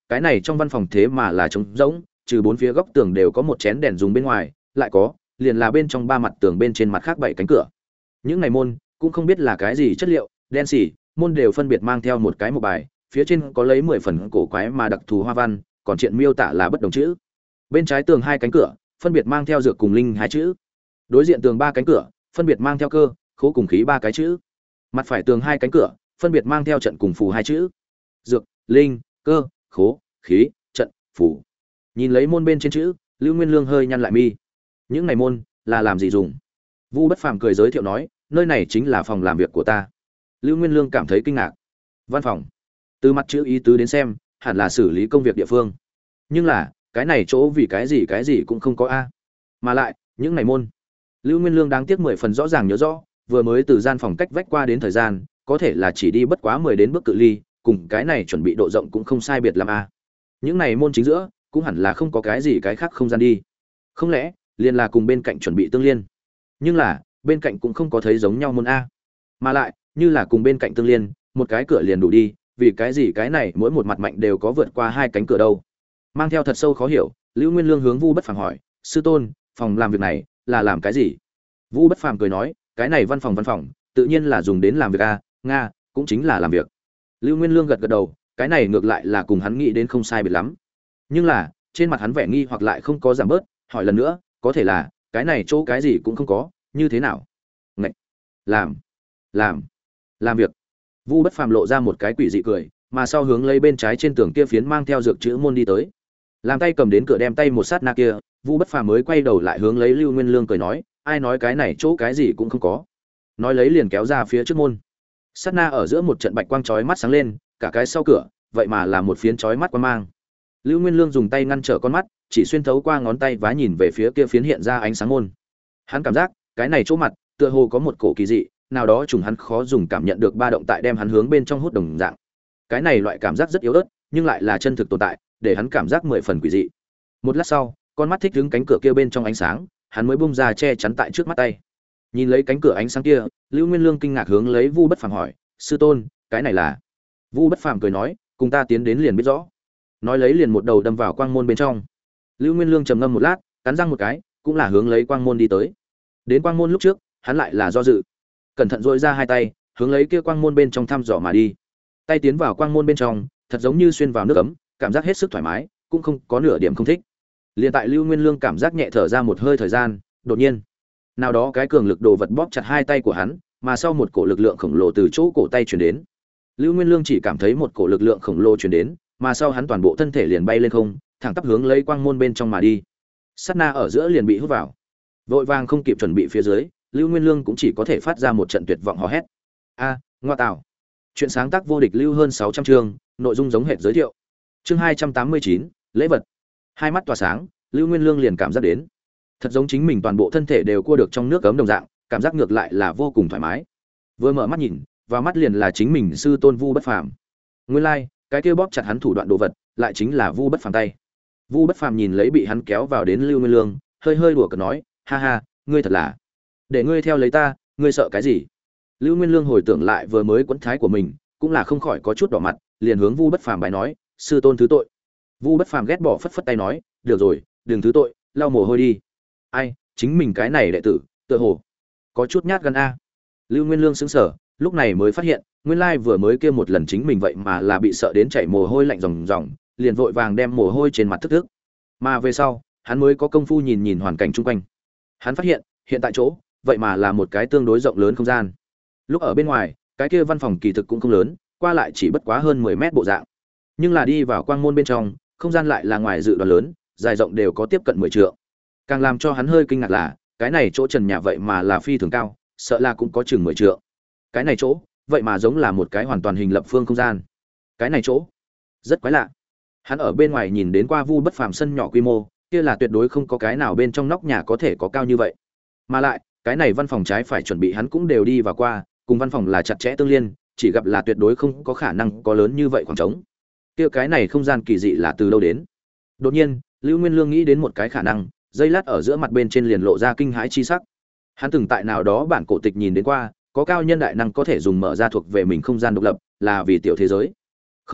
cái này trong văn phòng thế mà là trống rỗng, trừ bốn phía góc tường đều có một chén đèn dùng bên ngoài, lại có, liền là bên trong ba mặt tường bên trên mặt khác bảy cánh cửa. Những này môn cũng không biết là cái gì chất liệu, đen xỉ, môn đều phân biệt mang theo một cái một bài, phía trên có lấy mười phần cổ quái mà đặc thù hoa văn, còn chuyện miêu tả là bất đồng chữ. Bên trái tường hai cánh cửa, phân biệt mang theo dược cùng linh hai chữ. Đối diện tường ba cánh cửa, phân biệt mang theo cơ, khố cùng khí ba cái chữ. Mặt phải tường hai cánh cửa, phân biệt mang theo trận cùng phù hai chữ. Dược, linh, cơ, khố, khí, trận, phù. Nhìn lấy môn bên trên chữ, Lưu Nguyên Lương hơi nhăn lại mi. Những này môn là làm gì dùng? Vu Bất Phàm cười giới thiệu nói, nơi này chính là phòng làm việc của ta. Lưu Nguyên Lương cảm thấy kinh ngạc. Văn phòng? Từ mặt chữ ý tứ đến xem, hẳn là xử lý công việc địa phương. Nhưng là, cái này chỗ vì cái gì cái gì cũng không có a. Mà lại, những này môn. Lưu Nguyên Lương đáng tiếc mười phần rõ ràng nhớ rõ, vừa mới từ gian phòng cách vách qua đến thời gian, có thể là chỉ đi bất quá mười đến bước cự ly, cùng cái này chuẩn bị độ rộng cũng không sai biệt lắm a. Những này môn chính giữa, cũng hẳn là không có cái gì cái khác không gian đi. Không lẽ, liền là cùng bên cạnh chuẩn bị tương liên. Nhưng là, bên cạnh cũng không có thấy giống nhau môn a. Mà lại, như là cùng bên cạnh tương liên, một cái cửa liền đủ đi, vì cái gì cái này mỗi một mặt mạnh đều có vượt qua hai cánh cửa đâu. Mang theo thật sâu khó hiểu, Lưu Nguyên Lương hướng Vu Bất Phàm hỏi, "Sư tôn, phòng làm việc này là làm cái gì?" Vu Bất Phàm cười nói, "Cái này văn phòng văn phòng, tự nhiên là dùng đến làm việc a, nga, cũng chính là làm việc." Lưu Nguyên Lương gật gật đầu, cái này ngược lại là cùng hắn nghĩ đến không sai biệt lắm. Nhưng là, trên mặt hắn vẻ nghi hoặc lại không có giảm bớt, hỏi lần nữa, "Có thể là, cái này chỗ cái gì cũng không có, như thế nào?" Ngậy. Làm, làm, làm việc. Vu Bất Phàm lộ ra một cái quỷ dị cười, mà sau hướng lấy bên trái trên tường kia phiến mang theo dược chữ môn đi tới. Làm tay cầm đến cửa đem tay một sát na kia, Vu Bất Phàm mới quay đầu lại hướng lấy Lưu Nguyên Lương cười nói, "Ai nói cái này chỗ cái gì cũng không có?" Nói lấy liền kéo ra phía trước môn. Sát na ở giữa một trận bạch quang chói mắt sáng lên, cả cái sau cửa, vậy mà là một phiến chói mắt quang mang. Lưu Nguyên Lương dùng tay ngăn trở con mắt, chỉ xuyên thấu qua ngón tay vá nhìn về phía kia phiến hiện ra ánh sáng môn. Hắn cảm giác, cái này chỗ mặt, tựa hồ có một cổ kỳ dị, nào đó trùng hắn khó dùng cảm nhận được ba động tại đem hắn hướng bên trong hút đồng dạng. Cái này loại cảm giác rất yếu ớt, nhưng lại là chân thực tồn tại, để hắn cảm giác mười phần quỷ dị. Một lát sau, con mắt thích đứng cánh cửa kia bên trong ánh sáng, hắn mới bung ra che chắn tại trước mắt tay. Nhìn lấy cánh cửa ánh sáng kia, Lưu Nguyên Lương kinh ngạc hướng lấy Vu Bất Phàm hỏi, "Sư tôn, cái này là?" Vu Bất Phàm cười nói, "Cùng ta tiến đến liền biết rõ." Nói lấy liền một đầu đâm vào quang môn bên trong. Lưu Nguyên Lương trầm ngâm một lát, cắn răng một cái, cũng là hướng lấy quang môn đi tới. Đến quang môn lúc trước, hắn lại là do dự, cẩn thận duỗi ra hai tay, hướng lấy kia quang môn bên trong thăm dò mà đi. Tay tiến vào quang môn bên trong, thật giống như xuyên vào nước ấm, cảm giác hết sức thoải mái, cũng không có nửa điểm không thích. Liên tại Lưu Nguyên Lương cảm giác nhẹ thở ra một hơi thời gian, đột nhiên, nào đó cái cường lực đồ vật bóp chặt hai tay của hắn, mà sau một cổ lực lượng khổng lồ từ chỗ cổ tay truyền đến. Lưu Nguyên Lương chỉ cảm thấy một cổ lực lượng khổng lồ truyền đến, mà sau hắn toàn bộ thân thể liền bay lên không, thẳng tắp hướng lấy quang môn bên trong mà đi. Sát na ở giữa liền bị hút vào. Vội vàng không kịp chuẩn bị phía dưới, Lưu Nguyên Lương cũng chỉ có thể phát ra một trận tuyệt vọng hò hét. A, ngoa tạo. Chuyện sáng tác vô địch lưu hơn sáu trăm chương, nội dung giống hệt giới thiệu. Chương hai trăm tám mươi chín, lễ vật. Hai mắt tỏa sáng, Lưu Nguyên Lương liền cảm giác đến, thật giống chính mình toàn bộ thân thể đều cua được trong nước cấm đồng dạng, cảm giác ngược lại là vô cùng thoải mái. Vừa mở mắt nhìn, vào mắt liền là chính mình sư tôn Vu Bất Phàm. Nguyên lai, like, cái kia bóp chặt hắn thủ đoạn đồ vật, lại chính là Vu Bất Phàm tay. Vu Bất Phàm nhìn lấy bị hắn kéo vào đến Lưu Nguyên Lương, hơi hơi đùa cợt nói, "Ha ha, ngươi thật là, để ngươi theo lấy ta, ngươi sợ cái gì?" Lưu Nguyên Lương hồi tưởng lại vừa mới quẫn thái của mình, cũng là không khỏi có chút đỏ mặt, liền hướng Vu Bất Phàm bài nói, "Sư tôn thứ tội." Vu Bất Phàm ghét bỏ phất phất tay nói, "Được rồi, đừng thứ tội, lau mồ hôi đi." Ai, chính mình cái này đệ tử, tựa hồ có chút nhát gan a. Lưu Nguyên Lương sững sờ, lúc này mới phát hiện, nguyên lai vừa mới kia một lần chính mình vậy mà là bị sợ đến chảy mồ hôi lạnh ròng ròng, liền vội vàng đem mồ hôi trên mặt thức thức. Mà về sau, hắn mới có công phu nhìn nhìn hoàn cảnh chung quanh. Hắn phát hiện, hiện tại chỗ, vậy mà là một cái tương đối rộng lớn không gian. Lúc ở bên ngoài, cái kia văn phòng kỳ thực cũng không lớn, qua lại chỉ bất quá hơn mười mét bộ dạng. Nhưng là đi vào quang môn bên trong, không gian lại là ngoài dự đoán lớn, dài rộng đều có tiếp cận mười trượng. Càng làm cho hắn hơi kinh ngạc là, cái này chỗ trần nhà vậy mà là phi thường cao, sợ là cũng có chừng mười trượng. Cái này chỗ, vậy mà giống là một cái hoàn toàn hình lập phương không gian. Cái này chỗ, rất quái lạ. Hắn ở bên ngoài nhìn đến qua Vu Bất Phàm sân nhỏ quy mô, kia là tuyệt đối không có cái nào bên trong nóc nhà có thể có cao như vậy. Mà lại, cái này văn phòng trái phải chuẩn bị hắn cũng đều đi vào qua, cùng văn phòng là chặt chẽ tương liên, chỉ gặp là tuyệt đối không có khả năng có lớn như vậy khoảng trống. Kia cái này không gian kỳ dị là từ đâu đến? Đột nhiên, Lưu Nguyên Lương nghĩ đến một cái khả năng, giây lát ở giữa mặt bên trên liền lộ ra kinh hãi chi sắc. Hắn từng tại nào đó bản cổ tịch nhìn đến qua, có cao nhân đại năng có thể dùng mở ra thuộc về mình không gian độc lập, là vì tiểu thế giới. Không lẽ,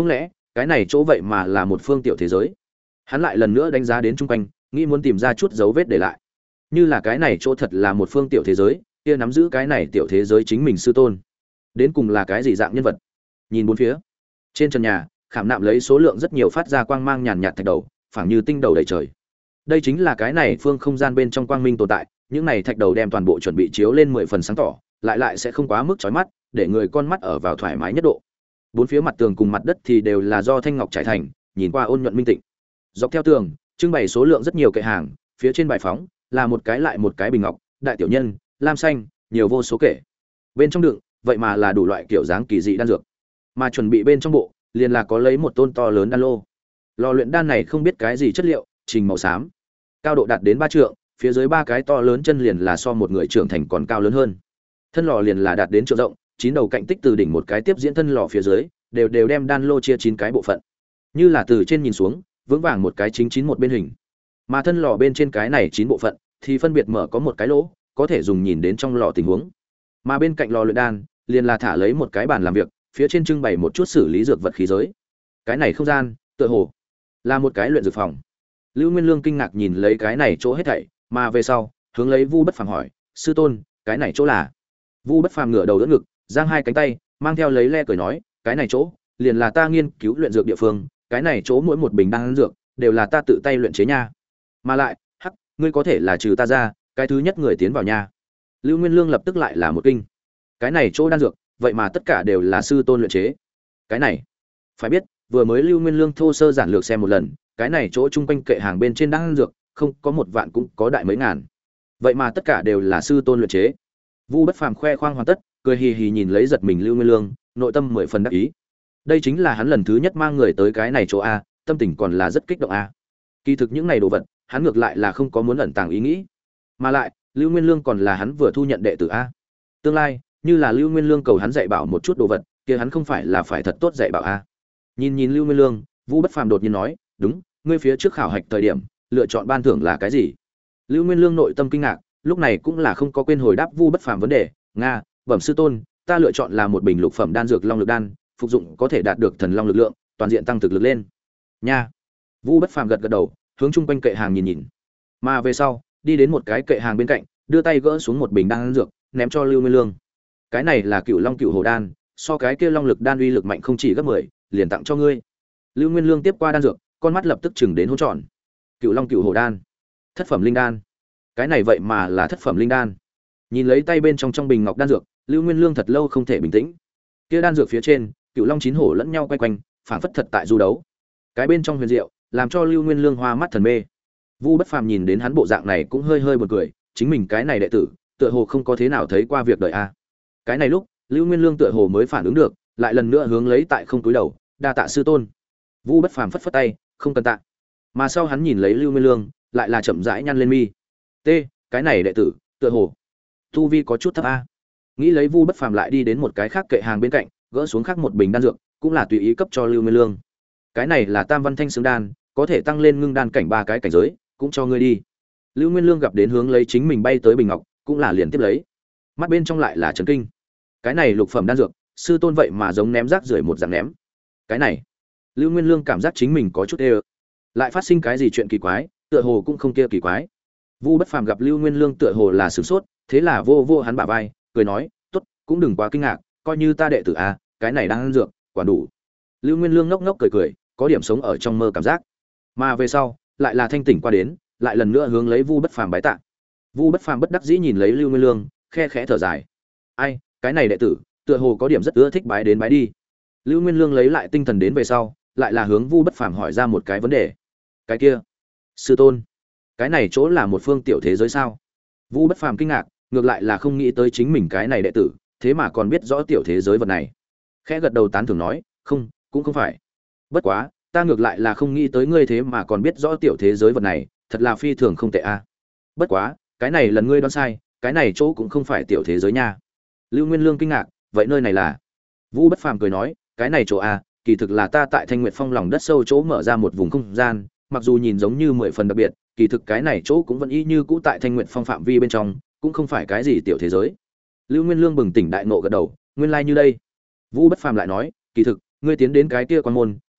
cái này chỗ vậy mà là một phương tiểu thế giới. Hắn lại lần nữa đánh giá đến chung quanh, nghĩ muốn tìm ra chút dấu vết để lại. Như là cái này chỗ thật là một phương tiểu thế giới, kia nắm giữ cái này tiểu thế giới chính mình sư tôn, đến cùng là cái gì dạng nhân vật? Nhìn bốn phía, trên trần nhà khảm nạm lấy số lượng rất nhiều phát ra quang mang nhàn nhạt thạch đầu, phảng như tinh đầu đầy trời. Đây chính là cái này phương không gian bên trong quang minh tồn tại, những này thạch đầu đem toàn bộ chuẩn bị chiếu lên mười phần sáng tỏ, lại lại sẽ không quá mức chói mắt, để người con mắt ở vào thoải mái nhất độ. Bốn phía mặt tường cùng mặt đất thì đều là do thanh ngọc trải thành, nhìn qua ôn nhuận minh tịnh. Dọc theo tường, trưng bày số lượng rất nhiều kệ hàng, phía trên bài phóng là một cái lại một cái bình ngọc, đại tiểu nhân, lam xanh, nhiều vô số kể. Bên trong đựng, vậy mà là đủ loại kiểu dáng kỳ dị đan dược. Mà chuẩn bị bên trong bộ, liền là có lấy một tôn to lớn đan lô. Lò luyện đan này không biết cái gì chất liệu, trình màu xám, cao độ đạt đến ba trượng, phía dưới ba cái to lớn chân liền là so một người trưởng thành còn cao lớn hơn. Thân lò liền là đạt đến trượng rộng, chín đầu cạnh tích từ đỉnh một cái tiếp diễn thân lò phía dưới, đều đều đem đan lô chia chín cái bộ phận. Như là từ trên nhìn xuống, vững vàng một cái chính chín một bên hình. Mà thân lò bên trên cái này chín bộ phận thì phân biệt mở có một cái lỗ, có thể dùng nhìn đến trong lò tình huống. Mà bên cạnh lò luyện đan, liền là thả lấy một cái bàn làm việc, phía trên trưng bày một chút xử lý dược vật khí giới. Cái này không gian, tựa hồ là một cái luyện dược phòng. Lưu Nguyên Lương kinh ngạc nhìn lấy cái này chỗ hết thảy, mà về sau, hướng lấy Vu Bất Phàm hỏi, "Sư tôn, cái này chỗ là?" Vu Bất Phàm ngửa đầu đỡ ngực, giang hai cánh tay, mang theo lấy le cười nói, "Cái này chỗ, liền là ta nghiên cứu luyện dược địa phương, cái này chỗ mỗi một bình đan dược đều là ta tự tay luyện chế nha. Mà lại, hắc, ngươi có thể là trừ ta ra, cái thứ nhất người tiến vào nha." Lưu Nguyên Lương lập tức lại là một kinh. Cái này chỗ đan dược, vậy mà tất cả đều là sư tôn luyện chế. Cái này, phải biết, vừa mới Lưu Nguyên Lương thô sơ giản lược xem một lần, cái này chỗ chung quanh kệ hàng bên trên đan dược, không có một vạn cũng có đại mấy ngàn. Vậy mà tất cả đều là sư tôn luyện chế. Vu Bất Phàm khoe khoang hoàn tất, cười hì hì nhìn lấy giật mình Lưu Nguyên Lương, nội tâm mười phần đắc ý. Đây chính là hắn lần thứ nhất mang người tới cái này chỗ a, tâm tình còn là rất kích động a. Kỳ thực những này đồ vật, hắn ngược lại là không có muốn ẩn tàng ý nghĩ. Mà lại, Lưu Nguyên Lương còn là hắn vừa thu nhận đệ tử a. Tương lai, như là Lưu Nguyên Lương cầu hắn dạy bảo một chút đồ vật, kia hắn không phải là phải thật tốt dạy bảo a. Nhìn nhìn Lưu Nguyên Lương, Vu Bất Phàm đột nhiên nói, "Đúng, ngươi phía trước khảo hạch thời điểm, lựa chọn ban thưởng là cái gì?" Lưu Nguyên Lương nội tâm kinh ngạc, lúc này cũng là không có quên hồi đáp Vu Bất Phàm vấn đề, "Nga, bẩm sư tôn, ta lựa chọn là một bình lục phẩm đan dược Long Lực đan, phục dụng có thể đạt được thần long lực lượng, toàn diện tăng thực lực lên." Nha. Vu Bất Phàm gật gật đầu, hướng chung quanh kệ hàng nhìn nhìn. Mà về sau, đi đến một cái kệ hàng bên cạnh, đưa tay gỡ xuống một bình đan dược, ném cho Lưu Nguyên Lương. Cái này là Cựu Long Cựu Hổ đan, so cái kia Long Lực đan uy lực mạnh không chỉ gấp mười, liền tặng cho ngươi. Lưu Nguyên Lương tiếp qua đan dược, con mắt lập tức chừng đến hỗn tròn. Cựu Long Cựu Hổ đan, thất phẩm linh đan. Cái này vậy mà là thất phẩm linh đan. Nhìn lấy tay bên trong trong bình ngọc đan dược, Lưu Nguyên Lương thật lâu không thể bình tĩnh. Kia đan dược phía trên, Cựu Long chín hổ lẫn nhau quay quanh, phảng phất thật tại du đấu. Cái bên trong huyền diệu, làm cho Lưu Nguyên Lương hoa mắt thần mê. Vu Bất Phàm nhìn đến hắn bộ dạng này cũng hơi hơi buồn cười, chính mình cái này đệ tử, tựa hồ không có thế nào thấy qua việc đời a. Cái này lúc, Lưu Nguyên Lương tựa hồ mới phản ứng được, lại lần nữa hướng lấy tại không túi đầu, đa tạ sư tôn. Vu Bất Phàm phất phất tay, không cần tạ. Mà sau hắn nhìn lấy Lưu Nguyên Lương, lại là chậm rãi nhăn lên mi. T, cái này đệ tử, tựa hồ tu vi có chút thấp a. Nghĩ lấy Vu Bất Phàm lại đi đến một cái khác kệ hàng bên cạnh, gỡ xuống khác một bình đan dược, cũng là tùy ý cấp cho Lưu Nguyên Lương. Cái này là Tam Văn Thanh Xương đan, có thể tăng lên ngưng đan cảnh ba cái cảnh giới, cũng cho ngươi đi. Lưu Nguyên Lương gặp đến hướng lấy chính mình bay tới bình ngọc, cũng là liền tiếp lấy. Mắt bên trong lại là chấn kinh. Cái này lục phẩm đan dược, sư tôn vậy mà giống ném rác rưởi một dạng ném. Cái này, Lưu Nguyên Lương cảm giác chính mình có chút ê. Lại phát sinh cái gì chuyện kỳ quái, tựa hồ cũng không kia kỳ quái. Vu Bất Phàm gặp Lưu Nguyên Lương tựa hồ là sửng sốt, thế là vô vô hắn bả vai, cười nói, "Tốt, cũng đừng quá kinh ngạc, coi như ta đệ tử a, cái này đang ăn dược, quả đủ." Lưu Nguyên Lương ngốc ngốc cười cười, có điểm sống ở trong mơ cảm giác. Mà về sau, lại là thanh tỉnh qua đến, lại lần nữa hướng lấy Vu Bất Phàm bái tạ. Vu Bất Phàm bất đắc dĩ nhìn lấy Lưu Nguyên Lương, khe khẽ thở dài. "Ai, cái này đệ tử, tựa hồ có điểm rất ưa thích bái đến bái đi." Lưu Nguyên Lương lấy lại tinh thần đến về sau, lại là hướng Vu Bất Phàm hỏi ra một cái vấn đề. "Cái kia, sư tôn, cái này chỗ là một phương tiểu thế giới sao?" Vu Bất Phàm kinh ngạc, ngược lại là không nghĩ tới chính mình cái này đệ tử, thế mà còn biết rõ tiểu thế giới vật này. Khẽ gật đầu tán thưởng nói, "Không, cũng không phải. Bất quá, ta ngược lại là không nghĩ tới ngươi thế mà còn biết rõ tiểu thế giới vật này, thật là phi thường không tệ a. Bất quá, cái này lần ngươi đoán sai, cái này chỗ cũng không phải tiểu thế giới nha." Lưu Nguyên Lương kinh ngạc, "Vậy nơi này là?" Vu Bất Phàm cười nói, "Cái này chỗ a, kỳ thực là ta tại Thanh Nguyệt Phong lòng đất sâu chỗ mở ra một vùng không gian, mặc dù nhìn giống như mười phần đặc biệt, kỳ thực cái này chỗ cũng vẫn y như cũ tại Thanh Nguyệt Phong phạm vi bên trong, cũng không phải cái gì tiểu thế giới." Lưu Nguyên Lương bừng tỉnh đại ngộ gật đầu, "Nguyên lai like như đây." Vu Bất Phàm lại nói, "Kỳ thực, ngươi tiến đến cái kia quan môn,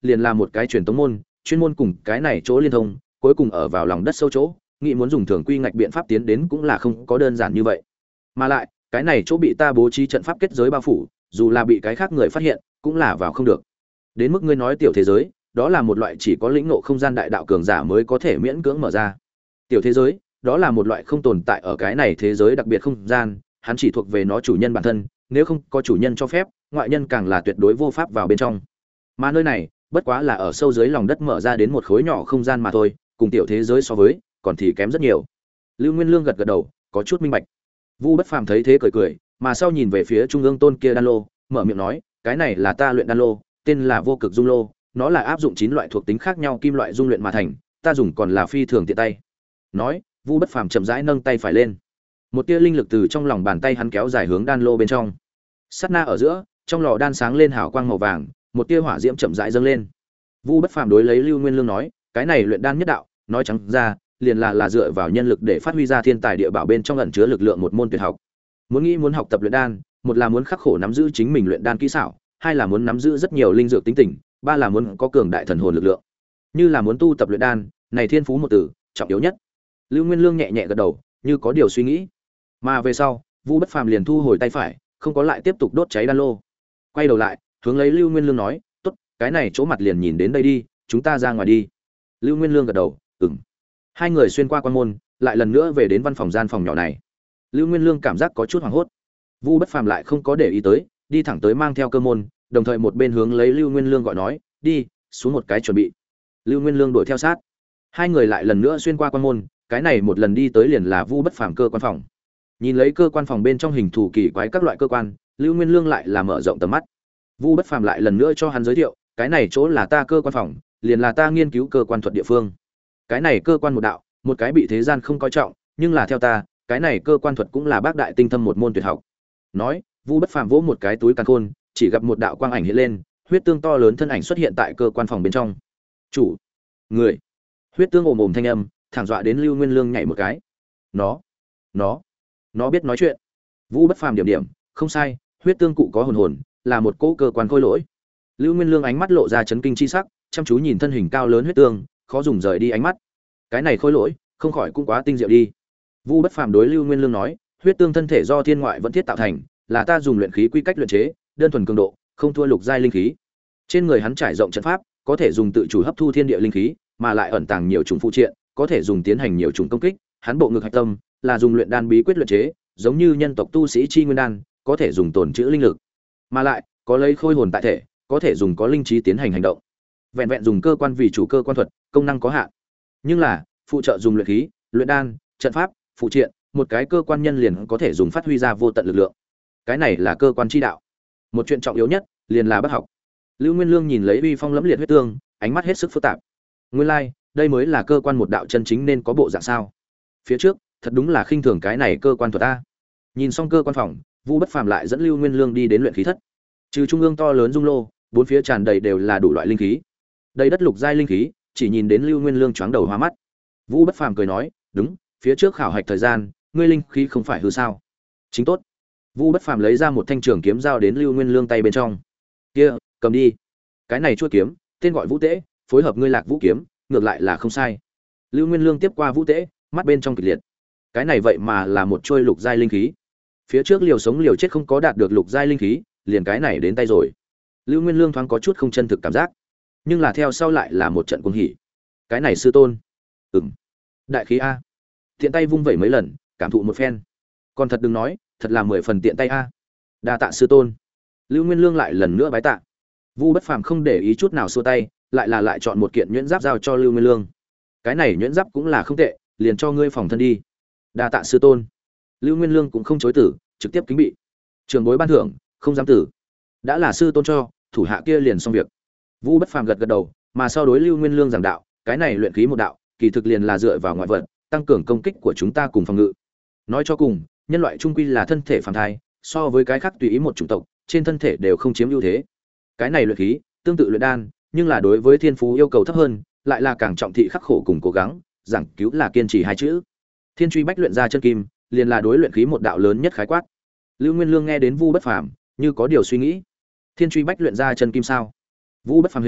liền là một cái truyền tống môn, chuyên môn cùng cái này chỗ liên thông, cuối cùng ở vào lòng đất sâu chỗ, nghĩ muốn dùng thường quy ngạch biện pháp tiến đến cũng là không có đơn giản như vậy. Mà lại, cái này chỗ bị ta bố trí trận pháp kết giới bao phủ, dù là bị cái khác người phát hiện, cũng là vào không được. Đến mức ngươi nói tiểu thế giới, đó là một loại chỉ có lĩnh ngộ không gian đại đạo cường giả mới có thể miễn cưỡng mở ra. Tiểu thế giới, đó là một loại không tồn tại ở cái này thế giới đặc biệt không gian, hắn chỉ thuộc về nó chủ nhân bản thân, nếu không có chủ nhân cho phép, ngoại nhân càng là tuyệt đối vô pháp vào bên trong. Mà nơi này, bất quá là ở sâu dưới lòng đất mở ra đến một khối nhỏ không gian mà thôi, cùng tiểu thế giới so với, còn thì kém rất nhiều. Lưu Nguyên Lương gật gật đầu, có chút minh bạch. Vu Bất Phàm thấy thế cười cười, mà sau nhìn về phía trung ương tôn kia đan lô, mở miệng nói, cái này là ta luyện đan lô, tên là Vô Cực Dung Lô, nó là áp dụng chín loại thuộc tính khác nhau kim loại dung luyện mà thành, ta dùng còn là phi thường tiện tay. Nói, Vu Bất Phàm chậm rãi nâng tay phải lên. Một tia linh lực từ trong lòng bàn tay hắn kéo dài hướng đan lô bên trong. Sát na ở giữa, trong lò đan sáng lên hào quang màu vàng, một tia hỏa diễm chậm rãi dâng lên. Vu Bất Phàm đối lấy Lưu Nguyên Lương nói, cái này luyện đan nhất đạo, nói trắng ra, liền là là dựa vào nhân lực để phát huy ra thiên tài địa bảo bên trong ẩn chứa lực lượng một môn tuyệt học. Muốn nghĩ muốn học tập luyện đan, một là muốn khắc khổ nắm giữ chính mình luyện đan kỹ xảo, hai là muốn nắm giữ rất nhiều linh dược tính tình, ba là muốn có cường đại thần hồn lực lượng. Như là muốn tu tập luyện đan, này thiên phú một từ, trọng yếu nhất. Lưu Nguyên Lương nhẹ nhẹ gật đầu, như có điều suy nghĩ. Mà về sau, Vu Bất Phàm liền thu hồi tay phải, không có lại tiếp tục đốt cháy đan lô. Quay đầu lại, hướng lấy Lưu Nguyên Lương nói, "Tốt, cái này chỗ mặt liền nhìn đến đây đi, chúng ta ra ngoài đi." Lưu Nguyên Lương gật đầu, "Ừm." Hai người xuyên qua quan môn, lại lần nữa về đến văn phòng gian phòng nhỏ này. Lưu Nguyên Lương cảm giác có chút hoảng hốt. Vu Bất Phàm lại không có để ý tới, đi thẳng tới mang theo cơ môn, đồng thời một bên hướng lấy Lưu Nguyên Lương gọi nói, "Đi, xuống một cái chuẩn bị." Lưu Nguyên Lương đuổi theo sát. Hai người lại lần nữa xuyên qua quan môn, cái này một lần đi tới liền là Vu Bất Phàm cơ quan phòng. Nhìn lấy cơ quan phòng bên trong hình thù kỳ quái các loại cơ quan, Lưu Nguyên Lương lại là mở rộng tầm mắt. Vu Bất Phàm lại lần nữa cho hắn giới thiệu, cái này chỗ là ta cơ quan phòng, liền là ta nghiên cứu cơ quan thuật địa phương. Cái này cơ quan một đạo, một cái bị thế gian không coi trọng, nhưng là theo ta, cái này cơ quan thuật cũng là bác đại tinh thâm một môn tuyệt học. Nói, Vu Bất Phàm vỗ một cái túi càn khôn, chỉ gặp một đạo quang ảnh hiện lên, huyết tương to lớn thân ảnh xuất hiện tại cơ quan phòng bên trong. Chủ, người, huyết tương ồm ồm thanh âm, thẳng dọa đến Lưu Nguyên Lương nhảy một cái. Nó, nó, nó biết nói chuyện. Vu Bất Phàm điểm điểm, không sai, huyết tương cụ có hồn hồn, là một cỗ cơ quan khôi lỗi. Lưu Nguyên Lương ánh mắt lộ ra chấn kinh chi sắc, chăm chú nhìn thân hình cao lớn huyết tương, khó dùng rời đi ánh mắt. Cái này khôi lỗi, không khỏi cũng quá tinh diệu đi. Vu Bất Phàm đối Lưu Nguyên Lương nói, huyết tương thân thể do thiên ngoại vẫn thiết tạo thành, là ta dùng luyện khí quy cách luyện chế, đơn thuần cường độ, không thua lục giai linh khí. Trên người hắn trải rộng trận pháp, có thể dùng tự chủ hấp thu thiên địa linh khí, mà lại ẩn tàng nhiều chủng phụ triện, có thể dùng tiến hành nhiều chủng công kích. Hắn bộ ngực hạch tâm là dùng luyện đan bí quyết luyện chế, giống như nhân tộc tu sĩ chi nguyên đan, có thể dùng tồn trữ linh lực, mà lại có lấy khôi hồn tại thể, có thể dùng có linh trí tiến hành hành động. Vẹn vẹn dùng cơ quan vì chủ cơ quan thuật, công năng có hạn. Nhưng là phụ trợ dùng luyện khí, luyện đan, trận pháp, phụ triện, một cái cơ quan nhân liền có thể dùng phát huy ra vô tận lực lượng. Cái này là cơ quan chi đạo. Một chuyện trọng yếu nhất liền là bác học. Lưu Nguyên Lương nhìn lấy uy phong lẫm liệt huyết tương, ánh mắt hết sức phức tạp. Nguyên lai, like, đây mới là cơ quan một đạo chân chính nên có bộ dạng sao? Phía trước, thật đúng là khinh thường cái này cơ quan thuật ta. Nhìn xong cơ quan phòng, Vu Bất Phàm lại dẫn Lưu Nguyên Lương đi đến luyện khí thất. Trừ trung ương to lớn dung lô, bốn phía tràn đầy đều là đủ loại linh khí. Đây đất lục giai linh khí, chỉ nhìn đến Lưu Nguyên Lương choáng đầu hoa mắt. Vu Bất Phàm cười nói, "Đúng, phía trước khảo hạch thời gian, ngươi linh khí không phải hư sao? Chính tốt." Vu Bất Phàm lấy ra một thanh trường kiếm giao đến Lưu Nguyên Lương tay bên trong. "Kia, cầm đi. Cái này chuôi kiếm, tên gọi Vũ Tế, phối hợp ngươi Lạc Vũ kiếm, ngược lại là không sai." Lưu Nguyên Lương tiếp qua Vũ Tế, mắt bên trong kịch liệt. Cái này vậy mà là một chuôi lục giai linh khí. Phía trước liều sống liều chết không có đạt được lục giai linh khí, liền cái này đến tay rồi. Lưu Nguyên Lương thoáng có chút không chân thực cảm giác, nhưng là theo sau lại là một trận cuồng hỉ. Cái này sư tôn, ừm, đại khí a. Tiện tay vung vẩy mấy lần, cảm thụ một phen. Còn thật đừng nói, thật là mười phần tiện tay a. Đa tạ sư tôn. Lưu Nguyên Lương lại lần nữa bái tạ. Vu Bất Phàm không để ý chút nào xua tay, lại là lại chọn một kiện nhuyễn giáp giao cho Lưu Nguyên Lương. Cái này nhuyễn giáp cũng là không tệ, liền cho ngươi phòng thân đi. Đa tạ sư tôn. Lưu Nguyên Lương cũng không chối từ, trực tiếp kính bị. Trường bối ban thưởng, không dám tử. Đã là sư tôn cho, thủ hạ kia liền xong việc. Vu Bất Phàm gật gật đầu, mà sau đối Lưu Nguyên Lương giảng đạo, cái này luyện khí một đạo, kỳ thực liền là dựa vào ngoại vật, tăng cường công kích của chúng ta cùng phòng ngự. Nói cho cùng, nhân loại trung quy là thân thể phàm thai, so với cái khác tùy ý một chủng tộc, trên thân thể đều không chiếm ưu thế. Cái này luyện khí, tương tự luyện đan, nhưng là đối với thiên phú yêu cầu thấp hơn, lại là càng trọng thị khắc khổ cùng cố gắng, giảng cứu là kiên trì hai chữ. Thiên truy bách luyện ra chân kim, liền là đối luyện khí một đạo lớn nhất khái quát. Lưu Nguyên Lương nghe đến Vu Bất Phàm, như có điều suy nghĩ. Thiên truy bách luyện ra chân kim sao? Vu Bất Phàm hình,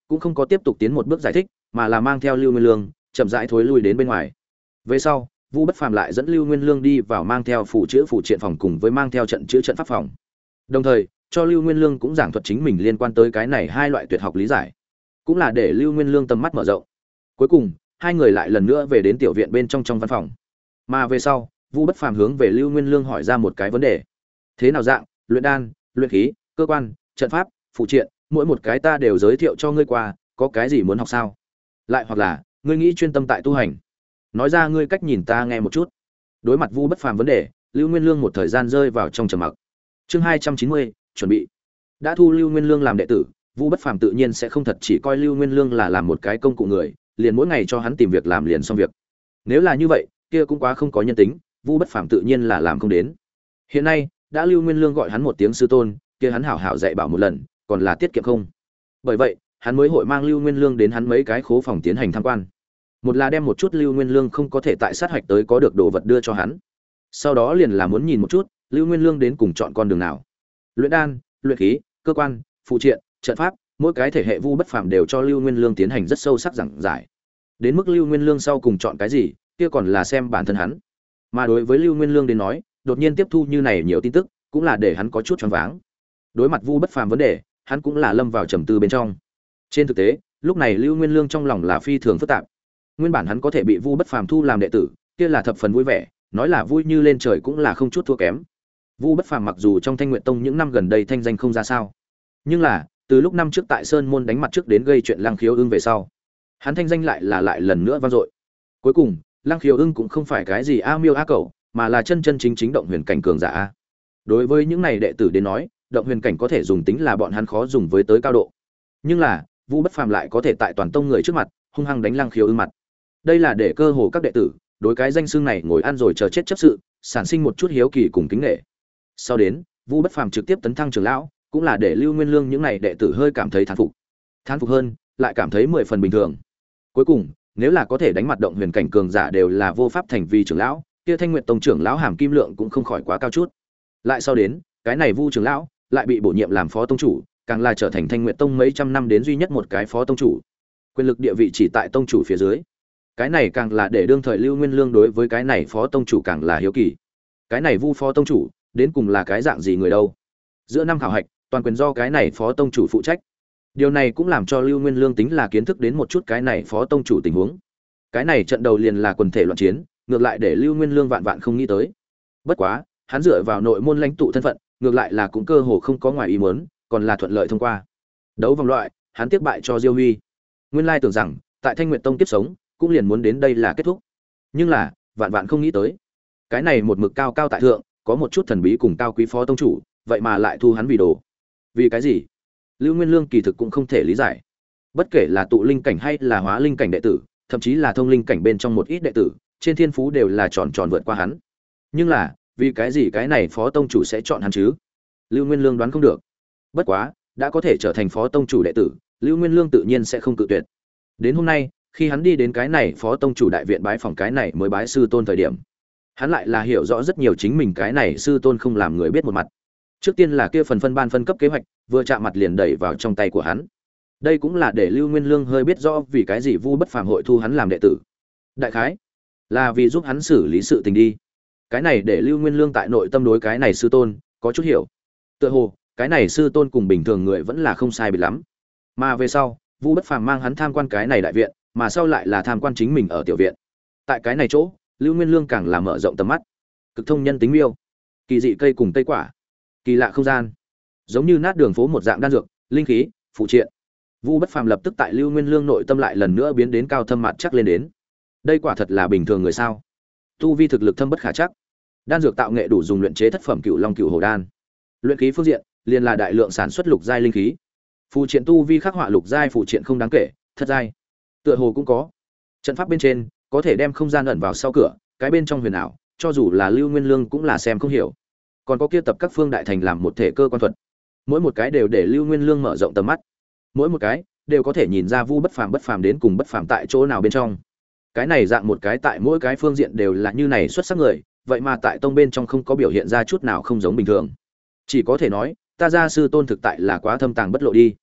cũng không có tiếp tục tiến một bước giải thích, mà là mang theo Lưu Nguyên Lương chậm rãi thối lui đến bên ngoài. Về sau, Vu Bất Phàm lại dẫn Lưu Nguyên Lương đi vào mang theo phủ chữa phủ triện phòng cùng với mang theo trận chữa trận pháp phòng. Đồng thời, cho Lưu Nguyên Lương cũng giảng thuật chính mình liên quan tới cái này hai loại tuyệt học lý giải, cũng là để Lưu Nguyên Lương tầm mắt mở rộng. Cuối cùng, hai người lại lần nữa về đến tiểu viện bên trong trong văn phòng. Mà về sau, Vu Bất Phàm hướng về Lưu Nguyên Lương hỏi ra một cái vấn đề. Thế nào dạng, luyện đan, luyện khí, cơ quan, trận pháp, phụ triện, mỗi một cái ta đều giới thiệu cho ngươi qua, có cái gì muốn học sao? Lại hoặc là, ngươi nghĩ chuyên tâm tại tu hành? Nói ra ngươi cách nhìn ta nghe một chút. Đối mặt Vu Bất Phàm vấn đề, Lưu Nguyên Lương một thời gian rơi vào trong trầm mặc. Chương hai trăm chín mươi, chuẩn bị. Đã thu Lưu Nguyên Lương làm đệ tử, Vu Bất Phàm tự nhiên sẽ không thật chỉ coi Lưu Nguyên Lương là làm một cái công cụ người, liền mỗi ngày cho hắn tìm việc làm liền xong việc. Nếu là như vậy, kia cũng quá không có nhân tính, Vu Bất Phàm tự nhiên là làm không đến. Hiện nay, đã Lưu Nguyên Lương gọi hắn một tiếng sư tôn, kia hắn hảo hảo dạy bảo một lần, còn là tiết kiệm không. Bởi vậy, hắn mới hội mang Lưu Nguyên Lương đến hắn mấy cái khố phòng tiến hành tham quan. Một là đem một chút Lưu Nguyên Lương không có thể tại sát hạch tới có được đồ vật đưa cho hắn. Sau đó liền là muốn nhìn một chút, Lưu Nguyên Lương đến cùng chọn con đường nào. Luyện đan, luyện khí, cơ quan, phụ triện, trận pháp, mỗi cái thể hệ Vu Bất Phàm đều cho Lưu Nguyên Lương tiến hành rất sâu sắc giảng giải. Đến mức Lưu Nguyên Lương sau cùng chọn cái gì, kia còn là xem bản thân hắn. Mà đối với Lưu Nguyên Lương đến nói, đột nhiên tiếp thu như này nhiều tin tức, cũng là để hắn có chút choáng váng. Đối mặt Vu Bất Phàm vấn đề, hắn cũng là lâm vào trầm tư bên trong. Trên thực tế, lúc này Lưu Nguyên Lương trong lòng là phi thường phức tạp. Nguyên bản hắn có thể bị Vu Bất Phàm thu làm đệ tử, kia là thập phần vui vẻ, nói là vui như lên trời cũng là không chút thua kém. Vu Bất Phàm mặc dù trong Thanh Nguyệt Tông những năm gần đây thanh danh không ra sao, nhưng là từ lúc năm trước tại Sơn môn đánh mặt trước đến gây chuyện Lăng Khiếu Ưng về sau, hắn thanh danh lại là lại lần nữa vang dội. Cuối cùng, Lăng Khiếu Ưng cũng không phải cái gì a miêu a cẩu, mà là chân chân chính chính động huyền cảnh cường giả. Đối với những này đệ tử đến nói, động huyền cảnh có thể dùng tính là bọn hắn khó dùng với tới cao độ. Nhưng là, Vu Bất Phàm lại có thể tại toàn tông người trước mặt, hung hăng đánh Lăng Khiếu Ưng mặt. Đây là để cơ hồ các đệ tử đối cái danh xưng này ngồi ăn rồi chờ chết chấp sự, sản sinh một chút hiếu kỳ cùng kính nể. Sau đến, Vu Bất Phàm trực tiếp tấn thăng trưởng lão, cũng là để Lưu Nguyên Lương những này đệ tử hơi cảm thấy thán phục. Thán phục hơn, lại cảm thấy mười phần bình thường. Cuối cùng, nếu là có thể đánh mặt động huyền cảnh cường giả đều là vô pháp thành vi trưởng lão, kia Thanh Nguyệt Tông trưởng lão Hàm Kim Lượng cũng không khỏi quá cao chút. Lại sau đến, cái này Vu trưởng lão lại bị bổ nhiệm làm phó tông chủ, càng là trở thành Thanh Nguyệt Tông mấy trăm năm đến duy nhất một cái phó tông chủ. Quyền lực địa vị chỉ tại tông chủ phía dưới. Cái này càng là để đương thời Lưu Nguyên Lương đối với cái này phó tông chủ càng là hiếu kỳ. Cái này Vu phó tông chủ, đến cùng là cái dạng gì người đâu? Giữa năm khảo hạch, toàn quyền do cái này phó tông chủ phụ trách. Điều này cũng làm cho Lưu Nguyên Lương tính là kiến thức đến một chút cái này phó tông chủ tình huống. Cái này trận đầu liền là quần thể loạn chiến, ngược lại để Lưu Nguyên Lương vạn vạn không nghĩ tới. Bất quá, hắn dựa vào nội môn lãnh tụ thân phận, ngược lại là cũng cơ hồ không có ngoài ý muốn, còn là thuận lợi thông qua. Đấu vòng loại, hắn tiếp bại cho Diêu Huy. Nguyên lai tưởng rằng, tại Thanh Nguyệt Tông tiếp sống, cũng liền muốn đến đây là kết thúc. Nhưng là, vạn vạn không nghĩ tới. Cái này một mực cao cao tại thượng, có một chút thần bí cùng cao quý phó tông chủ, vậy mà lại thu hắn vì đồ. Vì cái gì? Lưu Nguyên Lương kỳ thực cũng không thể lý giải. Bất kể là tụ linh cảnh hay là hóa linh cảnh đệ tử, thậm chí là thông linh cảnh bên trong một ít đệ tử, trên thiên phú đều là tròn tròn vượt qua hắn. Nhưng là, vì cái gì cái này phó tông chủ sẽ chọn hắn chứ? Lưu Nguyên Lương đoán không được. Bất quá, đã có thể trở thành phó tông chủ đệ tử, Lưu Nguyên Lương tự nhiên sẽ không cự tuyệt. Đến hôm nay, khi hắn đi đến cái này phó tông chủ đại viện bái phòng cái này mới bái sư tôn thời điểm, hắn lại là hiểu rõ rất nhiều chính mình cái này sư tôn không làm người biết một mặt. Trước tiên là kia phần phân ban phân cấp kế hoạch, vừa chạm mặt liền đẩy vào trong tay của hắn. Đây cũng là để Lưu Nguyên Lương hơi biết rõ vì cái gì Vu Bất Phàm hội thu hắn làm đệ tử. Đại khái là vì giúp hắn xử lý sự tình đi. Cái này để Lưu Nguyên Lương tại nội tâm đối cái này sư tôn có chút hiểu. Tựa hồ, cái này sư tôn cùng bình thường người vẫn là không sai biệt lắm. Mà về sau, Vu Bất Phàm mang hắn tham quan cái này đại viện, mà sau lại là tham quan chính mình ở tiểu viện. Tại cái này chỗ, Lưu Nguyên Lương càng là mở rộng tầm mắt. Cực thông nhân tính miêu, kỳ dị cây cùng cây quả, kỳ lạ không gian, giống như nát đường phố một dạng đan dược, linh khí, phụ triện. Vu Bất Phàm lập tức tại Lưu Nguyên Lương nội tâm lại lần nữa biến đến cao thâm mặt chắc lên đến. Đây quả thật là bình thường người sao? Tu vi thực lực thâm bất khả chắc. Đan dược tạo nghệ đủ dùng luyện chế thất phẩm Cựu Long Cựu Hổ đan. Luyện khí phương diện, liền là đại lượng sản xuất lục giai linh khí. Phụ triện tu vi khắc họa lục giai phụ triện không đáng kể, thất giai. Tựa hồ cũng có. Trận pháp bên trên, có thể đem không gian ẩn vào sau cửa, cái bên trong huyền ảo, cho dù là Lưu Nguyên Lương cũng là xem không hiểu. Còn có kia tập các phương đại thành làm một thể cơ quan thuật, mỗi một cái đều để Lưu Nguyên Lương mở rộng tầm mắt. Mỗi một cái đều có thể nhìn ra Vu Bất Phàm bất phàm đến cùng bất phàm tại chỗ nào bên trong. Cái này dạng một cái tại mỗi cái phương diện đều là như này xuất sắc người, vậy mà tại tông bên trong không có biểu hiện ra chút nào không giống bình thường. Chỉ có thể nói, ta gia sư tôn thực tại là quá thâm tàng bất lộ đi.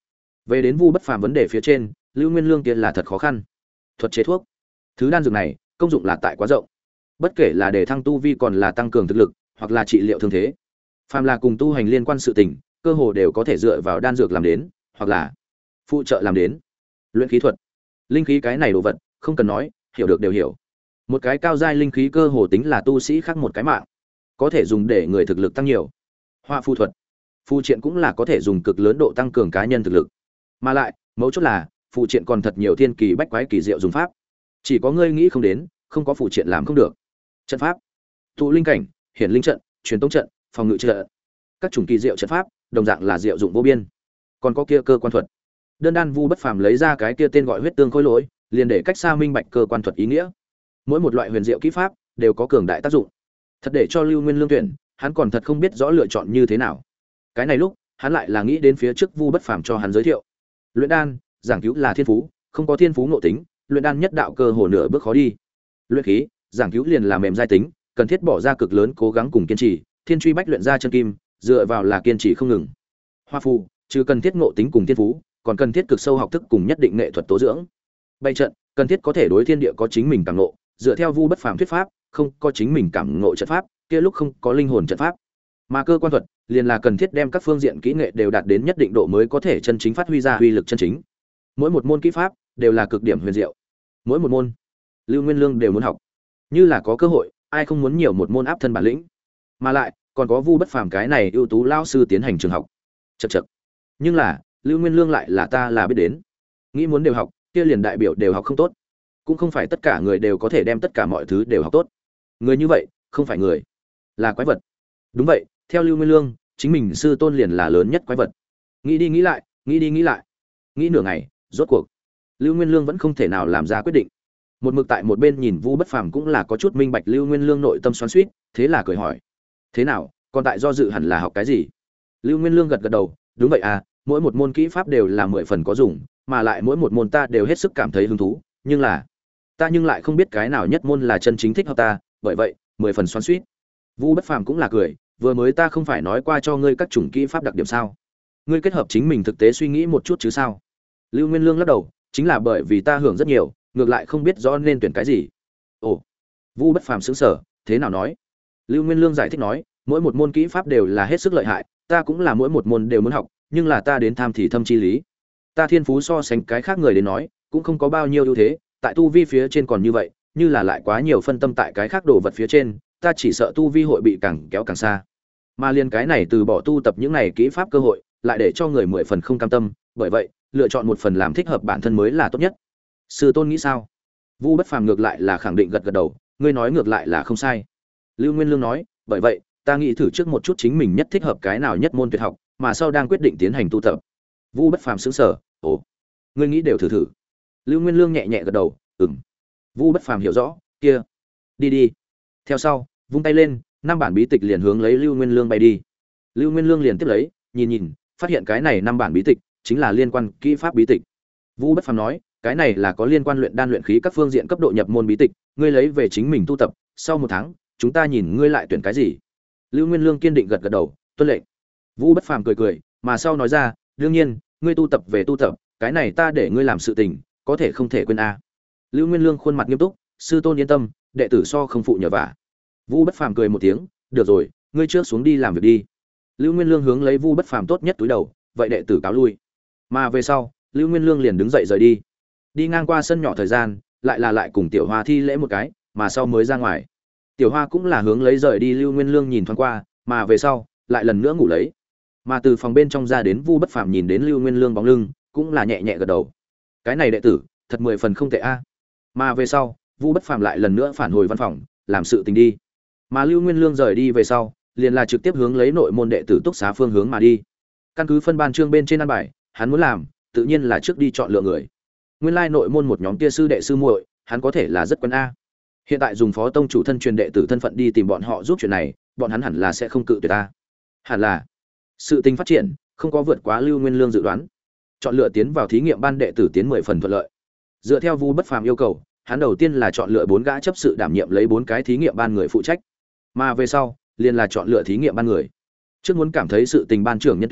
Về đến Vu Bất Phàm vấn đề phía trên, Lưu Nguyên Lương kia là thật khó khăn. Thuật chế thuốc, thứ đan dược này, công dụng là tại quá rộng. Bất kể là để thăng tu vi còn là tăng cường thực lực, hoặc là trị liệu thương thế, phàm là cùng tu hành liên quan sự tình, cơ hồ đều có thể dựa vào đan dược làm đến, hoặc là phụ trợ làm đến. Luyện khí thuật, linh khí cái này đồ vật, không cần nói, hiểu được đều hiểu. Một cái cao giai linh khí cơ hồ tính là tu sĩ khác một cái mạng, có thể dùng để người thực lực tăng nhiều. Họa phù thuật, phù triện cũng là có thể dùng cực lớn độ tăng cường cá nhân thực lực. Mà lại, mấu chốt là, phù triện còn thật nhiều thiên kỳ bách quái kỳ diệu dùng pháp. Chỉ có ngươi nghĩ không đến, không có phù triện làm không được. Trận pháp, tụ linh cảnh, hiển linh trận, truyền tống trận, phòng ngự trận, các chủng kỳ diệu trận pháp, đồng dạng là diệu dụng vô biên. Còn có kia cơ quan thuật. Đơn đan Vu Bất Phàm lấy ra cái kia tên gọi huyết tương khối lỗi, liền để cách xa minh bạch cơ quan thuật ý nghĩa. Mỗi một loại huyền diệu kỹ pháp đều có cường đại tác dụng. Thật để cho Lưu Nguyên Lương tuyển, hắn còn thật không biết rõ lựa chọn như thế nào. Cái này lúc, hắn lại là nghĩ đến phía trước Vu Bất Phàm cho hắn giới thiệu. Luyện đan, giảng cứu là thiên phú, không có thiên phú ngộ tính, luyện đan nhất đạo cơ hồ nửa bước khó đi. Luyện khí, giảng cứu liền là mềm giai tính, cần thiết bỏ ra cực lớn cố gắng cùng kiên trì, thiên truy bách luyện ra chân kim, dựa vào là kiên trì không ngừng. Hoa phù, trừ cần thiết ngộ tính cùng thiên phú, còn cần thiết cực sâu học thức cùng nhất định nghệ thuật tố dưỡng. Bày trận, cần thiết có thể đối thiên địa có chính mình cảm ngộ, dựa theo Vu Bất Phàm thuyết pháp, không có chính mình cảm ngộ trận pháp, kia lúc không có linh hồn trận pháp. Mà cơ quan thuật, liền là cần thiết đem các phương diện kỹ nghệ đều đạt đến nhất định độ mới có thể chân chính phát huy ra uy lực chân chính. Mỗi một môn kỹ pháp đều là cực điểm huyền diệu. Mỗi một môn, Lưu Nguyên Lương đều muốn học. Như là có cơ hội, ai không muốn nhiều một môn áp thân bản lĩnh. Mà lại, còn có Vu Bất Phàm cái này ưu tú lão sư tiến hành trường học. Chậc chậc. Nhưng là, Lưu Nguyên Lương lại là ta là biết đến. Nghĩ muốn đều học, kia liền đại biểu đều học không tốt. Cũng không phải tất cả người đều có thể đem tất cả mọi thứ đều học tốt. Người như vậy, không phải người, là quái vật. Đúng vậy, theo Lưu Nguyên Lương, chính mình sư tôn liền là lớn nhất quái vật. Nghĩ đi nghĩ lại, nghĩ đi nghĩ lại. Nghĩ nửa ngày, rốt cuộc, Lưu Nguyên Lương vẫn không thể nào làm ra quyết định. Một mực tại một bên nhìn Vu Bất Phàm cũng là có chút minh bạch Lưu Nguyên Lương nội tâm xoắn xuýt, thế là cười hỏi: "Thế nào, còn tại do dự hẳn là học cái gì?" Lưu Nguyên Lương gật gật đầu: "Đúng vậy à, mỗi một môn kỹ pháp đều là mười phần có dùng, mà lại mỗi một môn ta đều hết sức cảm thấy hứng thú, nhưng là ta nhưng lại không biết cái nào nhất môn là chân chính thích hợp ta, bởi vậy, mười phần xoắn xuýt." Vu Bất Phàm cũng là cười: "Vừa mới ta không phải nói qua cho ngươi các chủng kỹ pháp đặc điểm sao? Ngươi kết hợp chính mình thực tế suy nghĩ một chút chứ sao?" Lưu Nguyên Lương lắc đầu: "Chính là bởi vì ta hưởng rất nhiều, ngược lại không biết rõ nên tuyển cái gì." Ồ. Vu Bất Phàm sững sờ, thế nào nói? Lưu Nguyên Lương giải thích nói: "Mỗi một môn kỹ pháp đều là hết sức lợi hại, ta cũng là mỗi một môn đều muốn học, nhưng là ta đến tham thì thâm chi lý. Ta thiên phú so sánh cái khác người đến nói, cũng không có bao nhiêu ưu thế, tại tu vi phía trên còn như vậy, như là lại quá nhiều phân tâm tại cái khác đồ vật phía trên, ta chỉ sợ tu vi hội bị càng kéo càng xa. Mà liên cái này từ bỏ tu tập những này kỹ pháp cơ hội, lại để cho người mười phần không cam tâm, bởi vậy, lựa chọn một phần làm thích hợp bản thân mới là tốt nhất." Sư tôn nghĩ sao? Vu Bất Phàm ngược lại là khẳng định gật gật đầu: "Ngươi nói ngược lại là không sai." Lưu Nguyên Lương nói: "Bởi vậy, ta nghĩ thử trước một chút chính mình nhất thích hợp cái nào nhất môn tuyệt học, mà sau đang quyết định tiến hành tu tập." Vu Bất Phàm sững sờ: "Ồ, ngươi nghĩ đều thử thử." Lưu Nguyên Lương nhẹ nhẹ gật đầu: "Ừm." Vu Bất Phàm hiểu rõ: "Kia, đi đi." Theo sau, vung tay lên, năm bản bí tịch liền hướng lấy Lưu Nguyên Lương bay đi. Lưu Nguyên Lương liền tiếp lấy, nhìn nhìn, phát hiện cái này năm bản bí tịch chính là liên quan kỹ pháp bí tịch. Vu Bất Phàm nói: "Cái này là có liên quan luyện đan luyện khí các phương diện cấp độ nhập môn bí tịch, ngươi lấy về chính mình tu tập, sau một tháng, chúng ta nhìn ngươi lại tuyển cái gì." Lưu Nguyên Lương kiên định gật gật đầu: "Tuân lệnh." Vu Bất Phàm cười cười, mà sau nói ra: "Đương nhiên, ngươi tu tập về tu tập, cái này ta để ngươi làm sự tình, có thể không thể quên a." Lưu Nguyên Lương khuôn mặt nghiêm túc: "Sư tôn yên tâm, đệ tử so không phụ nhờ vả." Vu Bất Phàm cười một tiếng: "Được rồi, ngươi trước xuống đi làm việc đi." Lưu Nguyên Lương hướng lấy Vu Bất Phàm tốt nhất túi đầu: "Vậy đệ tử cáo lui." Mà về sau, Lưu Nguyên Lương liền đứng dậy rời đi. Đi ngang qua sân nhỏ thời gian, lại là lại cùng Tiểu Hoa thi lễ một cái, mà sau mới ra ngoài. Tiểu Hoa cũng là hướng lấy rời đi Lưu Nguyên Lương nhìn thoáng qua, mà về sau, lại lần nữa ngủ lấy. Mà từ phòng bên trong ra đến Vu Bất Phàm nhìn đến Lưu Nguyên Lương bóng lưng, cũng là nhẹ nhẹ gật đầu. Cái này đệ tử, thật mười phần không tệ a. Mà về sau, Vu Bất Phàm lại lần nữa phản hồi văn phòng, làm sự tình đi. Mà Lưu Nguyên Lương rời đi về sau, liền là trực tiếp hướng lấy nội môn đệ tử túc xá phương hướng mà đi. Căn cứ phân ban chương bên trên ăn bài, hắn muốn làm, tự nhiên là trước đi chọn lựa người. Nguyên lai nội môn một nhóm kia sư đệ sư muội, hắn có thể là rất quen a. Hiện tại dùng phó tông chủ thân truyền đệ tử thân phận đi tìm bọn họ giúp chuyện này, bọn hắn hẳn là sẽ không cự tuyệt ta. Hẳn là sự tình phát triển không có vượt quá Lưu Nguyên Lương dự đoán. Chọn lựa tiến vào thí nghiệm ban đệ tử tiến mười phần thuận lợi. Dựa theo Vu Bất Phàm yêu cầu, hắn đầu tiên là chọn lựa bốn gã chấp sự đảm nhiệm lấy bốn cái thí nghiệm ban người phụ trách. Mà về sau, liền là chọn lựa thí nghiệm ban người. Trước muốn cảm thấy sự tình ban trưởng nhân tuyển,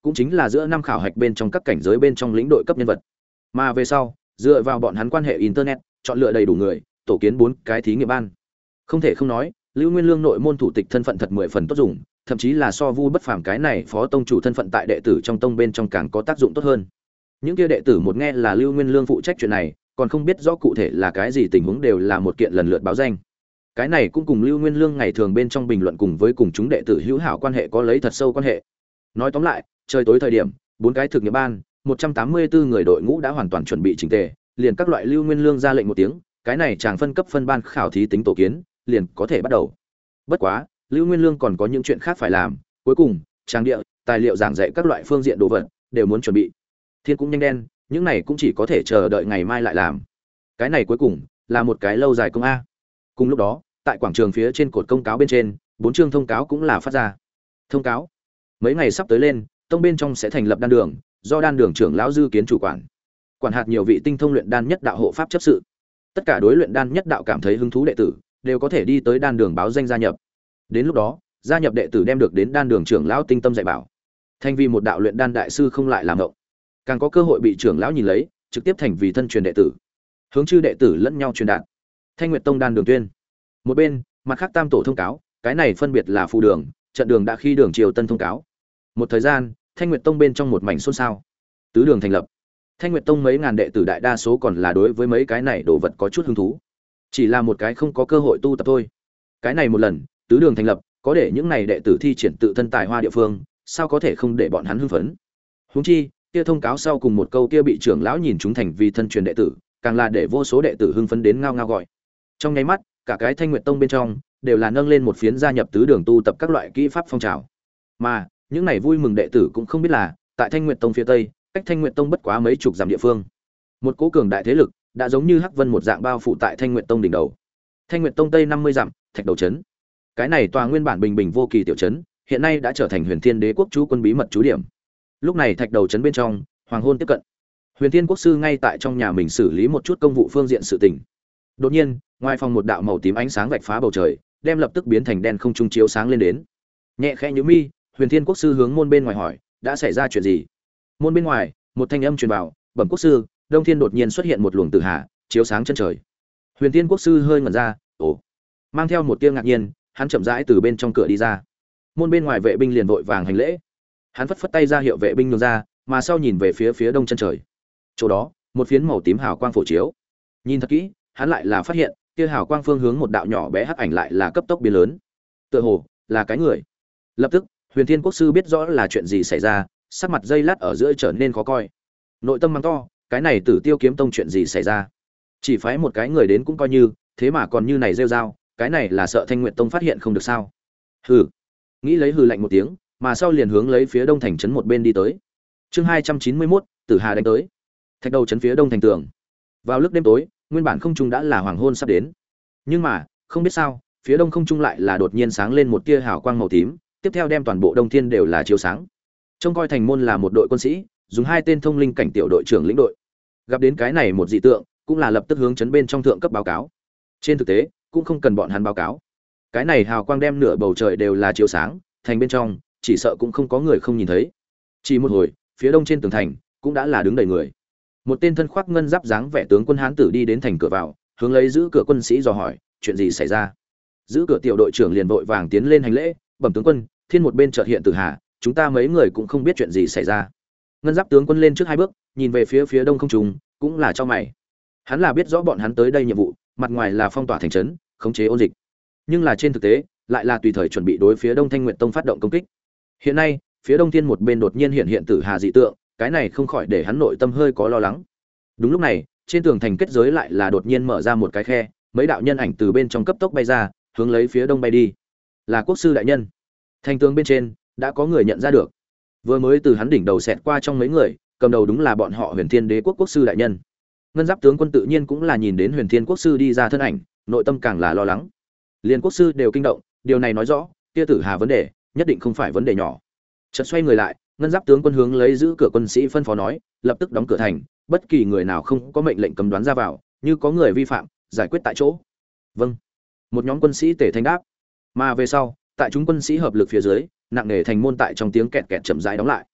cũng chính là giữa năm khảo hạch bên trong các cảnh giới bên trong lĩnh đội cấp nhân vật. Mà về sau, dựa vào bọn hắn quan hệ internet, chọn lựa đầy đủ người, tổ kiến bốn cái thí nghiệm ban. Không thể không nói, Lưu Nguyên Lương nội môn thủ tịch thân phận thật mười phần tốt dùng, thậm chí là so Vu Bất Phàm cái này phó tông chủ thân phận tại đệ tử trong tông bên trong càng có tác dụng tốt hơn. Những kia đệ tử một nghe là Lưu Nguyên Lương phụ trách chuyện này, còn không biết rõ cụ thể là cái gì tình huống đều là một kiện lần lượt báo danh. Cái này cũng cùng Lưu Nguyên Lương ngày thường bên trong bình luận cùng với cùng chúng đệ tử hữu hảo quan hệ có lấy thật sâu quan hệ. Nói tóm lại, trời tối thời điểm, bốn cái thực nghiệm ban, một trăm tám mươi bốn người đội ngũ đã hoàn toàn chuẩn bị chỉnh tề, liền các loại Lưu Nguyên Lương ra lệnh một tiếng, cái này chàng phân cấp phân ban khảo thí tính tổ kiến, liền có thể bắt đầu. Bất quá, Lưu Nguyên Lương còn có những chuyện khác phải làm, cuối cùng, trang địa, tài liệu giảng dạy các loại phương diện đồ vật đều muốn chuẩn bị. Thiên cũng nhanh đen, những này cũng chỉ có thể chờ đợi ngày mai lại làm. Cái này cuối cùng là một cái lâu dài công a. Cùng lúc đó, tại quảng trường phía trên cột công cáo bên trên, bốn chương thông cáo cũng là phát ra. Thông cáo: mấy ngày sắp tới lên, tông bên trong sẽ thành lập đan đường, do đan đường trưởng lão Dư Kiến chủ quản. Quản hạt nhiều vị tinh thông luyện đan nhất đạo hộ pháp chấp sự. Tất cả đối luyện đan nhất đạo cảm thấy hứng thú đệ tử, đều có thể đi tới đan đường báo danh gia nhập. Đến lúc đó, gia nhập đệ tử đem được đến đan đường trưởng lão tinh tâm dạy bảo. Thành vì một đạo luyện đan đại sư không lại làm ngộng. Càng có cơ hội bị trưởng lão nhìn lấy, trực tiếp thành vì thân truyền đệ tử. Hướng chư đệ tử lẫn nhau truyền đạt. Thanh Nguyệt Tông đan đường tuyên. Một bên, mặt khác tam tổ thông cáo, cái này phân biệt là phù đường, trận đường đã khi đường triều tân thông cáo. Một thời gian, Thanh Nguyệt Tông bên trong một mảnh xôn xao. Tứ đường thành lập. Thanh Nguyệt Tông mấy ngàn đệ tử đại đa số còn là đối với mấy cái này đồ vật có chút hứng thú. Chỉ là một cái không có cơ hội tu tập thôi. Cái này một lần, tứ đường thành lập, có để những này đệ tử thi triển tự thân tài hoa địa phương, sao có thể không để bọn hắn hưng phấn. Huống chi, kia thông cáo sau cùng một câu kia bị trưởng lão nhìn chúng thành vì thân truyền đệ tử, càng là để vô số đệ tử hưng phấn đến ngao ngao gọi. Trong nháy mắt, cả cái Thanh Nguyệt Tông bên trong đều là nâng lên một phiến gia nhập tứ đường tu tập các loại kỹ pháp phong trào. Mà, những này vui mừng đệ tử cũng không biết là, tại Thanh Nguyệt Tông phía tây, cách Thanh Nguyệt Tông bất quá mấy chục dặm địa phương, một cỗ cường đại thế lực đã giống như hắc vân một dạng bao phủ tại Thanh Nguyệt Tông đỉnh đầu. Thanh Nguyệt Tông tây năm mươi dặm, Thạch Đầu trấn. Cái này tòa nguyên bản bình bình vô kỳ tiểu trấn, hiện nay đã trở thành Huyền Thiên Đế quốc trú quân bí mật trú điểm. Lúc này Thạch Đầu trấn bên trong, hoàng hôn tiếp cận. Huyền Thiên quốc sư ngay tại trong nhà mình xử lý một chút công vụ phương diện sự tình. Đột nhiên, ngoài phòng một đạo màu tím ánh sáng vạch phá bầu trời, đem lập tức biến thành đen không trung chiếu sáng lên đến. Nhẹ khẽ nhíu mi, Huyền Thiên quốc sư hướng môn bên ngoài hỏi, đã xảy ra chuyện gì? Môn bên ngoài, một thanh âm truyền vào, bẩm quốc sư, Đông Thiên đột nhiên xuất hiện một luồng tử hà, chiếu sáng chân trời. Huyền Thiên quốc sư hơi ngẩn ra, ồ, mang theo một tia ngạc nhiên, hắn chậm rãi từ bên trong cửa đi ra. Môn bên ngoài vệ binh liền vội vàng hành lễ. Hắn phất phất tay ra hiệu vệ binh nhường ra, mà sau nhìn về phía phía đông chân trời. Chỗ đó, một phiến màu tím hào quang phổ chiếu. Nhìn thật kỹ, hắn lại là phát hiện, kia hào quang phương hướng một đạo nhỏ bé hắc ảnh lại là cấp tốc biến lớn. Tựa hồ là cái người. Lập tức, Huyền Thiên quốc sư biết rõ là chuyện gì xảy ra, sắc mặt dây lát ở giữa trở nên khó coi. Nội tâm mắng to, cái này Tử Tiêu kiếm tông chuyện gì xảy ra? Chỉ phái một cái người đến cũng coi như, thế mà còn như này rêu rao, cái này là sợ Thanh Nguyệt tông phát hiện không được sao? Hừ. Nghĩ lấy hừ lạnh một tiếng, mà sau liền hướng lấy phía đông thành trấn một bên đi tới. Chương hai trăm chín mươi mốt, Tử Hà đánh tới. Thạch Đầu trấn phía đông thành tường. Vào lúc đêm tối, nguyên bản không trung đã là hoàng hôn sắp đến. Nhưng mà, không biết sao, phía đông không trung lại là đột nhiên sáng lên một tia hào quang màu tím, tiếp theo đem toàn bộ Đông Thiên đều là chiếu sáng. Trông coi thành môn là một đội quân sĩ, dùng hai tên thông linh cảnh tiểu đội trưởng lĩnh đội. Gặp đến cái này một dị tượng, cũng là lập tức hướng trấn bên trong thượng cấp báo cáo. Trên thực tế, cũng không cần bọn hắn báo cáo. Cái này hào quang đem nửa bầu trời đều là chiếu sáng, thành bên trong, chỉ sợ cũng không có người không nhìn thấy. Chỉ một hồi, phía đông trên tường thành cũng đã là đứng đầy người. Một tên thân khoác ngân giáp dáng vẻ tướng quân hán tử đi đến thành cửa vào, hướng lấy giữ cửa quân sĩ dò hỏi, chuyện gì xảy ra? Giữ cửa tiểu đội trưởng liền vội vàng tiến lên hành lễ, bẩm tướng quân, thiên một bên chợt hiện Tử Hà, chúng ta mấy người cũng không biết chuyện gì xảy ra. Ngân giáp tướng quân lên trước hai bước, nhìn về phía phía đông không trung, cũng là cho mày. Hắn là biết rõ bọn hắn tới đây nhiệm vụ, mặt ngoài là phong tỏa thành trấn, khống chế ôn dịch, nhưng là trên thực tế, lại là tùy thời chuẩn bị đối phía Đông Thanh Nguyệt Tông phát động công kích. Hiện nay, phía Đông Thiên một bên đột nhiên hiện hiện Tử Hà dị tượng, cái này không khỏi để hắn nội tâm hơi có lo lắng. Đúng lúc này, trên tường thành kết giới lại là đột nhiên mở ra một cái khe, mấy đạo nhân ảnh từ bên trong cấp tốc bay ra, hướng lấy phía đông bay đi. Là quốc sư đại nhân. Thành tường bên trên đã có người nhận ra được. Vừa mới từ hắn đỉnh đầu xẹt qua trong mấy người, cầm đầu đúng là bọn họ Huyền Thiên Đế quốc quốc sư đại nhân. Ngân Giáp tướng quân tự nhiên cũng là nhìn đến Huyền Thiên quốc sư đi ra thân ảnh, nội tâm càng là lo lắng. Liên quốc sư đều kinh động, điều này nói rõ, kia Tử Hà vấn đề, nhất định không phải vấn đề nhỏ. Chợt xoay người lại, Ngân Giáp tướng quân hướng lấy giữ cửa quân sĩ phân phó nói, lập tức đóng cửa thành, bất kỳ người nào không có mệnh lệnh cấm đoán ra vào, như có người vi phạm, giải quyết tại chỗ. Vâng. Một nhóm quân sĩ tề thanh đáp. Mà về sau, tại chúng quân sĩ hợp lực phía dưới, nặng nề thành môn tại trong tiếng kẹt kẹt chậm rãi đóng lại.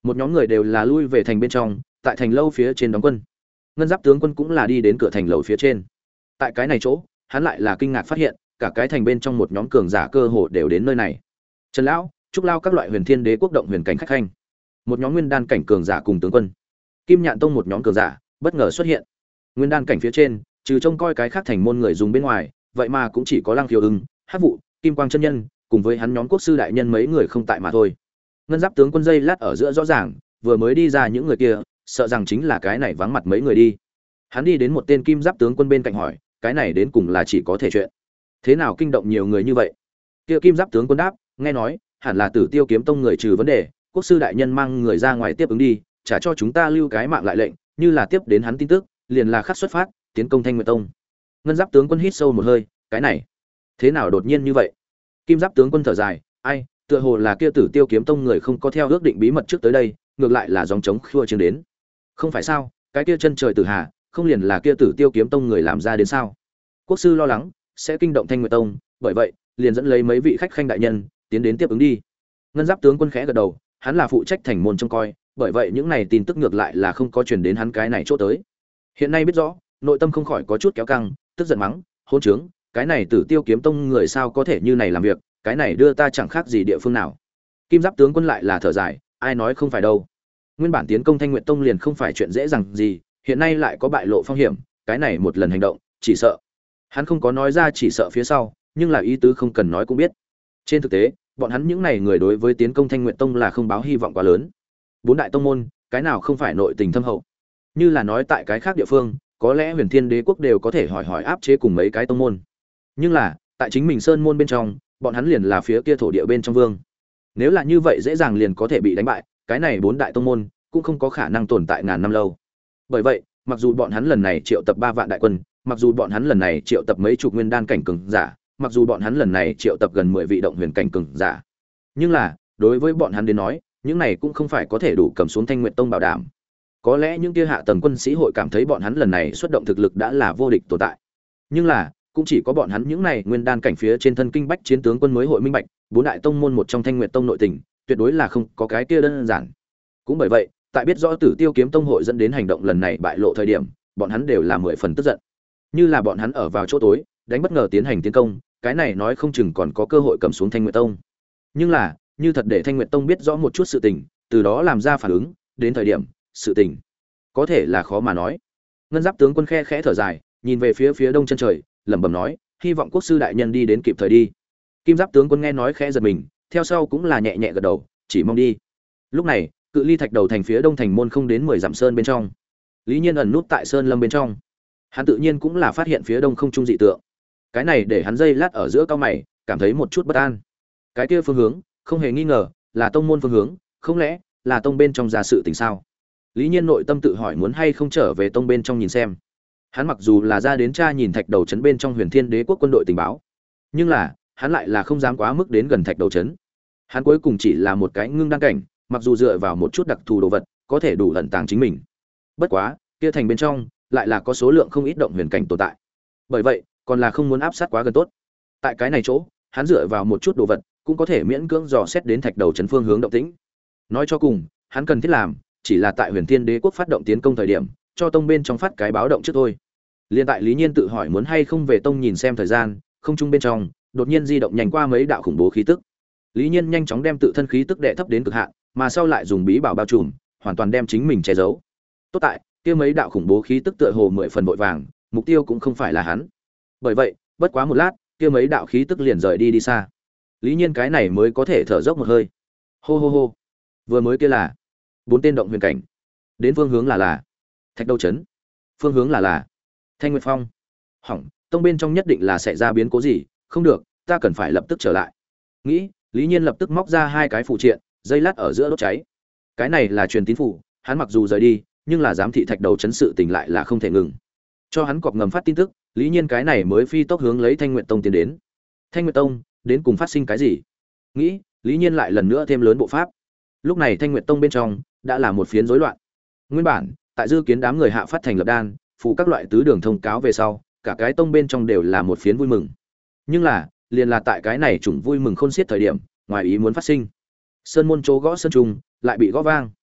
một nhóm người đều là lui về thành bên trong, tại thành lâu phía trên đóng quân. Ngân Giáp tướng quân cũng là đi đến cửa thành lầu phía trên. Tại cái này chỗ, hắn lại là kinh ngạc phát hiện, cả cái thành bên trong một nhóm cường giả cơ hồ đều đến nơi này. Trần lão, Trúc Lao các loại huyền thiên đế quốc động huyền cảnh khách khanh, một nhóm nguyên đan cảnh cường giả cùng tướng quân. Kim Nhạn Tông một nhóm cường giả bất ngờ xuất hiện. Nguyên đan cảnh phía trên, trừ trông coi cái khác thành môn người dùng bên ngoài, vậy mà cũng chỉ có Lăng Khiếu Ưng, Hắc Vụ, Kim Quang chân nhân, cùng với hắn nhóm quốc sư đại nhân mấy người không tại mà thôi. Ngân Giáp tướng quân dây lát ở giữa rõ ràng, vừa mới đi ra những người kia, sợ rằng chính là cái này vắng mặt mấy người đi. Hắn đi đến một tên Kim Giáp tướng quân bên cạnh hỏi, cái này đến cùng là chỉ có thể chuyện thế nào kinh động nhiều người như vậy? Kia Kim Giáp tướng quân đáp, nghe nói, hẳn là Tử Tiêu kiếm tông người trừ vấn đề, quốc sư đại nhân mang người ra ngoài tiếp ứng đi, trả cho chúng ta lưu cái mạng lại lệnh, như là tiếp đến hắn tin tức, liền là khắc xuất phát, tiến công Thanh Nguyệt tông. Ngân Giáp tướng quân hít sâu một hơi, cái này, thế nào đột nhiên như vậy? Kim Giáp tướng quân thở dài, ai, tựa hồ là kia Tử Tiêu kiếm tông người không có theo ước định bí mật trước tới đây, ngược lại là dòng chống khua chiến đến. Không phải sao, cái kia chân trời tử hà, không liền là kia Tử Tiêu kiếm tông người làm ra đến sao? Quốc sư lo lắng sẽ kinh động Thanh Nguyệt tông, bởi vậy, liền dẫn lấy mấy vị khách khanh đại nhân tiến đến tiếp ứng đi. Ngân Giáp tướng quân khẽ gật đầu, hắn là phụ trách thành môn trông coi, bởi vậy những này tin tức ngược lại là không có truyền đến hắn cái này chỗ tới. Hiện nay biết rõ, nội tâm không khỏi có chút kéo căng, tức giận mắng, hỗn trướng, cái này Tử Tiêu kiếm tông người sao có thể như này làm việc, cái này đưa ta chẳng khác gì địa phương nào. Kim Giáp tướng quân lại là thở dài, ai nói không phải đâu. Nguyên bản tiến công Thanh Nguyệt tông liền không phải chuyện dễ dàng gì, hiện nay lại có bại lộ phong hiểm, cái này một lần hành động, chỉ sợ. Hắn không có nói ra chỉ sợ phía sau, nhưng là ý tứ không cần nói cũng biết. Trên thực tế, bọn hắn những này người đối với tiến công Thanh Nguyệt tông là không báo hy vọng quá lớn. Bốn đại tông môn, cái nào không phải nội tình thâm hậu. Như là nói tại cái khác địa phương, có lẽ Huyền Thiên Đế quốc đều có thể hỏi hỏi áp chế cùng mấy cái tông môn. Nhưng là, tại chính mình sơn môn bên trong, bọn hắn liền là phía kia thổ địa bên trong vương. Nếu là như vậy dễ dàng liền có thể bị đánh bại, cái này bốn đại tông môn cũng không có khả năng tồn tại ngàn năm lâu. Bởi vậy, mặc dù bọn hắn lần này triệu tập ba vạn đại quân, mặc dù bọn hắn lần này triệu tập mấy chục nguyên đan cảnh cường giả, mặc dù bọn hắn lần này triệu tập gần mười vị động huyền cảnh cường giả, nhưng là, đối với bọn hắn đến nói, những này cũng không phải có thể đủ cầm xuống Thanh Nguyệt tông bảo đảm. Có lẽ những kia hạ tầng quân sĩ hội cảm thấy bọn hắn lần này xuất động thực lực đã là vô địch tồn tại. Nhưng là, cũng chỉ có bọn hắn những này nguyên đan cảnh phía trên thân kinh bách chiến tướng quân mới hội minh bạch, bốn đại tông môn một trong Thanh Nguyệt tông nội tình, tuyệt đối là không có cái kia đơn giản. Cũng bởi vậy, tại biết rõ Tử Tiêu kiếm tông hội dẫn đến hành động lần này bại lộ thời điểm, bọn hắn đều là mười phần tức giận. Như là bọn hắn ở vào chỗ tối, đánh bất ngờ tiến hành tiến công, cái này nói không chừng còn có cơ hội cầm xuống Thanh Nguyệt tông. Nhưng là, như thật để Thanh Nguyệt tông biết rõ một chút sự tình, từ đó làm ra phản ứng, đến thời điểm, sự tình có thể là khó mà nói. Ngân Giáp tướng quân khe khẽ thở dài, nhìn về phía phía đông chân trời, lẩm bẩm nói, hy vọng quốc sư đại nhân đi đến kịp thời đi. Kim Giáp tướng quân nghe nói khẽ giật mình, theo sau cũng là nhẹ nhẹ gật đầu, chỉ mong đi. Lúc này, cự ly thạch đầu thành phía đông thành môn không đến mười dặm sơn bên trong. Lý Nhiên ẩn nút tại sơn lâm bên trong. Hắn tự nhiên cũng là phát hiện phía đông không trung dị tượng. Cái này để hắn dây lát ở giữa cao mày, cảm thấy một chút bất an. Cái kia phương hướng, không hề nghi ngờ, là tông môn phương hướng, không lẽ là tông bên trong ra sự tình sao? Lý Nhiên nội tâm tự hỏi muốn hay không trở về tông bên trong nhìn xem. Hắn mặc dù là ra đến tra nhìn thạch đầu trấn bên trong Huyền Thiên Đế quốc quân đội tình báo, nhưng là, hắn lại là không dám quá mức đến gần thạch đầu trấn. Hắn cuối cùng chỉ là một cái ngưng đăng cảnh, mặc dù dựa vào một chút đặc thù đồ vật, có thể đủ ẩn tàng chính mình. Bất quá, kia thành bên trong lại là có số lượng không ít động huyền cảnh tồn tại. Bởi vậy, còn là không muốn áp sát quá gần tốt. Tại cái này chỗ, hắn dựa vào một chút đồ vật, cũng có thể miễn cưỡng dò xét đến thạch đầu trấn phương hướng động tĩnh. Nói cho cùng, hắn cần thiết làm, chỉ là tại Huyền Thiên Đế quốc phát động tiến công thời điểm, cho tông bên trong phát cái báo động trước thôi. Liên tại Lý Nhiên tự hỏi muốn hay không về tông nhìn xem thời gian, không trung bên trong, đột nhiên di động nhanh qua mấy đạo khủng bố khí tức. Lý Nhiên nhanh chóng đem tự thân khí tức đệ thấp đến cực hạn, mà sau lại dùng bí bảo bao trùm, hoàn toàn đem chính mình che giấu. Tốt tại, kia mấy đạo khủng bố khí tức tựa hồ mười phần vội vàng, mục tiêu cũng không phải là hắn. Bởi vậy, bất quá một lát, kia mấy đạo khí tức liền rời đi đi xa. Lý Nhiên cái này mới có thể thở dốc một hơi. Hô hô hô. Vừa mới kia là bốn tên động huyền cảnh. Đến phương hướng là là Thạch Đầu trấn. Phương hướng là là Thanh Nguyệt Phong. Hỏng, tông bên trong nhất định là sẽ ra biến cố gì, không được, ta cần phải lập tức trở lại. Nghĩ, Lý Nhiên lập tức móc ra hai cái phụ triện, dây lát ở giữa đốt cháy. Cái này là truyền tín phủ, hắn mặc dù rời đi, nhưng là giám thị Thạch Đầu trấn sự tình lại là không thể ngừng. Cho hắn cọp ngầm phát tin tức, Lý Nhiên cái này mới phi tốc hướng lấy Thanh Nguyệt Tông tiến đến. Thanh Nguyệt Tông, đến cùng phát sinh cái gì? Nghĩ, Lý Nhiên lại lần nữa thêm lớn bộ pháp. Lúc này Thanh Nguyệt Tông bên trong đã là một phiến rối loạn. Nguyên bản, tại dư kiến đám người hạ phát thành lập đan, phụ các loại tứ đường thông cáo về sau, cả cái tông bên trong đều là một phiến vui mừng. Nhưng là, liền là tại cái này chủng vui mừng khôn xiết thời điểm, ngoài ý muốn phát sinh. Sơn môn chỗ gõ sơn trùng, lại bị gõ vang.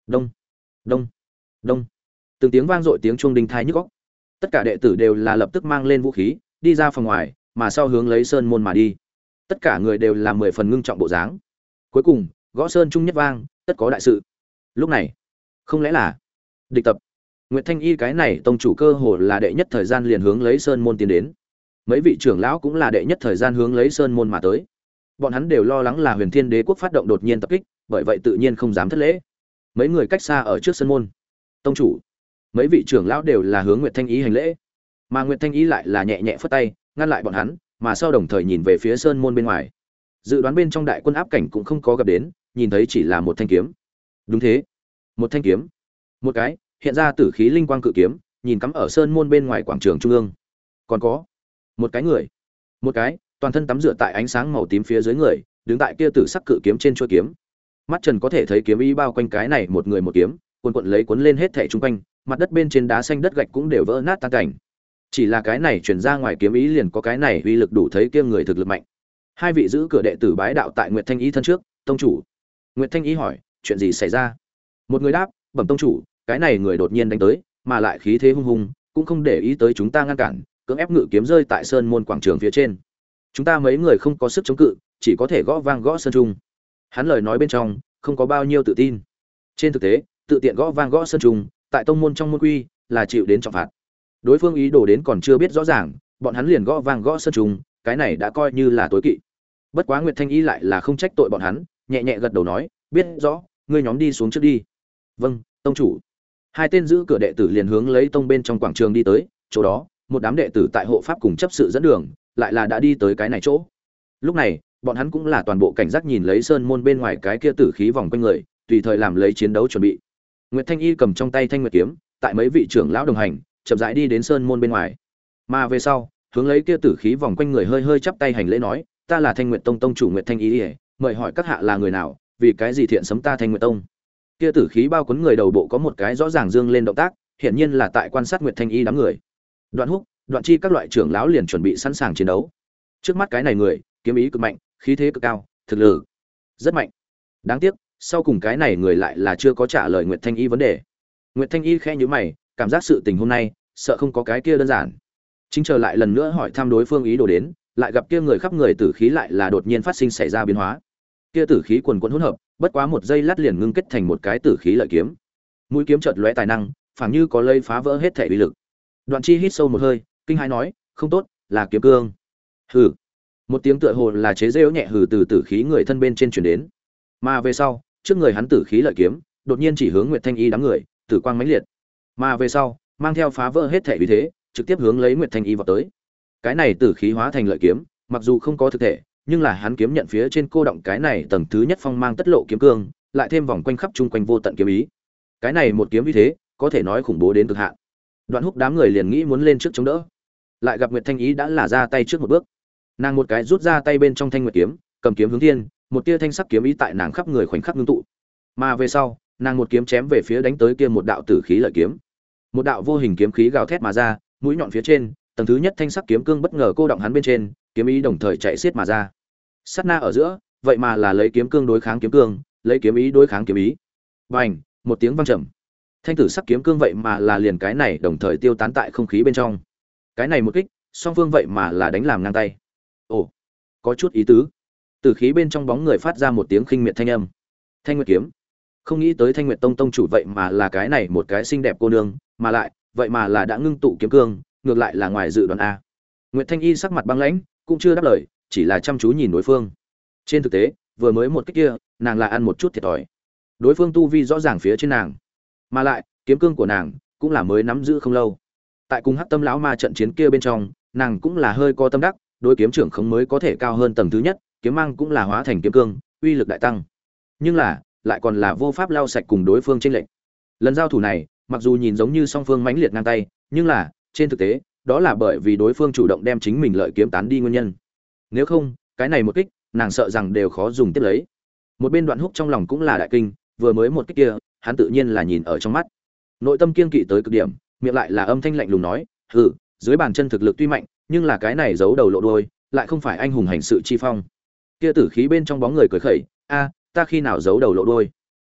Đông, đông, đông. Từng tiếng vang dội tiếng chuông đinh thai nhức óc. Tất cả đệ tử đều là lập tức mang lên vũ khí, đi ra phòng ngoài, mà sau hướng lấy sơn môn mà đi. Tất cả người đều là mười phần ngưng trọng bộ dáng. Cuối cùng, gõ sơn trung nhất vang, tất có đại sự. Lúc này, không lẽ là địch tập? Nguyệt Thanh Y cái này tông chủ cơ hồ là đệ nhất thời gian liền hướng lấy sơn môn tiến đến. Mấy vị trưởng lão cũng là đệ nhất thời gian hướng lấy sơn môn mà tới. Bọn hắn đều lo lắng là Huyền Thiên Đế quốc phát động đột nhiên tập kích, bởi vậy tự nhiên không dám thất lễ. Mấy người cách xa ở trước sân môn. Tông chủ, mấy vị trưởng lão đều là hướng Nguyệt Thanh Y hành lễ, mà Nguyệt Thanh Y lại là nhẹ nhẹ phất tay, ngăn lại bọn hắn, mà sau đồng thời nhìn về phía sơn môn bên ngoài. Dự đoán bên trong đại quân áp cảnh cũng không có gặp đến, nhìn thấy chỉ là một thanh kiếm. Đúng thế, một thanh kiếm. Một cái hiện ra tử khí linh quang cự kiếm, nhìn cắm ở sơn môn bên ngoài quảng trường trung ương. Còn có một cái người, một cái toàn thân tắm rửa tại ánh sáng màu tím phía dưới người, đứng tại kia tử sắc cự kiếm trên chuôi kiếm. Mắt Trần có thể thấy kiếm ý bao quanh cái này một người một kiếm, cuồn cuộn lấy cuốn lên hết thảy chung quanh, mặt đất bên trên đá xanh đất gạch cũng đều vỡ nát tan cảnh. Chỉ là cái này truyền ra ngoài kiếm ý liền có cái này uy lực đủ thấy kia người thực lực mạnh. Hai vị giữ cửa đệ tử bái đạo tại Nguyệt Thanh Y thân trước, tông chủ. Nguyệt Thanh Y hỏi, chuyện gì xảy ra? Một người đáp, bẩm tông chủ, cái này người đột nhiên đánh tới, mà lại khí thế hung hùng, cũng không để ý tới chúng ta ngăn cản, cưỡng ép ngự kiếm rơi tại sơn môn quảng trường phía trên. Chúng ta mấy người không có sức chống cự, chỉ có thể gõ vang gõ sơn trung. Hắn lời nói bên trong không có bao nhiêu tự tin. Trên thực tế, tự tiện gõ vang gõ sơn trung, tại tông môn trong môn quy là chịu đến trọng phạt. Đối phương ý đồ đến còn chưa biết rõ ràng, bọn hắn liền gõ vang gõ sơn trung, cái này đã coi như là tối kỵ. Bất quá Nguyệt Thanh Y lại là không trách tội bọn hắn, nhẹ nhẹ gật đầu nói, biết rõ, ngươi nhóm đi xuống trước đi. Vâng, tông chủ. Hai tên giữ cửa đệ tử liền hướng lấy tông bên trong quảng trường đi tới, chỗ đó, một đám đệ tử tại hộ pháp cùng chấp sự dẫn đường, lại là đã đi tới cái này chỗ. Lúc này, bọn hắn cũng là toàn bộ cảnh giác nhìn lấy sơn môn bên ngoài cái kia tử khí vòng quanh người, tùy thời làm lấy chiến đấu chuẩn bị. Nguyệt Thanh Y cầm trong tay thanh nguyệt kiếm, tại mấy vị trưởng lão đồng hành, chậm rãi đi đến sơn môn bên ngoài. Mà về sau, hướng lấy kia tử khí vòng quanh người hơi hơi chắp tay hành lễ nói, ta là Thanh Nguyệt Tông tông chủ Nguyệt Thanh Y, mời hỏi các hạ là người nào, vì cái gì thiện sấm ta Thanh Nguyệt Tông? Kia tử khí bao quấn người đầu bộ có một cái rõ ràng dương lên động tác, hiển nhiên là tại quan sát Nguyệt Thanh Y đám người. Đoạn Húc, Đoạn Chi các loại trưởng lão liền chuẩn bị sẵn sàng chiến đấu. Trước mắt cái này người, kiếm ý cực mạnh, khí thế cực cao, thực lực rất mạnh. Đáng tiếc, sau cùng cái này người lại là chưa có trả lời Nguyệt Thanh Y vấn đề. Nguyệt Thanh Y khẽ nhíu mày, cảm giác sự tình hôm nay, sợ không có cái kia đơn giản. Chính chờ lại lần nữa hỏi thăm đối phương ý đồ đến, lại gặp kia người khắp người tử khí lại là đột nhiên phát sinh xảy ra biến hóa. Kia tử khí quần quần hỗn hợp, bất quá một giây lát liền ngưng kết thành một cái tử khí lợi kiếm. Mũi kiếm chợt lóe tài năng, phảng như có lây phá vỡ hết thể uy lực. Đoạn Chi hít sâu một hơi, kinh hãi nói, không tốt, là kiếm cương. Hừ. Một tiếng tựa hồ là chế giễu nhẹ hừ từ tử khí người thân bên trên truyền đến. Mà về sau, trước người hắn tử khí lợi kiếm, đột nhiên chỉ hướng Nguyệt Thanh Y đám người, tử quang mãnh liệt. Mà về sau, mang theo phá vỡ hết thể uy thế, trực tiếp hướng lấy Nguyệt Thanh Y vào tới. Cái này tử khí hóa thành lợi kiếm, mặc dù không có thực thể, nhưng là hắn kiếm nhận phía trên cô động cái này tầng thứ nhất phong mang tất lộ kiếm cương, lại thêm vòng quanh khắp chung quanh vô tận kiếm ý. Cái này một kiếm uy thế, có thể nói khủng bố đến cực hạn. Đoạn Húc đám người liền nghĩ muốn lên trước chống đỡ, lại gặp Nguyệt Thanh Y đã là ra tay trước một bước. Nàng một cái rút ra tay bên trong thanh nguyệt kiếm, cầm kiếm hướng thiên, một tia thanh sắc kiếm ý tại nàng khắp người khoảnh khắc ngưng tụ. Mà về sau, nàng một kiếm chém về phía đánh tới kia một đạo tử khí lợi kiếm. Một đạo vô hình kiếm khí gào thét mà ra, mũi nhọn phía trên, tầng thứ nhất thanh sắc kiếm cương bất ngờ cô động hắn bên trên, kiếm ý đồng thời chạy xiết mà ra. Sát na ở giữa, vậy mà là lấy kiếm cương đối kháng kiếm cương, lấy kiếm ý đối kháng kiếm ý. Bành, một tiếng vang trầm. Thanh tử sắc kiếm cương vậy mà là liền cái này đồng thời tiêu tán tại không khí bên trong. Cái này một kích, song phương vậy mà là đánh làm ngang tay. Ồ, có chút ý tứ. Tử khí bên trong bóng người phát ra một tiếng khinh miệt thanh âm. Thanh Nguyệt kiếm. Không nghĩ tới Thanh Nguyệt Tông tông chủ vậy mà là cái này một cái xinh đẹp cô nương, mà lại, vậy mà là đã ngưng tụ kiếm cương, ngược lại là ngoài dự đoán a. Nguyệt Thanh Y sắc mặt băng lãnh, cũng chưa đáp lời, chỉ là chăm chú nhìn đối phương. Trên thực tế, vừa mới một kích kia, nàng là ăn một chút thiệt thòi. Đối phương tu vi rõ ràng phía trên nàng, mà lại, kiếm cương của nàng cũng là mới nắm giữ không lâu. Tại cùng Hắc Tâm lão ma trận chiến kia bên trong, nàng cũng là hơi có tâm đắc, đối kiếm trưởng không mới có thể cao hơn tầng thứ nhất, kiếm mang cũng là hóa thành kiếm cương, uy lực đại tăng. Nhưng là, lại còn là vô pháp lau sạch cùng đối phương trên lệnh. Lần giao thủ này, mặc dù nhìn giống như song phương mãnh liệt ngang tay, nhưng là, trên thực tế, đó là bởi vì đối phương chủ động đem chính mình lợi kiếm tán đi nguyên nhân. Nếu không, cái này một kích, nàng sợ rằng đều khó dùng tiếp lấy. Một bên Đoạn Húc trong lòng cũng là đại kinh, vừa mới một kích kia, hắn tự nhiên là nhìn ở trong mắt. Nội tâm kiên kỵ tới cực điểm, miệng lại là âm thanh lạnh lùng nói, "Hừ, dưới bàn chân thực lực tuy mạnh, nhưng là cái này giấu đầu lộ đuôi, lại không phải anh hùng hành sự chi phong." Kia tử khí bên trong bóng người cười khẩy, "A, ta khi nào giấu đầu lộ đuôi?"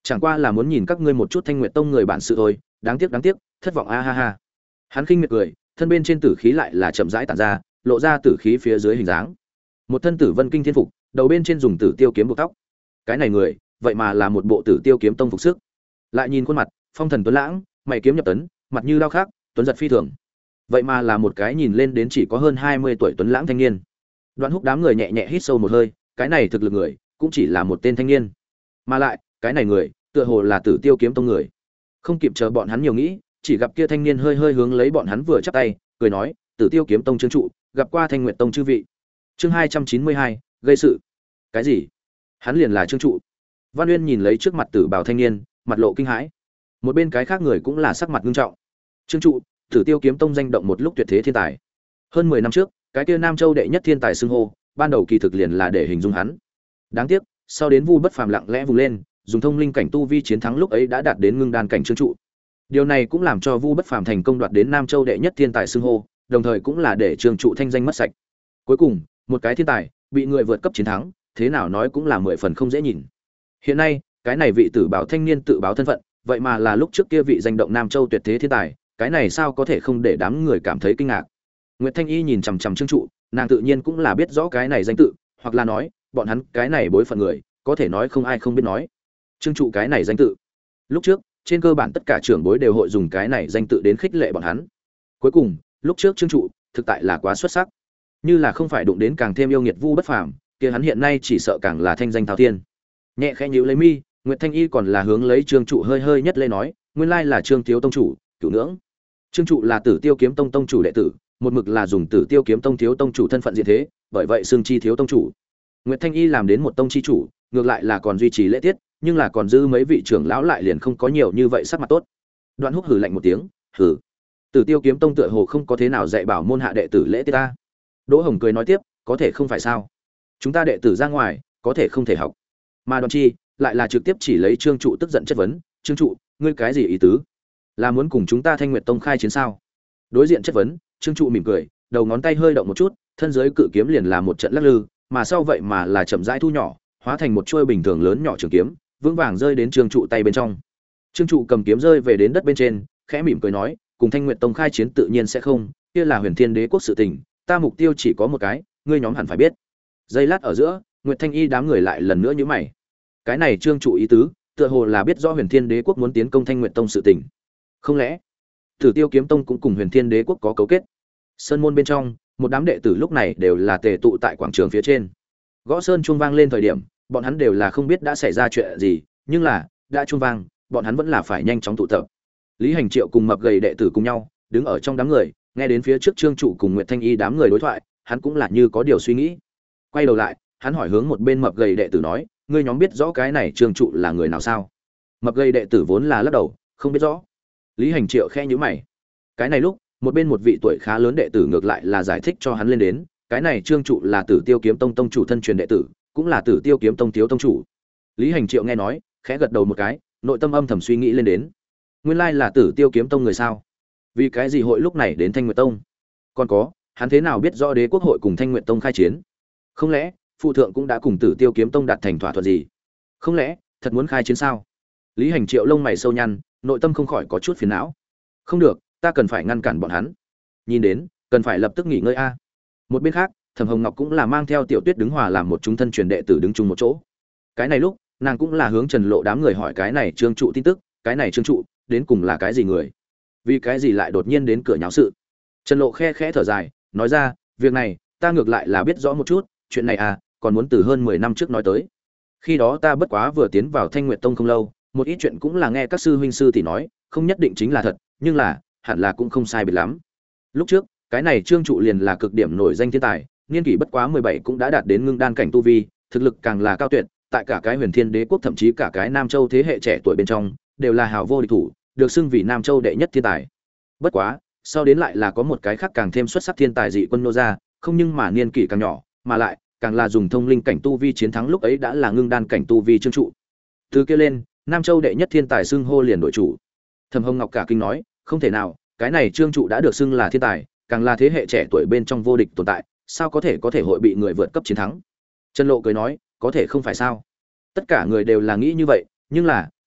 chẳng qua là muốn nhìn các ngươi một chút Thanh Nguyệt Tông người bản sự thôi, đáng tiếc đáng tiếc, thất vọng a ha ha. Hắn khinh miệt cười, thân bên trên tử khí lại là chậm rãi tản ra, lộ ra tử khí phía dưới hình dáng. Một thân tử vân kinh thiên phục, đầu bên trên dùng tử tiêu kiếm buộc tóc. Cái này người, vậy mà là một bộ tử tiêu kiếm tông phục sức. Lại nhìn khuôn mặt, phong thần tuấn lãng, mày kiếm nhập tấn, mặt như đao khắc, tuấn giật phi thường. Vậy mà là một cái nhìn lên đến chỉ có hơn hai mươi tuổi tuấn lãng thanh niên. Đoạn Húc đám người nhẹ nhẹ hít sâu một hơi, cái này thực lực người, cũng chỉ là một tên thanh niên. Mà lại, cái này người, tựa hồ là Tử Tiêu kiếm tông người. Không kịp chờ bọn hắn nhiều nghĩ, chỉ gặp kia thanh niên hơi hơi hướng lấy bọn hắn vừa chắp tay, cười nói, Tử Tiêu kiếm tông trương trụ, gặp qua Thanh Nguyệt tông chư vị. Chương hai trăm chín mươi hai, gây sự. Cái gì? Hắn liền là trương trụ? Văn Uyên nhìn lấy trước mặt tử bào thanh niên, mặt lộ kinh hãi. Một bên cái khác người cũng là sắc mặt nghiêm trọng. Trương trụ, Tử Tiêu kiếm tông danh động một lúc tuyệt thế thiên tài. Hơn mười năm trước, cái kia Nam Châu đệ nhất thiên tài xưng hô, ban đầu kỳ thực liền là để hình dung hắn. Đáng tiếc, sau đến Vu Bất Phàm lặng lẽ vùng lên, dùng thông linh cảnh tu vi chiến thắng lúc ấy đã đạt đến ngưng đan cảnh trương trụ. Điều này cũng làm cho Vu Bất Phàm thành công đoạt đến Nam Châu đệ nhất thiên tài xưng hô, đồng thời cũng là để trương trụ thanh danh mất sạch. Cuối cùng, một cái thiên tài bị người vượt cấp chiến thắng, thế nào nói cũng là mười phần không dễ nhìn. Hiện nay, cái này vị tử bảo thanh niên tự báo thân phận, vậy mà là lúc trước kia vị danh động Nam Châu tuyệt thế thiên tài, cái này sao có thể không để đám người cảm thấy kinh ngạc. Nguyệt Thanh Y nhìn chằm chằm Trương trụ, nàng tự nhiên cũng là biết rõ cái này danh tự, hoặc là nói, bọn hắn cái này bối phận người, có thể nói không ai không biết nói. Trương trụ cái này danh tự. Lúc trước, trên cơ bản tất cả trưởng bối đều hội dùng cái này danh tự đến khích lệ bọn hắn. Cuối cùng, lúc trước Trương trụ, thực tại là quá xuất sắc. Như là không phải đụng đến càng thêm yêu nghiệt Vu Bất Phàm, kia hắn hiện nay chỉ sợ càng là thanh danh thao thiên. Nhẹ khẽ nhíu lấy mi, Nguyệt Thanh Y còn là hướng lấy Trương trụ hơi hơi nhất lên nói, nguyên lai là Trương thiếu tông chủ, cửu nưỡng. Trương trụ là Tử Tiêu kiếm tông tông chủ đệ tử, một mực là dùng Tử Tiêu kiếm tông thiếu tông chủ thân phận diện thế, bởi vậy xưng chi thiếu tông chủ. Nguyệt Thanh Y làm đến một tông chi chủ, ngược lại là còn duy trì lễ tiết, nhưng là còn dư mấy vị trưởng lão lại liền không có nhiều như vậy sắc mặt tốt. Đoạn Húc hừ lạnh một tiếng, hừ. Tử Tiêu kiếm tông tựa hồ không có thế nào dạy bảo môn hạ đệ tử lễ tiết ta. Đỗ Hồng cười nói tiếp, có thể không phải sao? Chúng ta đệ tử ra ngoài, có thể không thể học. Mà Đoàn Chi lại là trực tiếp chỉ lấy Trương trụ tức giận chất vấn, "Trương trụ, ngươi cái gì ý tứ? Là muốn cùng chúng ta Thanh Nguyệt tông khai chiến sao?" Đối diện chất vấn, Trương trụ mỉm cười, đầu ngón tay hơi động một chút, thân dưới cự kiếm liền là một trận lắc lư, mà sau vậy mà là chậm rãi thu nhỏ, hóa thành một chuôi bình thường lớn nhỏ trường kiếm, vững vàng rơi đến Trương trụ tay bên trong. Trương trụ cầm kiếm rơi về đến đất bên trên, khẽ mỉm cười nói, "Cùng Thanh Nguyệt tông khai chiến tự nhiên sẽ không, kia là Huyền Thiên Đế quốc sự tình, ta mục tiêu chỉ có một cái, ngươi nhóm hẳn phải biết." Giây lát ở giữa, Nguyệt Thanh Y đám người lại lần nữa nhíu mày. Cái này Trương trụ ý tứ, tựa hồ là biết rõ Huyền Thiên Đế quốc muốn tiến công Thanh Nguyệt tông sự tình. Không lẽ, Tử Tiêu kiếm tông cũng cùng Huyền Thiên Đế quốc có cấu kết? Sơn môn bên trong, một đám đệ tử lúc này đều là tề tụ tại quảng trường phía trên. Gõ sơn chuông vang lên thời điểm, bọn hắn đều là không biết đã xảy ra chuyện gì, nhưng là, đã chuông vang, bọn hắn vẫn là phải nhanh chóng tụ tập. Lý Hành Triệu cùng mập gầy đệ tử cùng nhau, đứng ở trong đám người, nghe đến phía trước Trương trụ cùng Nguyệt Thanh Y đám người đối thoại, hắn cũng là như có điều suy nghĩ. Quay đầu lại, hắn hỏi hướng một bên mập gầy đệ tử nói, ngươi nhóm biết rõ cái này Trương trụ là người nào sao? Mập gầy đệ tử vốn là lắc đầu, không biết rõ. Lý Hành Triệu khẽ nhíu mày. Cái này lúc, một bên một vị tuổi khá lớn đệ tử ngược lại là giải thích cho hắn lên đến, cái này Trương trụ là Tử Tiêu kiếm tông tông chủ thân truyền đệ tử, cũng là Tử Tiêu kiếm tông thiếu tông chủ. Lý Hành Triệu nghe nói, khẽ gật đầu một cái, nội tâm âm thầm suy nghĩ lên đến. Nguyên lai là Tử Tiêu kiếm tông người sao? Vì cái gì hội lúc này đến Thanh Nguyệt tông? Còn có, hắn thế nào biết rõ Đế quốc hội cùng Thanh Nguyệt tông khai chiến? Không lẽ, phụ thượng cũng đã cùng Tử Tiêu kiếm tông đạt thành thỏa thuận gì? Không lẽ, thật muốn khai chiến sao? Lý Hành Triệu lông mày sâu nhăn, nội tâm không khỏi có chút phiền não. Không được, ta cần phải ngăn cản bọn hắn. Nhìn đến, cần phải lập tức nghỉ ngơi a. Một bên khác, Thẩm Hồng Ngọc cũng là mang theo Tiểu Tuyết đứng hòa làm một chúng thân truyền đệ tử đứng chung một chỗ. Cái này lúc, nàng cũng là hướng Trần Lộ đám người hỏi cái này Trương trụ tin tức, cái này Trương trụ, đến cùng là cái gì người? Vì cái gì lại đột nhiên đến cửa nháo sự? Trần Lộ khe khẽ thở dài, nói ra, việc này, ta ngược lại là biết rõ một chút, chuyện này à, còn muốn từ hơn mười năm trước nói tới. Khi đó ta bất quá vừa tiến vào Thanh Nguyệt tông không lâu, một ít chuyện cũng là nghe các sư huynh sư tỷ nói, không nhất định chính là thật, nhưng là, hẳn là cũng không sai biệt lắm. Lúc trước, cái này Trương trụ liền là cực điểm nổi danh thiên tài, niên kỷ bất quá mười bảy cũng đã đạt đến ngưng đan cảnh tu vi, thực lực càng là cao tuyệt, tại cả cái Huyền Thiên Đế quốc thậm chí cả cái Nam Châu thế hệ trẻ tuổi bên trong, đều là hào vô địch thủ, được xưng vì Nam Châu đệ nhất thiên tài. Bất quá, sau đến lại là có một cái khác càng thêm xuất sắc thiên tài dị quân nô ra, không nhưng mà niên kỷ càng nhỏ, mà lại càng là dùng thông linh cảnh tu vi chiến thắng lúc ấy đã là ngưng đan cảnh tu vi Trương trụ. Từ kia lên, Nam Châu đệ nhất thiên tài xưng hô liền đổi chủ. Thẩm Hồng Ngọc cả kinh nói, không thể nào, cái này Trương trụ đã được xưng là thiên tài, càng là thế hệ trẻ tuổi bên trong vô địch tồn tại, sao có thể có thể hội bị người vượt cấp chiến thắng? Trần Lộ cười nói, có thể không phải sao? Tất cả người đều là nghĩ như vậy, nhưng là,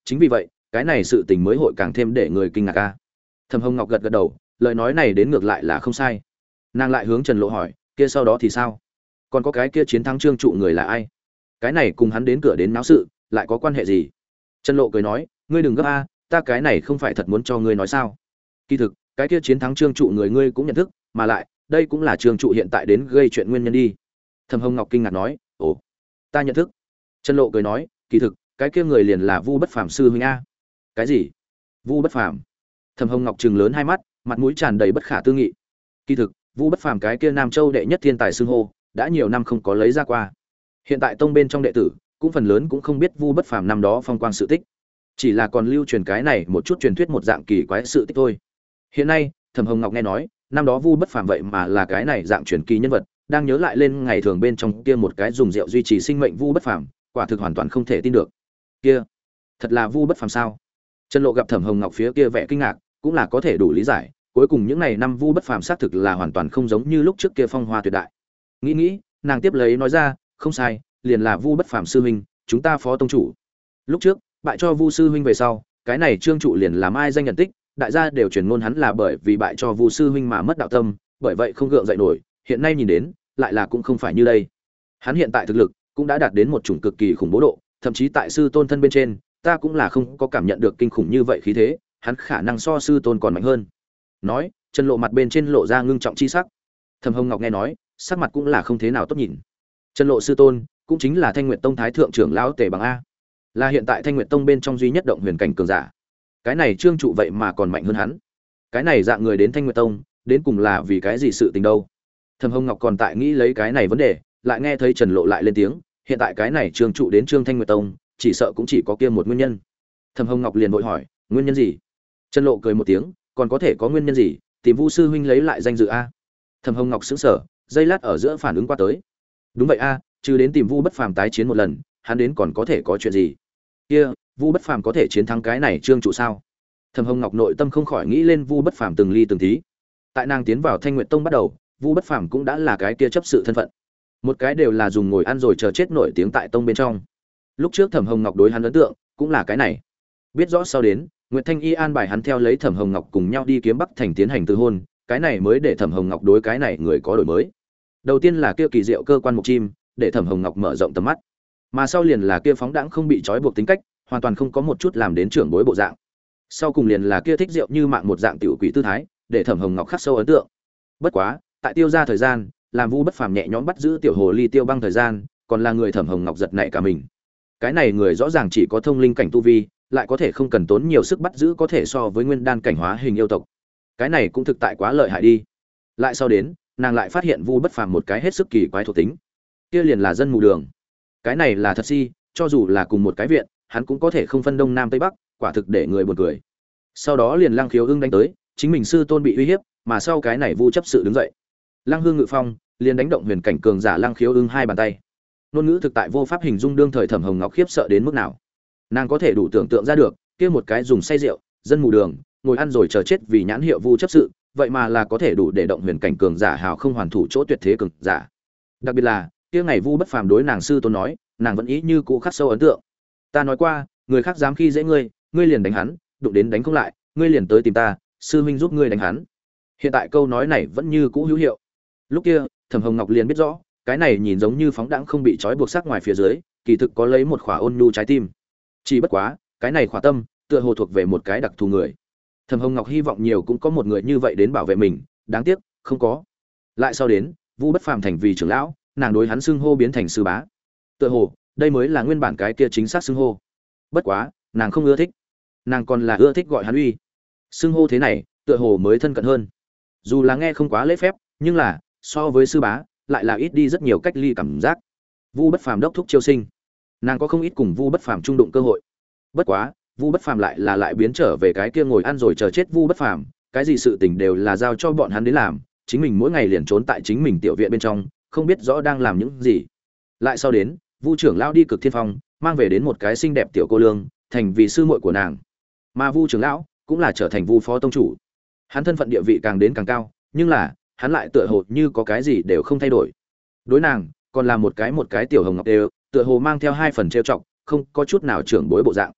chính vì vậy cái này sự tình mới hội càng thêm để người kinh ngạc ca. Thẩm Hồng Ngọc gật gật đầu, lời nói này đến ngược lại là không sai. Nàng lại hướng Trần Lộ hỏi, kia sau đó thì sao? Còn có cái kia chiến thắng Trương trụ người là ai? Cái này cùng hắn đến cửa đến náo sự, lại có quan hệ gì? Trần Lộ cười nói, ngươi đừng gấp a, ta cái này không phải thật muốn cho ngươi nói sao? Kỳ thực, cái kia chiến thắng Trương trụ người ngươi cũng nhận thức, mà lại, đây cũng là Trương trụ hiện tại đến gây chuyện nguyên nhân đi. Thẩm Hồng Ngọc kinh ngạc nói, ồ, ta nhận thức. Trần Lộ cười nói, kỳ thực, cái kia người liền là Vu Bất Phàm sư huynh a. Cái gì? Vu Bất Phàm? Thẩm Hồng Ngọc trừng lớn hai mắt, mặt mũi tràn đầy bất khả tư nghị. Kỳ thực, Vu Bất Phàm cái kia Nam Châu đệ nhất thiên tài xưng hô, đã nhiều năm không có lấy ra qua. Hiện tại tông bên trong đệ tử, cũng phần lớn cũng không biết Vu Bất Phàm năm đó phong quang sự tích, chỉ là còn lưu truyền cái này một chút truyền thuyết một dạng kỳ quái sự tích thôi. Hiện nay, Thẩm Hồng Ngọc nghe nói, năm đó Vu Bất Phàm vậy mà là cái này dạng truyền kỳ nhân vật, đang nhớ lại lên ngày thường bên trong kia một cái dùng rượu duy trì sinh mệnh Vu Bất Phàm, quả thực hoàn toàn không thể tin được. Kia, thật là Vu Bất Phàm sao? Trần Lộ gặp Thẩm Hồng Ngọc phía kia vẻ kinh ngạc, cũng là có thể đủ lý giải, cuối cùng những này năm Vu Bất Phàm xác thực là hoàn toàn không giống như lúc trước kia phong hoa tuyệt đại. Nghĩ nghĩ, nàng tiếp lấy nói ra, không sai, liền là Vu Bất Phàm sư huynh, chúng ta phó tông chủ. Lúc trước, bại cho Vu sư huynh về sau, cái này Trương trụ liền làm ai danh nhận tích, đại gia đều truyền ngôn hắn là bởi vì bại cho Vu sư huynh mà mất đạo tâm, bởi vậy không gượng dậy nổi, hiện nay nhìn đến, lại là cũng không phải như đây. Hắn hiện tại thực lực cũng đã đạt đến một chủng cực kỳ khủng bố độ, thậm chí tại sư tôn thân bên trên, ta cũng là không có cảm nhận được kinh khủng như vậy khí thế, hắn khả năng so sư tôn còn mạnh hơn. Nói, Trần Lộ mặt bên trên lộ ra ngưng trọng chi sắc. Thẩm Hồng Ngọc nghe nói, sắc mặt cũng là không thế nào tốt nhìn. Trần Lộ sư tôn, cũng chính là Thanh Nguyệt Tông thái thượng trưởng lão Tề Bằng a, là hiện tại Thanh Nguyệt Tông bên trong duy nhất động huyền cảnh cường giả. Cái này Trương trụ vậy mà còn mạnh hơn hắn. Cái này dạng người đến Thanh Nguyệt Tông, đến cùng là vì cái gì sự tình đâu? Thẩm Hồng Ngọc còn tại nghĩ lấy cái này vấn đề, lại nghe thấy Trần Lộ lại lên tiếng, hiện tại cái này Trương trụ đến Trương Thanh Nguyệt Tông, chỉ sợ cũng chỉ có kia một nguyên nhân. Thẩm Hồng Ngọc liền vội hỏi, nguyên nhân gì? Trần Lộ cười một tiếng, còn có thể có nguyên nhân gì? Tìm Vu sư huynh lấy lại danh dự a. Thẩm Hồng Ngọc sững sờ, giây lát ở giữa phản ứng qua tới. Đúng vậy a, trừ đến tìm Vu Bất Phàm tái chiến một lần, hắn đến còn có thể có chuyện gì? Kia, Vu Bất Phàm có thể chiến thắng cái này Trương trụ sao? Thẩm Hồng Ngọc nội tâm không khỏi nghĩ lên Vu Bất Phàm từng ly từng tí. Tại nàng tiến vào Thanh Nguyệt Tông bắt đầu, Vu Bất Phàm cũng đã là cái kia chấp sự thân phận. Một cái đều là dùng ngồi ăn rồi chờ chết nổi tiếng tại tông bên trong. Lúc trước Thẩm Hồng Ngọc đối hắn ấn tượng cũng là cái này. Biết rõ sau đến, Nguyệt Thanh Y an bài hắn theo lấy Thẩm Hồng Ngọc cùng nhau đi kiếm Bắc thành tiến hành từ hôn, cái này mới để Thẩm Hồng Ngọc đối cái này người có đổi mới. Đầu tiên là kia kỳ diệu cơ quan mục chim, để Thẩm Hồng Ngọc mở rộng tầm mắt. Mà sau liền là kia phóng đãng không bị trói buộc tính cách, hoàn toàn không có một chút làm đến trưởng bối bộ dạng. Sau cùng liền là kia thích rượu như mạng một dạng tiểu quỷ tư thái, để Thẩm Hồng Ngọc khắc sâu ấn tượng. Bất quá, tại Tiêu gia thời gian, làm Vu Bất Phàm nhẹ nhõm bắt giữ tiểu hồ ly Tiêu Băng thời gian, còn là người Thẩm Hồng Ngọc giật nảy cả mình. Cái này người rõ ràng chỉ có thông linh cảnh tu vi, lại có thể không cần tốn nhiều sức bắt giữ có thể so với nguyên đan cảnh hóa hình yêu tộc. Cái này cũng thực tại quá lợi hại đi. Lại sau đến, nàng lại phát hiện Vu Bất Phàm một cái hết sức kỳ quái thuộc tính. Kia liền là dân mù đường. Cái này là thật si, cho dù là cùng một cái viện, hắn cũng có thể không phân đông nam tây bắc, quả thực để người buồn cười. Sau đó liền Lăng Khiếu Ưng đánh tới, chính mình sư tôn bị uy hiếp, mà sau cái này Vu chấp sự đứng dậy. Lăng Hương ngự phong, liền đánh động huyền cảnh cường giả Lăng Khiếu Ưng hai bàn tay. Ngôn ngữ thực tại vô pháp hình dung đương thời Thẩm Hồng Ngọc khiếp sợ đến mức nào. Nàng có thể đủ tưởng tượng ra được, kia một cái dùng say rượu, dân mù đường, ngồi ăn rồi chờ chết vì nhãn hiệu Vu chấp sự, vậy mà là có thể đủ để động huyền cảnh cường giả hào không hoàn thủ chỗ tuyệt thế cường giả. Đặc biệt là, kia ngày Vu Bất Phàm đối nàng sư tôn nói, nàng vẫn ý như cũ khắc sâu ấn tượng. Ta nói qua, người khác dám khi dễ ngươi, ngươi liền đánh hắn, đụng đến đánh không lại, ngươi liền tới tìm ta, sư huynh giúp ngươi đánh hắn. Hiện tại câu nói này vẫn như cũ hữu hiệu. Lúc kia, Thẩm Hồng Ngọc liền biết rõ, cái này nhìn giống như phóng đãng không bị trói buộc sắc ngoài phía dưới, kỳ thực có lấy một khỏa ôn nhu trái tim. Chỉ bất quá, cái này khỏa tâm, tựa hồ thuộc về một cái đặc thù người. Thẩm Hồng Ngọc hy vọng nhiều cũng có một người như vậy đến bảo vệ mình, đáng tiếc, không có. Lại sau đến, Vu Bất Phàm thành vì trưởng lão, nàng đối hắn xưng hô biến thành sư bá. Tựa hồ, đây mới là nguyên bản cái kia chính xác xưng hô. Bất quá, nàng không ưa thích. Nàng còn là ưa thích gọi hắn uy. Xưng hô thế này, tựa hồ mới thân cận hơn. Dù là nghe không quá lễ phép, nhưng là, so với sư bá, lại là ít đi rất nhiều cách ly cảm giác. Vu Bất Phàm đốc thúc chiêu sinh, nàng có không ít cùng Vu Bất Phàm trung đụng cơ hội. Bất quá, Vu Bất Phàm lại là lại biến trở về cái kia ngồi ăn rồi chờ chết Vu Bất Phàm, cái gì sự tình đều là giao cho bọn hắn đến làm, chính mình mỗi ngày liền trốn tại chính mình tiểu viện bên trong, không biết rõ đang làm những gì. Lại sau đến, Vu trưởng lão đi Cực Thiên Phong, mang về đến một cái xinh đẹp tiểu cô lương, thành vì sư muội của nàng. Mà Vu trưởng lão cũng là trở thành Vu phó tông chủ. Hắn thân phận địa vị càng đến càng cao, nhưng là, hắn lại tựa hồ như có cái gì đều không thay đổi. Đối nàng, còn là một cái một cái tiểu hồng ngọc đều, tựa hồ mang theo hai phần trêu chọc, không có chút nào trưởng bối bộ dạng.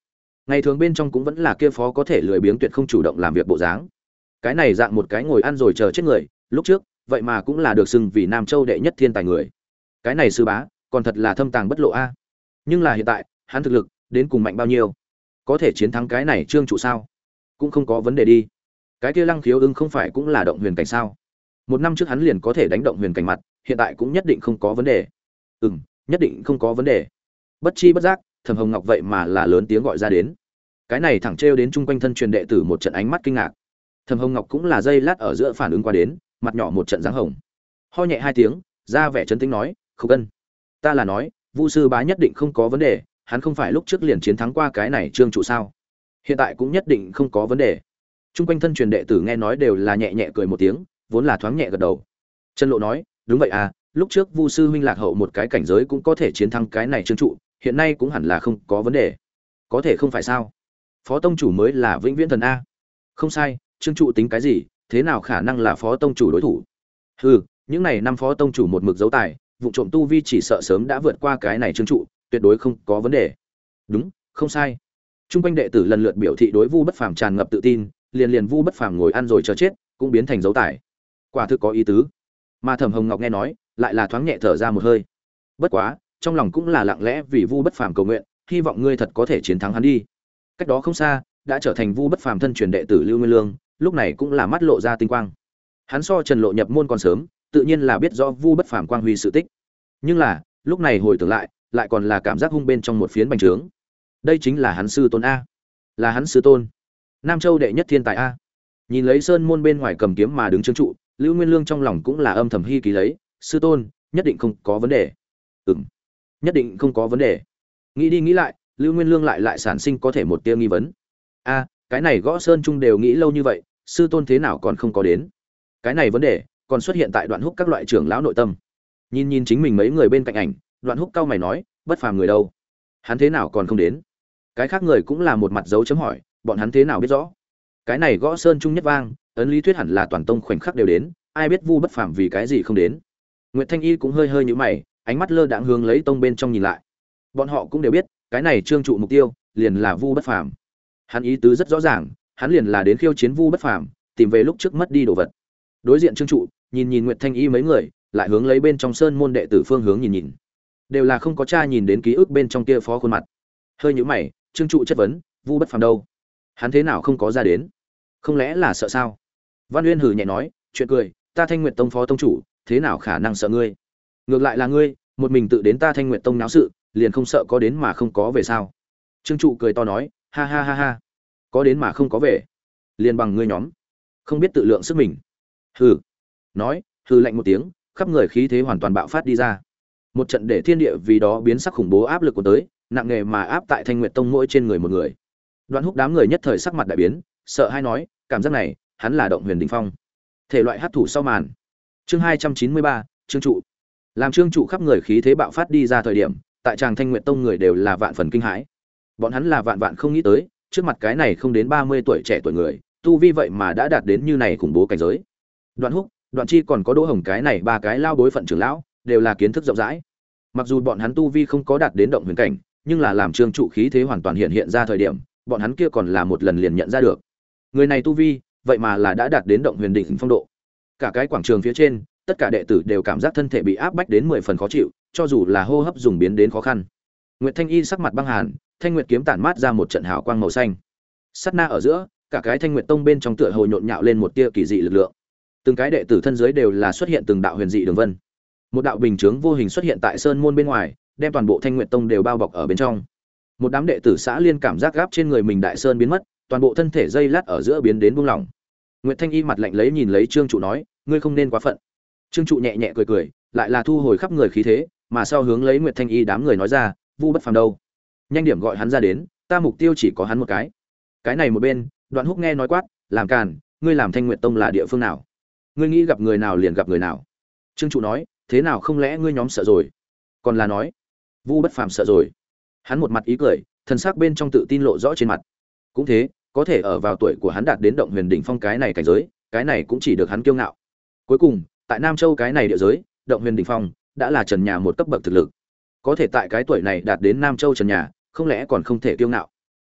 Ngày thường bên trong cũng vẫn là kia phó có thể lười biếng tuyệt không chủ động làm việc bộ dáng. Cái này dạng một cái ngồi ăn rồi chờ chết người, lúc trước, vậy mà cũng là được xưng vì Nam Châu đệ nhất thiên tài người. Cái này sư bá, còn thật là thâm tàng bất lộ a. Nhưng là hiện tại, hắn thực lực đến cùng mạnh bao nhiêu? Có thể chiến thắng cái này Trương trụ sao? Cũng không có vấn đề đi. Cái kia Lăng Khiếu Ưng không phải cũng là động huyền cảnh sao? Một năm trước hắn liền có thể đánh động huyền cảnh mặt, hiện tại cũng nhất định không có vấn đề. Ừm, nhất định không có vấn đề. Bất chi bất giác, Thẩm Hồng Ngọc vậy mà là lớn tiếng gọi ra đến. Cái này thẳng trêu đến chung quanh thân truyền đệ tử một trận ánh mắt kinh ngạc. Thẩm Hồng Ngọc cũng là dây lát ở giữa phản ứng qua đến, mặt nhỏ một trận dáng hồng. Ho nhẹ hai tiếng, ra vẻ trấn tĩnh nói, "Không cần. Ta là nói, Vu sư bá nhất định không có vấn đề, hắn không phải lúc trước liền chiến thắng qua cái này Trương trụ sao? Hiện tại cũng nhất định không có vấn đề." Trung quanh thân truyền đệ tử nghe nói đều là nhẹ nhẹ cười một tiếng, vốn là thoáng nhẹ gật đầu. Trần Lộ nói, "Đúng vậy à, lúc trước Vu sư huynh lạc hậu một cái cảnh giới cũng có thể chiến thắng cái này Trương trụ, hiện nay cũng hẳn là không có vấn đề. Có thể không phải sao? Phó tông chủ mới là vĩnh viễn thần a." "Không sai, Trương trụ tính cái gì, thế nào khả năng là phó tông chủ đối thủ?" "Hừ, những này năm phó tông chủ một mực giấu tài, vụ trộm tu vi chỉ sợ sớm đã vượt qua cái này Trương trụ, tuyệt đối không có vấn đề." "Đúng, không sai." Trung quanh đệ tử lần lượt biểu thị đối Vu Bất Phàm tràn ngập tự tin, liền liền Vu Bất Phàm ngồi ăn rồi chờ chết, cũng biến thành dấu tài. Quả thực có ý tứ. Mà Thẩm Hồng Ngọc nghe nói, lại là thoáng nhẹ thở ra một hơi. Bất quá, trong lòng cũng là lặng lẽ vì Vu Bất Phàm cầu nguyện, hy vọng ngươi thật có thể chiến thắng hắn đi. Cách đó không xa, đã trở thành Vu Bất Phàm thân truyền đệ tử Lưu Nguyên Lương, lúc này cũng là mắt lộ ra tinh quang. Hắn so Trần Lộ nhập môn còn sớm, tự nhiên là biết rõ Vu Bất Phàm quang huy sự tích. Nhưng là, lúc này hồi tưởng lại, lại còn là cảm giác hung bên trong một phiến bành trướng. Đây chính là hắn sư tôn a, là hắn sư tôn, Nam Châu đệ nhất thiên tài a. Nhìn lấy sơn môn bên ngoài cầm kiếm mà đứng Trương trụ, Lưu Nguyên Lương trong lòng cũng là âm thầm hy ký lấy, sư tôn, nhất định không có vấn đề. Ừm, nhất định không có vấn đề. Nghĩ đi nghĩ lại, Lưu Nguyên Lương lại lại sản sinh có thể một tia nghi vấn. A, cái này Gõ Sơn Trung đều nghĩ lâu như vậy, sư tôn thế nào còn không có đến? Cái này vấn đề còn xuất hiện tại Đoạn Húc các loại trưởng lão nội tâm. Nhìn nhìn chính mình mấy người bên cạnh ảnh, Đoạn Húc cau mày nói, Bất Phàm người đâu? Hắn thế nào còn không đến? Cái khác người cũng là một mặt dấu chấm hỏi, bọn hắn thế nào biết rõ? Cái này Gõ Sơn Trung nhất vang, ấn lý thuyết hẳn là toàn tông khoảnh khắc đều đến, ai biết Vu Bất Phàm vì cái gì không đến? Nguyệt Thanh Y cũng hơi hơi nhíu mày, ánh mắt lơ đãng hướng lấy tông bên trong nhìn lại. Bọn họ cũng đều biết, cái này Trương trụ mục tiêu liền là Vu Bất Phàm. Hắn ý tứ rất rõ ràng, hắn liền là đến khiêu chiến Vu Bất Phàm, tìm về lúc trước mất đi đồ vật. Đối diện Trương trụ, nhìn nhìn Nguyệt Thanh Y mấy người, lại hướng lấy bên trong sơn môn đệ tử phương hướng nhìn nhìn. Đều là không có tra nhìn đến ký ức bên trong kia phó khuôn mặt. Hơi nhíu mày, Trương trụ chất vấn, Vu Bất Phàm đâu? Hắn thế nào không có ra đến? Không lẽ là sợ sao? Văn Uyên hừ nhẹ nói, chuyện cười, ta Thanh Nguyệt tông phó tông chủ, thế nào khả năng sợ ngươi? Ngược lại là ngươi, một mình tự đến ta Thanh Nguyệt tông náo sự, liền không sợ có đến mà không có về sao? Trương trụ cười to nói, ha ha ha ha, có đến mà không có về, liền bằng ngươi nhóm, không biết tự lượng sức mình. Hừ. Nói, hừ lạnh một tiếng, khắp người khí thế hoàn toàn bạo phát đi ra. Một trận để thiên địa vì đó biến sắc khủng bố áp lực của tới, nặng nề mà áp tại Thanh Nguyệt tông mỗi trên người một người. Đoạn Húc đám người nhất thời sắc mặt đại biến, sợ hai nói, cảm giác này, hắn là động huyền đỉnh phong. Thể loại hắc thủ sau màn. Chương hai trăm chín mươi ba, Trương trụ. Làm Trương trụ khắp người khí thế bạo phát đi ra thời điểm, tại tràng Thanh Nguyệt tông người đều là vạn phần kinh hãi. Bọn hắn là vạn vạn không nghĩ tới, trước mặt cái này không đến ba mươi tuổi trẻ tuổi người, tu vi vậy mà đã đạt đến như này khủng bố cảnh giới. Đoạn Húc, Đoạn Chi còn có Đỗ Hồng cái này ba cái lao bối phận trưởng lão, đều là kiến thức rộng rãi. Mặc dù bọn hắn tu vi không có đạt đến động huyền cảnh, nhưng là làm Trương trụ khí thế hoàn toàn hiện hiện ra thời điểm, bọn hắn kia còn là một lần liền nhận ra được. Người này tu vi, vậy mà là đã đạt đến động huyền đỉnh phong độ. Cả cái quảng trường phía trên, tất cả đệ tử đều cảm giác thân thể bị áp bách đến mười phần khó chịu, cho dù là hô hấp dùng biến đến khó khăn. Nguyệt Thanh Y sắc mặt băng hàn, thanh nguyệt kiếm tản mát ra một trận hào quang màu xanh. Sát na ở giữa, cả cái Thanh Nguyệt tông bên trong tựa hồ nhộn nhạo lên một tia kỳ dị lực lượng. Từng cái đệ tử thân dưới đều là xuất hiện từng đạo huyền dị đường vân. Một đạo bình chướng vô hình xuất hiện tại sơn môn bên ngoài, đem toàn bộ Thanh Nguyệt tông đều bao bọc ở bên trong. Một đám đệ tử xã liên cảm giác gáp trên người mình đại sơn biến mất, toàn bộ thân thể dây lát ở giữa biến đến buông lỏng. Nguyệt Thanh Y mặt lạnh lấy nhìn lấy Trương trụ nói, ngươi không nên quá phận. Trương trụ nhẹ nhẹ cười cười, lại là thu hồi khắp người khí thế, mà sau hướng lấy Nguyệt Thanh Y đám người nói ra, Vu Bất Phàm đâu? Nhanh điểm gọi hắn ra đến, ta mục tiêu chỉ có hắn một cái. Cái này một bên, Đoạn Húc nghe nói quát, làm càn, ngươi làm Thanh Nguyệt tông là địa phương nào? Ngươi nghĩ gặp người nào liền gặp người nào? Trương trụ nói, thế nào không lẽ ngươi nhóm sợ rồi? Còn là nói, Vu Bất Phàm sợ rồi. Hắn một mặt ý cười, thần sắc bên trong tự tin lộ rõ trên mặt. Cũng thế, có thể ở vào tuổi của hắn đạt đến động huyền đỉnh phong cái này cảnh giới, cái này cũng chỉ được hắn kiêu ngạo. Cuối cùng, tại Nam Châu cái này địa giới, động huyền đỉnh phong đã là trần nhà một cấp bậc thực lực. Có thể tại cái tuổi này đạt đến Nam Châu trần nhà, không lẽ còn không thể kiêu ngạo?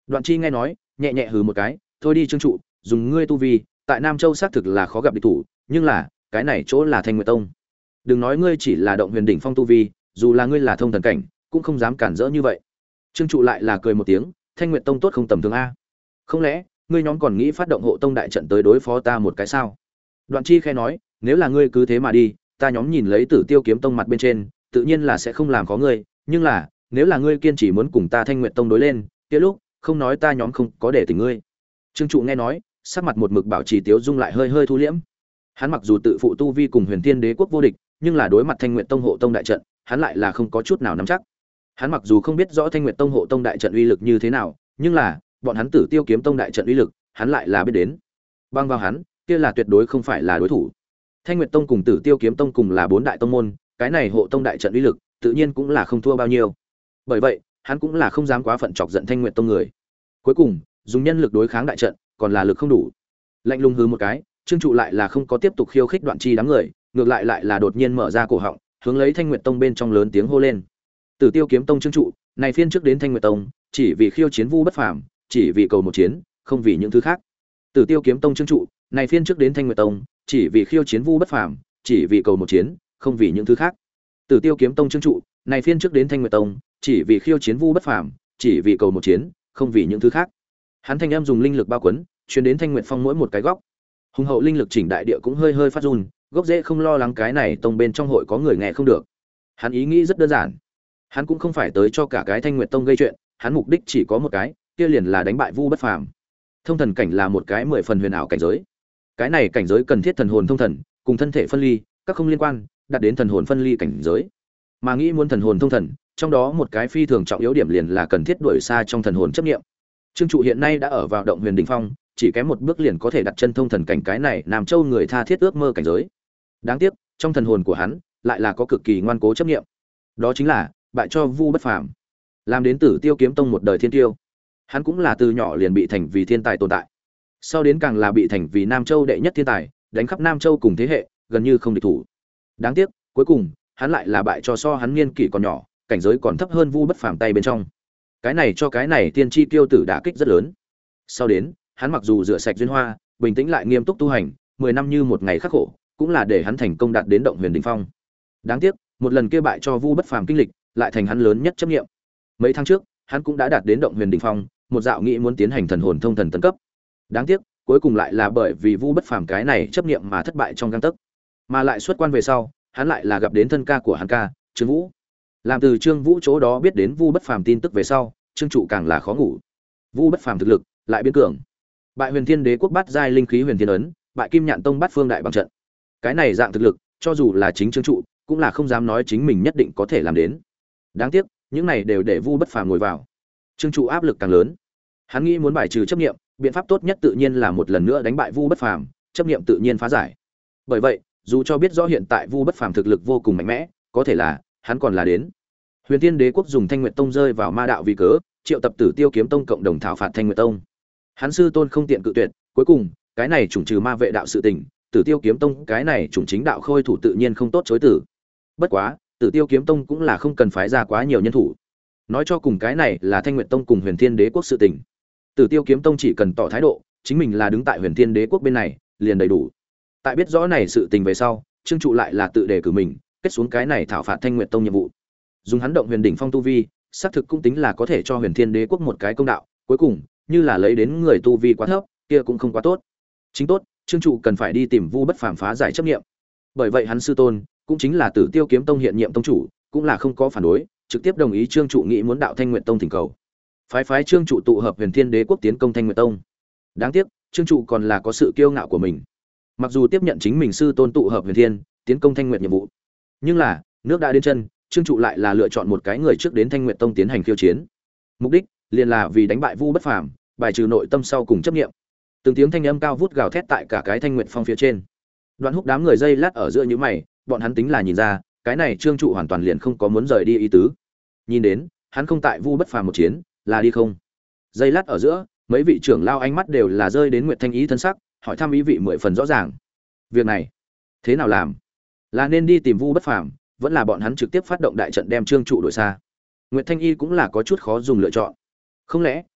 Đoạn Chi nghe nói, nhẹ nhẹ hừ một cái, thôi đi Trương trụ, dùng ngươi tu vi, tại Nam Châu xác thực là khó gặp địch thủ, nhưng là, cái này chỗ là Thanh Nguyệt Tông. Đừng nói ngươi chỉ là động huyền đỉnh phong tu vi, dù là ngươi là thông thần cảnh, cũng không dám cản rỡ như vậy. Trương trụ lại là cười một tiếng, Thanh Nguyệt Tông tốt không tầm thường a. Không lẽ, ngươi nhóm còn nghĩ phát động hộ tông đại trận tới đối phó ta một cái sao? Đoạn Chi khẽ nói, nếu là ngươi cứ thế mà đi, ta nhóm nhìn lấy Tử Tiêu Kiếm Tông mặt bên trên, tự nhiên là sẽ không làm khó ngươi, nhưng là, nếu là ngươi kiên trì muốn cùng ta Thanh Nguyệt Tông đối lên, kia lúc, không nói ta nhóm không có để tình ngươi. Trương trụ nghe nói, sắc mặt một mực bảo trì tiếu dung lại hơi hơi thu liễm. Hắn mặc dù tự phụ tu vi cùng Huyền Thiên Đế quốc vô địch, nhưng là đối mặt Thanh Nguyệt Tông hộ tông đại trận, hắn lại là không có chút nào nắm chắc. Hắn mặc dù không biết rõ Thanh Nguyệt Tông hộ tông đại trận uy lực như thế nào, nhưng là, bọn hắn Tử Tiêu Kiếm Tông đại trận uy lực, hắn lại là biết đến. Băng vào hắn, kia là tuyệt đối không phải là đối thủ. Thanh Nguyệt Tông cùng Tử Tiêu Kiếm Tông cùng là bốn đại tông môn, cái này hộ tông đại trận uy lực, tự nhiên cũng là không thua bao nhiêu. Bởi vậy, hắn cũng là không dám quá phận chọc giận Thanh Nguyệt Tông người. Cuối cùng, dùng nhân lực đối kháng đại trận, còn là lực không đủ. Lạnh lùng hừ một cái, Trương trụ lại là không có tiếp tục khiêu khích Đoạn Chi đám người, ngược lại lại là đột nhiên mở ra cổ họng, hướng lấy Thanh Nguyệt Tông bên trong lớn tiếng hô lên. Tử Tiêu Kiếm Tông Trương trụ, này phiên trước đến Thanh Nguyệt Tông, chỉ vì khiêu chiến Vu Bất Phàm, chỉ vì cầu một chiến, không vì những thứ khác. Tử Tiêu Kiếm Tông Trương trụ, này phiên trước đến Thanh Nguyệt Tông, chỉ vì khiêu chiến Vu Bất Phàm, chỉ vì cầu một chiến, không vì những thứ khác. Tử Tiêu Kiếm Tông Trương trụ, này phiên trước đến Thanh Nguyệt Tông, chỉ vì khiêu chiến Vu Bất Phàm, chỉ vì cầu một chiến, không vì những thứ khác. Hắn thanh âm dùng linh lực bao quấn, truyền đến Thanh Nguyệt Phong mỗi một cái góc. Hùng hậu linh lực chỉnh đại địa cũng hơi hơi phát run, gốc rễ không lo lắng cái này tông bên trong hội có người nghe không được. Hắn ý nghĩ rất đơn giản. Hắn cũng không phải tới cho cả cái Thanh Nguyệt Tông gây chuyện, hắn mục đích chỉ có một cái, kia liền là đánh bại Vu Bất Phàm. Thông thần cảnh là một cái mười phần huyền ảo cảnh giới. Cái này cảnh giới cần thiết thần hồn thông thần, cùng thân thể phân ly, các không liên quan, đạt đến thần hồn phân ly cảnh giới. Mà nghĩ muốn thần hồn thông thần, trong đó một cái phi thường trọng yếu điểm liền là cần thiết đuổi xa trong thần hồn chấp niệm. Trương trụ hiện nay đã ở vào động huyền đỉnh phong, chỉ kém một bước liền có thể đặt chân thông thần cảnh, cái này Nam Châu người tha thiết ước mơ cảnh giới. Đáng tiếc, trong thần hồn của hắn lại là có cực kỳ ngoan cố chấp niệm. Đó chính là bại cho Vu Bất Phàm, làm đến Tử Tiêu Kiếm Tông một đời thiên tiêu. Hắn cũng là từ nhỏ liền bị thành vì thiên tài tồn tại. Sau đến càng là bị thành vì Nam Châu đệ nhất thiên tài, đánh khắp Nam Châu cùng thế hệ, gần như không địch thủ. Đáng tiếc, cuối cùng, hắn lại là bại cho so hắn niên kỷ còn nhỏ, cảnh giới còn thấp hơn Vu Bất Phàm tay bên trong. Cái này cho cái này tiên tri tiêu tử đả kích rất lớn. Sau đến, hắn mặc dù rửa sạch duyên hoa, bình tĩnh lại nghiêm túc tu hành, mười năm như một ngày khắc khổ, cũng là để hắn thành công đạt đến động huyền đỉnh phong. Đáng tiếc, một lần kia bại cho Vu Bất Phàm kinh lịch, lại thành hắn lớn nhất chấp niệm. Mấy tháng trước, hắn cũng đã đạt đến động huyền đỉnh phong, một dạo nghĩ muốn tiến hành thần hồn thông thần tấn cấp. Đáng tiếc, cuối cùng lại là bởi vì Vu Bất Phàm cái này chấp niệm mà thất bại trong gang tấc. Mà lại xuất quan về sau, hắn lại là gặp đến thân ca của hắn ca, Trương Vũ. Làm từ Trương Vũ chỗ đó biết đến Vu Bất Phàm tin tức về sau, Trương trụ càng là khó ngủ. Vu Bất Phàm thực lực lại biến cường. Bại Huyền Thiên Đế quốc bát giai linh khí Huyền Thiên ấn, bại Kim Nhạn Tông bát phương đại bằng trận. Cái này dạng thực lực, cho dù là chính Trương trụ, cũng là không dám nói chính mình nhất định có thể làm đến. Đáng tiếc, những này đều để Vu Bất Phàm ngồi vào. Trương trụ áp lực càng lớn. Hắn nghĩ muốn bài trừ chấp niệm, biện pháp tốt nhất tự nhiên là một lần nữa đánh bại Vu Bất Phàm, chấp niệm tự nhiên phá giải. Bởi vậy, dù cho biết rõ hiện tại Vu Bất Phàm thực lực vô cùng mạnh mẽ, có thể là hắn còn là đến. Huyền Thiên Đế quốc dùng Thanh Nguyệt Tông rơi vào ma đạo vì cớ, triệu tập Tử Tiêu Kiếm Tông cộng đồng thảo phạt Thanh Nguyệt Tông. Hắn sư tôn không tiện cự tuyệt, cuối cùng, cái này chủng trừ ma vệ đạo sự tình, Tử Tiêu Kiếm Tông cái này chủng chính đạo khôi thủ tự nhiên không tốt chối từ. Bất quá, Tử Tiêu Kiếm Tông cũng là không cần phái ra quá nhiều nhân thủ. Nói cho cùng cái này là Thanh Nguyệt Tông cùng Huyền Thiên Đế quốc sự tình. Tử Tiêu Kiếm Tông chỉ cần tỏ thái độ, chính mình là đứng tại Huyền Thiên Đế quốc bên này, liền đầy đủ. Tại biết rõ này sự tình về sau, Trương trụ lại là tự đề cử mình, kết xuống cái này thảo phạt Thanh Nguyệt Tông nhiệm vụ. Dùng hắn động huyền đỉnh phong tu vi, xác thực cũng tính là có thể cho Huyền Thiên Đế quốc một cái công đạo, cuối cùng, như là lấy đến người tu vi quá thấp, kia cũng không quá tốt. Chính tốt, Trương trụ cần phải đi tìm Vu Bất Phàm phá giải chấp niệm. Bởi vậy hắn sư tôn, cũng chính là Tử Tiêu Kiếm Tông hiện nhiệm tông chủ, cũng là không có phản đối, trực tiếp đồng ý Trương trụ nghĩ muốn đạo Thanh Nguyệt Tông thỉnh cầu. Phái phái Trương trụ tụ hợp Huyền Thiên Đế quốc tiến công Thanh Nguyệt Tông. Đáng tiếc, Trương trụ còn là có sự kiêu ngạo của mình. Mặc dù tiếp nhận chính mình sư tôn tụ hợp Huyền Thiên, tiến công Thanh Nguyệt nhiệm vụ, nhưng là, nước đã đến chân, Trương trụ lại là lựa chọn một cái người trước đến Thanh Nguyệt Tông tiến hành khiêu chiến. Mục đích liền là vì đánh bại Vu Bất Phàm, bài trừ nội tâm sau cùng chấp niệm. Từng tiếng thanh âm cao vút gào thét tại cả cái Thanh Nguyệt Phong phía trên. Đoạn Húc đám người dây lát ở giữa những mày, bọn hắn tính là nhìn ra, cái này Trương trụ hoàn toàn liền không có muốn rời đi ý tứ. Nhìn đến, hắn không tại Vu Bất Phàm một chiến, là đi không. Dây lát ở giữa, mấy vị trưởng lao ánh mắt đều là rơi đến Nguyệt Thanh Ý thân sắc, hỏi thăm ý vị mười phần rõ ràng. Việc này, thế nào làm? Là nên đi tìm Vu Bất Phàm, vẫn là bọn hắn trực tiếp phát động đại trận đem Trương trụ đuổi xa? Nguyệt Thanh Y cũng là có chút khó dùng lựa chọn. Không lẽ,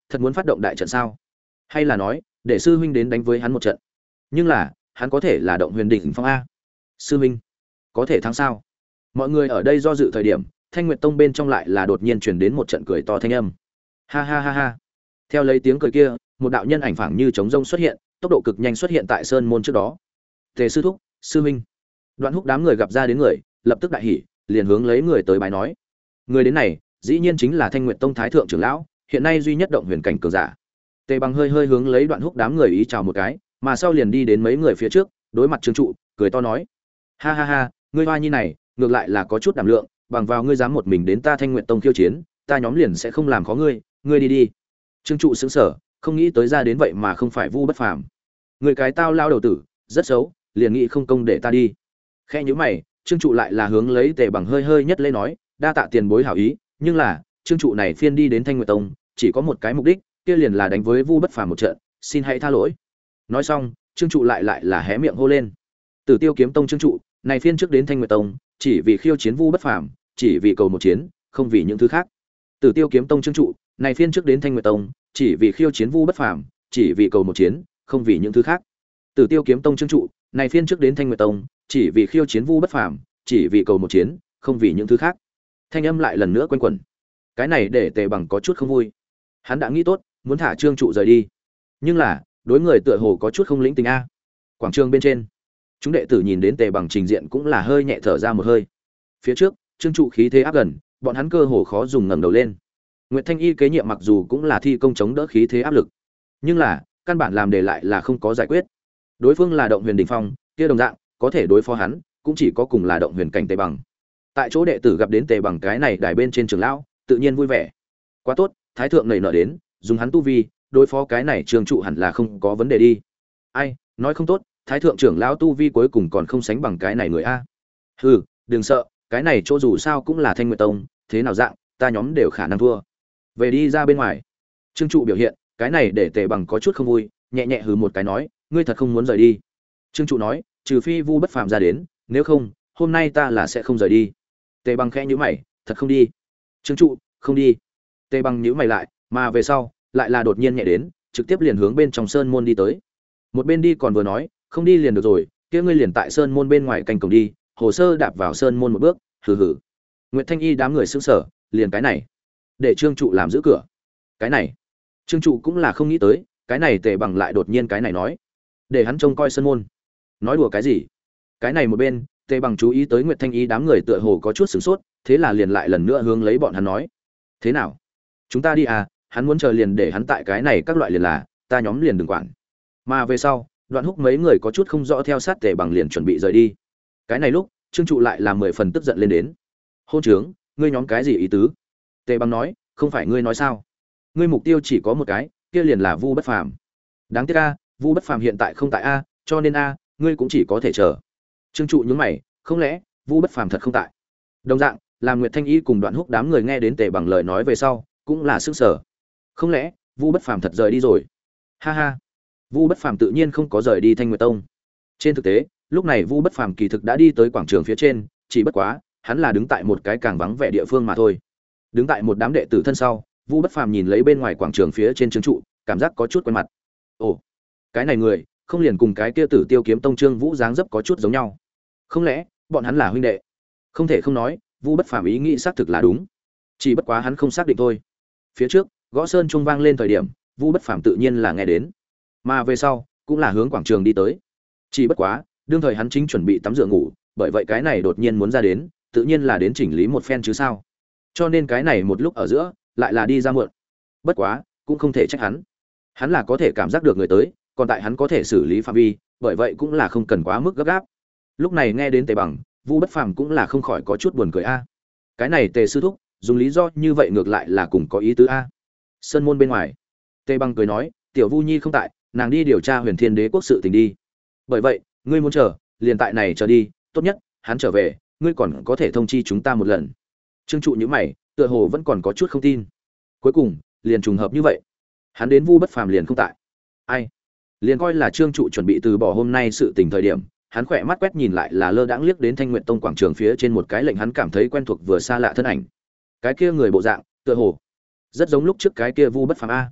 thật muốn phát động đại trận sao? Hay là nói, để sư huynh đến đánh với hắn một trận? Nhưng là, hắn có thể là động huyền đỉnh phong a. Sư huynh, có thể thắng sao? Mọi người ở đây do dự thời điểm, Thanh Nguyệt Tông bên trong lại là đột nhiên truyền đến một trận cười to thanh âm. Ha ha ha ha. Theo lấy tiếng cười kia, một đạo nhân ảnh phảng như trống rông xuất hiện, tốc độ cực nhanh xuất hiện tại sơn môn trước đó. Tề sư thúc, sư huynh. Đoạn Húc đám người gặp ra đến người, lập tức đại hỉ, liền hướng lấy người tới bái nói. Người đến này, dĩ nhiên chính là Thanh Nguyệt Tông thái thượng trưởng lão, hiện nay duy nhất động huyền cảnh cường giả. Tề Bằng hơi hơi hướng lấy Đoạn Húc đám người ý chào một cái, mà sau liền đi đến mấy người phía trước, đối mặt Trương trụ, cười to nói: "Ha ha ha, ngươi hoa nhi này, ngược lại là có chút đảm lượng, bằng vào ngươi dám một mình đến ta Thanh Nguyệt Tông khiêu chiến, ta nhóm liền sẽ không làm khó ngươi, ngươi đi đi." Trương trụ sững sờ, không nghĩ tới ra đến vậy mà không phải Vu Bất Phàm. Người cái tao lao đầu tử, rất xấu, liền nghĩ không công để ta đi. Khe nhíu mày, Trương trụ lại là hướng lấy Tề Bằng hơi hơi nhất lên nói, đa tạ tiền bối hảo ý, nhưng là, Trương trụ này phiên đi đến Thanh Nguyệt Tông, chỉ có một cái mục đích, kia liền là đánh với Vu Bất Phàm một trận, xin hãy tha lỗi. Nói xong, Trương trụ lại lại là hé miệng hô lên. Tử Tiêu Kiếm Tông Trương trụ, này phiên trước đến Thanh Nguyệt Tông, chỉ vì khiêu chiến Vu Bất Phàm, chỉ vì cầu một chiến, không vì những thứ khác. Tử Tiêu Kiếm Tông Trương trụ, này phiên trước đến Thanh Nguyệt Tông, chỉ vì khiêu chiến Vu Bất Phàm, chỉ vì cầu một chiến, không vì những thứ khác. Tử Tiêu Kiếm Tông Trương trụ, này phiên trước đến Thanh Nguyệt Tông, chỉ vì khiêu chiến Vu Bất Phàm, chỉ vì cầu một chiến, không vì những thứ khác. Thanh âm lại lần nữa quanh quẩn. Cái này để Tề Bằng có chút không vui. Hắn đã nghĩ tốt, muốn thả Trương trụ rời đi. Nhưng là, đối người tựa hồ có chút không lĩnh tình a. Quảng trường bên trên, chúng đệ tử nhìn đến Tề Bằng trình diện cũng là hơi nhẹ thở ra một hơi. Phía trước, Trương trụ khí thế áp gần, bọn hắn cơ hồ khó dùng ngẩng đầu lên. Nguyệt Thanh Y kế nhiệm mặc dù cũng là thi công chống đỡ khí thế áp lực, nhưng là căn bản làm để lại là không có giải quyết. Đối phương là động huyền đỉnh phong, kia đồng dạng có thể đối phó hắn, cũng chỉ có cùng là động huyền cảnh Tề Bằng. Tại chỗ đệ tử gặp đến Tề Bằng cái này đài bên trên trường lão, tự nhiên vui vẻ. Quá tốt, thái thượng nảy nở đến, dùng hắn tu vi, đối phó cái này Trương trụ hẳn là không có vấn đề đi. Ai, nói không tốt, thái thượng trưởng lão tu vi cuối cùng còn không sánh bằng cái này người a. Hừ, đừng sợ, cái này chỗ dù sao cũng là Thanh Nguyệt Tông, thế nào dạng, ta nhóm đều khả năng thua. Về đi ra bên ngoài. Trương trụ biểu hiện, cái này để Tề Bằng có chút không vui, nhẹ nhẹ hừ một cái nói, ngươi thật không muốn rời đi. Trương trụ nói, trừ phi Vu Bất Phàm ra đến, nếu không, hôm nay ta là sẽ không rời đi. Tề Bằng khẽ nhíu mày, thật không đi. Trương trụ, không đi. Tề Bằng nhíu mày lại, mà về sau, lại là đột nhiên nhẹ đến, trực tiếp liền hướng bên trong sơn môn đi tới. Một bên đi còn vừa nói, không đi liền được rồi, kia ngươi liền tại sơn môn bên ngoài canh cổng đi, hồ sơ đạp vào sơn môn một bước, hừ hừ. Nguyệt Thanh Y đám người sững sờ, liền cái này, để Trương trụ làm giữ cửa. Cái này, Trương trụ cũng là không nghĩ tới, cái này Tề Bằng lại đột nhiên cái này nói, để hắn trông coi sơn môn. Nói đùa cái gì? Cái này một bên, Tề Bằng chú ý tới Nguyệt Thanh Y đám người tựa hồ có chút sửng sốt, thế là liền lại lần nữa hướng lấy bọn hắn nói, thế nào? Chúng ta đi à, hắn muốn chờ liền để hắn tại cái này các loại liền là, ta nhóm liền đừng quản. Mà về sau, Đoạn Húc mấy người có chút không rõ theo sát Tề Bằng liền chuẩn bị rời đi. Cái này lúc, Trương trụ lại là mười phần tức giận lên đến. Hôn trướng, ngươi nhóm cái gì ý tứ? Tề Bằng nói, không phải ngươi nói sao? Ngươi mục tiêu chỉ có một cái, kia liền là Vu Bất Phàm. Đáng tiếc a, Vu Bất Phàm hiện tại không tại a, cho nên a, ngươi cũng chỉ có thể chờ. Trương trụ nhướng mày, không lẽ Vu Bất Phàm thật không tại? Đồng dạng, làm Nguyệt Thanh Y cùng Đoạn Húc đám người nghe đến Tề Bằng lời nói về sau, cũng là sửng sở. Không lẽ Vu Bất Phàm thật rời đi rồi? Ha ha. Vu Bất Phàm tự nhiên không có rời đi Thanh Nguyệt Tông. Trên thực tế, lúc này Vu Bất Phàm kỳ thực đã đi tới quảng trường phía trên, chỉ bất quá, hắn là đứng tại một cái càng vắng vẻ địa phương mà thôi. Đứng tại một đám đệ tử thân sau, Vu Bất Phàm nhìn lấy bên ngoài quảng trường phía trên Trương trụ, cảm giác có chút quen mặt. Ồ, cái này người, không liền cùng cái kia Tử Tiêu Kiếm Tông Trương Vũ dáng dấp có chút giống nhau. Không lẽ, bọn hắn là huynh đệ? Không thể không nói, Vu Bất Phàm ý nghĩ xác thực là đúng. Chỉ bất quá hắn không xác định thôi. Phía trước, gõ sơn trung vang lên thời điểm, Vu Bất Phàm tự nhiên là nghe đến. Mà về sau, cũng là hướng quảng trường đi tới. Chỉ bất quá, đương thời hắn chính chuẩn bị tắm rửa ngủ, bởi vậy cái này đột nhiên muốn ra đến, tự nhiên là đến chỉnh lý một phen chứ sao. Cho nên cái này một lúc ở giữa, lại là đi ra muộn. Bất quá, cũng không thể trách hắn. Hắn là có thể cảm giác được người tới, còn tại hắn có thể xử lý phạm vi, bởi vậy cũng là không cần quá mức gấp gáp. Lúc này nghe đến Tề Bằng, Vu Bất Phàm cũng là không khỏi có chút buồn cười a. Cái này Tề sư thúc, dùng lý do như vậy ngược lại là cùng có ý tứ a. Sơn môn bên ngoài, Tề Bằng cười nói, tiểu Vu Nhi không tại, nàng đi điều tra Huyền Thiên Đế quốc sự tình đi. Bởi vậy, ngươi muốn chờ, liền tại này chờ đi, tốt nhất, hắn trở về, ngươi còn có thể thông chi chúng ta một lần. Trương trụ nhíu mày, tựa hồ vẫn còn có chút không tin. Cuối cùng, liền trùng hợp như vậy, hắn đến Vu Bất Phàm liền không tại. Ai? Liền coi là Trương trụ chuẩn bị từ bỏ hôm nay sự tình thời điểm, hắn khỏe mắt quét nhìn lại là lơ đãng liếc đến Thanh Nguyệt Tông quảng trường phía trên một cái lệnh hắn cảm thấy quen thuộc vừa xa lạ thân ảnh. Cái kia người bộ dạng, tựa hồ rất giống lúc trước cái kia Vu Bất Phàm a.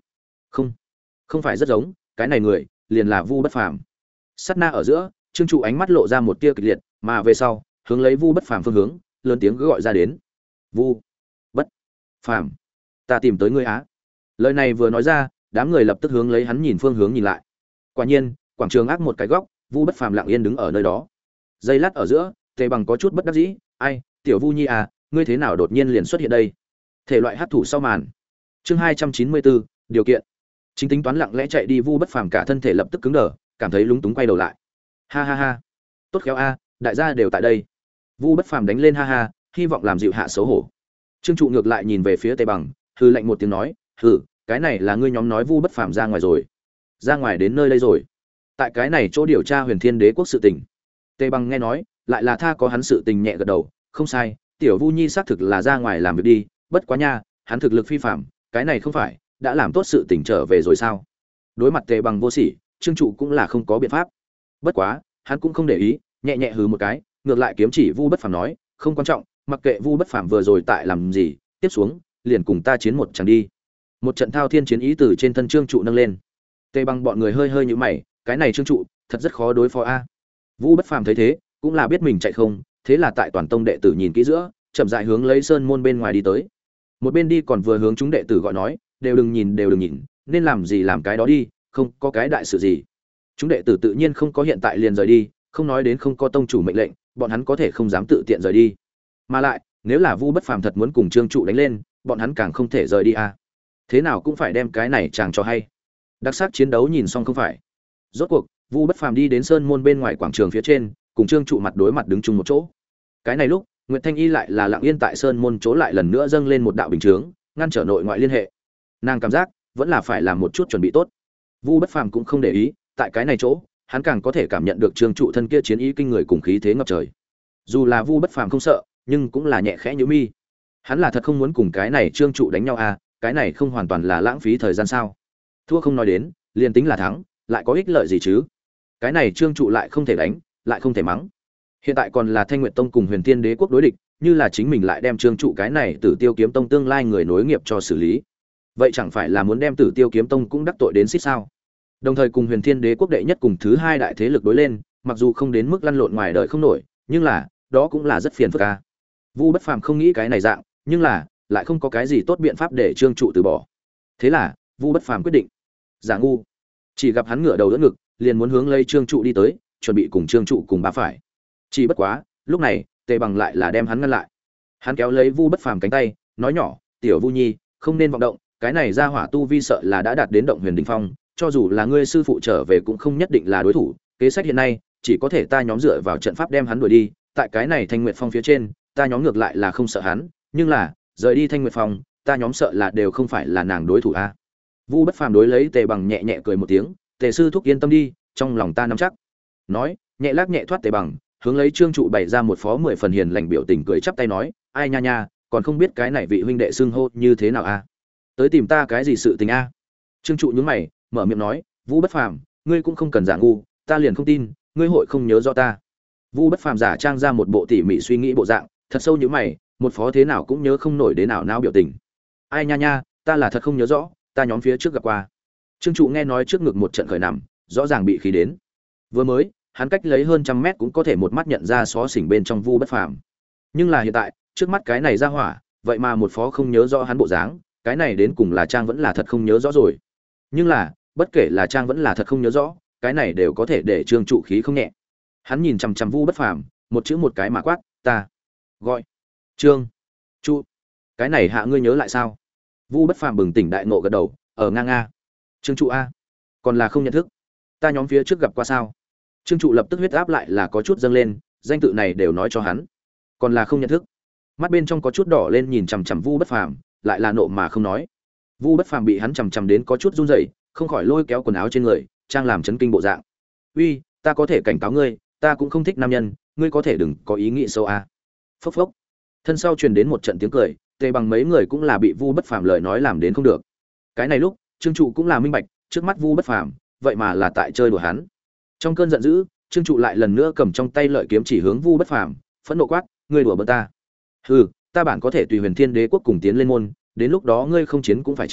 Không, không phải rất giống, cái này người liền là Vu Bất Phàm. Sát na ở giữa, Trương Trụ ánh mắt lộ ra một tia kịch liệt, mà về sau, hướng lấy Vu Bất Phàm phương hướng, lớn tiếng gọi ra đến. Vu Bất Phàm, ta tìm tới ngươi á. Lời này vừa nói ra, đám người lập tức hướng lấy hắn nhìn phương hướng nhìn lại. Quả nhiên, quảng trường ác một cái góc, Vu Bất Phàm lặng yên đứng ở nơi đó. Giây lát ở giữa, Tề Bằng có chút bất đắc dĩ, "Ai, tiểu Vu Nhi à, ngươi thế nào đột nhiên liền xuất hiện đây?" Thể loại hắc thủ sau màn. Chương hai trăm chín mươi bốn, điều kiện. Chính tính toán lặng lẽ chạy đi Vu Bất Phàm cả thân thể lập tức cứng đờ, cảm thấy lúng túng quay đầu lại. "Ha ha ha, tốt khéo a, đại gia đều tại đây." Vu Bất Phàm đánh lên ha ha, hy vọng làm dịu hạ xấu hổ. Trương Trụ ngược lại nhìn về phía Tề Bằng, hừ lạnh một tiếng nói, "Hừ, cái này là ngươi nhóm nói Vu Bất Phàm ra ngoài rồi. Ra ngoài đến nơi đây rồi." Tại cái này chỗ điều tra Huyền Thiên Đế quốc sự tình. Tề Bằng nghe nói, lại là tha có hắn sự tình nhẹ gật đầu, không sai, tiểu Vu Nhi xác thực là ra ngoài làm việc đi, bất quá nha, hắn thực lực phi phàm, cái này không phải đã làm tốt sự tình trở về rồi sao? Đối mặt Tề Bằng vô sỉ, Trương Trụ cũng là không có biện pháp. Bất quá, hắn cũng không để ý, nhẹ nhẹ hừ một cái, ngược lại kiếm chỉ Vu Bất Phàm nói, không quan trọng, mặc kệ Vu Bất Phàm vừa rồi tại làm gì, tiếp xuống, liền cùng ta chiến một trận đi. Một trận thao thiên chiến ý từ trên thân Trương Trụ nâng lên. Tề Bằng bọn người hơi hơi nhíu mày, cái này Trương Trụ, thật rất khó đối phó a. Vu Bất Phàm thấy thế, cũng là biết mình chạy không, thế là tại toàn tông đệ tử nhìn kỹ giữa, chậm rãi hướng lấy sơn môn bên ngoài đi tới. Một bên đi còn vừa hướng chúng đệ tử gọi nói, đều đừng nhìn, đều đừng nhìn, nên làm gì làm cái đó đi, không có cái đại sự gì. Chúng đệ tử tự nhiên không có hiện tại liền rời đi, không nói đến không có tông chủ mệnh lệnh, bọn hắn có thể không dám tự tiện rời đi. Mà lại, nếu là Vu Bất Phàm thật muốn cùng Trương Trụ đánh lên, bọn hắn càng không thể rời đi a. Thế nào cũng phải đem cái này chàng cho hay. Đặc sắc chiến đấu nhìn xong không phải. Rốt cuộc, Vu Bất Phàm đi đến sơn môn bên ngoài quảng trường phía trên, cùng Trương Trụ mặt đối mặt đứng chung một chỗ. Cái này lúc, Nguyệt Thanh Y lại là lặng yên tại sơn môn chỗ lại lần nữa dâng lên một đạo bình chướng, ngăn trở nội ngoại liên hệ. Nàng cảm giác, vẫn là phải làm một chút chuẩn bị tốt. Vu Bất Phàm cũng không để ý, tại cái này chỗ, hắn càng có thể cảm nhận được Trương Trụ thân kia chiến ý kinh người cùng khí thế ngập trời. Dù là Vu Bất Phàm không sợ, nhưng cũng là nhẹ khẽ nhíu mi. Hắn là thật không muốn cùng cái này Trương Trụ đánh nhau à, cái này không hoàn toàn là lãng phí thời gian sao? Thua không nói đến, liền tính là thắng, lại có ích lợi gì chứ? Cái này Trương Trụ lại không thể đánh, lại không thể mắng. Hiện tại còn là Thanh Nguyệt Tông cùng Huyền Thiên Đế quốc đối địch, như là chính mình lại đem Trương Trụ cái này Tử Tiêu Kiếm Tông tương lai người nối nghiệp cho xử lý. Vậy chẳng phải là muốn đem Tử Tiêu Kiếm Tông cũng đắc tội đến xít sao? Đồng thời cùng Huyền Thiên Đế quốc đệ nhất cùng thứ hai đại thế lực đối lên, mặc dù không đến mức lăn lộn ngoài đời không nổi, nhưng là, đó cũng là rất phiền phức a. Vu Bất Phàm không nghĩ cái này dạng, nhưng là, lại không có cái gì tốt biện pháp để Trương Trụ từ bỏ. Thế là, Vu Bất Phàm quyết định. Giả ngu. Chỉ gặp hắn ngửa đầu đỡ ngực, liền muốn hướng lấy Trương Trụ đi tới, chuẩn bị cùng Trương Trụ cùng bá phải. Chỉ bất quá, lúc này, Tề Bằng lại là đem hắn ngăn lại. Hắn kéo lấy Vu Bất Phàm cánh tay, nói nhỏ, "Tiểu Vu Nhi, không nên vọng động, cái này ra hỏa tu vi sợ là đã đạt đến động huyền đỉnh phong, cho dù là ngươi sư phụ trở về cũng không nhất định là đối thủ, kế sách hiện nay, chỉ có thể ta nhóm dựa vào trận pháp đem hắn đuổi đi, tại cái này Thanh Nguyệt Phong phía trên, ta nhóm ngược lại là không sợ hắn, nhưng là, rời đi Thanh Nguyệt Phong, ta nhóm sợ là đều không phải là nàng đối thủ a." Vu Bất Phàm đối lấy Tề Bằng nhẹ nhẹ cười một tiếng, "Tề sư thúc yên tâm đi, trong lòng ta nắm chắc." Nói, nhẹ lắc nhẹ thoát Tề Bằng, hướng lấy Trương Trụ bày ra một phó mười phần hiền lành biểu tình cười chắp tay nói, "Ai nha nha, còn không biết cái này vị huynh đệ xưng hô như thế nào a? Tới tìm ta cái gì sự tình a?" Trương Trụ nhướng mày, mở miệng nói, "Vu Bất Phàm, ngươi cũng không cần giả ngu, ta liền không tin, ngươi hội không nhớ rõ ta." Vu Bất Phàm giả trang ra một bộ tỉ mỉ suy nghĩ bộ dạng, thật sâu nhíu mày, một phó thế nào cũng nhớ không nổi đến nào não biểu tình. "Ai nha nha, ta là thật không nhớ rõ, ta nhóm phía trước gặp qua." Trương Trụ nghe nói trước ngực một trận khởi nằm, rõ ràng bị khí đến. Vừa mới, hắn cách lấy hơn trăm mét cũng có thể một mắt nhận ra xó xỉnh bên trong Vu Bất Phàm. Nhưng là hiện tại, trước mắt cái này ra hỏa, vậy mà một phó không nhớ rõ hắn bộ dáng, cái này đến cùng là trang vẫn là thật không nhớ rõ rồi. Nhưng là, bất kể là trang vẫn là thật không nhớ rõ, cái này đều có thể để Trương Trụ khí không nhẹ. Hắn nhìn chằm chằm Vu Bất Phàm, một chữ một cái mà quát, "Ta gọi Trương Trụ." Cái này hạ ngươi nhớ lại sao? Vu Bất Phàm bừng tỉnh đại ngộ gật đầu, "Ở ngang nga. Trương Trụ a, còn là không nhận thức. Ta nhóm phía trước gặp qua sao?" Trương Trụ lập tức huyết áp lại là có chút dâng lên, danh tự này đều nói cho hắn, còn là không nhận thức. Mắt bên trong có chút đỏ lên nhìn chằm chằm Vu Bất Phàm, lại là nộ mà không nói. Vu Bất Phàm bị hắn chằm chằm đến có chút run rẩy, không khỏi lôi kéo quần áo trên người, trang làm chấn kinh bộ dạng. "Uy, ta có thể cảnh cáo ngươi, ta cũng không thích nam nhân, ngươi có thể đừng có ý nghĩ sâu a." Phốc phốc. Thân sau truyền đến một trận tiếng cười, Tề Bằng mấy người cũng là bị Vu Bất Phàm lời nói làm đến không được. Cái này lúc, Trương Trụ cũng là minh bạch, trước mắt Vu Bất Phàm, vậy mà là tại chơi đùa hắn. Trong cơn giận dữ, Trương Trụ lại lần nữa cầm trong tay lợi kiếm chỉ hướng Vu Bất Phàm, phẫn nộ quát, "Ngươi đùa bỡn ta? Hừ, ta bản có thể tùy Huyền Thiên Đế quốc cùng tiến lên môn, đến lúc đó ngươi không chiến cũng phải chiến,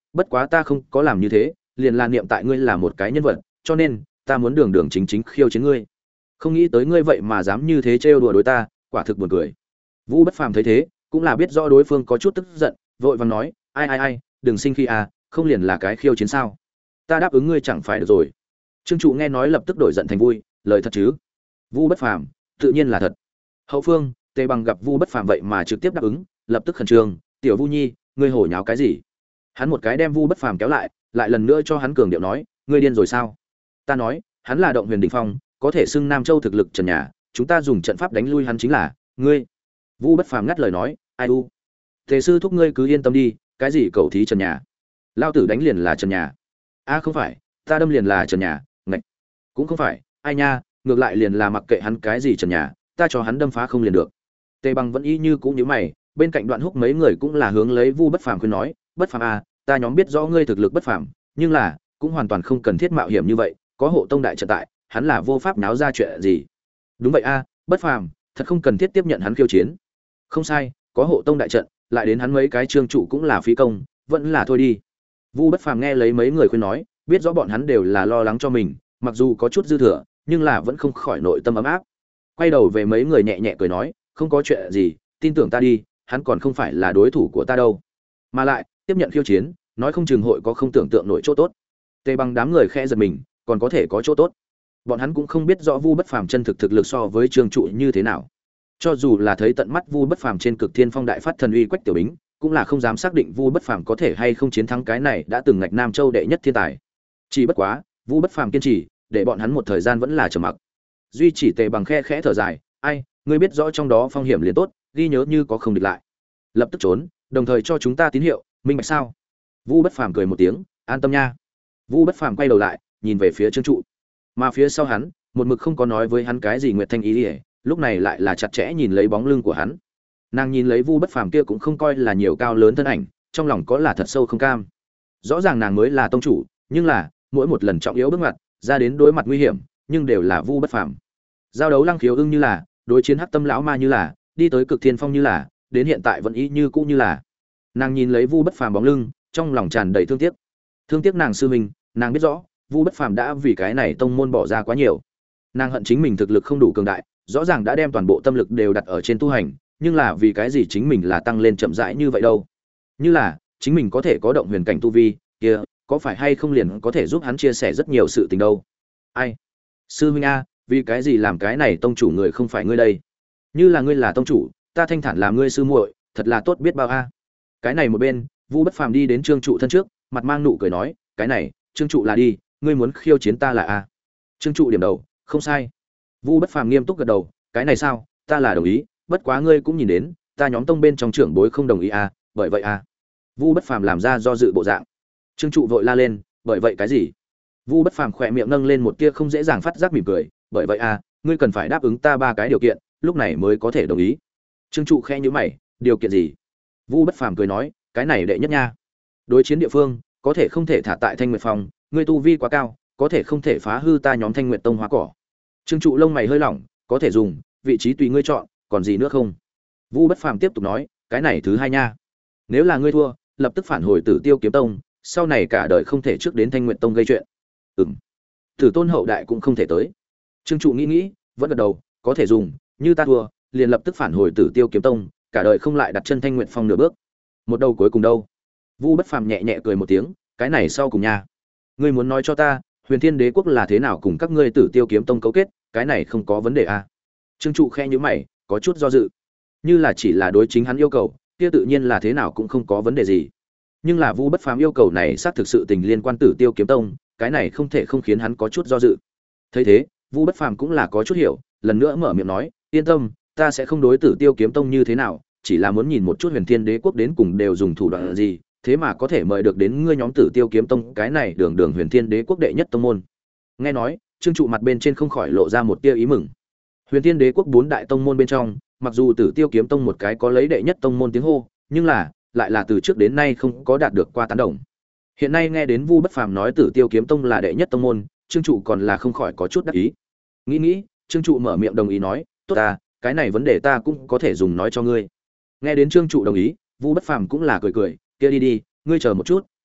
bất quá ta không có làm như thế, liền là niệm tại ngươi là một cái nhân vật, cho nên ta muốn đường đường chính chính khiêu chiến ngươi. Không nghĩ tới ngươi vậy mà dám như thế trêu đùa đối ta, quả thực buồn cười. Vũ Bất Phàm thấy thế, cũng là biết rõ đối phương có chút tức giận, vội vàng nói, ai ai ai, đừng sinh khí à, không liền là cái khiêu chiến sao? Ta đáp ứng ngươi chẳng phải được rồi. Trương Trụ nghe nói lập tức đổi giận thành vui, lời thật chứ? Vũ Bất Phàm, tự nhiên là thật. Hậu phương, Tề Bằng gặp Vũ Bất Phàm vậy mà trực tiếp đáp ứng, lập tức khẩn trương, "Tiểu Vu Nhi, ngươi hổ nháo cái gì?" Hắn một cái đem Vu Bất Phàm kéo lại, lại lần nữa cho hắn cường điệu nói, "Ngươi điên rồi sao? Ta nói, hắn là động huyền đỉnh phong, có thể xưng Nam Châu thực lực trần nhà, chúng ta dùng trận pháp đánh lui hắn chính là, ngươi." Vu Bất Phàm ngắt lời nói, "Ai u? Tề sư thúc ngươi cứ yên tâm đi, cái gì cầu thí trần nhà? Lao tử đánh liền là trần nhà." "A không phải, ta đâm liền là trần nhà." "Ngạch, cũng không phải, ai nha, ngược lại liền là mặc kệ hắn cái gì trần nhà, ta cho hắn đâm phá không liền được." Tề Bằng vẫn y như cũ nhíu mày, bên cạnh Đoạn Húc mấy người cũng là hướng lấy Vu Bất Phàm khuyên nói, "Bất Phàm à, ta nhóm biết rõ ngươi thực lực bất phàm, nhưng là cũng hoàn toàn không cần thiết mạo hiểm như vậy, có hộ tông đại trận tại, hắn là vô pháp náo ra chuyện gì." "Đúng vậy a, Bất Phàm, thật không cần thiết tiếp nhận hắn khiêu chiến." "Không sai, có hộ tông đại trận, lại đến hắn mấy cái trương trụ cũng là phí công, vẫn là thôi đi." Vu Bất Phàm nghe lấy mấy người khuyên nói, biết rõ bọn hắn đều là lo lắng cho mình, mặc dù có chút dư thừa, nhưng là vẫn không khỏi nội tâm ấm áp. Quay đầu về mấy người nhẹ nhẹ cười nói, "Không có chuyện gì, tin tưởng ta đi, hắn còn không phải là đối thủ của ta đâu. Mà lại, tiếp nhận khiêu chiến, nói không chừng hội có không tưởng tượng nổi chỗ tốt." Tề Bằng đám người khẽ giật mình, còn có thể có chỗ tốt. Bọn hắn cũng không biết rõ Vu Bất Phàm chân thực thực lực so với Trương Trụ như thế nào. Cho dù là thấy tận mắt Vu Bất Phàm trên Cực Thiên Phong đại phát thần uy Quách Tiểu Bính, cũng là không dám xác định Vu Bất Phàm có thể hay không chiến thắng cái này đã từng ngạch Nam Châu đệ nhất thiên tài. Chỉ bất quá, Vu Bất Phàm kiên trì, để bọn hắn một thời gian vẫn là trầm mặc. Duy chỉ Tề Bằng khe khẽ thở dài, "Ai, ngươi biết rõ trong đó phong hiểm liền tốt, ghi nhớ như có không địch lại. Lập tức trốn, đồng thời cho chúng ta tín hiệu, minh bạch sao?" Vu Bất Phàm cười một tiếng, "An tâm nha." Vu Bất Phàm quay đầu lại, nhìn về phía Trương Trụ. Mà phía sau hắn, một mực không có nói với hắn cái gì Nguyệt Thanh Ý Liễu, lúc này lại là chặt chẽ nhìn lấy bóng lưng của hắn. Nàng nhìn lấy Vu Bất Phàm kia cũng không coi là nhiều cao lớn thân ảnh, trong lòng có là thật sâu không cam. Rõ ràng nàng mới là tông chủ, nhưng là mỗi một lần trọng yếu bước ngoặt, ra đến đối mặt nguy hiểm, nhưng đều là Vu Bất Phàm. Giao đấu Lăng Khiếu Ưng như là, đối chiến Hắc Tâm lão ma như là, đi tới Cực Thiên Phong như là, đến hiện tại vẫn ý như cũ như là. Nàng nhìn lấy Vu Bất Phàm bóng lưng, trong lòng tràn đầy thương tiếc. Thương tiếc nàng sư huynh, nàng biết rõ, Vu Bất Phàm đã vì cái này tông môn bỏ ra quá nhiều. Nàng hận chính mình thực lực không đủ cường đại, rõ ràng đã đem toàn bộ tâm lực đều đặt ở trên tu hành, nhưng là vì cái gì chính mình là tăng lên chậm rãi như vậy đâu? Như là chính mình có thể có động huyền cảnh tu vi, kia có phải hay không liền có thể giúp hắn chia sẻ rất nhiều sự tình đâu? Ai? Sư huynh a, vì cái gì làm cái này tông chủ người không phải ngươi đây? Như là ngươi là tông chủ, ta thanh thản làm ngươi sư muội, thật là tốt biết bao a. Cái này một bên, Vu Bất Phàm đi đến Trương Trụ thân trước, mặt mang nụ cười nói, "Cái này, Trương Trụ là đi, ngươi muốn khiêu chiến ta là a?" Trương Trụ điểm đầu, "Không sai." Vu Bất Phàm nghiêm túc gật đầu, "Cái này sao, ta là đồng ý, bất quá ngươi cũng nhìn đến, ta nhóm tông bên trong trưởng bối không đồng ý a, bởi vậy a." Vu Bất Phàm làm ra do dự bộ dạng. Trương Trụ vội la lên, "Bởi vậy cái gì?" Vu Bất Phàm khỏe miệng nâng lên một tia không dễ dàng phát giác mỉm cười, "Bởi vậy a, ngươi cần phải đáp ứng ta ba cái điều kiện, lúc này mới có thể đồng ý." Trương Trụ khẽ nhíu mày, "Điều kiện gì?" Vu Bất Phàm cười nói, "Cái này đệ nhất nha. Đối chiến địa phương, có thể không thể thả tại Thanh Nguyệt Phong, ngươi tu vi quá cao, có thể không thể phá hư ta nhóm Thanh Nguyệt Tông hóa cỏ." Trương Trụ lông mày hơi lỏng, "Có thể dùng, vị trí tùy ngươi chọn, còn gì nữa không?" Vu Bất Phàm tiếp tục nói, "Cái này thứ hai nha. Nếu là ngươi thua, lập tức phản hồi Tử Tiêu Kiếm Tông, sau này cả đời không thể trước đến Thanh Nguyệt Tông gây chuyện." "Ừm." "Tử Tôn hậu đại cũng không thể tới." Trương Trụ nghĩ nghĩ, vẫn gật đầu, "Có thể dùng, như ta thua, liền lập tức phản hồi Tử Tiêu Kiếm Tông, cả đời không lại đặt chân Thanh Nguyệt Phong nửa bước." "Một đầu cuối cùng đâu?" Vu Bất Phàm nhẹ nhẹ cười một tiếng, "Cái này sau cùng nha. Ngươi muốn nói cho ta, Huyền Thiên Đế quốc là thế nào cùng các ngươi Tử Tiêu Kiếm Tông cấu kết, cái này không có vấn đề à?" Trương Trụ khẽ nhíu mày, có chút do dự. Như là chỉ là đối chính hắn yêu cầu, kia tự nhiên là thế nào cũng không có vấn đề gì. Nhưng là Vu Bất Phàm yêu cầu này xác thực sự tình liên quan Tử Tiêu Kiếm Tông, cái này không thể không khiến hắn có chút do dự. Thấy thế, Vu Bất Phàm cũng là có chút hiểu, lần nữa mở miệng nói, "Yên tâm, ta sẽ không đối Tử Tiêu Kiếm Tông như thế nào, chỉ là muốn nhìn một chút Huyền Thiên Đế quốc đến cùng đều dùng thủ đoạn gì, thế mà có thể mời được đến ngươi nhóm Tử Tiêu Kiếm Tông, cái này đường đường Huyền Thiên Đế quốc đệ nhất tông môn." Nghe nói, Trương Trụ mặt bên trên không khỏi lộ ra một tia ý mừng. Huyền Thiên Đế quốc bốn đại tông môn bên trong, mặc dù Tử Tiêu Kiếm Tông một cái có lấy đệ nhất tông môn tiếng hô, nhưng là lại là từ trước đến nay không có đạt được qua tán đồng. Hiện nay nghe đến Vu Bất Phàm nói Tử Tiêu Kiếm Tông là đệ nhất tông môn, Trương Trụ còn là không khỏi có chút đắc ý. Nghĩ nghĩ, Trương Trụ mở miệng đồng ý nói, "Tốt ta, cái này vấn đề ta cũng có thể dùng nói cho ngươi." Nghe đến Trương Trụ đồng ý, Vu Bất Phàm cũng là cười cười, "Kia đi đi, ngươi chờ một chút,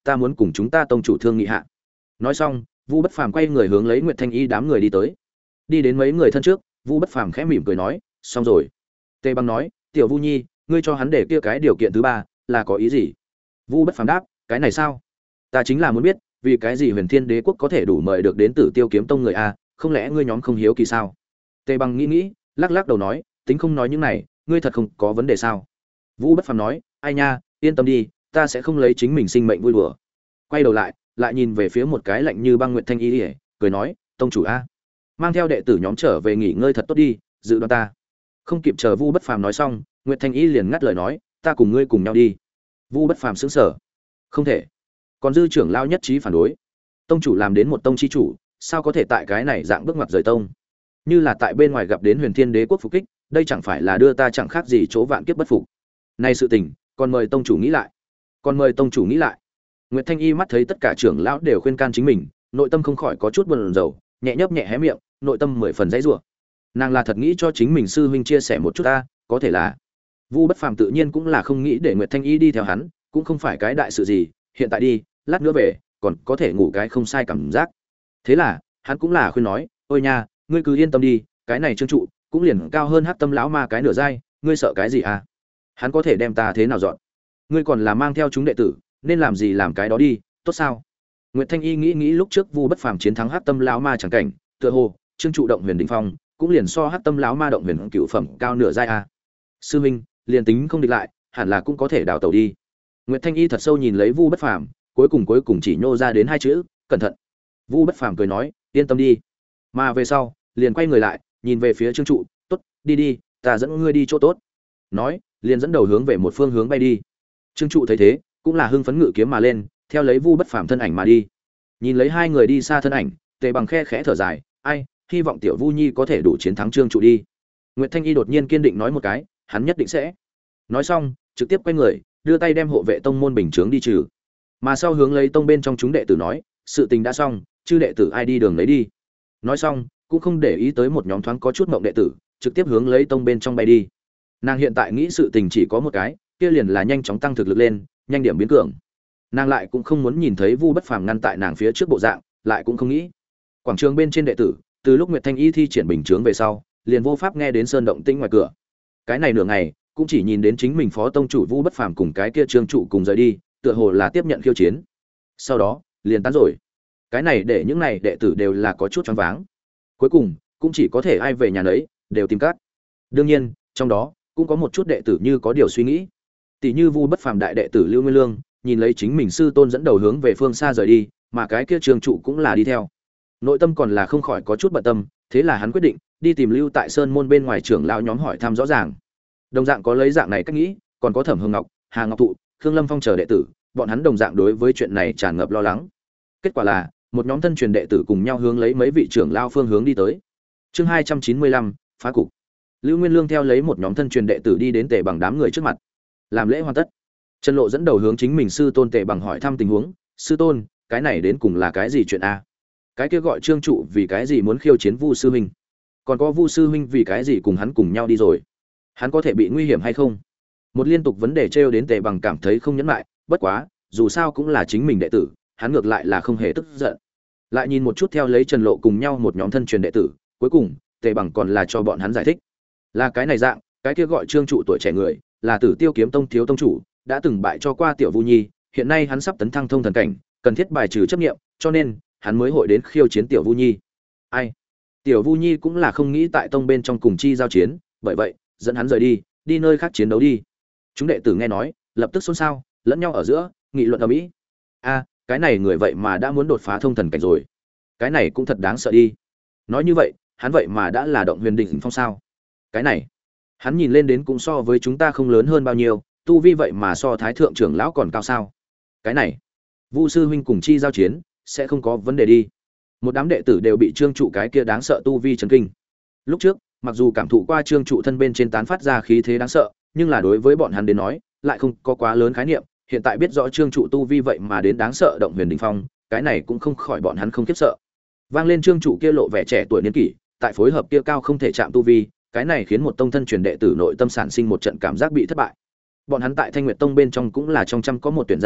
ta muốn cùng chúng ta tông chủ thương nghị hạ. Nói xong, Vu Bất Phàm quay người hướng lấy Nguyệt Thanh Y đám người đi tới. Đi đến mấy người thân trước, Vu Bất Phàm khẽ mỉm cười nói, xong rồi. Tề Bằng nói, tiểu Vu Nhi, ngươi cho hắn để kia cái điều kiện thứ ba là có ý gì? Vu Bất Phàm đáp, cái này sao? Ta chính là muốn biết, vì cái gì Huyền Thiên Đế quốc có thể đủ mời được đến Tử Tiêu Kiếm Tông người a, không lẽ ngươi nhóm không hiếu kỳ sao? Tề Bằng nghĩ nghĩ, lắc lắc đầu nói, tính không nói những này, ngươi thật không có vấn đề sao? Vu Bất Phàm nói, ai nha, yên tâm đi, ta sẽ không lấy chính mình sinh mệnh vui đùa. Quay đầu lại, lại nhìn về phía một cái lạnh như băng Nguyệt Thanh Y, cười nói, tông chủ a, mang theo đệ tử nhóm trở về nghỉ ngơi thật tốt đi, dự đoán ta. Không kịp chờ Vu Bất Phàm nói xong, Nguyệt Thanh Y liền ngắt lời nói, ta cùng ngươi cùng nhau đi. Vu Bất Phàm sững sờ, không thể. Còn dư trưởng lao nhất trí phản đối. Tông chủ làm đến một tông chi chủ, sao có thể tại cái này dạng bước ngoặt rời tông? Như là tại bên ngoài gặp đến Huyền Thiên Đế quốc phục kích, đây chẳng phải là đưa ta chẳng khác gì chỗ vạn kiếp bất phục. Này sự tình, còn mời tông chủ nghĩ lại. Còn mời tông chủ nghĩ lại. Nguyệt Thanh Y mắt thấy tất cả trưởng lão đều khuyên can chính mình, nội tâm không khỏi có chút buồn rầu, nhẹ nhấp nhẹ hé miệng, nội tâm mười phần dãy rủa. Nàng là thật nghĩ cho chính mình sư huynh chia sẻ một chút ta, có thể là Vu Bất Phàm tự nhiên cũng là không nghĩ để Nguyệt Thanh Y đi theo hắn, cũng không phải cái đại sự gì, hiện tại đi, lát nữa về, còn có thể ngủ cái không sai cảm giác. Thế là, hắn cũng là khuyên nói, "Ôi nha, ngươi cứ yên tâm đi, cái này Trương trụ, cũng liền cao hơn Hắc Tâm lão ma cái nửa giai, ngươi sợ cái gì à? Hắn có thể đem ta thế nào dọn? Ngươi còn là mang theo chúng đệ tử, nên làm gì làm cái đó đi, tốt sao?" Nguyệt Thanh Y nghĩ nghĩ lúc trước Vu Bất Phàm chiến thắng Hắc Tâm lão ma chẳng cảnh, tựa hồ, Trương trụ động Huyền Đỉnh Phong, cũng liền so Hắc Tâm lão ma động Huyền Cửu phẩm cao nửa giai a. Sư huynh, liền tính không địch lại, hẳn là cũng có thể đào tẩu đi. Nguyệt Thanh Y thật sâu nhìn lấy Vu Bất Phàm, cuối cùng cuối cùng chỉ nhô ra đến hai chữ, cẩn thận. Vu Bất Phàm cười nói, yên tâm đi. Mà về sau, liền quay người lại, nhìn về phía Trương trụ, tốt, đi đi, ta dẫn ngươi đi chỗ tốt. Nói, liền dẫn đầu hướng về một phương hướng bay đi. Trương trụ thấy thế, cũng là hưng phấn ngự kiếm mà lên, theo lấy Vu Bất Phàm thân ảnh mà đi. Nhìn lấy hai người đi xa thân ảnh, Tề Bằng khe khẽ thở dài, ai, hy vọng tiểu Vu Nhi có thể đủ chiến thắng Trương trụ đi. Nguyệt Thanh Y đột nhiên kiên định nói một cái, hắn nhất định sẽ. Nói xong, trực tiếp quay người, đưa tay đem hộ vệ tông môn bình chướng đi trừ. Mà sau hướng lấy tông bên trong chúng đệ tử nói, sự tình đã xong, chư đệ tử ai đi đường lấy đi. Nói xong, cũng không để ý tới một nhóm thoáng có chút mộng đệ tử, trực tiếp hướng lấy tông bên trong bay đi. Nàng hiện tại nghĩ sự tình chỉ có một cái, kia liền là nhanh chóng tăng thực lực lên, nhanh điểm biến cường. Nàng lại cũng không muốn nhìn thấy Vu Bất Phàm ngăn tại nàng phía trước bộ dạng, lại cũng không nghĩ. Quảng trường bên trên đệ tử, từ lúc Nguyệt Thanh Y thi triển bình chướng về sau, liền vô pháp nghe đến sơn động tĩnh ngoài cửa. Cái này nửa ngày, cũng chỉ nhìn đến chính mình phó tông chủ Vu Bất Phàm cùng cái kia Trương trụ cùng rời đi, tựa hồ là tiếp nhận khiêu chiến. Sau đó, liền tán rồi. Cái này để những này đệ tử đều là có chút choáng váng. Cuối cùng, cũng chỉ có thể ai về nhà nấy, đều tìm cát. Đương nhiên, trong đó cũng có một chút đệ tử như có điều suy nghĩ. Tỷ như Vu Bất Phàm đại đệ tử Lưu Nguyên Lương, nhìn lấy chính mình sư tôn dẫn đầu hướng về phương xa rời đi, mà cái kia Trương trụ cũng là đi theo. Nội tâm còn là không khỏi có chút bận tâm, thế là hắn quyết định đi tìm Lưu tại sơn môn bên ngoài trưởng lão nhóm hỏi thăm rõ ràng. Đồng dạng có lấy dạng này cách nghĩ, còn có Thẩm Hồng Ngọc, Hà Ngọc Thụ, Khương Lâm Phong chờ đệ tử, bọn hắn đồng dạng đối với chuyện này tràn ngập lo lắng. Kết quả là, một nhóm thân truyền đệ tử cùng nhau hướng lấy mấy vị trưởng lao phương hướng đi tới. Chương hai trăm chín mươi lăm, phá cục. Lưu Nguyên Lương theo lấy một nhóm thân truyền đệ tử đi đến Tề Bằng đám người trước mặt. Làm lễ hoàn tất, Trần Lộ dẫn đầu hướng chính mình sư tôn Tề Bằng hỏi thăm tình huống, "Sư tôn, cái này đến cùng là cái gì chuyện a? Cái kia gọi Trương trụ vì cái gì muốn khiêu chiến Vu sư huynh? Còn có Vu sư huynh vì cái gì cùng hắn cùng nhau đi rồi? Hắn có thể bị nguy hiểm hay không?" Một liên tục vấn đề trêu đến Tề Bằng cảm thấy không nhẫn nại, bất quá, dù sao cũng là chính mình đệ tử, hắn ngược lại là không hề tức giận. Lại nhìn một chút theo lấy Trần Lộ cùng nhau một nhóm thân truyền đệ tử, cuối cùng, Tề Bằng còn là cho bọn hắn giải thích. Là cái này dạng, cái kia gọi Trương trụ tuổi trẻ người, là Tử Tiêu Kiếm Tông thiếu tông chủ, đã từng bại cho qua tiểu Vu Nhi, hiện nay hắn sắp tấn thăng thông thần cảnh, cần thiết bài trừ chấp niệm, cho nên hắn mới hội đến khiêu chiến tiểu Vu Nhi. Ai? Tiểu Vu Nhi cũng là không nghĩ tại tông bên trong cùng chi giao chiến, bởi vậy, dẫn hắn rời đi, đi nơi khác chiến đấu đi. Chúng đệ tử nghe nói, lập tức xôn xao, lẫn nhau ở giữa, nghị luận ầm ĩ. A, cái này người vậy mà đã muốn đột phá thông thần cảnh rồi. Cái này cũng thật đáng sợ đi. Nói như vậy, hắn vậy mà đã là động huyền đỉnh phong sao? Cái này, hắn nhìn lên đến cũng so với chúng ta không lớn hơn bao nhiêu, tu vi vậy mà so thái thượng trưởng lão còn cao sao? Cái này, Vu sư huynh cùng chi giao chiến, sẽ không có vấn đề đi. Một đám đệ tử đều bị Trương trụ cái kia đáng sợ tu vi chấn kinh. Lúc trước, mặc dù cảm thụ qua Trương trụ thân bên trên tán phát ra khí thế đáng sợ, nhưng là đối với bọn hắn đến nói, lại không có quá lớn khái niệm, hiện tại biết rõ Trương trụ tu vi vậy mà đến đáng sợ động huyền đỉnh phong, cái này cũng không khỏi bọn hắn không khiếp sợ. Vang lên Trương trụ kia lộ vẻ trẻ tuổi niên kỷ, tại phối hợp kia cao không thể chạm tu vi, cái này khiến một tông thân truyền đệ tử nội tâm sản sinh một trận cảm giác bị thất bại. Bọn hắn tại Thanh Nguyệt Tông bên trong cũng là trong trăm có một tuyển ra đến,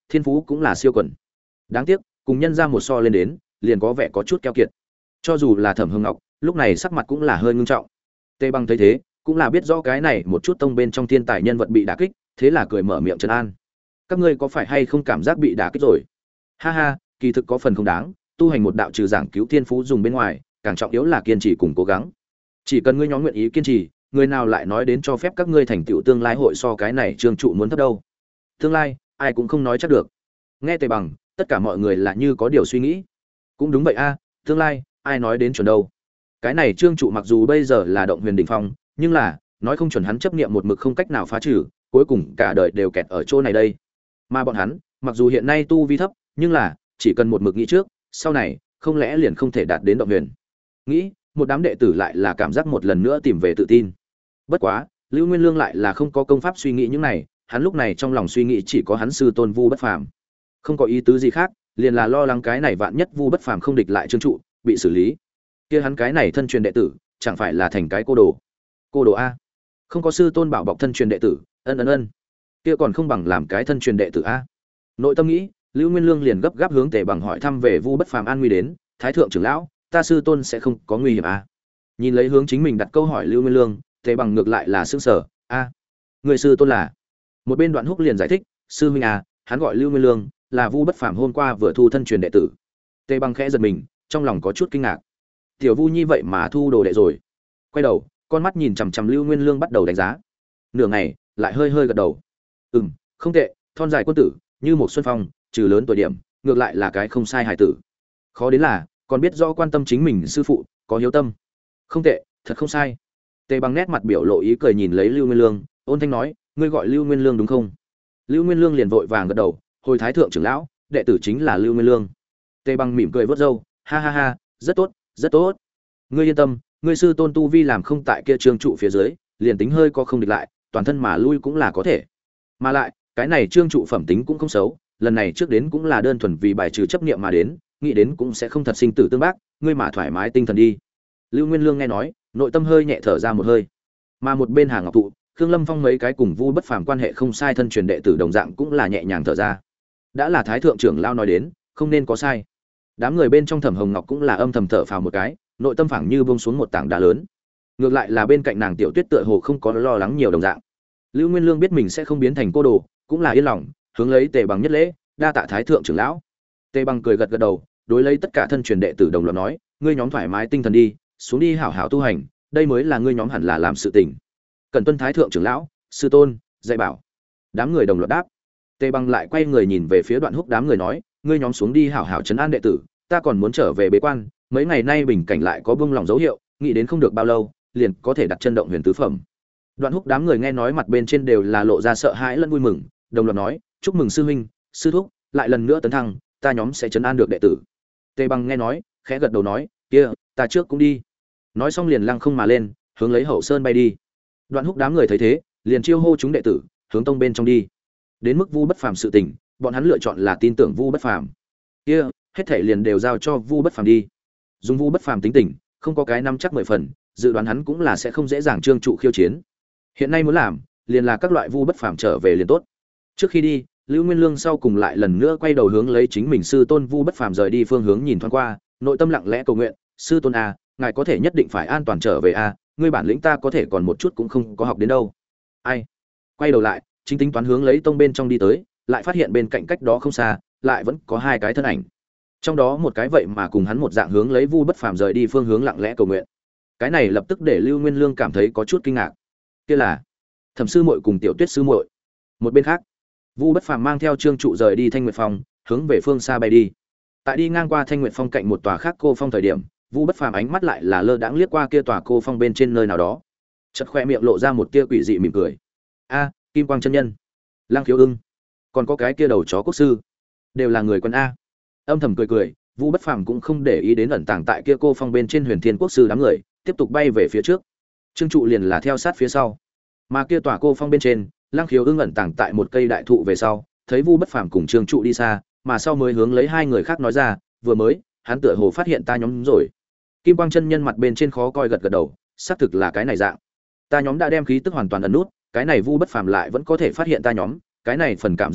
thiên phú cũng là siêu quần. Đáng tiếc, cùng nhân ra một so lên đến, liền có vẻ có chút keo kiệt. Cho dù là Thẩm Hưng Ngọc, lúc này sắc mặt cũng là hơi ngưng trọng. Tề Bằng thấy thế, cũng là biết rõ cái này một chút tông bên trong thiên tài nhân vật bị đả kích, thế là cười mở miệng trấn an. Các ngươi có phải hay không cảm giác bị đả kích rồi? Ha ha, kỳ thực có phần không đáng, tu hành một đạo trừ giảng cứu thiên phú dùng bên ngoài, càng trọng yếu là kiên trì cùng cố gắng. Chỉ cần ngươi nhóm nguyện ý kiên trì, người nào lại nói đến cho phép các ngươi thành tựu tương lai hội so cái này Trương trụ muốn thấp đâu? Tương lai, ai cũng không nói chắc được. Nghe Tề Bằng, tất cả mọi người là như có điều suy nghĩ. Cũng đúng vậy a, tương lai, ai nói đến chuẩn đâu? Cái này Trương trụ mặc dù bây giờ là động huyền đỉnh phong, nhưng là, nói không chuẩn hắn chấp niệm một mực không cách nào phá trừ, cuối cùng cả đời đều kẹt ở chỗ này đây. Mà bọn hắn, mặc dù hiện nay tu vi thấp, nhưng là, chỉ cần một mực nghĩ trước, sau này, không lẽ liền không thể đạt đến động huyền? Nghĩ, một đám đệ tử lại là cảm giác một lần nữa tìm về tự tin. Bất quá, Lưu Nguyên Lương lại là không có công pháp suy nghĩ những này, hắn lúc này trong lòng suy nghĩ chỉ có hắn sư tôn Vu Bất Phàm. Không có ý tứ gì khác, liền là lo lắng cái này vạn nhất Vu Bất Phàm không địch lại Trương trụ, bị xử lý. Kia hắn cái này thân truyền đệ tử, chẳng phải là thành cái cô đồ. Cô đồ a? Không có sư tôn bảo bọc thân truyền đệ tử, ân ân ân. Kia còn không bằng làm cái thân truyền đệ tử a. Nội tâm nghĩ, Lưu Nguyên Lương liền gấp gáp hướng Tề Bằng hỏi thăm về Vu Bất Phàm an nguy đến, Thái thượng trưởng lão, ta sư tôn sẽ không có nguy hiểm a? Nhìn lấy hướng chính mình đặt câu hỏi Lưu Nguyên Lương, Tề Bằng ngược lại là sững sờ, a, người sư tôn là? Một bên Đoạn Húc liền giải thích, sư huynh à, hắn gọi Lưu Nguyên Lương, là Vu Bất Phàm hôm qua vừa thu thân truyền đệ tử. Tề Bằng khẽ giật mình, trong lòng có chút kinh ngạc. Tiểu Vu Nhi vậy mà thu đồ đệ rồi. Quay đầu, con mắt nhìn chằm chằm Lưu Nguyên Lương bắt đầu đánh giá. Nửa ngày, lại hơi hơi gật đầu. Ừm, không tệ, thon dài quân tử, như một xuân phong, trừ lớn tuổi điểm, ngược lại là cái không sai hài tử. Khó đến là, còn biết rõ quan tâm chính mình sư phụ, có hiếu tâm. Không tệ, thật không sai. Tề Bằng nét mặt biểu lộ ý cười nhìn lấy Lưu Nguyên Lương, ôn thanh nói, ngươi gọi Lưu Nguyên Lương đúng không? Lưu Nguyên Lương liền vội vàng gật đầu, hồi thái thượng trưởng lão, đệ tử chính là Lưu Nguyên Lương. Tề Bằng mỉm cười vớt râu, ha ha ha, rất tốt, rất tốt. Ngươi yên tâm, ngươi sư tôn tu vi làm không tại kia Trương trụ phía dưới, liền tính hơi có không địch lại, toàn thân mà lui cũng là có thể. Mà lại, cái này Trương trụ phẩm tính cũng không xấu, lần này trước đến cũng là đơn thuần vì bài trừ chấp niệm mà đến, nghĩ đến cũng sẽ không thật sinh tử tương bác, ngươi mà thoải mái tinh thần đi. Lưu Nguyên Lương nghe nói, nội tâm hơi nhẹ thở ra một hơi. Mà một bên Hà Ngọc Thụ, Khương Lâm Phong mấy cái cùng Vu Bất Phàm quan hệ không sai thân truyền đệ tử đồng dạng cũng là nhẹ nhàng thở ra. Đã là thái thượng trưởng lao nói đến, không nên có sai. Đám người bên trong Thẩm Hồng Ngọc cũng là âm thầm thở phào một cái, nội tâm phảng như buông xuống một tảng đá lớn. Ngược lại là bên cạnh nàng Tiểu Tuyết tựa hồ không có lo lắng nhiều đồng dạng. Lưu Nguyên Lương biết mình sẽ không biến thành cô đồ, cũng là yên lòng, hướng lấy Tề Bằng nhất lễ, đa tạ thái thượng trưởng lão. Tề Bằng cười gật gật đầu, đối lấy tất cả thân truyền đệ tử đồng loạt nói, ngươi nhóm thoải mái tinh thần đi, xuống đi hảo hảo tu hành, đây mới là ngươi nhóm hẳn là làm sự tình. Cần tuân thái thượng trưởng lão, sư tôn, dạy bảo. Đám người đồng loạt đáp. Tề Bằng lại quay người nhìn về phía Đoạn Húc đám người nói, ngươi nhóm xuống đi hảo hảo trấn an đệ tử, ta còn muốn trở về bế quan, mấy ngày nay bình cảnh lại có buông lỏng dấu hiệu, nghĩ đến không được bao lâu, liền có thể đặt chân động huyền tứ phẩm. Đoạn Húc đám người nghe nói mặt bên trên đều là lộ ra sợ hãi lẫn vui mừng, đồng loạt nói, chúc mừng sư huynh, sư thúc, lại lần nữa tấn thăng, ta nhóm sẽ trấn an được đệ tử. Tề Bằng nghe nói, khẽ gật đầu nói, kia, ta trước cũng đi. Nói xong liền lăng không mà lên, hướng lấy hậu sơn bay đi. Đoạn Húc đám người thấy thế, liền chiêu hô chúng đệ tử, hướng tông bên trong đi. Đến mức Vu Bất Phàm sự tình, bọn hắn lựa chọn là tin tưởng Vu Bất Phàm. Kia, hết thảy liền đều giao cho Vu Bất Phàm đi. Dùng Vu Bất Phàm tính tình, không có cái năm chắc mười phần, dự đoán hắn cũng là sẽ không dễ dàng trương trụ khiêu chiến. Hiện nay muốn làm, liền là các loại Vu Bất Phàm trở về liền tốt. Trước khi đi, Lưu Nguyên Lương sau cùng lại lần nữa quay đầu hướng lấy chính mình sư tôn Vu Bất Phàm rời đi phương hướng nhìn thoáng qua, nội tâm lặng lẽ cầu nguyện, sư tôn a, ngài có thể nhất định phải an toàn trở về a, ngươi bản lĩnh ta có thể còn một chút cũng không có học đến đâu. Ai? Quay đầu lại, chính tính toán hướng lấy tông bên trong đi tới, lại phát hiện bên cạnh cách đó không xa, lại vẫn có hai cái thân ảnh. Trong đó một cái vậy mà cùng hắn một dạng hướng lấy Vu Bất Phàm rời đi phương hướng lặng lẽ cầu nguyện. Cái này lập tức để Lưu Nguyên Lương cảm thấy có chút kinh ngạc. Kia là Thẩm sư muội cùng Tiểu Tuyết sư muội. Một bên khác, Vu Bất Phàm mang theo Trương trụ rời đi Thanh Nguyệt Phong, hướng về phương xa bay đi. Tại đi ngang qua Thanh Nguyệt Phong cạnh một tòa khác cô phong thời điểm, Vu Bất Phàm ánh mắt lại là lơ đãng liếc qua kia tòa cô phong bên trên nơi nào đó. Chợt khoe miệng lộ ra một tia quỷ dị mỉm cười. A, Kim Quang chân nhân, Lang Khiếu Ưng, còn có cái kia đầu chó quốc sư, đều là người quân a. Âm thầm cười cười, Vu Bất Phàm cũng không để ý đến ẩn tàng tại kia cô phong bên trên Huyền Thiên quốc sư đám người, tiếp tục bay về phía trước. Trương trụ liền là theo sát phía sau. Mà kia tòa cô phong bên trên, Lang Khiếu Ưng ẩn tàng tại một cây đại thụ về sau, thấy Vu Bất Phàm cùng Trương trụ đi xa, mà sau mới hướng lấy hai người khác nói ra, vừa mới, hắn tựa hồ phát hiện ta nhóm rồi. Kim Quang chân nhân mặt bên trên khó coi gật gật đầu, xác thực là cái này dạng. Ta nhóm đã đem khí tức hoàn toàn ẩn nút, cái này Vu Bất Phàm lại vẫn có thể phát hiện ta nhóm, cái này phần cảm giác lực,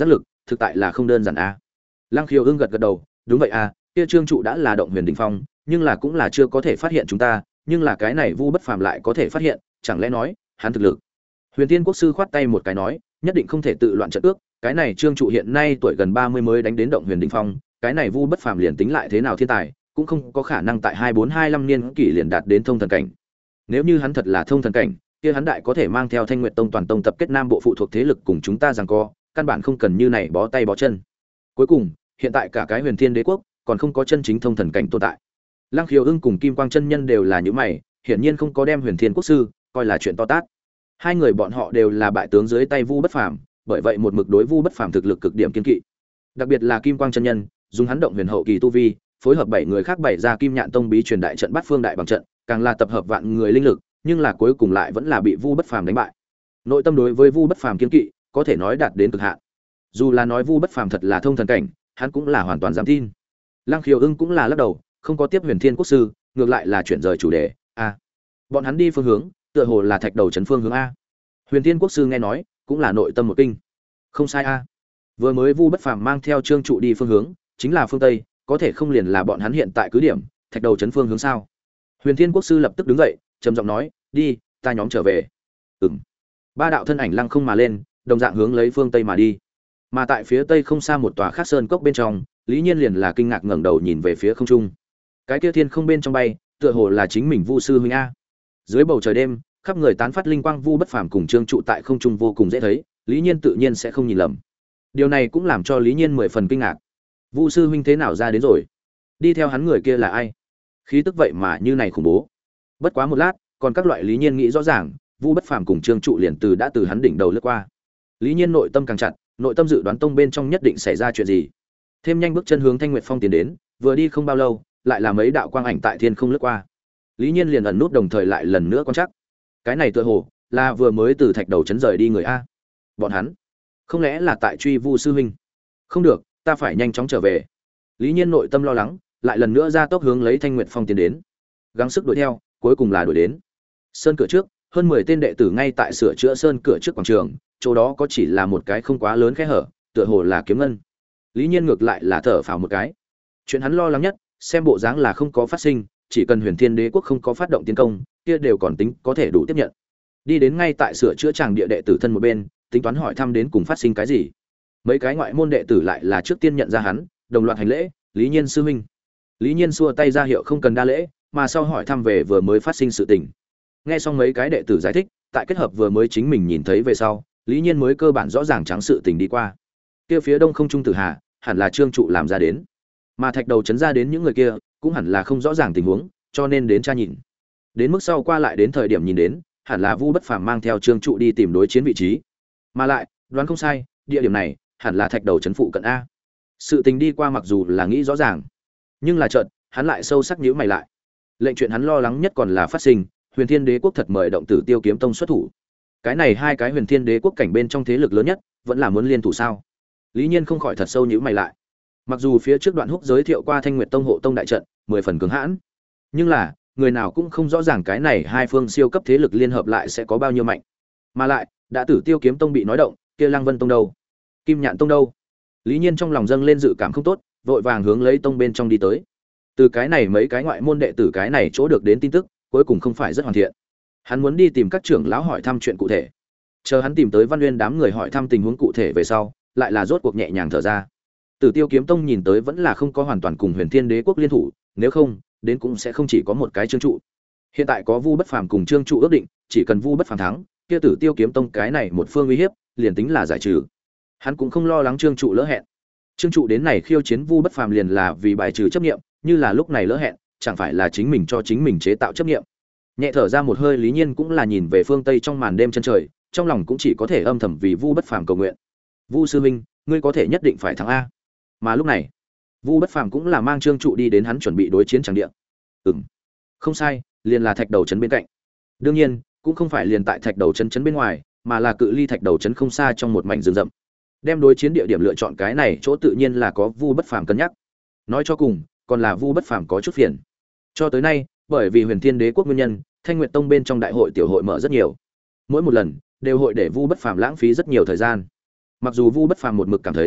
thực tại là không đơn giản a. Lăng Khiếu ưng gật gật đầu, đúng vậy a, kia Trương trụ đã là động huyền đỉnh phong, nhưng là cũng là chưa có thể phát hiện chúng ta, nhưng là cái này Vu Bất Phàm lại có thể phát hiện, chẳng lẽ nói, hắn thực lực. Huyền Thiên Quốc sư khoát tay một cái nói, nhất định không thể tự loạn trận ước, cái này Trương trụ hiện nay tuổi gần ba mươi mới đánh đến động huyền đỉnh phong, cái này Vu Bất Phàm liền tính lại thế nào thiên tài, cũng không có khả năng tại hai bốn hai lăm niên kỷ liền đạt đến thông thần cảnh. Nếu như hắn thật là thông thần cảnh, kia hắn đại có thể mang theo Thanh Nguyệt Tông toàn tông tập kết nam bộ phụ thuộc thế lực cùng chúng ta giằng co, căn bản không cần như này bó tay bó chân. Cuối cùng, hiện tại cả cái Huyền Thiên Đế quốc còn không có chân chính thông thần cảnh tồn tại. Lăng Khiếu Ưng cùng Kim Quang chân nhân đều là những mày, hiển nhiên không có đem Huyền Thiên Quốc sư coi là chuyện to tát. Hai người bọn họ đều là bại tướng dưới tay Vu Bất Phàm, bởi vậy một mực đối Vu Bất Phàm thực lực cực điểm kiên kỵ. Đặc biệt là Kim Quang chân nhân, dùng hắn động huyền hậu kỳ tu vi, phối hợp bảy người khác bày ra Kim Nhạn Tông bí truyền đại trận Bát Phương đại bằng trận, càng là tập hợp vạn người linh lực, nhưng là cuối cùng lại vẫn là bị Vu Bất Phàm đánh bại. Nội tâm đối với Vu Bất Phàm kiên kỵ, có thể nói đạt đến cực hạn. Dù là nói Vu Bất Phàm thật là thông thần cảnh, hắn cũng là hoàn toàn dám tin. Lăng Khiếu Ưng cũng là lắc đầu, không có tiếp Huyền Thiên Quốc sư, ngược lại là chuyển rời chủ đề. A, bọn hắn đi phương hướng, tựa hồ là thạch đầu trấn phương hướng a. Huyền Thiên Quốc sư nghe nói, cũng là nội tâm một kinh. Không sai a. Vừa mới Vu Bất Phàm mang theo Trương trụ đi phương hướng, chính là phương tây, có thể không liền là bọn hắn hiện tại cứ điểm, thạch đầu trấn phương hướng sao? Huyền Thiên Quốc sư lập tức đứng dậy, trầm giọng nói, "Đi, ta nhóm trở về." Ừm. Ba đạo thân ảnh lăng không mà lên, đồng dạng hướng lấy phương tây mà đi. Mà tại phía tây không xa một tòa khác sơn cốc bên trong, Lý Nhiên liền là kinh ngạc ngẩng đầu nhìn về phía không trung. Cái kia thiên không bên trong bay, tựa hồ là chính mình Vu sư huynh a. Dưới bầu trời đêm, khắp người tán phát linh quang Vu Bất Phàm cùng Trương trụ tại không trung vô cùng dễ thấy, Lý Nhiên tự nhiên sẽ không nhìn lầm. Điều này cũng làm cho Lý Nhiên mười phần kinh ngạc. Vu sư huynh thế nào ra đến rồi? Đi theo hắn người kia là ai? Khí tức vậy mà như này khủng bố. Bất quá một lát, còn các loại Lý Nhiên nghĩ rõ ràng, Vu Bất Phàm cùng Trương trụ liền từ đã từ hắn đỉnh đầu lướt qua. Lý Nhiên nội tâm càng chặt, nội tâm dự đoán tông bên trong nhất định xảy ra chuyện gì. Thêm nhanh bước chân hướng Thanh Nguyệt Phong tiến đến, vừa đi không bao lâu, lại là mấy đạo quang ảnh tại thiên không lướt qua. Lý Nhiên liền ẩn nút đồng thời lại lần nữa quan chắc. Cái này tựa hồ là vừa mới từ thạch đầu trấn rời đi người a. Bọn hắn, không lẽ là tại truy Vu sư huynh? Không được, ta phải nhanh chóng trở về. Lý Nhiên nội tâm lo lắng, lại lần nữa ra tốc hướng lấy Thanh Nguyệt Phong tiến đến. Gắng sức đuổi theo, cuối cùng là đuổi đến. Sơn cửa trước, hơn mười tên đệ tử ngay tại sửa chữa sơn cửa trước quảng trường, chỗ đó có chỉ là một cái không quá lớn khe hở, tựa hồ là kiếm ngân. Lý Nhiên ngược lại là thở phào một cái. Chuyện hắn lo lắng nhất, xem bộ dáng là không có phát sinh, chỉ cần Huyền Thiên Đế quốc không có phát động tiến công, kia đều còn tính có thể đủ tiếp nhận. Đi đến ngay tại sửa chữa tràng địa đệ tử thân một bên, tính toán hỏi thăm đến cùng phát sinh cái gì. Mấy cái ngoại môn đệ tử lại là trước tiên nhận ra hắn, đồng loạt hành lễ, Lý Nhiên sư huynh. Lý Nhiên xua tay ra hiệu không cần đa lễ, mà sau hỏi thăm về vừa mới phát sinh sự tình. Nghe xong mấy cái đệ tử giải thích, tại kết hợp vừa mới chính mình nhìn thấy về sau, Lý Nhiên mới cơ bản rõ ràng trắng sự tình đi qua. Kia phía đông không trung tử hà, hẳn là Trương trụ làm ra đến, mà thạch đầu chấn ra đến những người kia, cũng hẳn là không rõ ràng tình huống, cho nên đến tra nhìn. Đến mức sau qua lại đến thời điểm nhìn đến, hẳn là Vu Bất Phàm mang theo Trương trụ đi tìm đối chiến vị trí. Mà lại, đoán không sai, địa điểm này hẳn là thạch đầu chấn phụ cận a. Sự tình đi qua mặc dù là nghĩ rõ ràng, nhưng là chợt, hắn lại sâu sắc nhíu mày lại. Lệnh chuyện hắn lo lắng nhất còn là phát sinh, Huyền Thiên Đế quốc thật mời động tử Tiêu Kiếm Tông xuất thủ. Cái này hai cái Huyền Thiên Đế quốc cảnh bên trong thế lực lớn nhất, vẫn là muốn liên thủ sao? Lý Nhiên không khỏi thật sâu nhíu mày lại. Mặc dù phía trước Đoạn Húc giới thiệu qua Thanh Nguyệt Tông hộ tông đại trận, mười phần cứng hãn, nhưng là, người nào cũng không rõ ràng cái này hai phương siêu cấp thế lực liên hợp lại sẽ có bao nhiêu mạnh. Mà lại, đã Tử Tiêu Kiếm Tông bị nói động, kia Lăng Vân Tông đâu? Kim Nhạn Tông đâu? Lý Nhiên trong lòng dâng lên dự cảm không tốt, vội vàng hướng lấy tông bên trong đi tới. Từ cái này mấy cái ngoại môn đệ tử cái này chỗ được đến tin tức, cuối cùng không phải rất hoàn thiện. Hắn muốn đi tìm các trưởng lão hỏi thăm chuyện cụ thể. Chờ hắn tìm tới Văn Nguyên đám người hỏi thăm tình huống cụ thể về sau, lại là rốt cuộc nhẹ nhàng thở ra. Tử Tiêu Kiếm Tông nhìn tới vẫn là không có hoàn toàn cùng Huyền Thiên Đế quốc liên thủ, nếu không, đến cũng sẽ không chỉ có một cái Trương trụ. Hiện tại có Vu Bất Phàm cùng Trương trụ ước định, chỉ cần Vu Bất Phàm thắng, kia Tử Tiêu Kiếm Tông cái này một phương uy hiếp, liền tính là giải trừ. Hắn cũng không lo lắng Trương trụ lỡ hẹn. Trương trụ đến này khiêu chiến Vu Bất Phàm liền là vì bài trừ chấp niệm, như là lúc này lỡ hẹn, chẳng phải là chính mình cho chính mình chế tạo chấp niệm. Nhẹ thở ra một hơi, Lý Nhiên cũng là nhìn về phương tây trong màn đêm chân trời, trong lòng cũng chỉ có thể âm thầm vì Vu Bất Phàm cầu nguyện. Vu sư huynh, ngươi có thể nhất định phải thắng a. Mà lúc này, Vu Bất Phàm cũng là mang Trương trụ đi đến hắn chuẩn bị đối chiến chẳng địa. Ừm, không sai, liền là thạch đầu trấn bên cạnh. Đương nhiên, cũng không phải liền tại thạch đầu trấn trấn bên ngoài, mà là cự ly thạch đầu trấn không xa trong một mảnh rừng rậm. Đem đối chiến địa điểm lựa chọn cái này chỗ tự nhiên là có Vu Bất Phàm cân nhắc. Nói cho cùng, còn là Vu Bất Phàm có chút phiền. Cho tới nay, bởi vì Huyền Thiên Đế quốc nguyên nhân, Thanh Nguyệt Tông bên trong đại hội tiểu hội mở rất nhiều. Mỗi một lần đều hội để Vu Bất Phàm lãng phí rất nhiều thời gian. Mặc dù Vu Bất Phàm một mực cảm thấy,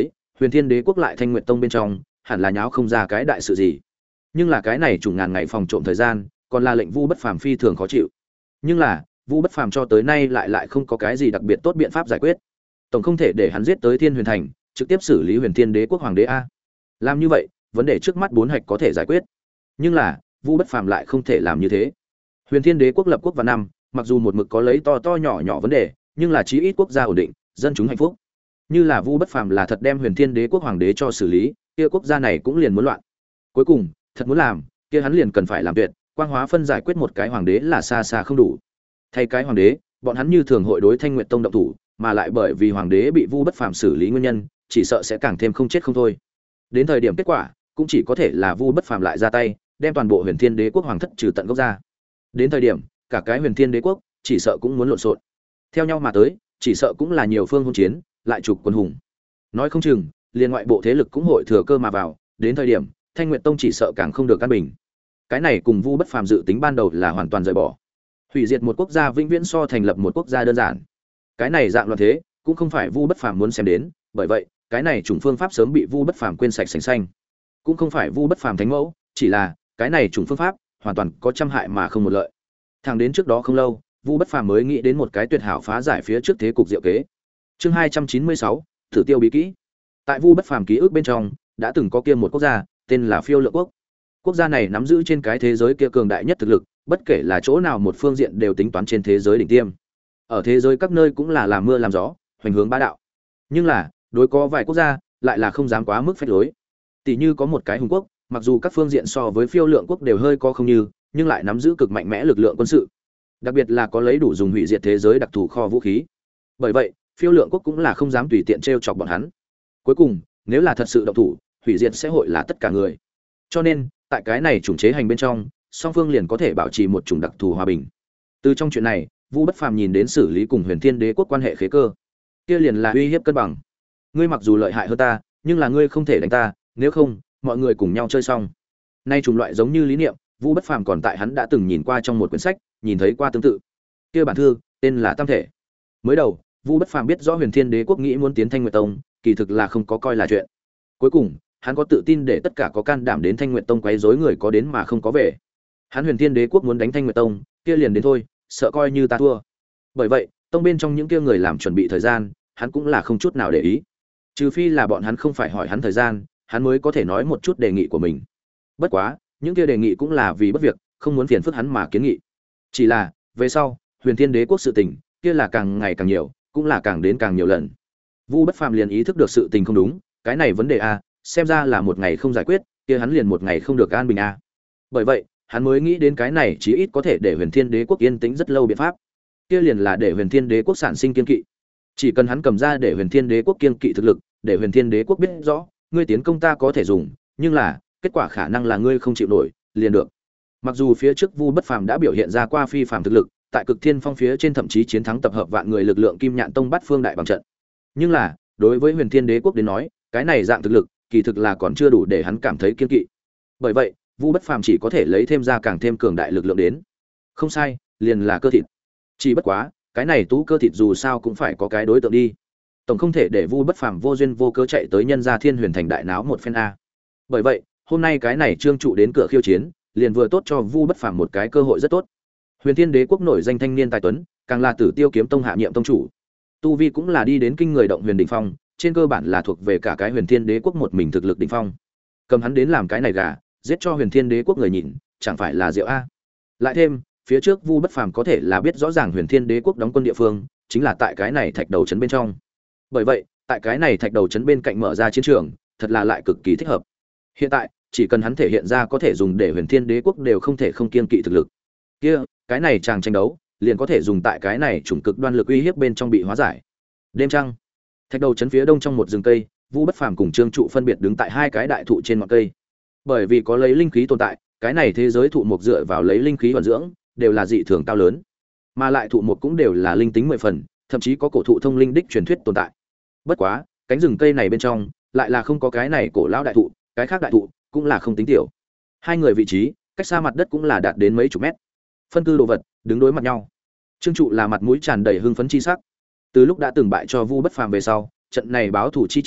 Huyền Thiên Đế quốc lại Thanh Nguyệt Tông bên trong, hẳn là nháo không ra cái đại sự gì. Nhưng là cái này trùng ngàn ngày phòng trộm thời gian, còn là lệnh Vu Bất Phàm phi thường khó chịu. Nhưng là, Vu Bất Phàm cho tới nay lại lại không có cái gì đặc biệt tốt biện pháp giải quyết. Tổng không thể để hắn giết tới Thiên Huyền Thành, trực tiếp xử lý Huyền Thiên Đế quốc hoàng đế a. Làm như vậy, vấn đề trước mắt bốn hạch có thể giải quyết. Nhưng là, Vu Bất Phàm lại không thể làm như thế. Huyền Thiên Đế quốc lập quốc vào năm, mặc dù một mực có lấy to to nhỏ nhỏ vấn đề, nhưng là chí ít quốc gia ổn định, dân chúng hạnh phúc. Như là Vu Bất Phàm là thật đem Huyền Thiên Đế quốc hoàng đế cho xử lý, kia quốc gia này cũng liền muốn loạn. Cuối cùng, thật muốn làm, kia hắn liền cần phải làm tuyệt, quang hóa phân giải quyết một cái hoàng đế là xa xa không đủ. Thay cái hoàng đế, bọn hắn như thường hội đối Thanh Nguyệt Tông động thủ, mà lại bởi vì hoàng đế bị Vu Bất Phàm xử lý nguyên nhân, chỉ sợ sẽ càng thêm không chết không thôi. Đến thời điểm kết quả, cũng chỉ có thể là Vu Bất Phàm lại ra tay, đem toàn bộ Huyền Thiên Đế quốc hoàng thất trừ tận gốc ra. Đến thời điểm, cả cái Huyền Thiên Đế quốc chỉ sợ cũng muốn lộn xộn. Theo nhau mà tới, chỉ sợ cũng là nhiều phương hỗn chiến, lại trục quân hùng. Nói không chừng, liên ngoại bộ thế lực cũng hội thừa cơ mà vào, đến thời điểm, Thanh Nguyệt Tông chỉ sợ càng không được an bình. Cái này cùng Vu Bất Phàm dự tính ban đầu là hoàn toàn rời bỏ. Hủy diệt một quốc gia vĩnh viễn so thành lập một quốc gia đơn giản. Cái này dạng loạn thế, cũng không phải Vu Bất Phàm muốn xem đến, bởi vậy, cái này chủng phương pháp sớm bị Vu Bất Phàm quên sạch sành xanh. Cũng không phải Vu Bất Phàm thánh mẫu, chỉ là cái này chủng phương pháp hoàn toàn có trăm hại mà không một lợi. Thẳng đến trước đó không lâu, Vu Bất Phàm mới nghĩ đến một cái tuyệt hảo phá giải phía trước thế cục diệu kế. Chương hai trăm chín mươi sáu, thử tiêu bí kỹ. Tại Vu Bất Phàm ký ức bên trong, đã từng có kia một quốc gia, tên là Phiêu Lượng quốc. Quốc gia này nắm giữ trên cái thế giới kia cường đại nhất thực lực, bất kể là chỗ nào một phương diện đều tính toán trên thế giới đỉnh tiêm. Ở thế giới các nơi cũng là làm mưa làm gió, hoành hướng bá đạo. Nhưng là, đối có vài quốc gia lại là không dám quá mức phách lối. Tỷ như có một cái Hùng quốc, mặc dù các phương diện so với Phiêu Lượng quốc đều hơi có không như, nhưng lại nắm giữ cực mạnh mẽ lực lượng quân sự. Đặc biệt là có lấy đủ dùng hủy diệt thế giới đặc thù kho vũ khí. Bởi vậy, Phiêu Lượng quốc cũng là không dám tùy tiện trêu chọc bọn hắn. Cuối cùng, nếu là thật sự động thủ, hủy diệt sẽ hội là tất cả người. Cho nên, tại cái này chủng chế hành bên trong, song phương liền có thể bảo trì một chủng đặc thù hòa bình. Từ trong chuyện này, Vu Bất Phàm nhìn đến xử lý cùng Huyền Thiên Đế quốc quan hệ khế cơ, kia liền là uy hiếp cân bằng. Ngươi mặc dù lợi hại hơn ta, nhưng là ngươi không thể đánh ta, nếu không, mọi người cùng nhau chơi xong. Nay chủng loại giống như lý niệm, Vu Bất Phàm còn tại hắn đã từng nhìn qua trong một quyển sách, nhìn thấy qua tương tự. Kia bản thư tên là Tam thể. Mới đầu, Vu Bất Phàm biết rõ Huyền Thiên Đế quốc nghĩ muốn tiến Thanh Nguyệt Tông, kỳ thực là không có coi là chuyện. Cuối cùng, hắn có tự tin để tất cả có can đảm đến Thanh Nguyệt Tông quấy rối người có đến mà không có về. Hắn Huyền Thiên Đế quốc muốn đánh Thanh Nguyệt Tông, kia liền đến thôi, sợ coi như ta thua. Bởi vậy, tông bên trong những kia người làm chuẩn bị thời gian, hắn cũng là không chút nào để ý. Trừ phi là bọn hắn không phải hỏi hắn thời gian, hắn mới có thể nói một chút đề nghị của mình. Bất quá, những kia đề nghị cũng là vì bất việc, không muốn phiền phức hắn mà kiến nghị. Chỉ là, về sau, Huyền Thiên Đế quốc sự tình, kia là càng ngày càng nhiều, cũng là càng đến càng nhiều lần. Vu Bất Phàm liền ý thức được sự tình không đúng, cái này vấn đề a, xem ra là một ngày không giải quyết, kia hắn liền một ngày không được an bình a. Bởi vậy, hắn mới nghĩ đến cái này chí ít có thể để Huyền Thiên Đế quốc yên tĩnh rất lâu biện pháp. Kia liền là để Huyền Thiên Đế quốc sản sinh kiên kỵ. Chỉ cần hắn cầm ra để Huyền Thiên Đế quốc kiên kỵ thực lực, để Huyền Thiên Đế quốc biết rõ, ngươi tiến công ta có thể dùng, nhưng là, kết quả khả năng là ngươi không chịu nổi, liền được. Mặc dù phía trước Vu Bất Phàm đã biểu hiện ra qua phi phàm thực lực, tại Cực Thiên Phong phía trên thậm chí chiến thắng tập hợp vạn người lực lượng Kim Nhạn Tông Bát Phương đại bằng trận. Nhưng là, đối với Huyền Thiên Đế quốc đến nói, cái này dạng thực lực, kỳ thực là còn chưa đủ để hắn cảm thấy kiên kỵ. Bởi vậy, Vu Bất Phàm chỉ có thể lấy thêm ra càng thêm cường đại lực lượng đến. Không sai, liền là cơ thịt. Chỉ bất quá, cái này tú cơ thịt dù sao cũng phải có cái đối tượng đi. Tổng không thể để Vu Bất Phàm vô duyên vô cớ chạy tới nhân gia Thiên Huyền Thành đại náo một phen a. Bởi vậy, hôm nay cái này Trương trụ đến cửa khiêu chiến, liền vừa tốt cho Vu Bất Phàm một cái cơ hội rất tốt. Huyền Thiên Đế quốc nổi danh thanh niên tài tuấn, càng là Tử Tiêu kiếm tông hạ nhiệm tông chủ. Tu vi cũng là đi đến kinh người động huyền đỉnh phong, trên cơ bản là thuộc về cả cái Huyền Thiên Đế quốc một mình thực lực đỉnh phong. Cầm hắn đến làm cái này gà, giết cho Huyền Thiên Đế quốc người nhìn, chẳng phải là diệu a. Lại thêm, phía trước Vu Bất Phàm có thể là biết rõ ràng Huyền Thiên Đế quốc đóng quân địa phương, chính là tại cái này thạch đầu trấn bên trong. Bởi vậy, tại cái này thạch đầu trấn bên cạnh mở ra chiến trường, thật là lại cực kỳ thích hợp. Hiện tại, chỉ cần hắn thể hiện ra có thể dùng để Huyền Thiên Đế quốc đều không thể không kiên kỵ thực lực. Kia, cái này chàng tranh đấu, liền có thể dùng tại cái này chủng cực đoan lực uy hiếp bên trong bị hóa giải. Đêm trăng, thạch đầu trấn phía đông trong một rừng cây, Vu Bất Phàm cùng Trương trụ phân biệt đứng tại hai cái đại thụ trên ngọn cây. Bởi vì có lấy linh khí tồn tại, cái này thế giới thụ mục dựa vào lấy linh khí vận dưỡng, đều là dị thường cao lớn. Mà lại thụ mục cũng đều là linh tính mười phần, thậm chí có cổ thụ thông linh đích truyền thuyết tồn tại. Bất quá, cánh rừng cây này bên trong, lại là không có cái này cổ lão đại thụ, cái khác đại thụ cũng là không tính tiểu. Hai người vị trí, cách xa mặt đất cũng là đạt đến mấy chục mét. Phân cư đồ vật, đứng đối mặt nhau. Trương trụ là mặt mũi tràn đầy hưng phấn chi sắc. Từ lúc đã từng bại cho Vu Bất Phàm về sau, trận này báo thủ chi chiến,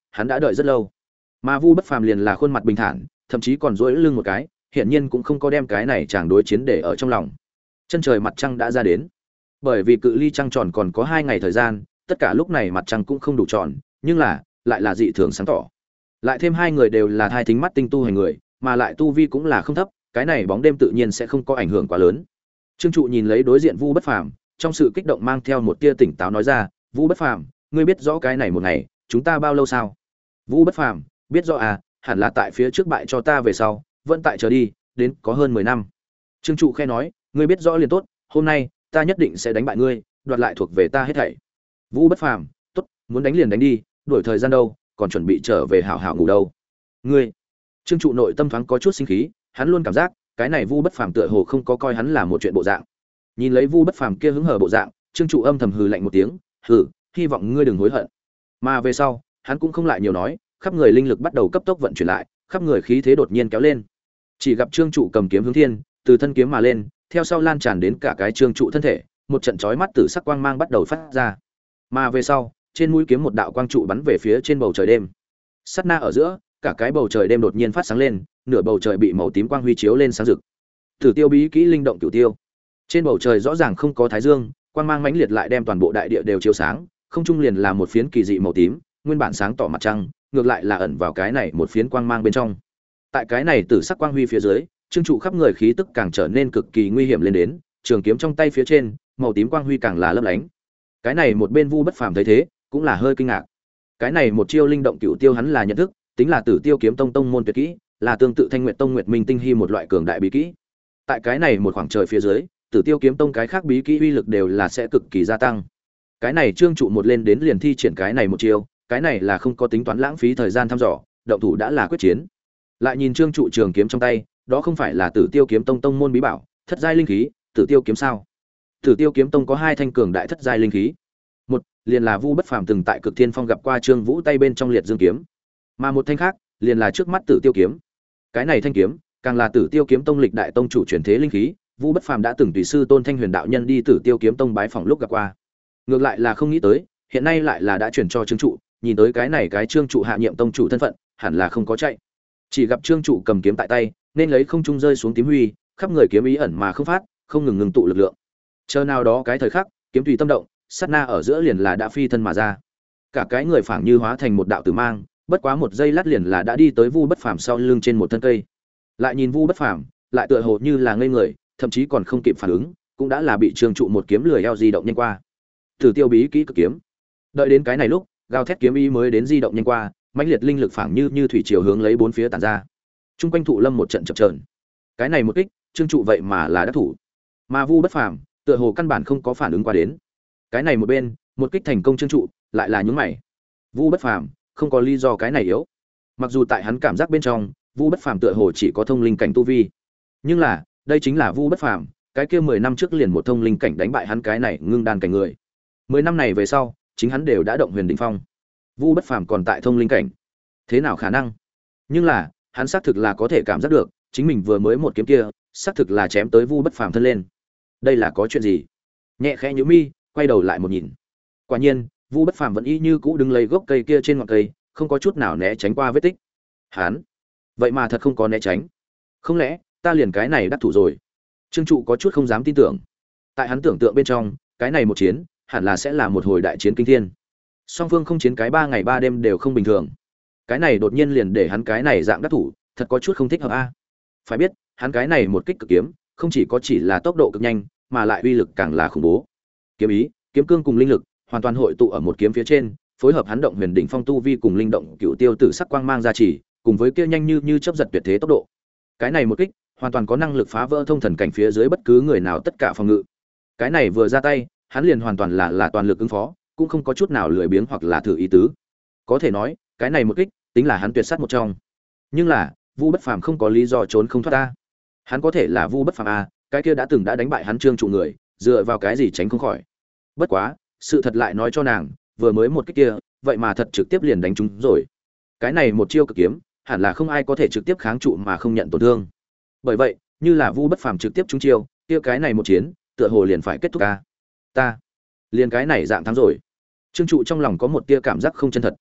hắn đã đợi rất lâu. Mà Vu Bất Phàm liền là khuôn mặt bình thản, thậm chí còn duỗi lưng một cái, hiển nhiên cũng không có đem cái này chàng đối chiến để ở trong lòng. Chân trời mặt trăng đã ra đến. Bởi vì cự ly trăng tròn còn có hai ngày thời gian, tất cả lúc này mặt trăng cũng không đủ tròn, nhưng là lại là dị thường sáng tỏ. Lại thêm hai người đều là thai thính mắt tinh tu hành người, mà lại tu vi cũng là không thấp, cái này bóng đêm tự nhiên sẽ không có ảnh hưởng quá lớn. Trương Trụ nhìn lấy đối diện Vu Bất Phàm, trong sự kích động mang theo một tia tỉnh táo nói ra, "Vu Bất Phàm, ngươi biết rõ cái này một ngày, chúng ta bao lâu sao?" Vu Bất Phàm, biết rõ à, hẳn là tại phía trước bại cho ta về sau, vẫn tại chờ đi, đến có hơn mười năm. Trương Trụ khẽ nói, "Ngươi biết rõ liền tốt, hôm nay ta nhất định sẽ đánh bại ngươi, đoạt lại thuộc về ta hết thảy." Vu Bất Phàm, "Tốt, muốn đánh liền đánh đi, đuổi thời gian đâu, còn chuẩn bị trở về hảo hảo ngủ đâu." "Ngươi?" Trương Trụ nội tâm thoáng có chút sinh khí, hắn luôn cảm giác, cái này Vu Bất Phàm tựa hồ không có coi hắn là một chuyện bộ dạng. Nhìn lấy Vu Bất Phàm kia hứng hở bộ dạng, Trương Trụ âm thầm hừ lạnh một tiếng, "Hừ, hy vọng ngươi đừng hối hận." Mà về sau, hắn cũng không lại nhiều nói, khắp người linh lực bắt đầu cấp tốc vận chuyển lại, khắp người khí thế đột nhiên kéo lên. Chỉ gặp Trương Trụ cầm kiếm hướng thiên, từ thân kiếm mà lên, theo sau lan tràn đến cả cái Trương Trụ thân thể, một trận chói mắt tử sắc quang mang bắt đầu phát ra. Mà về sau, trên mũi kiếm một đạo quang trụ bắn về phía trên bầu trời đêm. Sát na ở giữa, cả cái bầu trời đêm đột nhiên phát sáng lên, nửa bầu trời bị màu tím quang huy chiếu lên sáng rực. Tử tiêu bí kỹ linh động cửu tiêu. Trên bầu trời rõ ràng không có thái dương, quang mang mãnh liệt lại đem toàn bộ đại địa đều chiếu sáng, không trung liền là một phiến kỳ dị màu tím, nguyên bản sáng tỏ mặt trăng, ngược lại là ẩn vào cái này một phiến quang mang bên trong. Tại cái này tử sắc quang huy phía dưới, Trương Trụ khắp người khí tức càng trở nên cực kỳ nguy hiểm lên đến, trường kiếm trong tay phía trên, màu tím quang huy càng là lấp lánh. Cái này một bên Vu Bất Phàm thấy thế, cũng là hơi kinh ngạc. Cái này một chiêu linh động cửu tiêu hắn là nhận thức, tính là Tử Tiêu kiếm tông tông môn tuyệt kỹ, là tương tự Thanh Nguyệt tông Nguyệt Minh tinh hy một loại cường đại bí kỹ. Tại cái này một khoảng trời phía dưới, Tử Tiêu kiếm tông cái khác bí kỹ uy lực đều là sẽ cực kỳ gia tăng. Cái này Trương Trụ một lên đến liền thi triển cái này một chiêu, cái này là không có tính toán lãng phí thời gian thăm dò, động thủ đã là quyết chiến. Lại nhìn Trương Trụ trường kiếm trong tay, đó không phải là Tử Tiêu kiếm tông tông môn bí bảo, thất giai linh khí, Tử Tiêu kiếm sao? Tử Tiêu kiếm tông có hai thanh cường đại thất giai linh khí. Một, liền là Vu Bất Phàm từng tại Cực Thiên Phong gặp qua Trương Vũ tay bên trong liệt dương kiếm, mà một thanh khác, liền là trước mắt Tử Tiêu kiếm. Cái này thanh kiếm, càng là Tử Tiêu kiếm tông lịch đại tông chủ truyền thế linh khí, Vu Bất Phàm đã từng tùy sư Tôn Thanh Huyền đạo nhân đi Tử Tiêu kiếm tông bái phỏng lúc gặp qua. Ngược lại là không nghĩ tới, hiện nay lại là đã truyền cho Trương Trụ, nhìn tới cái này cái Trương Trụ hạ nhiệm tông chủ thân phận, hẳn là không có chạy. Chỉ gặp Trương Trụ cầm kiếm tại tay, nên lấy không trung rơi xuống tím huy, khắp người kiếm ý ẩn mà không phát, không ngừng ngừng tụ lực lượng. Chờ nào đó cái thời khắc, kiếm tùy tâm động, sát na ở giữa liền là đã phi thân mà ra. Cả cái người phảng như hóa thành một đạo tử mang, bất quá một giây lát liền là đã đi tới Vu Bất Phàm sau lưng trên một thân cây. Lại nhìn Vu Bất Phàm, lại tựa hồ như là ngây người, thậm chí còn không kịp phản ứng, cũng đã là bị Trương Trụ một kiếm lười eo di động nhanh qua. Tử Tiêu bí kỹ cực kiếm. Đợi đến cái này lúc, gào thét kiếm ý mới đến di động nhanh qua, mãnh liệt linh lực phảng như như thủy triều hướng lấy bốn phía tản ra. Trung quanh thụ lâm một trận chập chờn. Cái này một kích, Trương Trụ vậy mà là đắc thủ. Mà Vu Bất Phàm, tựa hồ căn bản không có phản ứng qua đến. Cái này một bên, một kích thành công Trương Trụ, lại là nhướng mày. Vu Bất Phàm, không có lý do cái này yếu. Mặc dù tại hắn cảm giác bên trong, Vu Bất Phàm tựa hồ chỉ có thông linh cảnh tu vi, nhưng là, đây chính là Vu Bất Phàm, cái kia mười năm trước liền một thông linh cảnh đánh bại hắn cái này ngưng đan cảnh người. Mười năm này về sau, chính hắn đều đã động huyền đỉnh phong. Vu Bất Phàm còn tại thông linh cảnh. Thế nào khả năng? Nhưng là, hắn xác thực là có thể cảm giác được, chính mình vừa mới một kiếm kia, xác thực là chém tới Vu Bất Phàm thân lên. Đây là có chuyện gì? Nhẹ khẽ nhíu mi, quay đầu lại một nhìn. Quả nhiên, Vu Bất Phàm vẫn y như cũ đứng lấy gốc cây kia trên ngọn cây, không có chút nào né tránh qua vết tích. Hắn, vậy mà thật không có né tránh. Không lẽ, ta liền cái này đắc thủ rồi? Trương Trụ có chút không dám tin tưởng. Tại hắn tưởng tượng bên trong, cái này một chiến, hẳn là sẽ là một hồi đại chiến kinh thiên. Song phương không chiến cái ba ngày ba đêm đều không bình thường. Cái này đột nhiên liền để hắn cái này dạng đắc thủ, thật có chút không thích hợp a. Phải biết, hắn cái này một kích cực kiếm, không chỉ có chỉ là tốc độ cực nhanh, mà lại uy lực càng là khủng bố. Kiếm ý, kiếm cương cùng linh lực, hoàn toàn hội tụ ở một kiếm phía trên, phối hợp hắn động huyền đỉnh phong tu vi cùng linh động cựu tiêu tử sắc quang mang ra chỉ, cùng với kia nhanh như như chớp giật tuyệt thế tốc độ. Cái này một kích, hoàn toàn có năng lực phá vỡ thông thần cảnh phía dưới bất cứ người nào tất cả phòng ngự. Cái này vừa ra tay, hắn liền hoàn toàn là là toàn lực ứng phó, cũng không có chút nào lười biếng hoặc là thử ý tứ. Có thể nói, cái này một kích, tính là hắn tuyệt sát một trong. Nhưng là, Vu Bất Phàm không có lý do trốn không thoát ta. Hắn có thể là Vu Bất Phàm a, cái kia đã từng đã đánh bại hắn Trương Trụ người, dựa vào cái gì tránh không khỏi. Bất quá, sự thật lại nói cho nàng, vừa mới một kích kia, vậy mà thật trực tiếp liền đánh trúng rồi. Cái này một chiêu cực kiếm, hẳn là không ai có thể trực tiếp kháng trụ mà không nhận tổn thương. Bởi vậy, như là Vu Bất Phàm trực tiếp trúng chiêu, kia cái này một chiến, tựa hồ liền phải kết thúc a. Ta, liền cái này dạng thắng rồi. Trương Trụ trong lòng có một tia cảm giác không chân thật.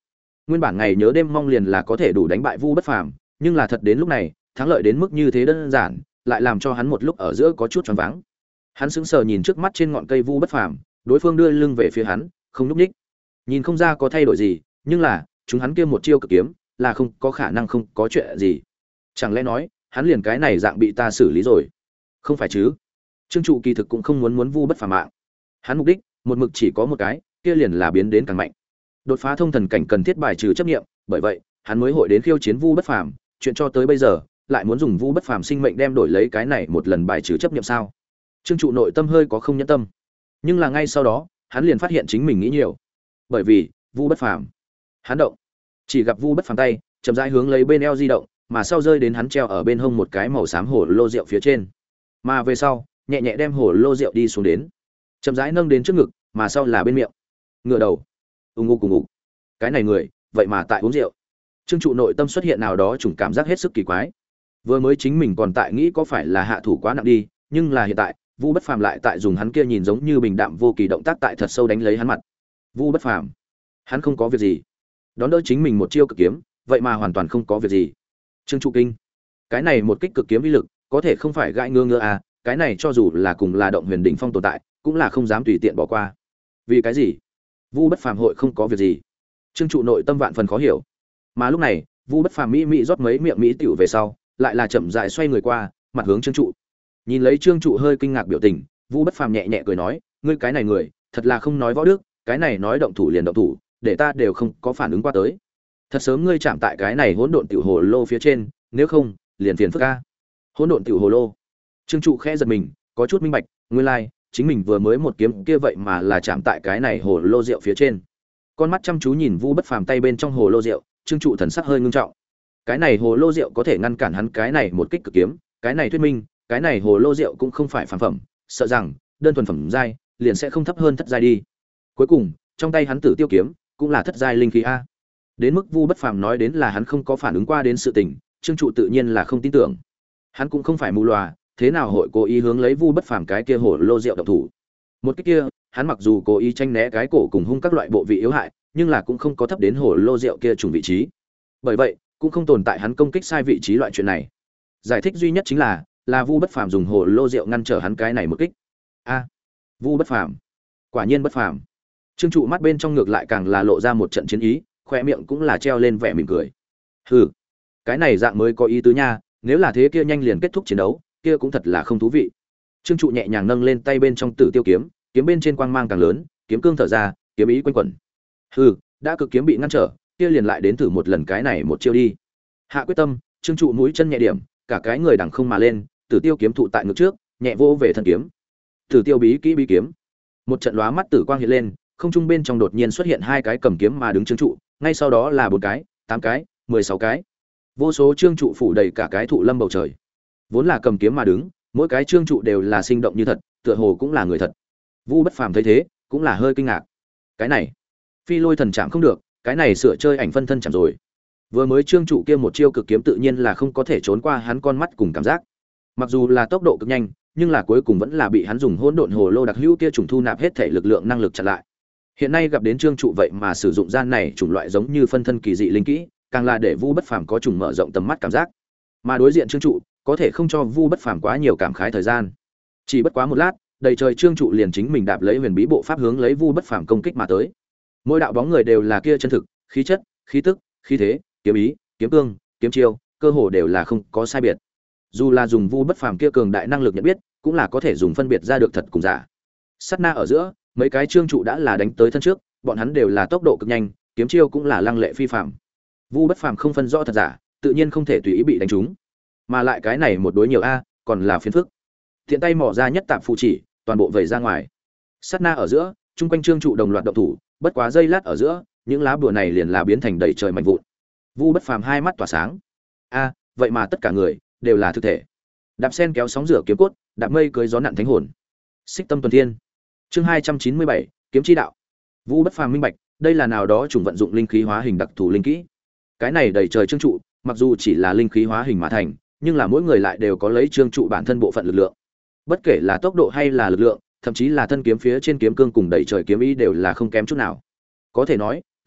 Nguyên bản ngày nhớ đêm mong liền là có thể đủ đánh bại Vu Bất Phàm, nhưng là thật đến lúc này, thắng lợi đến mức như thế đơn giản, lại làm cho hắn một lúc ở giữa có chút choáng váng. Hắn sững sờ nhìn trước mắt trên ngọn cây Vu Bất Phàm, đối phương đưa lưng về phía hắn, không nhúc nhích. Nhìn không ra có thay đổi gì, nhưng là, chúng hắn kia một chiêu cực kiếm, là không có khả năng không có chuyện gì. Chẳng lẽ nói, hắn liền cái này dạng bị ta xử lý rồi? Không phải chứ? Trương trụ kỳ thực cũng không muốn muốn Vu Bất Phàm mạng. Hắn mục đích, một mực chỉ có một cái, kia liền là biến đến càng mạnh. Đột phá thông thần cảnh cần thiết bài trừ chấp niệm, bởi vậy, hắn mới hội đến khiêu chiến Vu Bất Phàm, chuyện cho tới bây giờ, lại muốn dùng Vu Bất Phàm sinh mệnh đem đổi lấy cái này một lần bài trừ chấp niệm sao? Trương trụ nội tâm hơi có không nhẫn tâm. Nhưng là ngay sau đó, hắn liền phát hiện chính mình nghĩ nhiều. Bởi vì, Vu Bất Phàm, hắn động, chỉ gặp Vu Bất Phàm tay, chậm rãi hướng lấy bên eo di động, mà sau rơi đến hắn treo ở bên hông một cái màu xám hồ lô rượu phía trên. Mà về sau, nhẹ nhẹ đem hồ lô rượu đi xuống đến, chậm rãi nâng đến trước ngực, mà sau là bên miệng. Ngửa đầu, ù ngục cùng ngục. Cái này người, vậy mà tại uống rượu. Trương trụ nội tâm xuất hiện nào đó chủng cảm giác hết sức kỳ quái. Vừa mới chính mình còn tại nghĩ có phải là hạ thủ quá nặng đi, nhưng là hiện tại, Vu Bất Phàm lại tại dùng hắn kia nhìn giống như bình đạm vô kỳ động tác tại thật sâu đánh lấy hắn mặt. Vu Bất Phàm, hắn không có việc gì. Đón đỡ chính mình một chiêu cực kiếm, vậy mà hoàn toàn không có việc gì. Trương trụ kinh, cái này một kích cực kiếm uy lực, có thể không phải gãi ngứa ngứa à, cái này cho dù là cùng là động huyền đỉnh phong tồn tại, cũng là không dám tùy tiện bỏ qua. Vì cái gì? Vu Bất Phàm hội không có việc gì? Trương trụ nội tâm vạn phần khó hiểu. Mà lúc này, Vu Bất Phàm mỹ mỹ rót mấy miệng mỹ tiểu về sau, lại là chậm rãi xoay người qua, mặt hướng Trương trụ. Nhìn lấy Trương trụ hơi kinh ngạc biểu tình, Vu Bất Phàm nhẹ nhẹ cười nói, ngươi cái này người, thật là không nói võ đức, cái này nói động thủ liền động thủ, để ta đều không có phản ứng qua tới. Thật sớm ngươi chạm tại cái này hỗn độn tiểu hồ lô phía trên, nếu không, liền phiền phức a. Hỗn độn tiểu hồ lô. Trương trụ khẽ giật mình, có chút minh bạch, nguyên lai, like, chính mình vừa mới một kiếm kia vậy mà là chạm tại cái này hồ lô rượu phía trên. Con mắt chăm chú nhìn Vu Bất Phàm tay bên trong hồ lô rượu, Trương trụ thần sắc hơi ngưng trọng. Cái này hồ lô rượu có thể ngăn cản hắn cái này một kích cực kiếm, cái này thuyết minh, cái này hồ lô rượu cũng không phải phàm phẩm, sợ rằng đơn thuần phẩm giai liền sẽ không thấp hơn thất giai đi. Cuối cùng, trong tay hắn Tử Tiêu kiếm cũng là thất giai linh khí a. Đến mức Vu Bất Phàm nói đến là hắn không có phản ứng qua đến sự tình, Trương trụ tự nhiên là không tin tưởng. Hắn cũng không phải mù lòa, thế nào hội cố ý hướng lấy Vu Bất Phàm cái kia hồ lô rượu động thủ. Một cái kia, hắn mặc dù cố ý tranh né cái cổ cùng hung các loại bộ vị yếu hại, nhưng là cũng không có thấp đến hồ lô rượu kia trùng vị trí. Bởi vậy, cũng không tồn tại hắn công kích sai vị trí loại chuyện này. Giải thích duy nhất chính là, là Vu Bất Phàm dùng hồ lô rượu ngăn trở hắn cái này một kích. A, Vu Bất Phàm, quả nhiên bất phàm. Trương trụ mắt bên trong ngược lại càng là lộ ra một trận chiến ý, khoe miệng cũng là treo lên vẻ mỉm cười. Hừ, cái này dạng mới có ý tứ nha, nếu là thế kia nhanh liền kết thúc chiến đấu, kia cũng thật là không thú vị. Trương trụ nhẹ nhàng nâng lên tay bên trong Tử Tiêu kiếm, kiếm bên trên quang mang càng lớn, kiếm cương thở ra, kiếm ý quanh quẩn. Hừ, đã cực kiếm bị ngăn trở, kia liền lại đến thử một lần cái này một chiêu đi. Hạ quyết tâm, Trương trụ mũi chân nhẹ điểm, cả cái người đằng không mà lên, Tử Tiêu kiếm thụ tại ngực trước, nhẹ vô về thân kiếm. Tử Tiêu bí kỹ bí kiếm. Một trận lóa mắt tử quang hiện lên, không trung bên trong đột nhiên xuất hiện hai cái cầm kiếm mà đứng Trương trụ, ngay sau đó là bốn cái, tám cái, mười sáu cái. Vô số Trương trụ phủ đầy cả cái thụ lâm bầu trời. Vốn là cầm kiếm mà đứng, mỗi cái Trương trụ đều là sinh động như thật, tựa hồ cũng là người thật. Vu Bất Phàm thấy thế, cũng là hơi kinh ngạc. Cái này, Phi Lôi thần chạm không được, cái này sửa chơi ảnh phân thân chạm rồi. Vừa mới Trương trụ kia một chiêu cực kiếm tự nhiên là không có thể trốn qua hắn con mắt cùng cảm giác. Mặc dù là tốc độ cực nhanh, nhưng là cuối cùng vẫn là bị hắn dùng hỗn độn hồ lô đặc hữu kia trùng thu nạp hết thể lực lượng năng lực chặn lại. Hiện nay gặp đến Trương trụ vậy mà sử dụng gian này chủng loại giống như phân thân kỳ dị linh kỹ, càng là để Vu Bất Phàm có trùng mở rộng tầm mắt cảm giác. Mà đối diện Trương trụ, có thể không cho Vu Bất Phàm quá nhiều cảm khái thời gian. Chỉ bất quá một lát, đầy trời Trương trụ liền chính mình đạp lấy huyền bí bộ pháp hướng lấy Vu Bất Phàm công kích mà tới. Mỗi đạo bóng người đều là kia chân thực, khí chất, khí tức, khí thế, kiếm ý, kiếm cương, kiếm chiêu, cơ hồ đều là không có sai biệt. Dù là dùng Vu Bất Phàm kia cường đại năng lực nhận biết, cũng là có thể dùng phân biệt ra được thật cùng giả. Sát na ở giữa, mấy cái Trương trụ đã là đánh tới thân trước, bọn hắn đều là tốc độ cực nhanh, kiếm chiêu cũng là lăng lệ phi phàm. Vu Bất Phàm không phân rõ thật giả, tự nhiên không thể tùy ý bị đánh trúng. Mà lại cái này một đối nhiều a, còn là phiền phức. Thiện tay mỏ ra nhất tạm phụ chỉ, toàn bộ vẩy ra ngoài. Sát na ở giữa, chung quanh Trương trụ đồng loạt động thủ, bất quá giây lát ở giữa, những lá bùa này liền là biến thành đầy trời mạnh vụn. Vu Bất Phàm hai mắt tỏa sáng. A, vậy mà tất cả người đều là thực thể. Đạp sen kéo sóng rửa kiếm cốt, đạp mây cưới gió nặn thánh hồn. Xích tâm tuần thiên. Chương hai trăm chín mươi bảy, kiếm chi đạo. Vu Bất Phàm minh bạch, đây là nào đó chủng vận dụng linh khí hóa hình đặc thù linh kỹ. Cái này đầy trời Trương trụ, mặc dù chỉ là linh khí hóa hình mà thành, nhưng là mỗi người lại đều có lấy Trương trụ bản thân bộ phận lực lượng. Bất kể là tốc độ hay là lực lượng, thậm chí là thân kiếm phía trên kiếm cương cùng đầy trời kiếm ý đều là không kém chút nào. Có thể nói,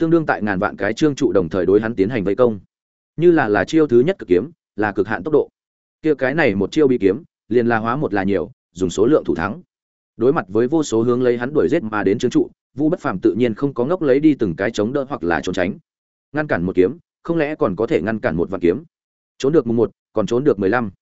tương đương tại ngàn vạn cái trương trụ đồng thời đối hắn tiến hành vây công. Như là là chiêu thứ nhất cực kiếm, là cực hạn tốc độ. Kia cái này một chiêu bí kiếm, liền là hóa một là nhiều, dùng số lượng thủ thắng. Đối mặt với vô số hướng lấy hắn đuổi giết mà đến trương trụ, Vu Bất Phàm tự nhiên không có ngốc lấy đi từng cái chống đỡ hoặc là trốn tránh. Ngăn cản một kiếm, không lẽ còn có thể ngăn cản một vạn kiếm? Trốn được mùng một, còn trốn được mười lăm.